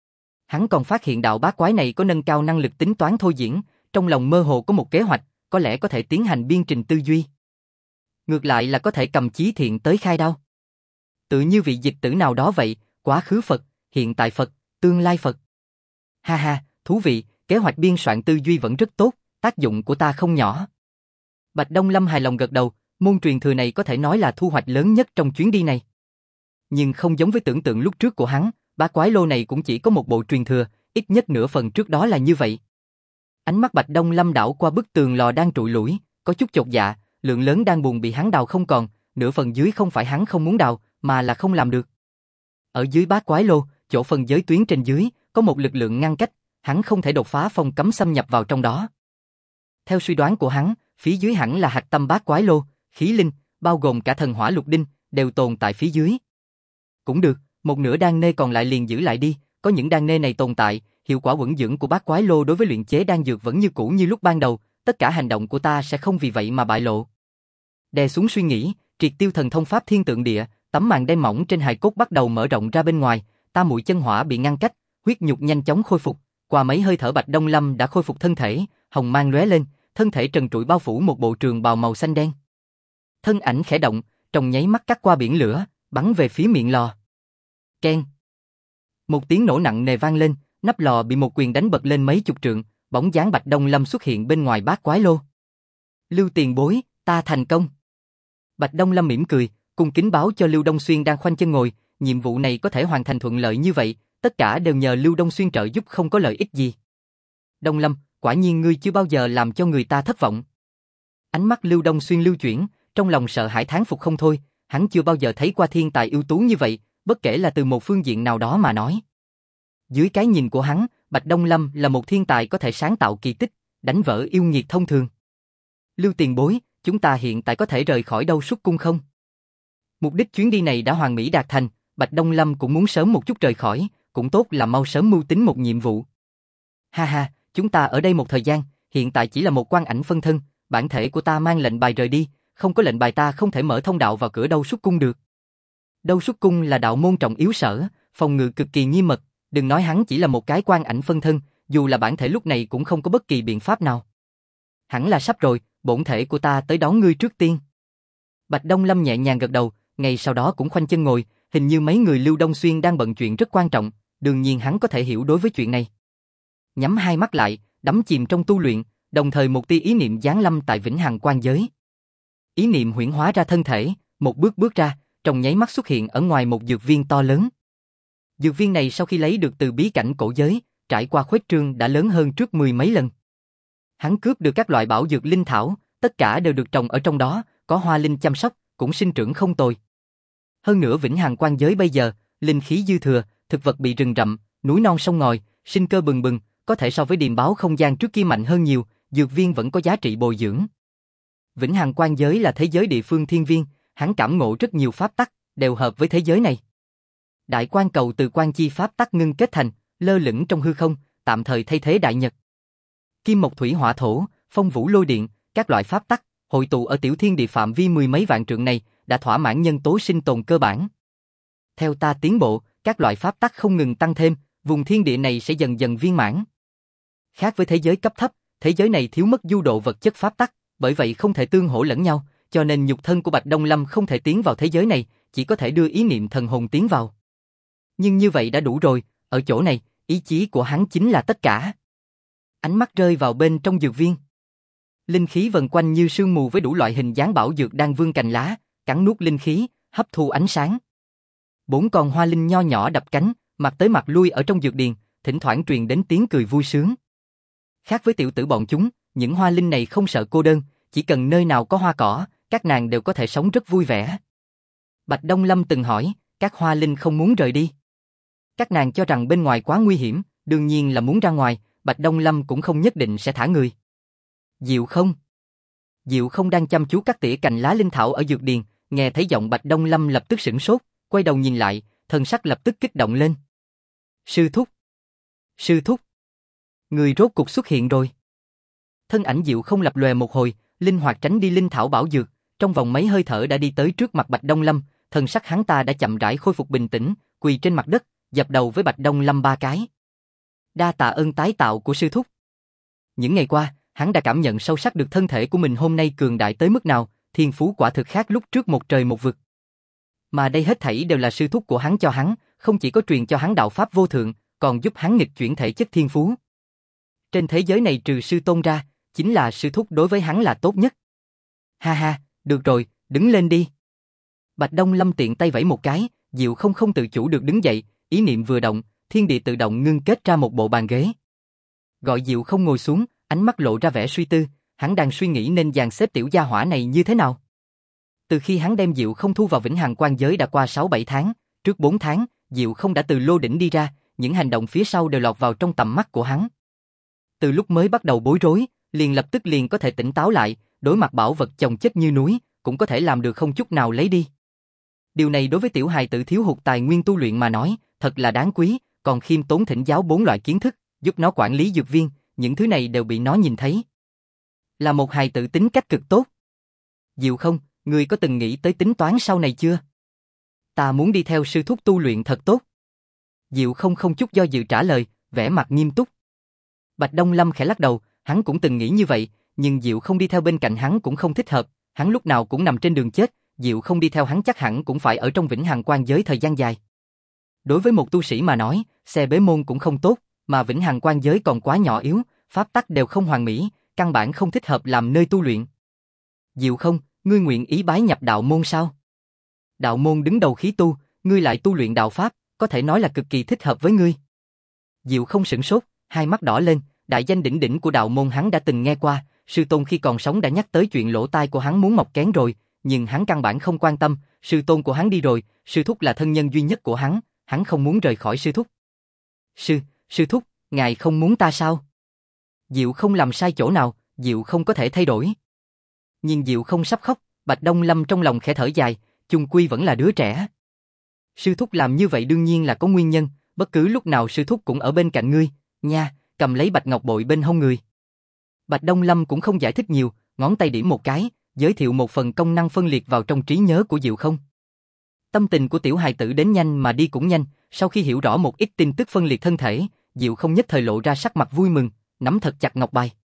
Hắn còn phát hiện đạo bát quái này có nâng cao năng lực tính toán thôi diễn, trong lòng mơ hồ có một kế hoạch, có lẽ có thể tiến hành biên trình tư duy. Ngược lại là có thể cầm chí thiện tới khai đao. Tự như vị dịch tử nào đó vậy, quá khứ Phật, hiện tại Phật, tương lai Phật. Ha ha, thú vị, kế hoạch biên soạn tư duy vẫn rất tốt, tác dụng của ta không nhỏ. Bạch Đông Lâm hài lòng gật đầu, môn truyền thừa này có thể nói là thu hoạch lớn nhất trong chuyến đi này. Nhưng không giống với tưởng tượng lúc trước của hắn, bát quái lô này cũng chỉ có một bộ truyền thừa, ít nhất nửa phần trước đó là như vậy. Ánh mắt Bạch Đông Lâm đảo qua bức tường lò đang trụi lủi, có chút chột dạ, lượng lớn đang buồn bị hắn đào không còn, nửa phần dưới không phải hắn không muốn đào, mà là không làm được. Ở dưới bát quái lô, chỗ phần giới tuyến trên dưới, có một lực lượng ngăn cách, hắn không thể đột phá phong cấm xâm nhập vào trong đó. Theo suy đoán của hắn, phía dưới hẳn là hạch tâm bát quái lô, khí linh, bao gồm cả thần hỏa lục đinh, đều tồn tại phía dưới. Cũng được, một nửa đan nê còn lại liền giữ lại đi, có những đan nê này tồn tại, hiệu quả quẩn dưỡng của bát quái lô đối với luyện chế đan dược vẫn như cũ như lúc ban đầu, tất cả hành động của ta sẽ không vì vậy mà bại lộ. Đè xuống suy nghĩ, triệt tiêu thần thông pháp thiên tượng địa, tấm màn đen mỏng trên hài cốt bắt đầu mở rộng ra bên ngoài, tam muội chân hỏa bị ngăn cách, huyết nhục nhanh chóng khôi phục, qua mấy hơi thở Bạch Đông Lâm đã khôi phục thân thể, hồng mang lóe lên, thân thể trần trụi bao phủ một bộ trường bào màu xanh đen. Thân ảnh khẽ động, trong nháy mắt cắt qua biển lửa, bắn về phía miệng lò. Keng. Một tiếng nổ nặng nề vang lên, nắp lò bị một quyền đánh bật lên mấy chục trượng, bóng dáng Bạch Đông Lâm xuất hiện bên ngoài bát quái lô. Lưu tiền bối, ta thành công. Bạch Đông Lâm mỉm cười, cung kính báo cho Lưu Đông Xuyên đang khoanh chân ngồi, nhiệm vụ này có thể hoàn thành thuận lợi như vậy, tất cả đều nhờ Lưu Đông Xuyên trợ giúp không có lợi ích gì. Đông Lâm, quả nhiên ngươi chưa bao giờ làm cho người ta thất vọng. Ánh mắt Lưu Đông Xuyên lưu chuyển, trong lòng sợ hãi thán phục không thôi, hắn chưa bao giờ thấy qua thiên tài ưu tú như vậy, bất kể là từ một phương diện nào đó mà nói. Dưới cái nhìn của hắn, Bạch Đông Lâm là một thiên tài có thể sáng tạo kỳ tích, đánh vỡ yêu nghiệt thông thường. Lưu tiền bối, chúng ta hiện tại có thể rời khỏi Đâu Xuất Cung không? Mục đích chuyến đi này đã hoàn mỹ đạt thành, Bạch Đông Lâm cũng muốn sớm một chút rời khỏi, cũng tốt là mau sớm mưu tính một nhiệm vụ. Ha ha, chúng ta ở đây một thời gian, hiện tại chỉ là một quan ảnh phân thân, bản thể của ta mang lệnh bài rời đi, không có lệnh bài ta không thể mở thông đạo vào cửa Đâu Xuất Cung được. Đâu Xuất Cung là đạo môn trọng yếu sở, phòng ngự cực kỳ nghiêm mật, đừng nói hắn chỉ là một cái quan ảnh phân thân, dù là bản thể lúc này cũng không có bất kỳ biện pháp nào. Hẳn là sắp rồi, bổn thể của ta tới đón ngươi trước tiên. Bạch Đông Lâm nhẹ nhàng gật đầu, ngay sau đó cũng khoanh chân ngồi, hình như mấy người Lưu Đông Xuyên đang bận chuyện rất quan trọng, đương nhiên hắn có thể hiểu đối với chuyện này. Nhắm hai mắt lại, đắm chìm trong tu luyện, đồng thời một tia ý niệm giáng lâm tại Vĩnh Hằng Quan Giới. Ý niệm huyễn hóa ra thân thể, một bước bước ra, trong nháy mắt xuất hiện ở ngoài một dược viên to lớn. Dược viên này sau khi lấy được từ bí cảnh cổ giới, trải qua khuếch trương đã lớn hơn trước 10 mấy lần. Hắn cướp được các loại bảo dược linh thảo, tất cả đều được trồng ở trong đó, có hoa linh chăm sóc, cũng sinh trưởng không tồi. Hơn nữa Vĩnh Hằng Quan Giới bây giờ, linh khí dư thừa, thực vật bị rừng rậm, núi non sông ngòi, sinh cơ bừng bừng, có thể so với điềm báo không gian trước kia mạnh hơn nhiều, dược viên vẫn có giá trị bồi dưỡng. Vĩnh Hằng Quan Giới là thế giới địa phương thiên viên, hắn cảm ngộ rất nhiều pháp tắc, đều hợp với thế giới này. Đại quan cầu từ quan chi pháp tắc ngưng kết thành, lơ lửng trong hư không, tạm thời thay thế đại nhật. Kim mộc thủy hỏa thổ, phong vũ lôi điện, các loại pháp tắc, hội tụ ở tiểu thiên địa phạm vi 10 mấy vạn trượng này, đã thỏa mãn nhân tố sinh tồn cơ bản. Theo ta tiến bộ, các loại pháp tắc không ngừng tăng thêm, vùng thiên địa này sẽ dần dần viên mãn. Khác với thế giới cấp thấp, thế giới này thiếu mất du độ vật chất pháp tắc, bởi vậy không thể tương hỗ lẫn nhau, cho nên nhục thân của Bạch Đông Lâm không thể tiến vào thế giới này, chỉ có thể đưa ý niệm thần hồn tiến vào. Nhưng như vậy đã đủ rồi, ở chỗ này, ý chí của hắn chính là tất cả. Ánh mắt rơi vào bên trong dược viên. Linh khí vần quanh như sương mù với đủ loại hình dáng bảo dược đang vươn cành lá, cắn nuốt linh khí, hấp thu ánh sáng. 4 con hoa linh nho nhỏ đập cánh, mặt tới mặt lui ở trong dược điền, thỉnh thoảng truyền đến tiếng cười vui sướng. Khác với tiểu tử bọn chúng, những hoa linh này không sợ cô đơn, chỉ cần nơi nào có hoa cỏ, các nàng đều có thể sống rất vui vẻ. Bạch Đông Lâm từng hỏi, các hoa linh không muốn rời đi. Các nàng cho rằng bên ngoài quá nguy hiểm, đương nhiên là muốn ra ngoài, Bạch Đông Lâm cũng không nhất định sẽ thả người. Diệu không? Diệu không đang chăm chú cắt tỉa cành lá linh thảo ở dược điền, nghe thấy giọng Bạch Đông Lâm lập tức sửng sốt, quay đầu nhìn lại, thần sắc lập tức kích động lên. Sư thúc! Sư thúc! Người rốt cục xuất hiện rồi. Thân ảnh Diệu không lập lòe một hồi, linh hoạt tránh đi linh thảo bảo dược, trong vòng mấy hơi thở đã đi tới trước mặt Bạch Đông Lâm, thần sắc hắn ta đã chậm rãi khôi phục bình tĩnh, quỳ trên mặt đất, dập đầu với Bạch Đông Lâm 3 cái. Đa tạ ơn tái tạo của sư thúc. Những ngày qua, hắn đã cảm nhận sâu sắc được thân thể của mình hôm nay cường đại tới mức nào, thiên phú quả thực khác lúc trước một trời một vực. Mà đây hết thảy đều là sư thúc của hắn cho hắn, không chỉ có truyền cho hắn đạo pháp vô thượng, còn giúp hắn nghịch chuyển thể chất thiên phú. Trên thế giới này trừ sư tôn ra, chính là sư thúc đối với hắn là tốt nhất. Ha ha, được rồi, đứng lên đi. Bạch Đông Lâm tiện tay vẫy một cái, Diệu không tự chủ được đứng dậy, ý niệm vừa động, thiên địa tự động ngưng kết ra một bộ bàn ghế. Gọi Diệu không ngồi xuống, ánh mắt lộ ra vẻ suy tư, hắn đang suy nghĩ nên dàn xếp tiểu gia hỏa này như thế nào. Từ khi hắn đem Diệu không thu vào Vĩnh Hằng Quan Giới đã qua 6-7 tháng, trước 4 tháng, Diệu không đã từ lô đỉnh đi ra, những hành động phía sau đều lọt vào trong tầm mắt của hắn. Từ lúc mới bắt đầu bối rối, lập tức có thể tỉnh táo lại, đối mặt bảo vật chồng chất như núi, cũng có thể làm được không chút nào lấy đi. Điều này đối với tiểu hài tử thiếu hụt tài nguyên tu luyện mà nói, thật là đáng quý, còn khiêm tốn thỉnh giáo 4 loại kiến thức, giúp nó quản lý dược viên, những thứ này đều bị nó nhìn thấy. Là một hài tử tính cách cực tốt. Diệu không, ngươi có từng nghĩ tới tính toán sau này chưa? Ta muốn đi theo sư thúc tu luyện thật tốt. Diệu không chút do dự trả lời, vẻ mặt nghiêm túc. Bạch Đông Lâm khẽ lắc đầu, hắn cũng từng nghĩ như vậy, nhưng Diệu không đi theo bên cạnh hắn cũng không thích hợp, hắn lúc nào cũng nằm trên đường chết, Diệu không đi theo hắn chắc hẳn cũng phải ở trong Vĩnh Hằng Quan Giới thời gian dài. Đối với một tu sĩ mà nói, xe bế môn cũng không tốt, mà Vĩnh Hằng Quan Giới còn quá nhỏ yếu, pháp tắc đều không hoàn mỹ, căn bản không thích hợp làm nơi tu luyện. Diệu không, ngươi nguyện ý bái nhập đạo môn sao? Đạo môn đứng đầu khí tu, ngươi lại tu luyện đạo pháp, có thể nói là cực kỳ thích hợp với ngươi. Diệu không sửng sốt, hai mắt đỏ lên, đại danh đỉnh đỉnh của đạo môn hắn đã từng nghe qua, sư tôn khi còn sống đã nhắc tới chuyện lỗ tai của hắn muốn mọc kén rồi, nhưng hắn căn bản không quan tâm, sư tôn của hắn đi rồi, sư thúc là thân nhân duy nhất của hắn không muốn rời khỏi sư thúc. Sư thúc, ngài không muốn ta sao? Diệu không làm sai chỗ nào, Diệu không có thể thay đổi. Nhưng Diệu không sắp khóc, Bạch Đông Lâm trong lòng khẽ thở dài, chung quy vẫn là đứa trẻ. Sư thúc làm như vậy đương nhiên là có nguyên nhân, bất cứ lúc nào sư thúc cũng ở bên cạnh ngươi, nha, cầm lấy bạch ngọc bội bên hông người. Bạch Đông Lâm cũng không giải thích nhiều, ngón tay điểm một cái, giới thiệu một phần công năng phân liệt vào trong trí nhớ của Diệu không. Tâm tình của tiểu hài tử đến nhanh mà đi cũng nhanh, sau khi hiểu rõ một ít tin tức phân liệt thân thể, Diệu không nhất thời lộ ra sắc mặt vui mừng, nắm thật chặt ngọc bài.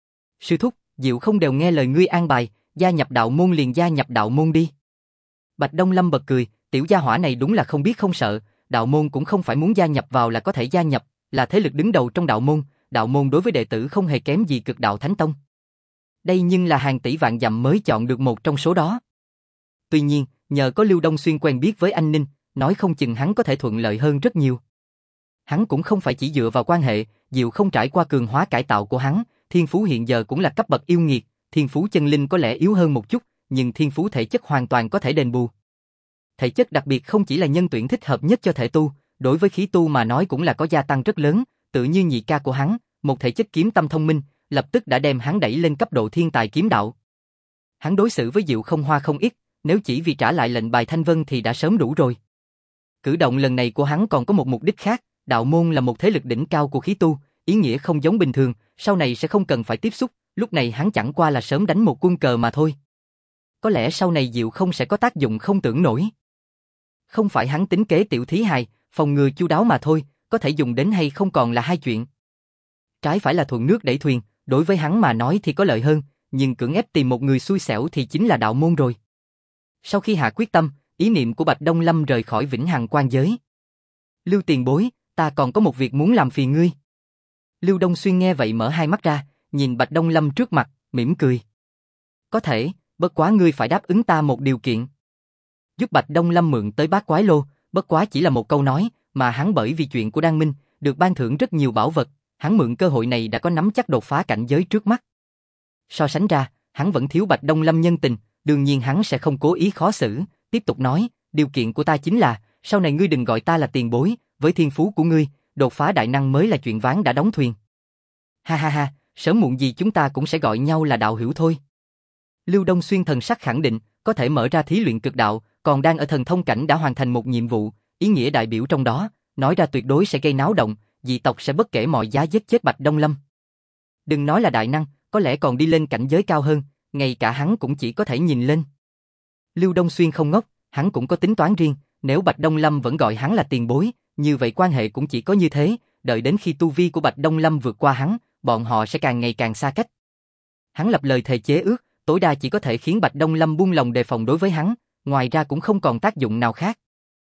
Sư thúc, Diệu không đều nghe lời ngươi an bài, gia nhập đạo môn liền gia nhập đạo môn đi. Bạch Đông Lâm bật cười, tiểu gia hỏa này đúng là không biết không sợ, đạo môn cũng không phải muốn gia nhập vào là có thể gia nhập, là thế lực đứng đầu trong đạo môn đối với đệ tử không hề kém gì Cực Đạo Thánh Tông. Đây nhưng là hàng tỷ vạn dặm mới chọn được một trong số đó. Tuy nhiên, nhờ có Lưu Đông Xuyên quen biết với anh Ninh, nói không chừng hắn có thể thuận lợi hơn rất nhiều. Hắn cũng không phải chỉ dựa vào quan hệ, Diệu không trải qua cường hóa cải tạo của hắn, thiên phú hiện giờ cũng là cấp bậc yêu nghiệt, thiên phú chân linh có lẽ yếu hơn một chút, nhưng thiên phú thể chất hoàn toàn có thể đền bù. Thể chất đặc biệt không chỉ là nhân tuyển thích hợp nhất cho thể tu, đối với khí tu mà nói cũng là có gia tăng rất lớn, tự như nhị ca của hắn, một thể chất kiếm tâm thông minh, lập tức đã đem hắn đẩy lên cấp độ thiên tài kiếm đạo. Hắn đối xử với Diệu không hoa không ít, nếu chỉ vì trả lại lệnh bài Thanh Vân thì đã sớm đủ rồi. Cử động lần này của hắn còn có một mục đích khác, đạo môn là một thế lực đỉnh cao của khí tu, ý nghĩa không giống bình thường, sau này sẽ không cần phải tiếp xúc, lúc này hắn chẳng qua là sớm đánh một quân cờ mà thôi. Có lẽ sau này Diệu không sẽ có tác dụng không tưởng nổi. Không phải hắn tính kế tiểu thí hài, phòng ngừa chu đáo mà thôi, có thể dùng đến hay không còn là hai chuyện. Trái phải là thuận nước đẩy thuyền, đối với hắn mà nói thì có lợi hơn, nhưng cưỡng ép tìm một người xui xẻo thì chính là đạo môn rồi. Sau khi hạ quyết tâm, ý niệm của Bạch Đông Lâm rời khỏi Vĩnh Hằng Quan Giới. Lưu tiền bối, ta còn có một việc muốn làm phiền ngươi. Lưu Đông Xuyên nghe vậy mở hai mắt ra, nhìn Bạch Đông Lâm trước mặt, mỉm cười. Có thể, bất quá ngươi phải đáp ứng ta một điều kiện. Giúp Bạch Đông Lâm mượn tới Bát Quái Lô, bất quá chỉ là một câu nói, mà hắn bởi vì chuyện của Đan Minh, được ban thưởng rất nhiều bảo vật, hắn mượn cơ hội này đã có nắm chắc đột phá cảnh giới trước mắt. So sánh ra, hắn vẫn thiếu Bạch Đông Lâm nhân tình, đương nhiên hắn sẽ không cố ý khó xử, tiếp tục nói, điều kiện của ta chính là, sau này ngươi đừng gọi ta là tiền bối, với thiên phú của ngươi, đột phá đại năng mới là chuyện ván đã đóng thuyền. Ha ha ha, sớm muộn gì chúng ta cũng sẽ gọi nhau là đạo hữu thôi. Lưu Đông Xuyên thần sắc khẳng định, có thể mở ra thí luyện cực đạo, còn đang ở thần thông cảnh đã hoàn thành một nhiệm vụ, ý nghĩa đại biểu trong đó, nói ra tuyệt đối sẽ gây náo động, dị tộc sẽ bất kể mọi giá giết chết Bạch Đông Lâm. Đừng nói là đại năng, có lẽ còn đi lên cảnh giới cao hơn, ngay cả hắn cũng chỉ có thể nhìn lên. Lưu Đông Xuyên không ngốc, hắn cũng có tính toán riêng, nếu Bạch Đông Lâm vẫn gọi hắn là tiền bối, như vậy quan hệ cũng chỉ có như thế, đợi đến khi tu vi của Bạch Đông Lâm vượt qua hắn, bọn họ sẽ càng ngày càng xa cách. Hắn lập lời thề chế ước, tối đa chỉ có thể khiến Bạch Đông Lâm buông lòng đề phòng đối với hắn, ngoài ra cũng không còn tác dụng nào khác.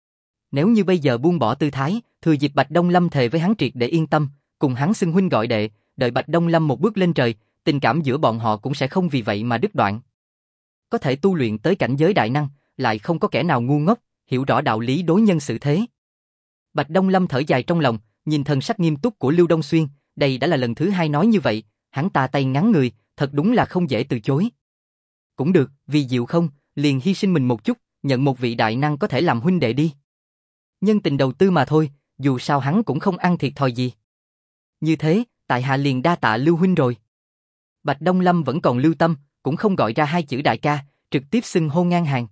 Nếu như bây giờ buông bỏ tư thái, thừa dịp Bạch Đông Lâm thề với hắn triệt để yên tâm, cùng hắn xưng huynh gọi đệ, đợi Bạch Đông Lâm một bước lên trời, tình cảm giữa bọn họ cũng sẽ không vì vậy mà đứt đoạn. Có thể tu luyện tới cảnh giới đại năng, lại không có kẻ nào ngu ngốc, hiểu rõ đạo lý đối nhân xử thế. Bạch Đông Lâm thở dài trong lòng, nhìn thần sắc nghiêm túc của Lưu Đông Xuyên, đây đã là lần thứ hai nói như vậy, hắn ta tay ngắn người, thật đúng là không dễ từ chối. Cũng được, vì Diệu không, liền hy sinh mình một chút, nhận một vị đại năng có thể làm huynh đệ đi. Nhân tình đầu tư mà thôi, dù sao hắn cũng không ăn thiệt thòi gì. Như thế, tại hạ liền đa tạ Lưu huynh rồi. Bạch Đông Lâm vẫn còn lưu tâm, cũng không gọi ra hai chữ đại ca, trực tiếp xưng hô ngang hàng.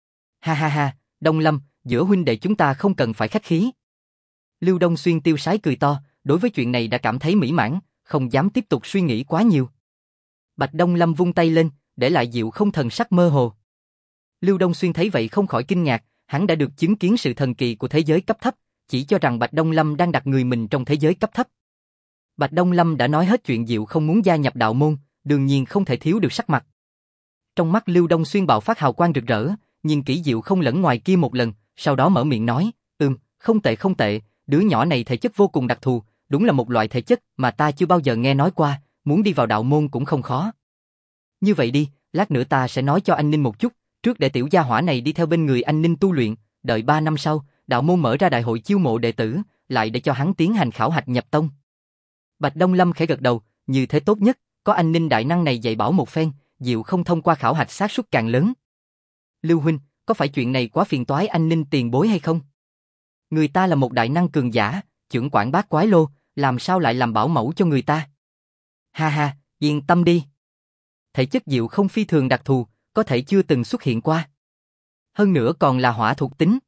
Ha ha ha, Đông Lâm, giữa huynh đệ chúng ta không cần phải khách khí. Lưu Đông Xuyên tiêu sái cười to, đối với chuyện này đã cảm thấy mỹ mãn, không dám tiếp tục suy nghĩ quá nhiều. Bạch Đông Lâm vung tay lên, để lại Diệu không thần sắc mơ hồ. Lưu Đông Xuyên thấy vậy không khỏi kinh ngạc, hắn đã được chứng kiến sự thần kỳ của thế giới cấp thấp, chỉ cho rằng Bạch Đông Lâm đang đặt người mình trong thế giới cấp thấp. Bạch Đông Lâm đã nói hết chuyện Diệu không muốn gia nhập đạo môn, đương nhiên không thể thiếu được sắc mặt. Trong mắt Lưu Đông Xuyên bạo phát hào quang rực rỡ, nhìn kỹ Diệu không lẫn ngoài kia một lần, sau đó mở miệng nói, không tệ không tệ, đứa nhỏ này thể chất vô cùng đặc thù, đúng là một loại thể chất mà ta chưa bao giờ nghe nói qua, muốn đi vào đạo môn cũng không khó. Như vậy đi, lát nữa ta sẽ nói cho anh Ninh một chút, trước để tiểu gia hỏa này đi theo bên người anh Ninh tu luyện, đợi 3 năm sau, đạo môn mở ra đại hội chiêu mộ đệ tử, lại để cho hắn tiến hành khảo hạch nhập tông. Bạch Đông Lâm khẽ gật đầu, như thế tốt nhất, có anh Ninh đại năng này dạy bảo một phen, Diệu không thông qua khảo hạch xác suất càng lớn. Lưu huynh, có phải chuyện này quá phiền toái anh Ninh tiền bối hay không? Người ta là một đại năng cường giả, chưởng quản bát quái lô, làm sao lại làm bảo mẫu cho người ta? Ha ha, yên tâm đi. Thể chất Diệu không phi thường đặc thù, có thể chưa từng xuất hiện qua. Hơn nữa còn là hỏa thuộc tính.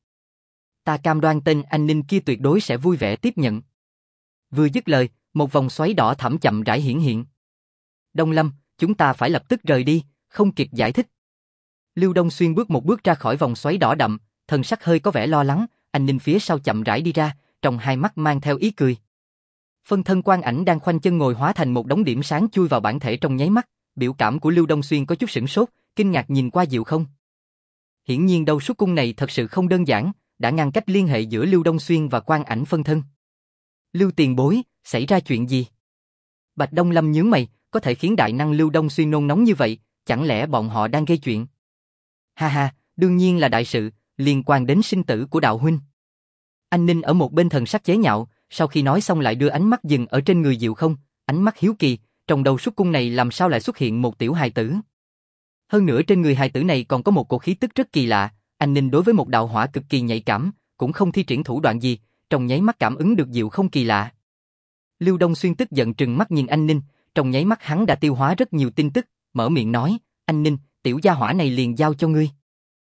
Ta cam đoan tên anh Ninh kia tuyệt đối sẽ vui vẻ tiếp nhận. Vừa dứt lời, một vòng xoáy đỏ thẫm chậm rãi hiển hiện. Đông Lâm, chúng ta phải lập tức rời đi, không kịp giải thích. Lưu Đông Xuyên bước một bước ra khỏi vòng xoáy đỏ đậm, thần sắc hơi có vẻ lo lắng, anh Ninh phía sau chậm rãi đi ra, trong hai mắt mang theo ý cười. Phân thân Quan Ảnh đang khoanh chân ngồi hóa thành một đống điểm sáng chui vào bản thể trong nháy mắt, biểu cảm của Lưu Đông Xuyên có chút sửng sốt, kinh ngạc nhìn qua Diệu không. Hiển nhiên đầu xuất cung này thật sự không đơn giản, đã ngăn cách liên hệ giữa Lưu Đông Xuyên và Quan Ảnh phân thân. Lưu tiền bối, xảy ra chuyện gì? Bạch Đông Lâm nhướng mày, có thể khiến đại năng Lưu Đông Xuyên nôn nóng như vậy, chẳng lẽ bọn họ đang gây chuyện? Ha ha, đương nhiên là đại sự, liên quan đến sinh tử của đạo huynh. Anh Ninh ở một bên thần sắc chế nhạo, sau khi nói xong lại đưa ánh mắt dừng ở trên người Diệu không, ánh mắt hiếu kỳ, trong đầu xuất cung này làm sao lại xuất hiện một tiểu hài tử? Hơn nữa trên người hài tử này còn có một cổ khí tức rất kỳ lạ, anh Ninh đối với một đạo hỏa cực kỳ nhạy cảm, cũng không thi triển thủ đoạn gì, trong nháy mắt cảm ứng được Diệu không kỳ lạ. Lưu Đông Xuyên tức giận trừng mắt nhìn anh Ninh, trong nháy mắt hắn đã tiêu hóa rất nhiều tin tức, mở miệng nói, anh Ninh, tiểu gia hỏa này liền giao cho ngươi.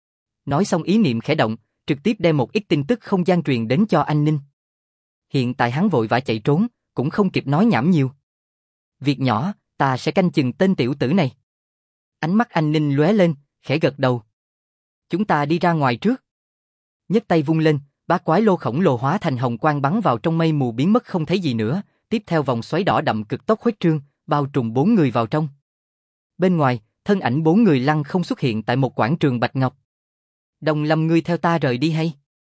Nói xong ý niệm khẽ động, trực tiếp đem một ít tin tức không gian truyền đến cho anh Ninh. Hiện tại hắn vội vã chạy trốn, cũng không kịp nói nhảm nhiều. Việc nhỏ, ta sẽ canh chừng tên tiểu tử này. Ánh mắt anh Ninh lóe lên, khẽ gật đầu. Chúng ta đi ra ngoài trước. Nhấc tay vung lên, bát quái lô khổng lồ hóa thành hồng quang bắn vào trong mây mù biến mất không thấy gì nữa, tiếp theo vòng xoáy đỏ đậm cực tốc khuếch trương, bao trùm 4 người vào trong. Bên ngoài, thân ảnh 4 người lăng không xuất hiện tại một quảng trường bạch ngọc. Đông Lâm ngươi theo ta rời đi hay?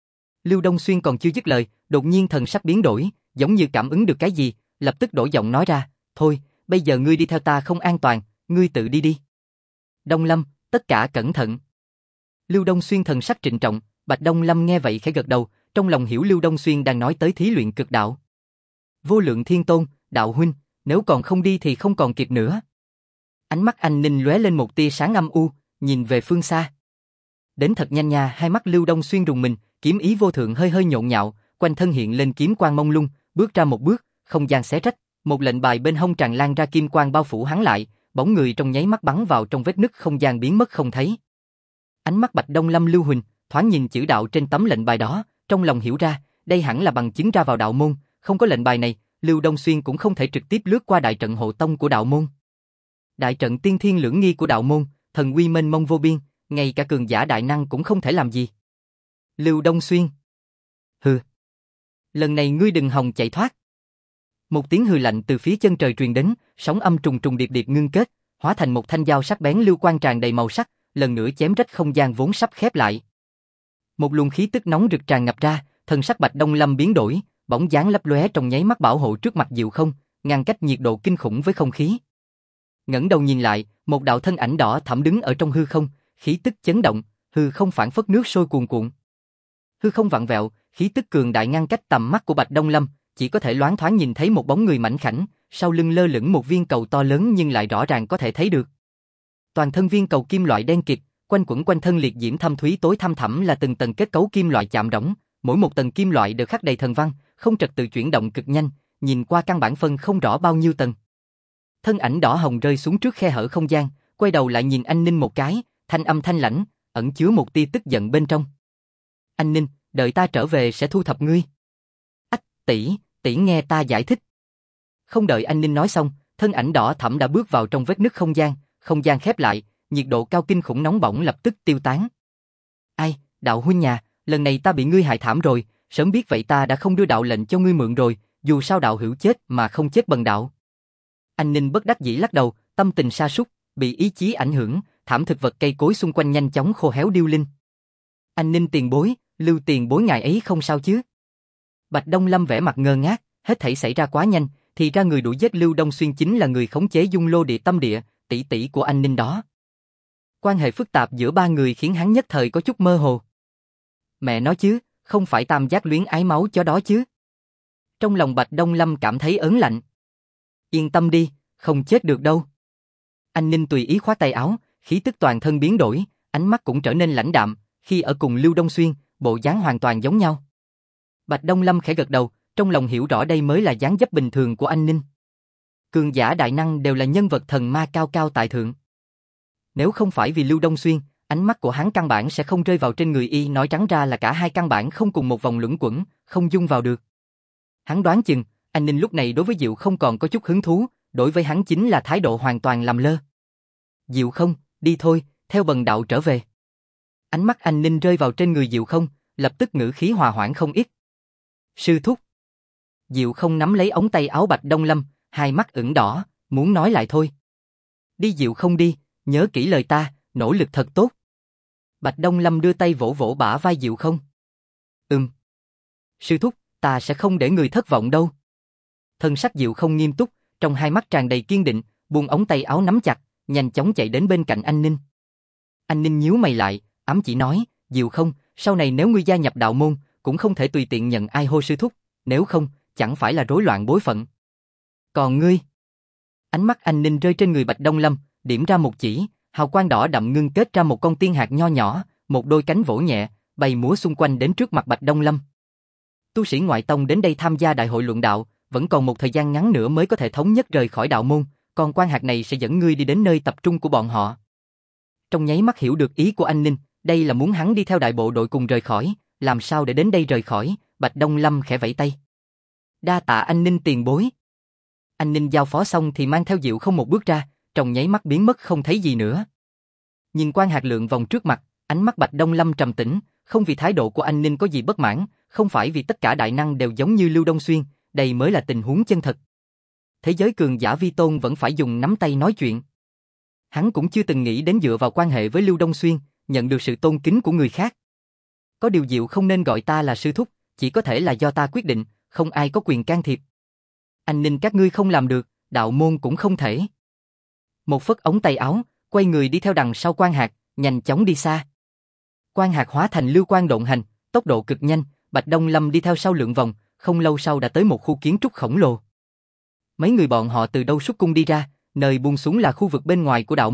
Lưu Đông Xuyên còn chưa dứt lời, đột nhiên thần sắc biến đổi, giống như cảm ứng được cái gì, lập tức đổi giọng nói ra, thôi, bây giờ ngươi đi theo ta không an toàn, ngươi tự đi đi. Đông Lâm, tất cả cẩn thận. Lưu Đông Xuyên thần sắc trịnh trọng, Bạch Đông Lâm nghe vậy khẽ gật đầu, trong lòng hiểu Lưu Đông Xuyên đang nói tới thí luyện cực đạo. Vô Lượng Thiên Tôn, đạo huynh, nếu còn không đi thì không còn kịp nữa. Ánh mắt anh Ninh lóe lên một tia sáng âm u, nhìn về phương xa. Đến thật nhanh nha, hai mắt Lưu Đông Xuyên rùng mình, kiếm ý vô thượng hơi hơi nhộn nhạo, quanh thân hiện lên kiếm quang mông lung, bước ra một bước, không gian xé rách, một lệnh bài bên hông tràn lan ra kim quang bao phủ hắn lại, bóng người trong nháy mắt bắn vào trong vết nứt không gian biến mất không thấy. Ánh mắt Bạch Đông Lâm lưu huỳnh, thoáng nhìn chữ đạo trên tấm lệnh bài đó, trong lòng hiểu ra, đây hẳn là bằng chứng ra vào đạo môn, không có lệnh bài này, Lưu Đông Xuyên cũng không thể trực tiếp lướt qua đại trận hộ tông của đạo môn. Đại trận tiên thiên lưỡng nghi của đạo môn, thần uy mênh mông vô biên, ngay cả cường giả đại năng cũng không thể làm gì. Lưu Đông Xuyên. Hừ. Lần này ngươi đừng hòng chạy thoát. Một tiếng hừ lạnh từ phía chân trời truyền đến, sóng âm trùng trùng điệp điệp ngưng kết, hóa thành một thanh dao sắc bén lưu quang tràn đầy màu sắc, lần nữa chém rách không gian vốn sắp khép lại. Một luồng khí tức nóng rực tràn ngập ra, thân sắc Bạch Đông Lâm biến đổi, bóng dáng lấp lóe trong nháy mắt bảo hộ trước mặt Diệu Không, ngăn cách nhiệt độ kinh khủng với không khí. Ngẩng đầu nhìn lại, một đạo thân ảnh đỏ thẫm đứng ở trong hư không, khí tức chấn động, hư không phảng phất nước sôi cuồn cuộn. Hư không vặn vẹo, khí tức cường đại ngăn cách tầm mắt của Bạch Đông Lâm, chỉ có thể loáng thoáng nhìn thấy một bóng người mảnh khảnh, sau lưng lơ lửng một viên cầu to lớn nhưng lại rõ ràng có thể thấy được. Toàn thân viên cầu kim loại đen kịt, quanh quẩn quanh thân liệt diễm thâm thúy tối thăm thẳm là từng tầng kết cấu kim loại chạm rỗng, mỗi một tầng kim loại đều khắc đầy thần văn, không trật tự chuyển động cực nhanh, nhìn qua căn bản phân không rõ bao nhiêu tầng. Thân ảnh đỏ hồng rơi xuống trước khe hở không gian, quay đầu lại nhìn Anh Ninh một cái, thanh âm thanh lãnh, ẩn chứa một tia tức giận bên trong. Anh Ninh, đợi ta trở về sẽ thu thập ngươi. Ách, tỷ nghe ta giải thích. Không đợi Anh Ninh nói xong, thân ảnh đỏ thẫm đã bước vào trong vết nứt không gian khép lại, nhiệt độ cao kinh khủng nóng bỏng lập tức tiêu tán. Ai, đạo huynh nhà, lần này ta bị ngươi hại thảm rồi, sớm biết vậy ta đã không đưa đạo lệnh cho ngươi mượn rồi, dù sao đạo hữu chết mà không chết bần đạo. Anh Ninh bất đắc dĩ lắc đầu, tâm tình sa sút, bị ý chí ảnh hưởng, thảm thực vật cây cối xung quanh nhanh chóng khô héo điêu linh. Anh Ninh tiền bối, Lưu tiền bối ngài ấy không sao chứ? Bạch Đông Lâm vẻ mặt ngơ ngác, hết thảy xảy ra quá nhanh, thì ra người đuổi giết Lưu Đông Xuyên chính là người khống chế Dung Lô Địa Tâm Địa, tỷ tỷ của anh Ninh đó. Quan hệ phức tạp giữa ba người khiến hắn nhất thời có chút mơ hồ. Mẹ nói chứ, không phải tam giác luyến ái máu cho đó chứ? Trong lòng Bạch Đông Lâm cảm thấy ớn lạnh. Yên tâm đi, không chết được đâu. Anh Ninh tùy ý khoát tay áo, khí tức toàn thân biến đổi, ánh mắt cũng trở nên lãnh đạm, khi ở cùng Lưu Đông Xuyên, bộ dáng hoàn toàn giống nhau. Bạch Đông Lâm khẽ gật đầu, trong lòng hiểu rõ đây mới là dáng dấp bình thường của anh Ninh. Cường giả đại năng đều là nhân vật thần ma cao cao tại thượng. Nếu không phải vì Lưu Đông Xuyên, ánh mắt của hắn căn bản sẽ không rơi vào trên người y, nói trắng ra là cả hai căn bản không cùng một vòng luẩn quẩn, không dung vào được. Hắn đoán chừng, anh Ninh lúc này đối với Diệu không còn có chút hứng thú, đối với hắn chính là thái độ hoàn toàn làm lơ. Diệu không, đi thôi, theo bần đạo trở về. Ánh mắt anh Ninh rơi vào trên người Diệu không, lập tức ngữ khí hòa hoãn không ít. Sư thúc. Diệu không nắm lấy ống tay áo Bạch Đông Lâm, hai mắt ửng đỏ, muốn nói lại thôi. Đi Diệu không đi, nhớ kỹ lời ta, nỗ lực thật tốt. Bạch Đông Lâm đưa tay vỗ vỗ bả vai Diệu không. Sư thúc, ta sẽ không để người thất vọng đâu. Thân sắc Diệu không nghiêm túc, trong hai mắt tràn đầy kiên định, buông ống tay áo nắm chặt, nhanh chóng chạy đến bên cạnh anh Ninh. Anh Ninh nhíu mày lại, ám chỉ nói, Diệu không, sau này nếu ngươi gia nhập đạo môn, cũng không thể tùy tiện nhận ai hô sư thúc, nếu không, chẳng phải là rối loạn bối phận. Còn ngươi? Ánh mắt anh Ninh rơi trên người Bạch Đông Lâm, điểm ra một chỉ, hào quang đỏ đậm ngưng kết ra một con tiên hạt nho nhỏ, một đôi cánh vỗ nhẹ, bay múa xung quanh đến trước mặt Bạch Đông Lâm. Tu sĩ ngoại tông đến đây tham gia đại hội luận đạo, vẫn còn một thời gian ngắn nữa mới có thể thống nhất rời khỏi đạo môn, còn quan hạt này sẽ dẫn ngươi đi đến nơi tập trung của bọn họ. Trong nháy mắt hiểu được ý của anh Ninh, đây là muốn hắn đi theo đại bộ đội cùng rời khỏi, làm sao để đến đây rời khỏi, Bạch Đông Lâm khẽ vẫy tay. Đa tạ anh Ninh tiền bối. Anh Ninh giao phó xong thì mang theo Diệu không một bước ra, trong nháy mắt biến mất không thấy gì nữa. Nhìn quan hạt lượng vòng trước mặt, ánh mắt Bạch Đông Lâm trầm tĩnh, không vì thái độ của anh Ninh có gì bất mãn, không phải vì tất cả đại năng đều giống như Lưu Đông Xuyên, đây mới là tình huống chân thật. Thế giới cường giả vi tôn vẫn phải dùng nắm tay nói chuyện. Hắn cũng chưa từng nghĩ đến dựa vào quan hệ với Lưu Đông Xuyên, nhận được sự tôn kính của người khác. Có điều Diệu không nên gọi ta là sư thúc, chỉ có thể là do ta quyết định, không ai có quyền can thiệp. Anh Ninh các ngươi không làm được, đạo môn cũng không thể. Một phất ống tay áo, quay người đi theo đằng sau quan hạt, nhanh chóng đi xa. Quan hạt hóa thành lưu quang độn hành, tốc độ cực nhanh, Bạch Đông Lâm đi theo sau lượng vòng, không lâu sau đã tới một khu kiến trúc khổng lồ. Mấy người bọn họ từ đâu xuất cung đi ra, nơi buông xuống là khu vực bên ngoài của đạo môn,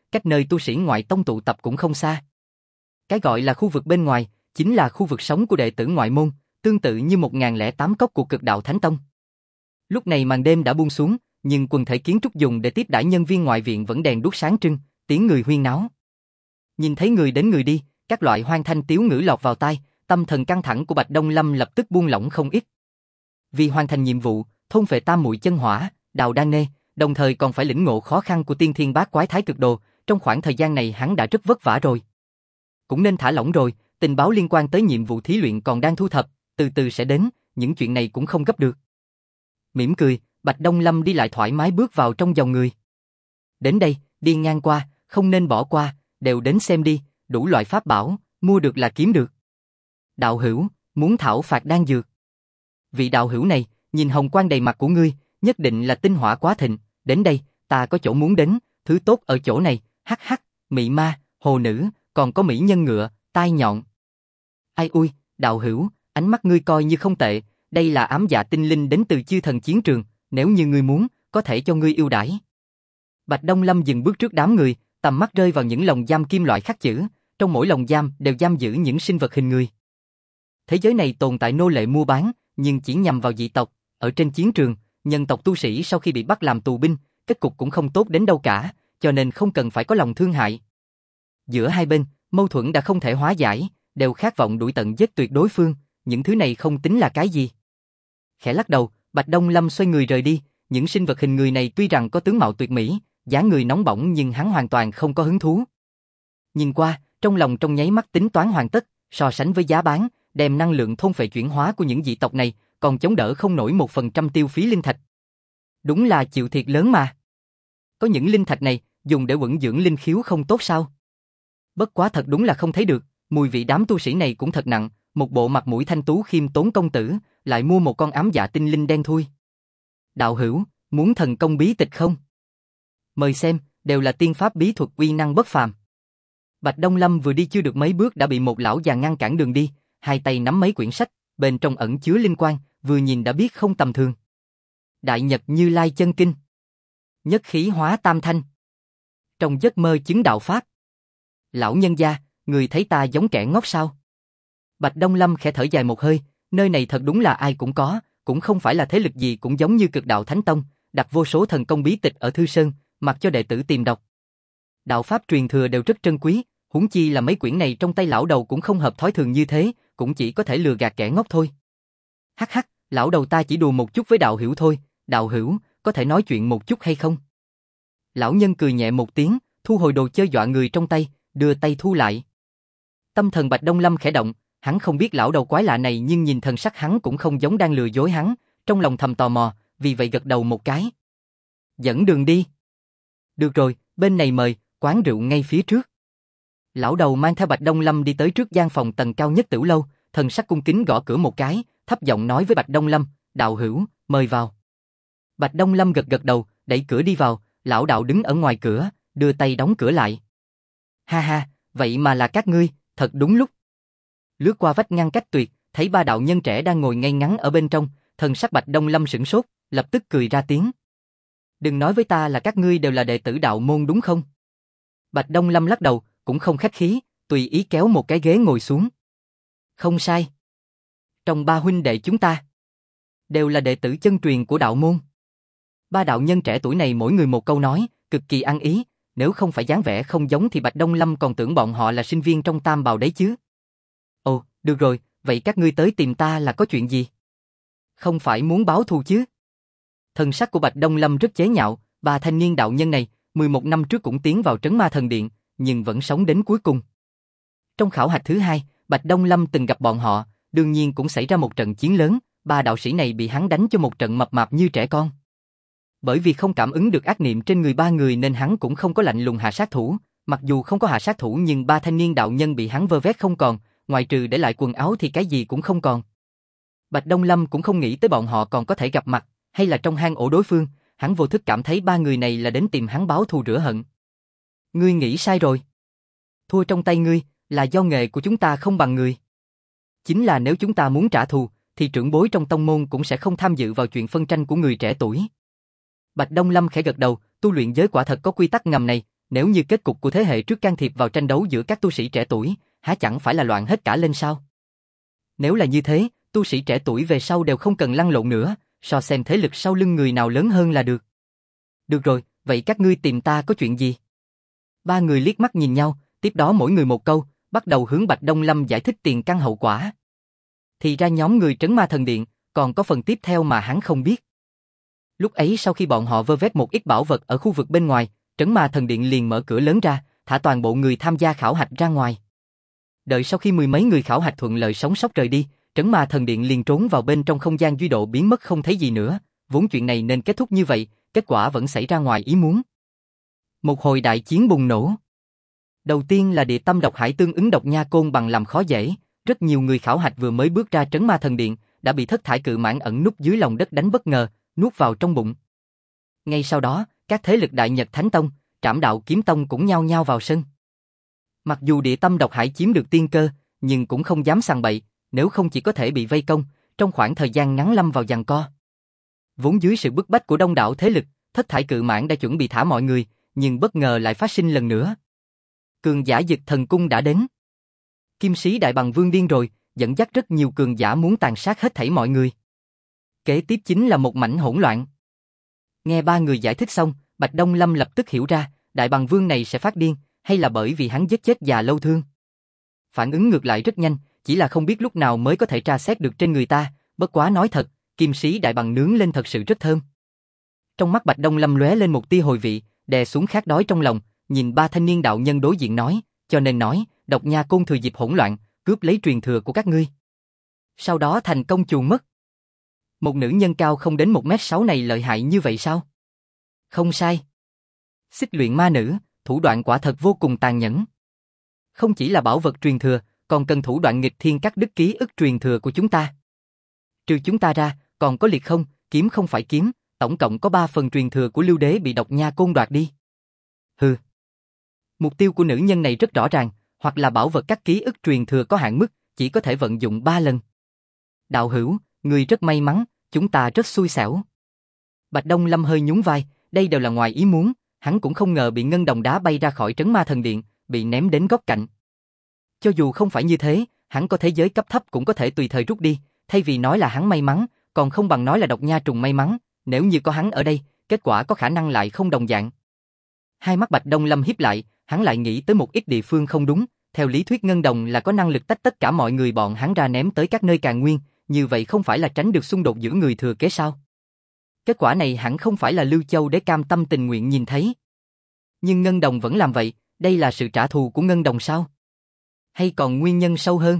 cách nơi tu sĩ ngoại tông tụ tập cũng không xa. Cái gọi là khu vực bên ngoài, chính là khu vực sống của đệ tử ngoại môn, tương tự như 1008 cốc của Cực Đạo Thánh Tông. Lúc này màn đêm đã buông xuống, nhưng quần thể kiến trúc dùng để tiếp đãi nhân viên ngoại viện vẫn đèn đuốc sáng trưng, tiếng người huyên náo. Nhìn thấy người đến người đi, các loại hoang thanh tiếu ngữ lọt vào tai, tâm thần căng thẳng của Bạch Đông Lâm lập tức buông lỏng không ít. Vì hoàn thành nhiệm vụ, thôn phệ tam muội chân hỏa, đào đan nê, đồng thời còn phải lĩnh ngộ khó khăn của tiên thiên bát quái thái cực đồ, trong khoảng thời gian này hắn đã rất vất vả rồi. Cũng nên thả lỏng rồi, tình báo liên quan tới nhiệm vụ thí luyện còn đang thu thập, từ từ sẽ đến, những chuyện này cũng không gấp được. Mỉm cười, Bạch Đông Lâm đi lại thoải mái bước vào trong dòng người. Đến đây, đi ngang qua, không nên bỏ qua, đều đến xem đi, đủ loại pháp bảo, mua được là kiếm được. Đạo hữu, muốn thảo phạt đan dược. Vị đạo hữu này, nhìn hồng quang đầy mặt của ngươi, nhất định là tinh hỏa quá thịnh, đến đây, ta có chỗ muốn đến, thứ tốt ở chỗ này, hắc hắc, mị ma, hồ nữ, còn có mỹ nhân ngựa, tai nhọn. Ai ui, đạo hữu, ánh mắt ngươi coi như không tệ, đây là ám dạ tinh linh đến từ chư thần chiến trường, nếu như ngươi muốn, có thể cho ngươi ưu đãi. Bạch Đông Lâm dừng bước trước đám người, tầm mắt rơi vào những lồng giam kim loại khắc chữ, trong mỗi lồng giam đều giam giữ những sinh vật hình người. Thế giới này tồn tại nô lệ mua bán, nhưng chỉ nhằm vào dị tộc, ở trên chiến trường, nhân tộc tu sĩ sau khi bị bắt làm tù binh, kết cục cũng không tốt đến đâu cả, cho nên không cần phải có lòng thương hại. Giữa hai bên, mâu thuẫn đã không thể hóa giải, đều khát vọng đuổi tận giết tuyệt đối phương, những thứ này không tính là cái gì. Khẽ lắc đầu, Bạch Đông Lâm xoay người rời đi, những sinh vật hình người này tuy rằng có tướng mạo tuyệt mỹ, dáng người nóng bỏng nhưng hắn hoàn toàn không có hứng thú. Nhìn qua, trong lòng trong nháy mắt tính toán hoàn tất, so sánh với giá bán, đem năng lượng thôn phệ chuyển hóa của những dị tộc này, còn chống đỡ không nổi 1% tiêu phí linh thạch. Đúng là chịu thiệt lớn mà. Có những linh thạch này, dùng để quẩn dưỡng linh khiếu không tốt sao? Bất quá thật đúng là không thấy được, mùi vị đám tu sĩ này cũng thật nặng, một bộ mặt mũi thanh tú khiêm tốn công tử, lại mua một con ám dạ tinh linh đen thui. Đạo hữu, muốn thần công bí tịch không? Mời xem, đều là tiên pháp bí thuật uy năng bất phàm. Bạch Đông Lâm vừa đi chưa được mấy bước đã bị một lão già ngăn cản đường đi, hai tay nắm mấy quyển sách, bên trong ẩn chứa linh quang, vừa nhìn đã biết không tầm thường. Đại Nhật Như Lai chân kinh, nhất khí hóa tam thanh, trong giấc mơ chứng đạo pháp. Lão nhân gia, người thấy ta giống kẻ ngốc sao? Bạch Đông Lâm khẽ thở dài một hơi, nơi này thật đúng là ai cũng có, cũng không phải là thế lực gì cũng giống như Cực Đạo Thánh Tông, đặt vô số thần công bí tịch ở thư sơn, mặc cho đệ tử tìm đọc. Đạo pháp truyền thừa đều rất trân quý, huống chi là mấy quyển này trong tay lão đầu cũng không hợp thói thường như thế, cũng chỉ có thể lừa gạt kẻ ngốc thôi. Hắc hắc, lão đầu ta chỉ đùa một chút với đạo hữu thôi, đạo hữu, có thể nói chuyện một chút hay không? Lão nhân cười nhẹ một tiếng, thu hồi đồ chơi dọa người trong tay, đưa tay thu lại. Tâm thần Bạch Đông Lâm khẽ động, hắn không biết lão đầu quái lạ này nhưng nhìn thần sắc hắn cũng không giống đang lừa dối hắn, trong lòng thầm tò mò, vì vậy gật đầu một cái. Dẫn đường đi. Được rồi, bên này mời, quán rượu ngay phía trước. Lão đầu mang theo Bạch Đông Lâm đi tới trước gian phòng tầng cao nhất tiểu lâu, thần sắc cung kính gõ cửa một cái, thấp giọng nói với Bạch Đông Lâm, đạo hữu, mời vào. Bạch Đông Lâm gật gật đầu, đẩy cửa đi vào, lão đạo đứng ở ngoài cửa, đưa tay đóng cửa lại. Ha ha, vậy mà là các ngươi, thật đúng lúc. Lướt qua vách ngăn cách tuyệt, thấy ba đạo nhân trẻ đang ngồi ngay ngắn ở bên trong, thần sắc Bạch Đông Lâm sửng sốt, lập tức cười ra tiếng. Đừng nói với ta là các ngươi đều là đệ tử đạo môn đúng không? Bạch Đông Lâm lắc đầu, cũng không khách khí, tùy ý kéo một cái ghế ngồi xuống. Không sai. Trong ba huynh đệ chúng ta, đều là đệ tử chân truyền của đạo môn. Ba đạo nhân trẻ tuổi này mỗi người một câu nói, cực kỳ ăn ý, nếu không phải dáng vẻ không giống thì Bạch Đông Lâm còn tưởng bọn họ là sinh viên trong Tam Bào đấy chứ. Ồ, được rồi, vậy các ngươi tới tìm ta là có chuyện gì? Không phải muốn báo thù chứ? Thần sắc của Bạch Đông Lâm rất chế nhạo, ba thanh niên đạo nhân này, 11 năm trước cũng tiến vào Trấn Ma Thần Điện, nhưng vẫn sống đến cuối cùng. Trong khảo hạch thứ hai, Bạch Đông Lâm từng gặp bọn họ, đương nhiên cũng xảy ra một trận chiến lớn, ba đạo sĩ này bị hắn đánh cho một trận mập mạp như trẻ con. Bởi vì không cảm ứng được ác niệm trên người ba người nên hắn cũng không có lạnh lùng hạ sát thủ, mặc dù không có hạ sát thủ nhưng ba thanh niên đạo nhân bị hắn vơ vét không còn, ngoài trừ để lại quần áo thì cái gì cũng không còn. Bạch Đông Lâm cũng không nghĩ tới bọn họ còn có thể gặp mặt, hay là trong hang ổ đối phương, hắn vô thức cảm thấy ba người này là đến tìm hắn báo thù rửa hận. Ngươi nghĩ sai rồi. Thua trong tay ngươi, là do nghề của chúng ta không bằng người. Chính là nếu chúng ta muốn trả thù, thì trưởng bối trong tông môn cũng sẽ không tham dự vào chuyện phân tranh của người trẻ tuổi. Bạch Đông Lâm khẽ gật đầu, tu luyện giới quả thật có quy tắc ngầm này, Nếu như kết cục của thế hệ trước can thiệp vào tranh đấu giữa các tu sĩ trẻ tuổi, há chẳng phải là loạn hết cả lên sao? Nếu là như thế, tu sĩ trẻ tuổi về sau đều không cần lăn lộn nữa, so xem thế lực sau lưng người nào lớn hơn là được. Được rồi, vậy các ngươi tìm ta có chuyện gì? Ba người liếc mắt nhìn nhau, tiếp đó mỗi người một câu, bắt đầu hướng Bạch Đông Lâm giải thích tiền căn hậu quả. Thì ra nhóm người Trấn Ma Thần Điện, còn có phần tiếp theo mà hắn không biết. Lúc ấy sau khi bọn họ vơ vét một ít bảo vật ở khu vực bên ngoài, Trấn Ma Thần Điện liền mở cửa lớn ra, thả toàn bộ người tham gia khảo hạch ra ngoài. Đợi sau khi mười mấy người khảo hạch thuận lợi sống sót rời đi, Trấn Ma Thần Điện liền trốn vào bên trong không gian duy độ biến mất không thấy gì nữa, vốn chuyện này nên kết thúc như vậy, kết quả vẫn xảy ra ngoài ý muốn. Một hồi đại chiến bùng nổ. Đầu tiên là địa tâm độc hải tương ứng độc nha côn bằng làm khó dễ, rất nhiều người khảo hạch vừa mới bước ra Trấn Ma Thần Điện, đã bị thất thải cự mãng ẩn núp dưới lòng đất đánh bất ngờ, nuốt vào trong bụng. Ngay sau đó, các thế lực Đại Nhật Thánh Tông, Trảm Đạo Kiếm Tông cũng nhao nhao vào sân. Mặc dù địa tâm độc hải chiếm được tiên cơ, nhưng cũng không dám sằng bậy, nếu không chỉ có thể bị vây công, trong khoảng thời gian ngắn lâm vào giằng co. Vốn dưới sự bức bách của đông đảo thế lực, thất thải cự mãng đã chuẩn bị thả mọi người, nhưng bất ngờ lại phát sinh lần nữa. Cường giả Dực Thần Cung đã đến. Kim Sĩ Đại Bằng Vương điên rồi, dẫn dắt rất nhiều cường giả muốn tàn sát hết thảy mọi người. Kế tiếp chính là một mảnh hỗn loạn. Nghe ba người giải thích xong, Bạch Đông Lâm lập tức hiểu ra, Đại Bằng Vương này sẽ phát điên, hay là bởi vì hắn giết chết già lâu thương. Phản ứng ngược lại rất nhanh, chỉ là không biết lúc nào mới có thể tra xét được trên người ta, bất quá nói thật, Kim Sĩ Đại Bằng nướng lên thật sự rất thơm. Trong mắt Bạch Đông Lâm lóe lên một tia hồi vị, đè xuống khát đói trong lòng, nhìn ba thanh niên đạo nhân đối diện nói, cho nên nói, độc nha côn thừa dịp hỗn loạn, cướp lấy truyền thừa của các ngươi. Sau đó thành công chuồn mất. Một nữ nhân cao không đến 1m6 này lợi hại như vậy sao? Không sai. Xích luyện ma nữ, thủ đoạn quả thật vô cùng tàn nhẫn. Không chỉ là bảo vật truyền thừa, còn cần thủ đoạn nghịch thiên cắt đứt ký ức truyền thừa của chúng ta. Trừ chúng ta ra, còn có liệt không, kiếm không phải kiếm, tổng cộng có 3 phần truyền thừa của Lưu Đế bị độc nha côn đoạt đi. Hừ. Mục tiêu của nữ nhân này rất rõ ràng, hoặc là bảo vật các ký ức truyền thừa có hạn mức, chỉ có thể vận dụng 3 lần. Đạo hữu, người rất may mắn, chúng ta rất xui xẻo. Bạch Đông Lâm hơi nhún vai, đây đều là ngoài ý muốn, hắn cũng không ngờ bị ngân đồng đá bay ra khỏi Trấn Ma Thần Điện, bị ném đến góc cạnh. Cho dù không phải như thế, hắn có thế giới cấp thấp cũng có thể tùy thời rút đi, thay vì nói là hắn may mắn, còn không bằng nói là độc nha trùng may mắn, nếu như có hắn ở đây, kết quả có khả năng lại không đồng dạng. Hai mắt Bạch Đông Lâm híp lại, hắn lại nghĩ tới một ít địa phương không đúng, theo lý thuyết ngân đồng là có năng lực tách tất cả mọi người bọn hắn ra ném tới các nơi Càn Nguyên, như vậy không phải là tránh được xung đột giữa người thừa kế sao? Kết quả này hẳn không phải là Lưu Châu Đế cam tâm tình nguyện nhìn thấy. Nhưng ngân đồng vẫn làm vậy, đây là sự trả thù của ngân đồng sao? Hay còn nguyên nhân sâu hơn?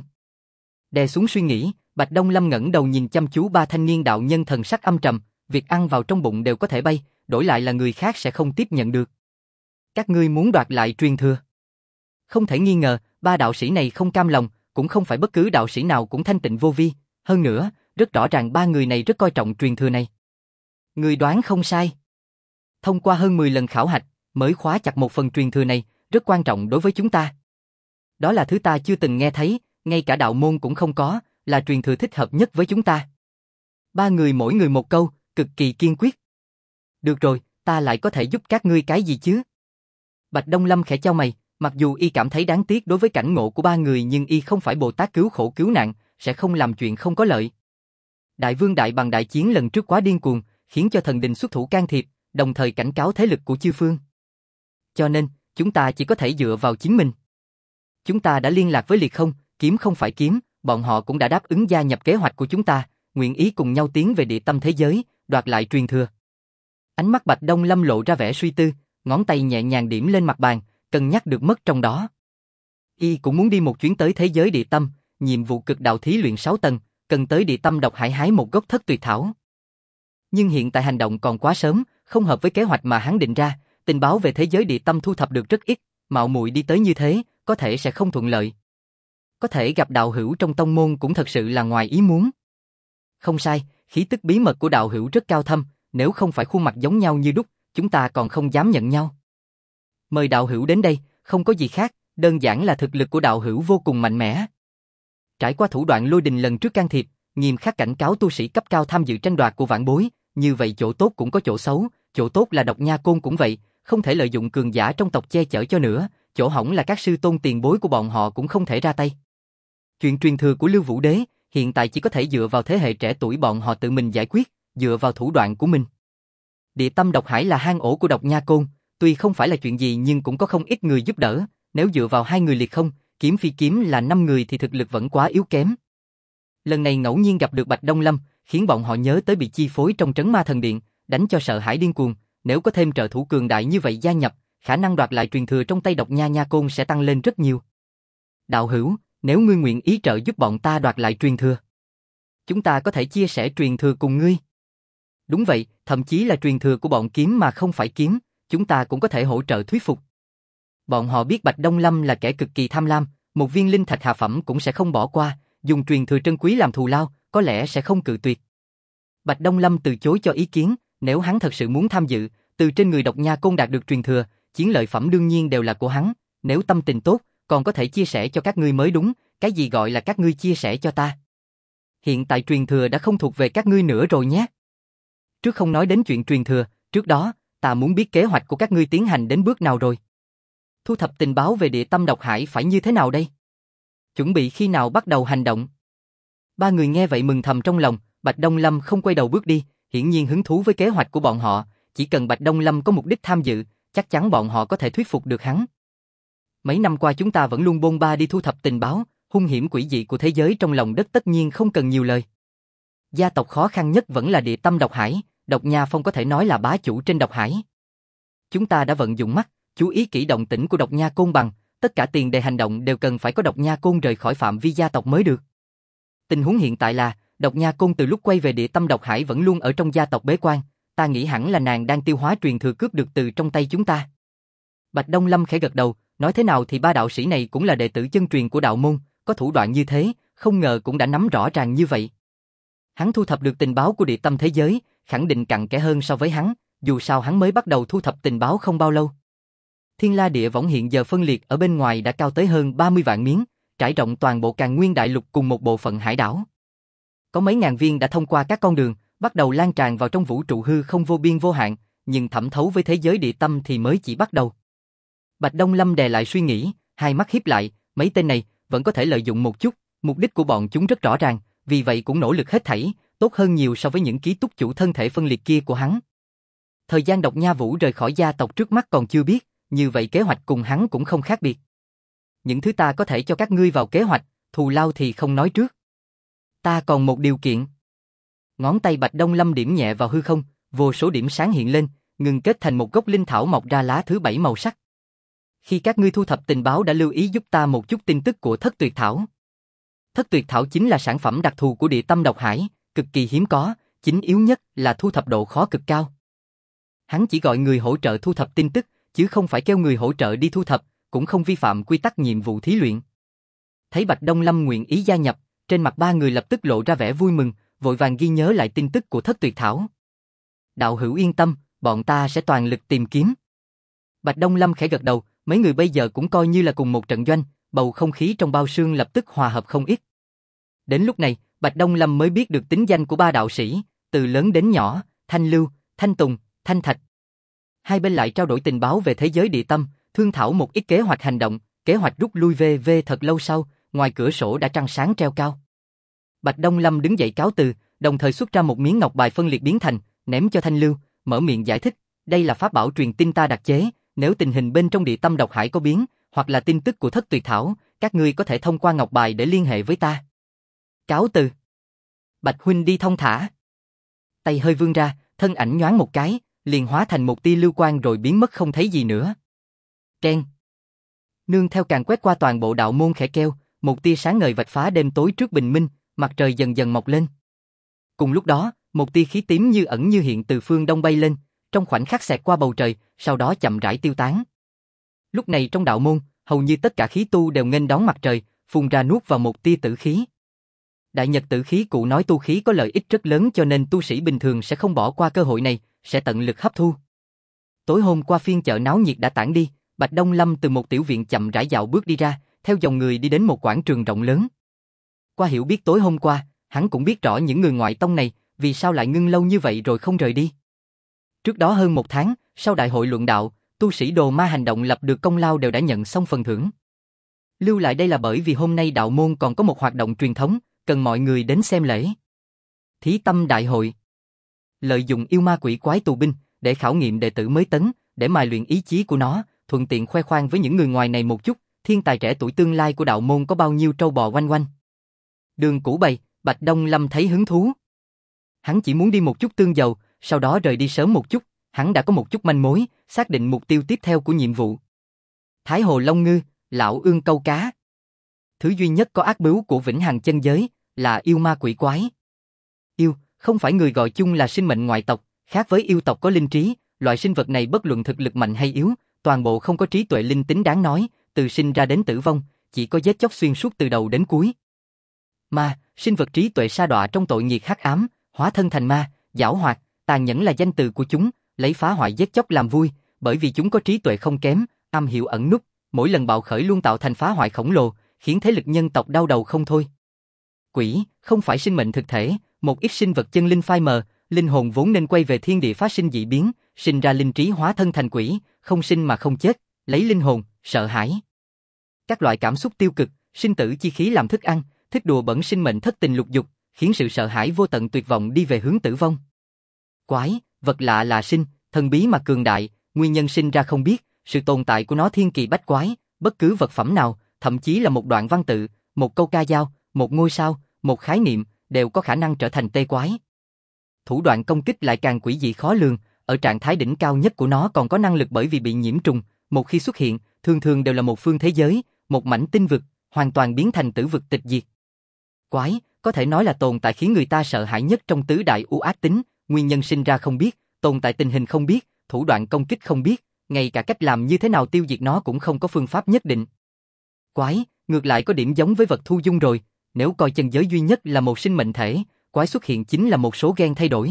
Đè xuống suy nghĩ, Bạch Đông Lâm ngẩng đầu nhìn chăm chú ba thanh niên đạo nhân thần sắc âm trầm, việc ăn vào trong bụng đều có thể bay, đổi lại là người khác sẽ không tiếp nhận được. Các ngươi muốn đoạt lại truyền thừa. Không thể nghi ngờ, ba đạo sĩ này không cam lòng, cũng không phải bất cứ đạo sĩ nào cũng thanh tịnh vô vi, hơn nữa, rất rõ ràng ba người này rất coi trọng truyền thừa này. Người đoán không sai. Thông qua hơn 10 lần khảo hạch, mới khóa chặt một phần truyền thừa này, rất quan trọng đối với chúng ta. Đó là thứ ta chưa từng nghe thấy, ngay cả đạo môn cũng không có, là truyền thừa thích hợp nhất với chúng ta. Ba người mỗi người một câu, cực kỳ kiên quyết. Được rồi, ta lại có thể giúp các ngươi cái gì chứ? Bạch Đông Lâm khẽ chau mày, mặc dù y cảm thấy đáng tiếc đối với cảnh ngộ của ba người nhưng y không phải Bồ Tát cứu khổ cứu nạn, sẽ không làm chuyện không có lợi. Đại Vương Đại Bằng đại chiến lần trước quá điên cuồng, khiến cho thần đình xuất thủ can thiệp, đồng thời cảnh cáo thế lực của chư phương. Cho nên, chúng ta chỉ có thể dựa vào chính mình. Chúng ta đã liên lạc với Liệt Không, kiếm không phải kiếm, bọn họ cũng đã đáp ứng gia nhập kế hoạch của chúng ta, nguyện ý cùng nhau tiến về địa tâm thế giới, đoạt lại truyền thừa. Ánh mắt Bạch Đông Lâm lộ ra vẻ suy tư, ngón tay nhẹ nhàng điểm lên mặt bàn, cân nhắc được mất trong đó. Y cũng muốn đi một chuyến tới thế giới địa tâm, nhiệm vụ cực đạo thí luyện 6 tầng, cần tới địa tâm độc hải hái một gốc thất tuyệt thảo. Nhưng hiện tại hành động còn quá sớm, không hợp với kế hoạch mà hắn định ra, tình báo về thế giới địa tâm thu thập được rất ít, mạo muội đi tới như thế, có thể sẽ không thuận lợi. Có thể gặp đạo hữu trong tông môn cũng thật sự là ngoài ý muốn. Không sai, khí tức bí mật của đạo hữu rất cao thâm, nếu không phải khuôn mặt giống nhau như đúc, chúng ta còn không dám nhận nhau. Mời đạo hữu đến đây, không có gì khác, đơn giản là thực lực của đạo hữu vô cùng mạnh mẽ. Trải qua thủ đoạn lôi đình lần trước can thiệp, nghiêm khắc cảnh cáo tu sĩ cấp cao tham dự tranh đoạt của vãn bối, như vậy chỗ tốt cũng có chỗ xấu, chỗ tốt là độc nha côn cũng vậy, không thể lợi dụng cường giả trong tộc che chở cho nữa, chỗ hỏng là các sư tôn tiền bối của bọn họ cũng không thể ra tay. Chuyện truyền thừa của Lưu Vũ Đế, hiện tại chỉ có thể dựa vào thế hệ trẻ tuổi bọn họ tự mình giải quyết, dựa vào thủ đoạn của mình. Địa tâm độc hải là hang ổ của độc nha côn, tuy không phải là chuyện gì nhưng cũng có không ít người giúp đỡ, nếu dựa vào 2 người liệt không, kiếm phi kiếm là 5 người thì thực lực vẫn quá yếu kém. Lần này ngẫu nhiên gặp được Bạch Đông Lâm, khiến bọn họ nhớ tới bị chi phối trong trấn ma thần điện, đánh cho sợ hãi điên cuồng, nếu có thêm trợ thủ cường đại như vậy gia nhập, khả năng đoạt lại truyền thừa trong tay độc nha nha côn sẽ tăng lên rất nhiều. Đạo hữu, nếu ngươi nguyện ý trợ giúp bọn ta đoạt lại truyền thừa, chúng ta có thể chia sẻ truyền thừa cùng ngươi. Đúng vậy, thậm chí là truyền thừa của bọn kiếm mà không phải kiếm, chúng ta cũng có thể hỗ trợ thuyết phục. Bọn họ biết Bạch Đông Lâm là kẻ cực kỳ tham lam, một viên linh thạch hạ phẩm cũng sẽ không bỏ qua, dùng truyền thừa trân quý làm thù lao, có lẽ sẽ không cự tuyệt. Bạch Đông Lâm từ chối cho ý kiến, nếu hắn thật sự muốn tham dự, từ trên người độc nha côn đạt được truyền thừa, chiến lợi phẩm đương nhiên đều là của hắn, nếu tâm tình tốt, còn có thể chia sẻ cho các ngươi mới đúng, cái gì gọi là các ngươi chia sẻ cho ta. Hiện tại truyền thừa đã không thuộc về các ngươi nữa rồi nhé. Trước không nói đến chuyện truyền thừa, trước đó, ta muốn biết kế hoạch của các ngươi tiến hành đến bước nào rồi. Thu thập tình báo về địa tâm độc hải phải như thế nào đây? Chuẩn bị khi nào bắt đầu hành động? 3 người nghe vậy mừng thầm trong lòng, Bạch Đông Lâm không quay đầu bước đi, hiển nhiên hứng thú với kế hoạch của bọn họ, chỉ cần Bạch Đông Lâm có mục đích tham dự, chắc chắn bọn họ có thể thuyết phục được hắn. Mấy năm qua chúng ta vẫn luôn bôn ba đi thu thập tình báo, hung hiểm quỷ dị của thế giới trong lòng đất tất nhiên không cần nhiều lời. Gia tộc khó khăn nhất vẫn là địa tâm độc hải, Độc Nha Phong có thể nói là bá chủ trên độc hải. Chúng ta đã vận dụng mắt, chú ý kỹ động tĩnh của độc nha côn bằng, tất cả tiền đề hành động đều cần phải có độc nha côn rời khỏi phạm vi gia tộc mới được. Tình huống hiện tại là, độc nha côn từ lúc quay về địa tâm độc hải vẫn luôn ở trong gia tộc bế quan, ta nghĩ hẳn là nàng đang tiêu hóa truyền thừa cướp được từ trong tay chúng ta. Bạch Đông Lâm khẽ gật đầu, nói thế nào thì 3 đạo sĩ này cũng là đệ tử chân truyền của đạo môn, có thủ đoạn như thế, không ngờ cũng đã nắm rõ ràng như vậy. Hắn thu thập được tình báo của địa tâm thế giới, khẳng định cặn kẽ hơn so với hắn, dù sao hắn mới bắt đầu thu thập tình báo không bao lâu. Thiên La Địa Võng hiện giờ phân liệt ở bên ngoài đã cao tới hơn 30 vạn miếng, trải rộng toàn bộ Càn Nguyên Đại Lục cùng một bộ phận hải đảo. Có mấy ngàn viên đã thông qua các con đường, bắt đầu lan tràn vào trong vũ trụ hư không vô biên vô hạn, nhưng thẩm thấu với thế giới địa tâm thì mới chỉ bắt đầu. Bạch Đông Lâm đè lại suy nghĩ, hai mắt híp lại, mấy tên này vẫn có thể lợi dụng một chút, mục đích của bọn chúng rất rõ ràng, vì vậy cũng nỗ lực hết thảy, tốt hơn nhiều so với những ký túc chủ thân thể phân liệt kia của hắn. Thời gian Độc Nha Vũ rời khỏi gia tộc trước mắt còn chưa biết, như vậy kế hoạch cùng hắn cũng không khác biệt. Những thứ ta có thể cho các ngươi vào kế hoạch, thù lao thì không nói trước. Ta còn một điều kiện. Ngón tay Bạch Đông Lâm điểm nhẹ vào hư không, vô số điểm sáng hiện lên, ngừng kết thành một gốc linh thảo mọc ra lá thứ 7 màu sắc. Khi các ngươi thu thập tình báo đã lưu ý giúp ta một chút tin tức của Thất Tuyệt Thảo. Thất Tuyệt Thảo chính là sản phẩm đặc thù của địa tâm độc hải, cực kỳ hiếm có, chính yếu nhất là thu thập độ khó cực cao. Hắn chỉ gọi người hỗ trợ thu thập tin tức, chứ không phải kêu người hỗ trợ đi thu thập, cũng không vi phạm quy tắc nhiệm vụ thí luyện. Thấy Bạch Đông Lâm nguyện ý gia nhập, trên mặt 3 người lập tức lộ ra vẻ vui mừng, vội vàng ghi nhớ lại tin tức của Thất Tuyệt Thảo. Đạo hữu yên tâm, bọn ta sẽ toàn lực tìm kiếm. Bạch Đông Lâm khẽ gật đầu, mấy người bây giờ cũng coi như là cùng một trận doanh, bầu không khí trong bao xương lập tức hòa hợp không ít. Đến lúc này, Bạch Đông Lâm mới biết được tính danh của 3 đạo sĩ, từ lớn đến nhỏ, Thanh Lưu, Thanh Tùng, Thanh Thạch. Hai bên lại trao đổi tình báo về thế giới địa tâm, thương thảo một ít kế hoạch hành động, kế hoạch rút lui về thật lâu sau, ngoài cửa sổ đã trăng sáng treo cao. Bạch Đông Lâm đứng dậy cáo từ, đồng thời xuất ra một miếng ngọc bài phân liệt biến thành, ném cho Thanh Lưu, mở miệng giải thích, đây là pháp bảo truyền tin ta đặc chế, nếu tình hình bên trong địa tâm độc hải có biến, hoặc là tin tức của Thất Tuyệt Thảo, các ngươi có thể thông qua ngọc bài để liên hệ với ta. Cáo từ. Bạch huynh đi thong thả. Tay hơi vươn ra, thân ảnh nhoáng một cái, liền hóa thành một tia lưu quang rồi biến mất không thấy gì nữa. Keng. Nương theo càng quét qua toàn bộ đạo môn khẽ kêu, một tia sáng ngời vạch phá đêm tối trước bình minh, mặt trời dần dần mọc lên. Cùng lúc đó, một tia khí tím như ẩn như hiện từ phương đông bay lên, trong khoảnh khắc xẹt qua bầu trời, sau đó chậm rãi tiêu tán. Lúc này trong đạo môn, hầu như tất cả khí tu đều nghênh đón mặt trời, phun ra nuốt vào một tia tử khí. Đại Nhật tử khí cụ nói tu khí có lợi ích rất lớn cho nên tu sĩ bình thường sẽ không bỏ qua cơ hội này, sẽ tận lực hấp thu. Tối hôm qua phiên chợ náo nhiệt đã tản đi, Bạch Đông Lâm từ một tiểu viện chậm rãi dạo bước đi ra, theo dòng người đi đến một quảng trường rộng lớn. Qua hiểu biết tối hôm qua, hắn cũng biết rõ những người ngoại tông này vì sao lại ngưng lâu như vậy rồi không rời đi. Trước đó hơn 1 tháng, sau đại hội luận đạo, tu sĩ đồ ma hành động lập được công lao đều đã nhận xong phần thưởng. Lưu lại đây là bởi vì hôm nay đạo môn còn có một hoạt động truyền thống, cần mọi người đến xem lễ. Thí tâm đại hội. Lợi dụng yêu ma quỷ quái tù binh để khảo nghiệm đệ tử mới tấn, để mài luyện ý chí của nó, thuận tiện khoe khoang với những người ngoài này một chút, thiên tài trẻ tuổi tương lai của đạo môn có bao nhiêu trâu bò oanh oanh. Đường Cũ bày, Bạch Đông Lâm thấy hứng thú. Hắn chỉ muốn đi một chút tương dầu, sau đó rời đi sớm một chút, hắn đã có một chút manh mối, xác định mục tiêu tiếp theo của nhiệm vụ. Thái Hồ Long Ngư, Lão Ương câu cá. Thứ duy nhất có ác bướu của vĩnh hằng chân giới là yêu ma quỷ quái. Yêu, không phải người gọi chung là sinh mệnh ngoại tộc, khác với yêu tộc có linh trí, loại sinh vật này bất luận thực lực mạnh hay yếu, toàn bộ không có trí tuệ linh tính đáng nói, từ sinh ra đến tử vong, chỉ có giết chóc xuyên suốt từ đầu đến cuối. Ma, sinh vật trí tuệ sa đọa trong tội nghiệt hắc ám, hóa thân thành ma, giảo hoạt, tàn nhẫn là danh từ của chúng, lấy phá hoại giết chóc làm vui, bởi vì chúng có trí tuệ không kém, am hiểu ẩn núp, mỗi lần bạo khởi luôn tạo thành phá hoại khổng lồ, khiến thế lực nhân tộc đau đầu không thôi. Quỷ, không phải sinh mệnh thực thể, một ít sinh vật chân linh phai mờ, linh hồn vốn nên quay về thiên địa phát sinh dị biến, sinh ra linh trí hóa thân thành quỷ, không sinh mà không chết, lấy linh hồn, sợ hãi. Các loại cảm xúc tiêu cực, sinh tử chi khí làm thức ăn, thích đùa bẩn sinh mệnh thất tình lục dục, khiến sự sợ hãi vô tận tuyệt vọng đi về hướng tử vong. Quái, vật lạ là sinh, thần bí mà cường đại, nguyên nhân sinh ra không biết, sự tồn tại của nó thiên kỳ bách quái, bất cứ vật phẩm nào, thậm chí là một đoạn văn tự, một câu ca dao, một ngôi sao, một khái niệm, đều có khả năng trở thành tê quái. Thủ đoạn công kích lại càng quỷ dị khó lường, ở trạng thái đỉnh cao nhất của nó còn có năng lực bởi vì bị nhiễm trùng, một khi xuất hiện, thường thường đều là một phương thế giới, một mảnh tinh vực, hoàn toàn biến thành tử vực tịch diệt. Quái, có thể nói là tồn tại khiến người ta sợ hãi nhất trong tứ đại u ác tính, nguyên nhân sinh ra không biết, tồn tại tình hình không biết, thủ đoạn công kích không biết, ngay cả cách làm như thế nào tiêu diệt nó cũng không có phương pháp nhất định. Quái, ngược lại có điểm giống với vật thu dung rồi, nếu coi chân giới duy nhất là một sinh mệnh thể, quái xuất hiện chính là một số gen thay đổi.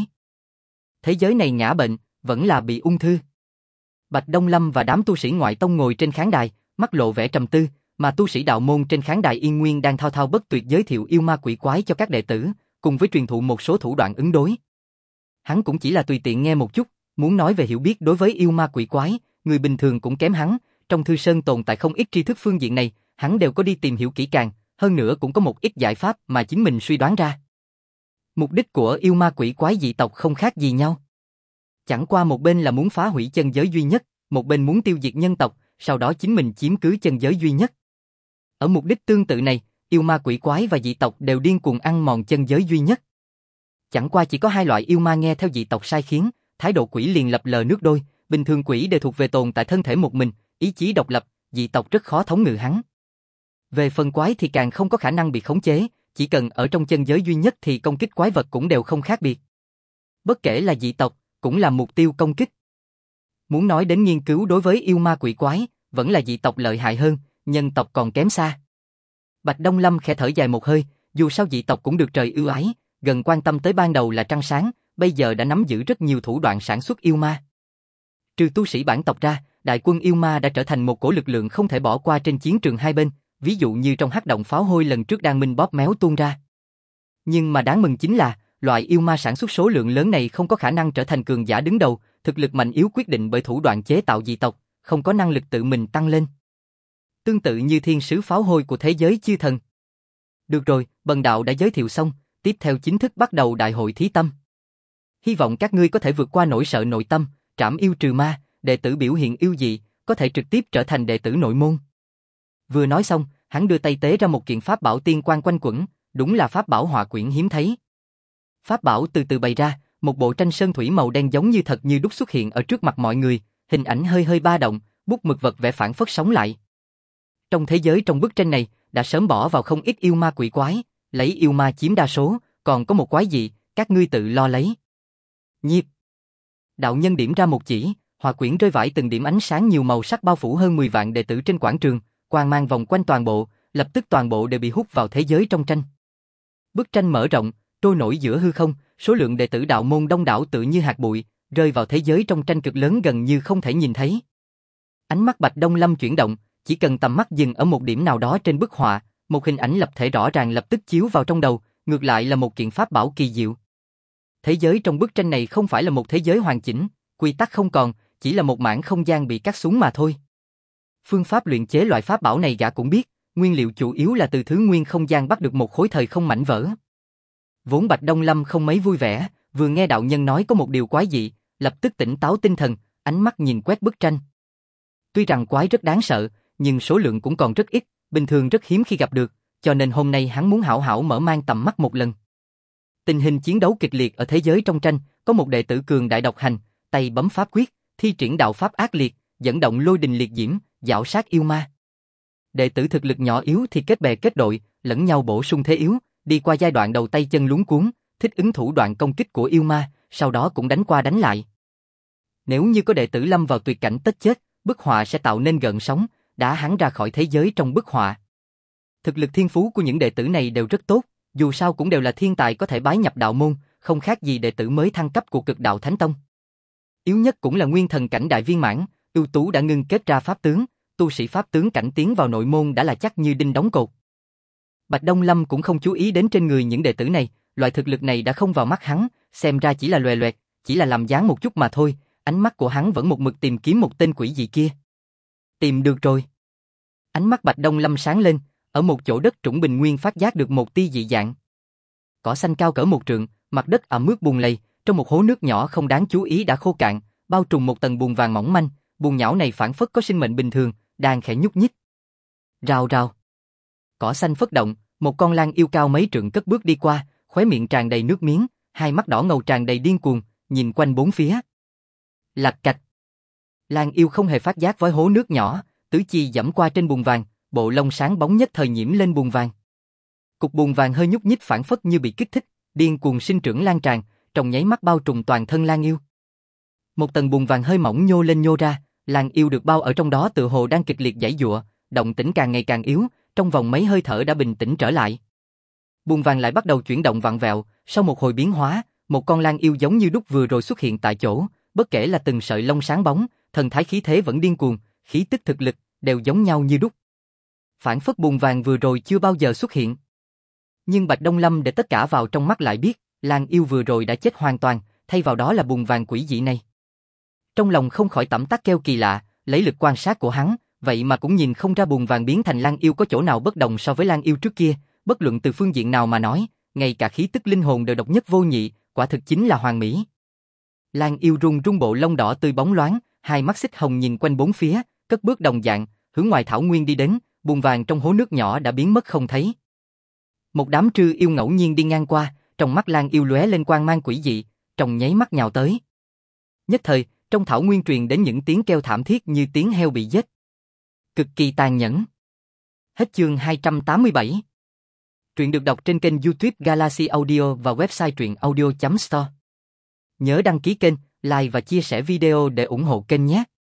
Thế giới này ngã bệnh, vẫn là bị ung thư. Bạch Đông Lâm và đám tu sĩ ngoại tông ngồi trên khán đài, mắt lộ vẻ trầm tư, mà tu sĩ đạo môn trên khán đài Yên Nguyên đang thao thao bất tuyệt giới thiệu yêu ma quỷ quái cho các đệ tử, cùng với truyền thụ một số thủ đoạn ứng đối. Hắn cũng chỉ là tùy tiện nghe một chút, muốn nói về hiểu biết đối với yêu ma quỷ quái, người bình thường cũng kém hắn, trong thư sơn tồn tại không ít tri thức phương diện này, hắn đều có đi tìm hiểu kỹ càng, hơn nữa cũng có một ít giải pháp mà chính mình suy đoán ra. Mục đích của yêu ma quỷ quái dị tộc không khác gì nhau. Chẳng qua một bên là muốn phá hủy chân giới duy nhất, một bên muốn tiêu diệt nhân tộc, sau đó chính mình chiếm cứ chân giới duy nhất. Ở mục đích tương tự này, yêu ma quỷ quái và dị tộc đều điên cuồng ăn mòn chân giới duy nhất. Chẳng qua chỉ có hai loại yêu ma nghe theo dị tộc sai khiến, thái độ quỷ liền lập lờ nước đôi, bình thường quỷ đều thuộc về tồn tại thân thể một mình, ý chí độc lập, dị tộc rất khó thống ngự hắn. Về phần quái thì càng không có khả năng bị khống chế, chỉ cần ở trong chân giới duy nhất thì công kích quái vật cũng đều không khác biệt. Bất kể là dị tộc, cũng là mục tiêu công kích. Muốn nói đến nghiên cứu đối với yêu ma quỷ quái, vẫn là dị tộc lợi hại hơn, nhân tộc còn kém xa. Bạch Đông Lâm khẽ thở dài một hơi, dù sao dị tộc cũng được trời ưu ái, gần quan tâm tới ban đầu là trăng sáng, bây giờ đã nắm giữ rất nhiều thủ đoạn sản xuất yêu ma. Trừ tu sĩ bản tộc ra, đại quân yêu ma đã trở thành một cổ lực lượng không thể bỏ qua trên chiến trường hai bên, ví dụ như trong hắc động pháo hôi lần trước Đan Minh bóp méo tuôn ra. Nhưng mà đáng mừng chính là, loại yêu ma sản xuất số lượng lớn này không có khả năng trở thành cường giả đứng đầu, thực lực mạnh yếu quyết định bởi thủ đoạn chế tạo dị tộc, không có năng lực tự mình tăng lên. Tương tự như thiên sứ pháo hôi của thế giới chư thần. Được rồi, bần đạo đã giới thiệu xong, tiếp theo chính thức bắt đầu đại hội thí tâm. Hy vọng các ngươi có thể vượt qua nỗi sợ nội tâm, trảm yêu trừ ma, đệ tử biểu hiện yêu dị, có thể trực tiếp trở thành đệ tử nội môn. Vừa nói xong, hắn đưa tay tế ra một kiện pháp bảo tiên quang quanh quẩn, đúng là pháp bảo họa quyển hiếm thấy. Pháp bảo từ từ bày ra, một bộ tranh sơn thủy màu đen giống như thật như đúc xuất hiện ở trước mặt mọi người, hình ảnh hơi hơi ba động, bút mực vật vẽ phản phất sống lại. Trong thế giới trong bức tranh này, đã sớm bỏ vào không ít yêu ma quỷ quái, lấy yêu ma chiếm đa số, còn có một quái gì, các ngươi tự lo lấy. Nhiếp. Đạo nhân điểm ra một chỉ, họa quyển rơi vãi từng điểm ánh sáng nhiều màu sắc bao phủ hơn 10 vạn đệ tử trên quảng trường, quang mang vòng quanh toàn bộ, lập tức toàn bộ đều bị hút vào thế giới trong tranh. Bức tranh mở rộng, trôi nổi giữa hư không, số lượng đệ tử đạo môn đông đảo tự như hạt bụi, rơi vào thế giới trong tranh cực lớn gần như không thể nhìn thấy. Ánh mắt Bạch Đông Lâm chuyển động, chỉ cần tầm mắt dừng ở một điểm nào đó trên bức họa, một hình ảnh lập thể rõ ràng lập tức chiếu vào trong đầu, ngược lại là một kiện pháp bảo kỳ diệu. Thế giới trong bức tranh này không phải là một thế giới hoàn chỉnh, quy tắc không còn, chỉ là một mảng không gian bị cắt xuống mà thôi. Phương pháp luyện chế loại pháp bảo này gã cũng biết, nguyên liệu chủ yếu là từ thứ nguyên không gian bắt được một khối thời không mảnh vỡ. Vốn Bạch Đông Lâm không mấy vui vẻ, vừa nghe đạo nhân nói có một điều quái dị, lập tức tỉnh táo tinh thần, ánh mắt nhìn quét bức tranh. Tuy rằng quái rất đáng sợ, nhưng số lượng cũng còn rất ít, bình thường rất hiếm khi gặp được, cho nên hôm nay hắn muốn hảo hảo mở mang tầm mắt một lần. Tình hình chiến đấu kịch liệt ở thế giới trong tranh, có một đệ tử cường đại độc hành, tay bấm pháp quyết, thi triển đạo pháp ác liệt, dẫn động lôi đình liệt diễm, giảo sát yêu ma. Đệ tử thực lực nhỏ yếu thì kết bè kết đội, lẫn nhau bổ sung thế yếu, đi qua giai đoạn đầu tay chân luống cuống, thích ứng thủ đoạn công kích của yêu ma, sau đó cũng đánh qua đánh lại. Nếu như có đệ tử lâm vào tuyệt cảnh tất chết, bức họa sẽ tạo nên gợn sóng, đá hắn ra khỏi thế giới trong bức họa. Thực lực thiên phú của những đệ tử này đều rất tốt, dù sao cũng đều là thiên tài có thể bái nhập đạo môn, không khác gì đệ tử mới thăng cấp của Cực Đạo Thánh Tông. Yếu nhất cũng là nguyên thần cảnh đại viên mãn, ưu tú đã ngưng kết ra pháp tướng, tu sĩ pháp tướng cảnh tiến vào nội môn đã là chắc như đinh đóng cột. Bạch Đông Lâm cũng không chú ý đến trên người những đệ tử này, loại thực lực này đã không vào mắt hắn, xem ra chỉ là loè loẹt, chỉ là làm dáng một chút mà thôi, ánh mắt của hắn vẫn một mực tìm kiếm một tên quỷ dị kia. Tìm được rồi. Ánh mắt Bạch Đông Lâm sáng lên, ở một chỗ đất trũng bình nguyên phát giác được một tia dị dạng. Cỏ xanh cao cỡ một trượng, mặt đất ẩm ướt bùn lầy, trong một hố nước nhỏ không đáng chú ý đã khô cạn, bao trùm một tầng bùn vàng mỏng manh, bùn nhão này phảng phất có sinh mệnh bình thường, đang khẽ nhúc nhích. Rào rào. Cỏ xanh phất động, một con lang yêu cao mấy trượng cất bước đi qua, khóe miệng tràn đầy nước miếng, hai mắt đỏ ngầu tràn đầy điên cuồng, nhìn quanh bốn phía. Lạch cạch. Lang yêu không hề phát giác với hố nước nhỏ, tứ chi giẫm qua trên bùn vàng, bộ lông sáng bóng nhất thời nhiễm lên bùn vàng. Cục bùn vàng hơi nhúc nhích phảng phất như bị kích thích, điên cuồng sinh trưởng lan tràn, trong nháy mắt bao trùm toàn thân lang yêu. Một tầng bùn vàng hơi mỏng nhô lên nhô ra, lang yêu được bao ở trong đó tựa hồ đang kịch liệt giãy giụa, động tĩnh càng ngày càng yếu, trong vòng mấy hơi thở đã bình tĩnh trở lại. Bùn vàng lại bắt đầu chuyển động vặn vẹo, sau một hồi biến hóa, một con lang yêu giống như đúc vừa rồi xuất hiện tại chỗ, bất kể là từng sợi lông sáng bóng, thần thái khí thế vẫn điên cuồng, khí tức thực lực đều giống nhau như đúc. Phản phất bùn vàng vừa rồi chưa bao giờ xuất hiện. Nhưng Bạch Đông Lâm để tất cả vào trong mắt lại biết, lang yêu vừa rồi đã chết hoàn toàn, thay vào đó là bùn vàng quỷ dị này. Trong lòng không khỏi tẩm tắc kêu kỳ lạ, lấy lực quan sát của hắn, vậy mà cũng nhìn không ra bùn vàng biến thành lang yêu có chỗ nào bất đồng so với lang yêu trước kia, bất luận từ phương diện nào mà nói, ngay cả khí tức linh hồn đều độc nhất vô nhị, quả thực chính là hoàn mỹ. Lang yêu rung rung bộ lông đỏ tươi bóng loáng, hai mắt xích hồng nhìn quanh bốn phía, cất bước đồng dạng, hướng ngoài thảo nguyên đi đến, bùn vàng trong hố nước nhỏ đã biến mất không thấy. Một đám trư yêu ngẫu nhiên đi ngang qua, trong mắt lang yêu lóe lên quang mang quỷ dị, trong nháy mắt nhào tới. Nhất thời, trong thảo nguyên truyền đến những tiếng kêu thảm thiết như tiếng heo bị giết. Cực kỳ tàn nhẫn. Hết chương 287. Truyện được đọc trên kênh YouTube Galaxy Audio và website truyệnaudio.store. Nhớ đăng ký kênh, like và chia sẻ video để ủng hộ kênh nhé.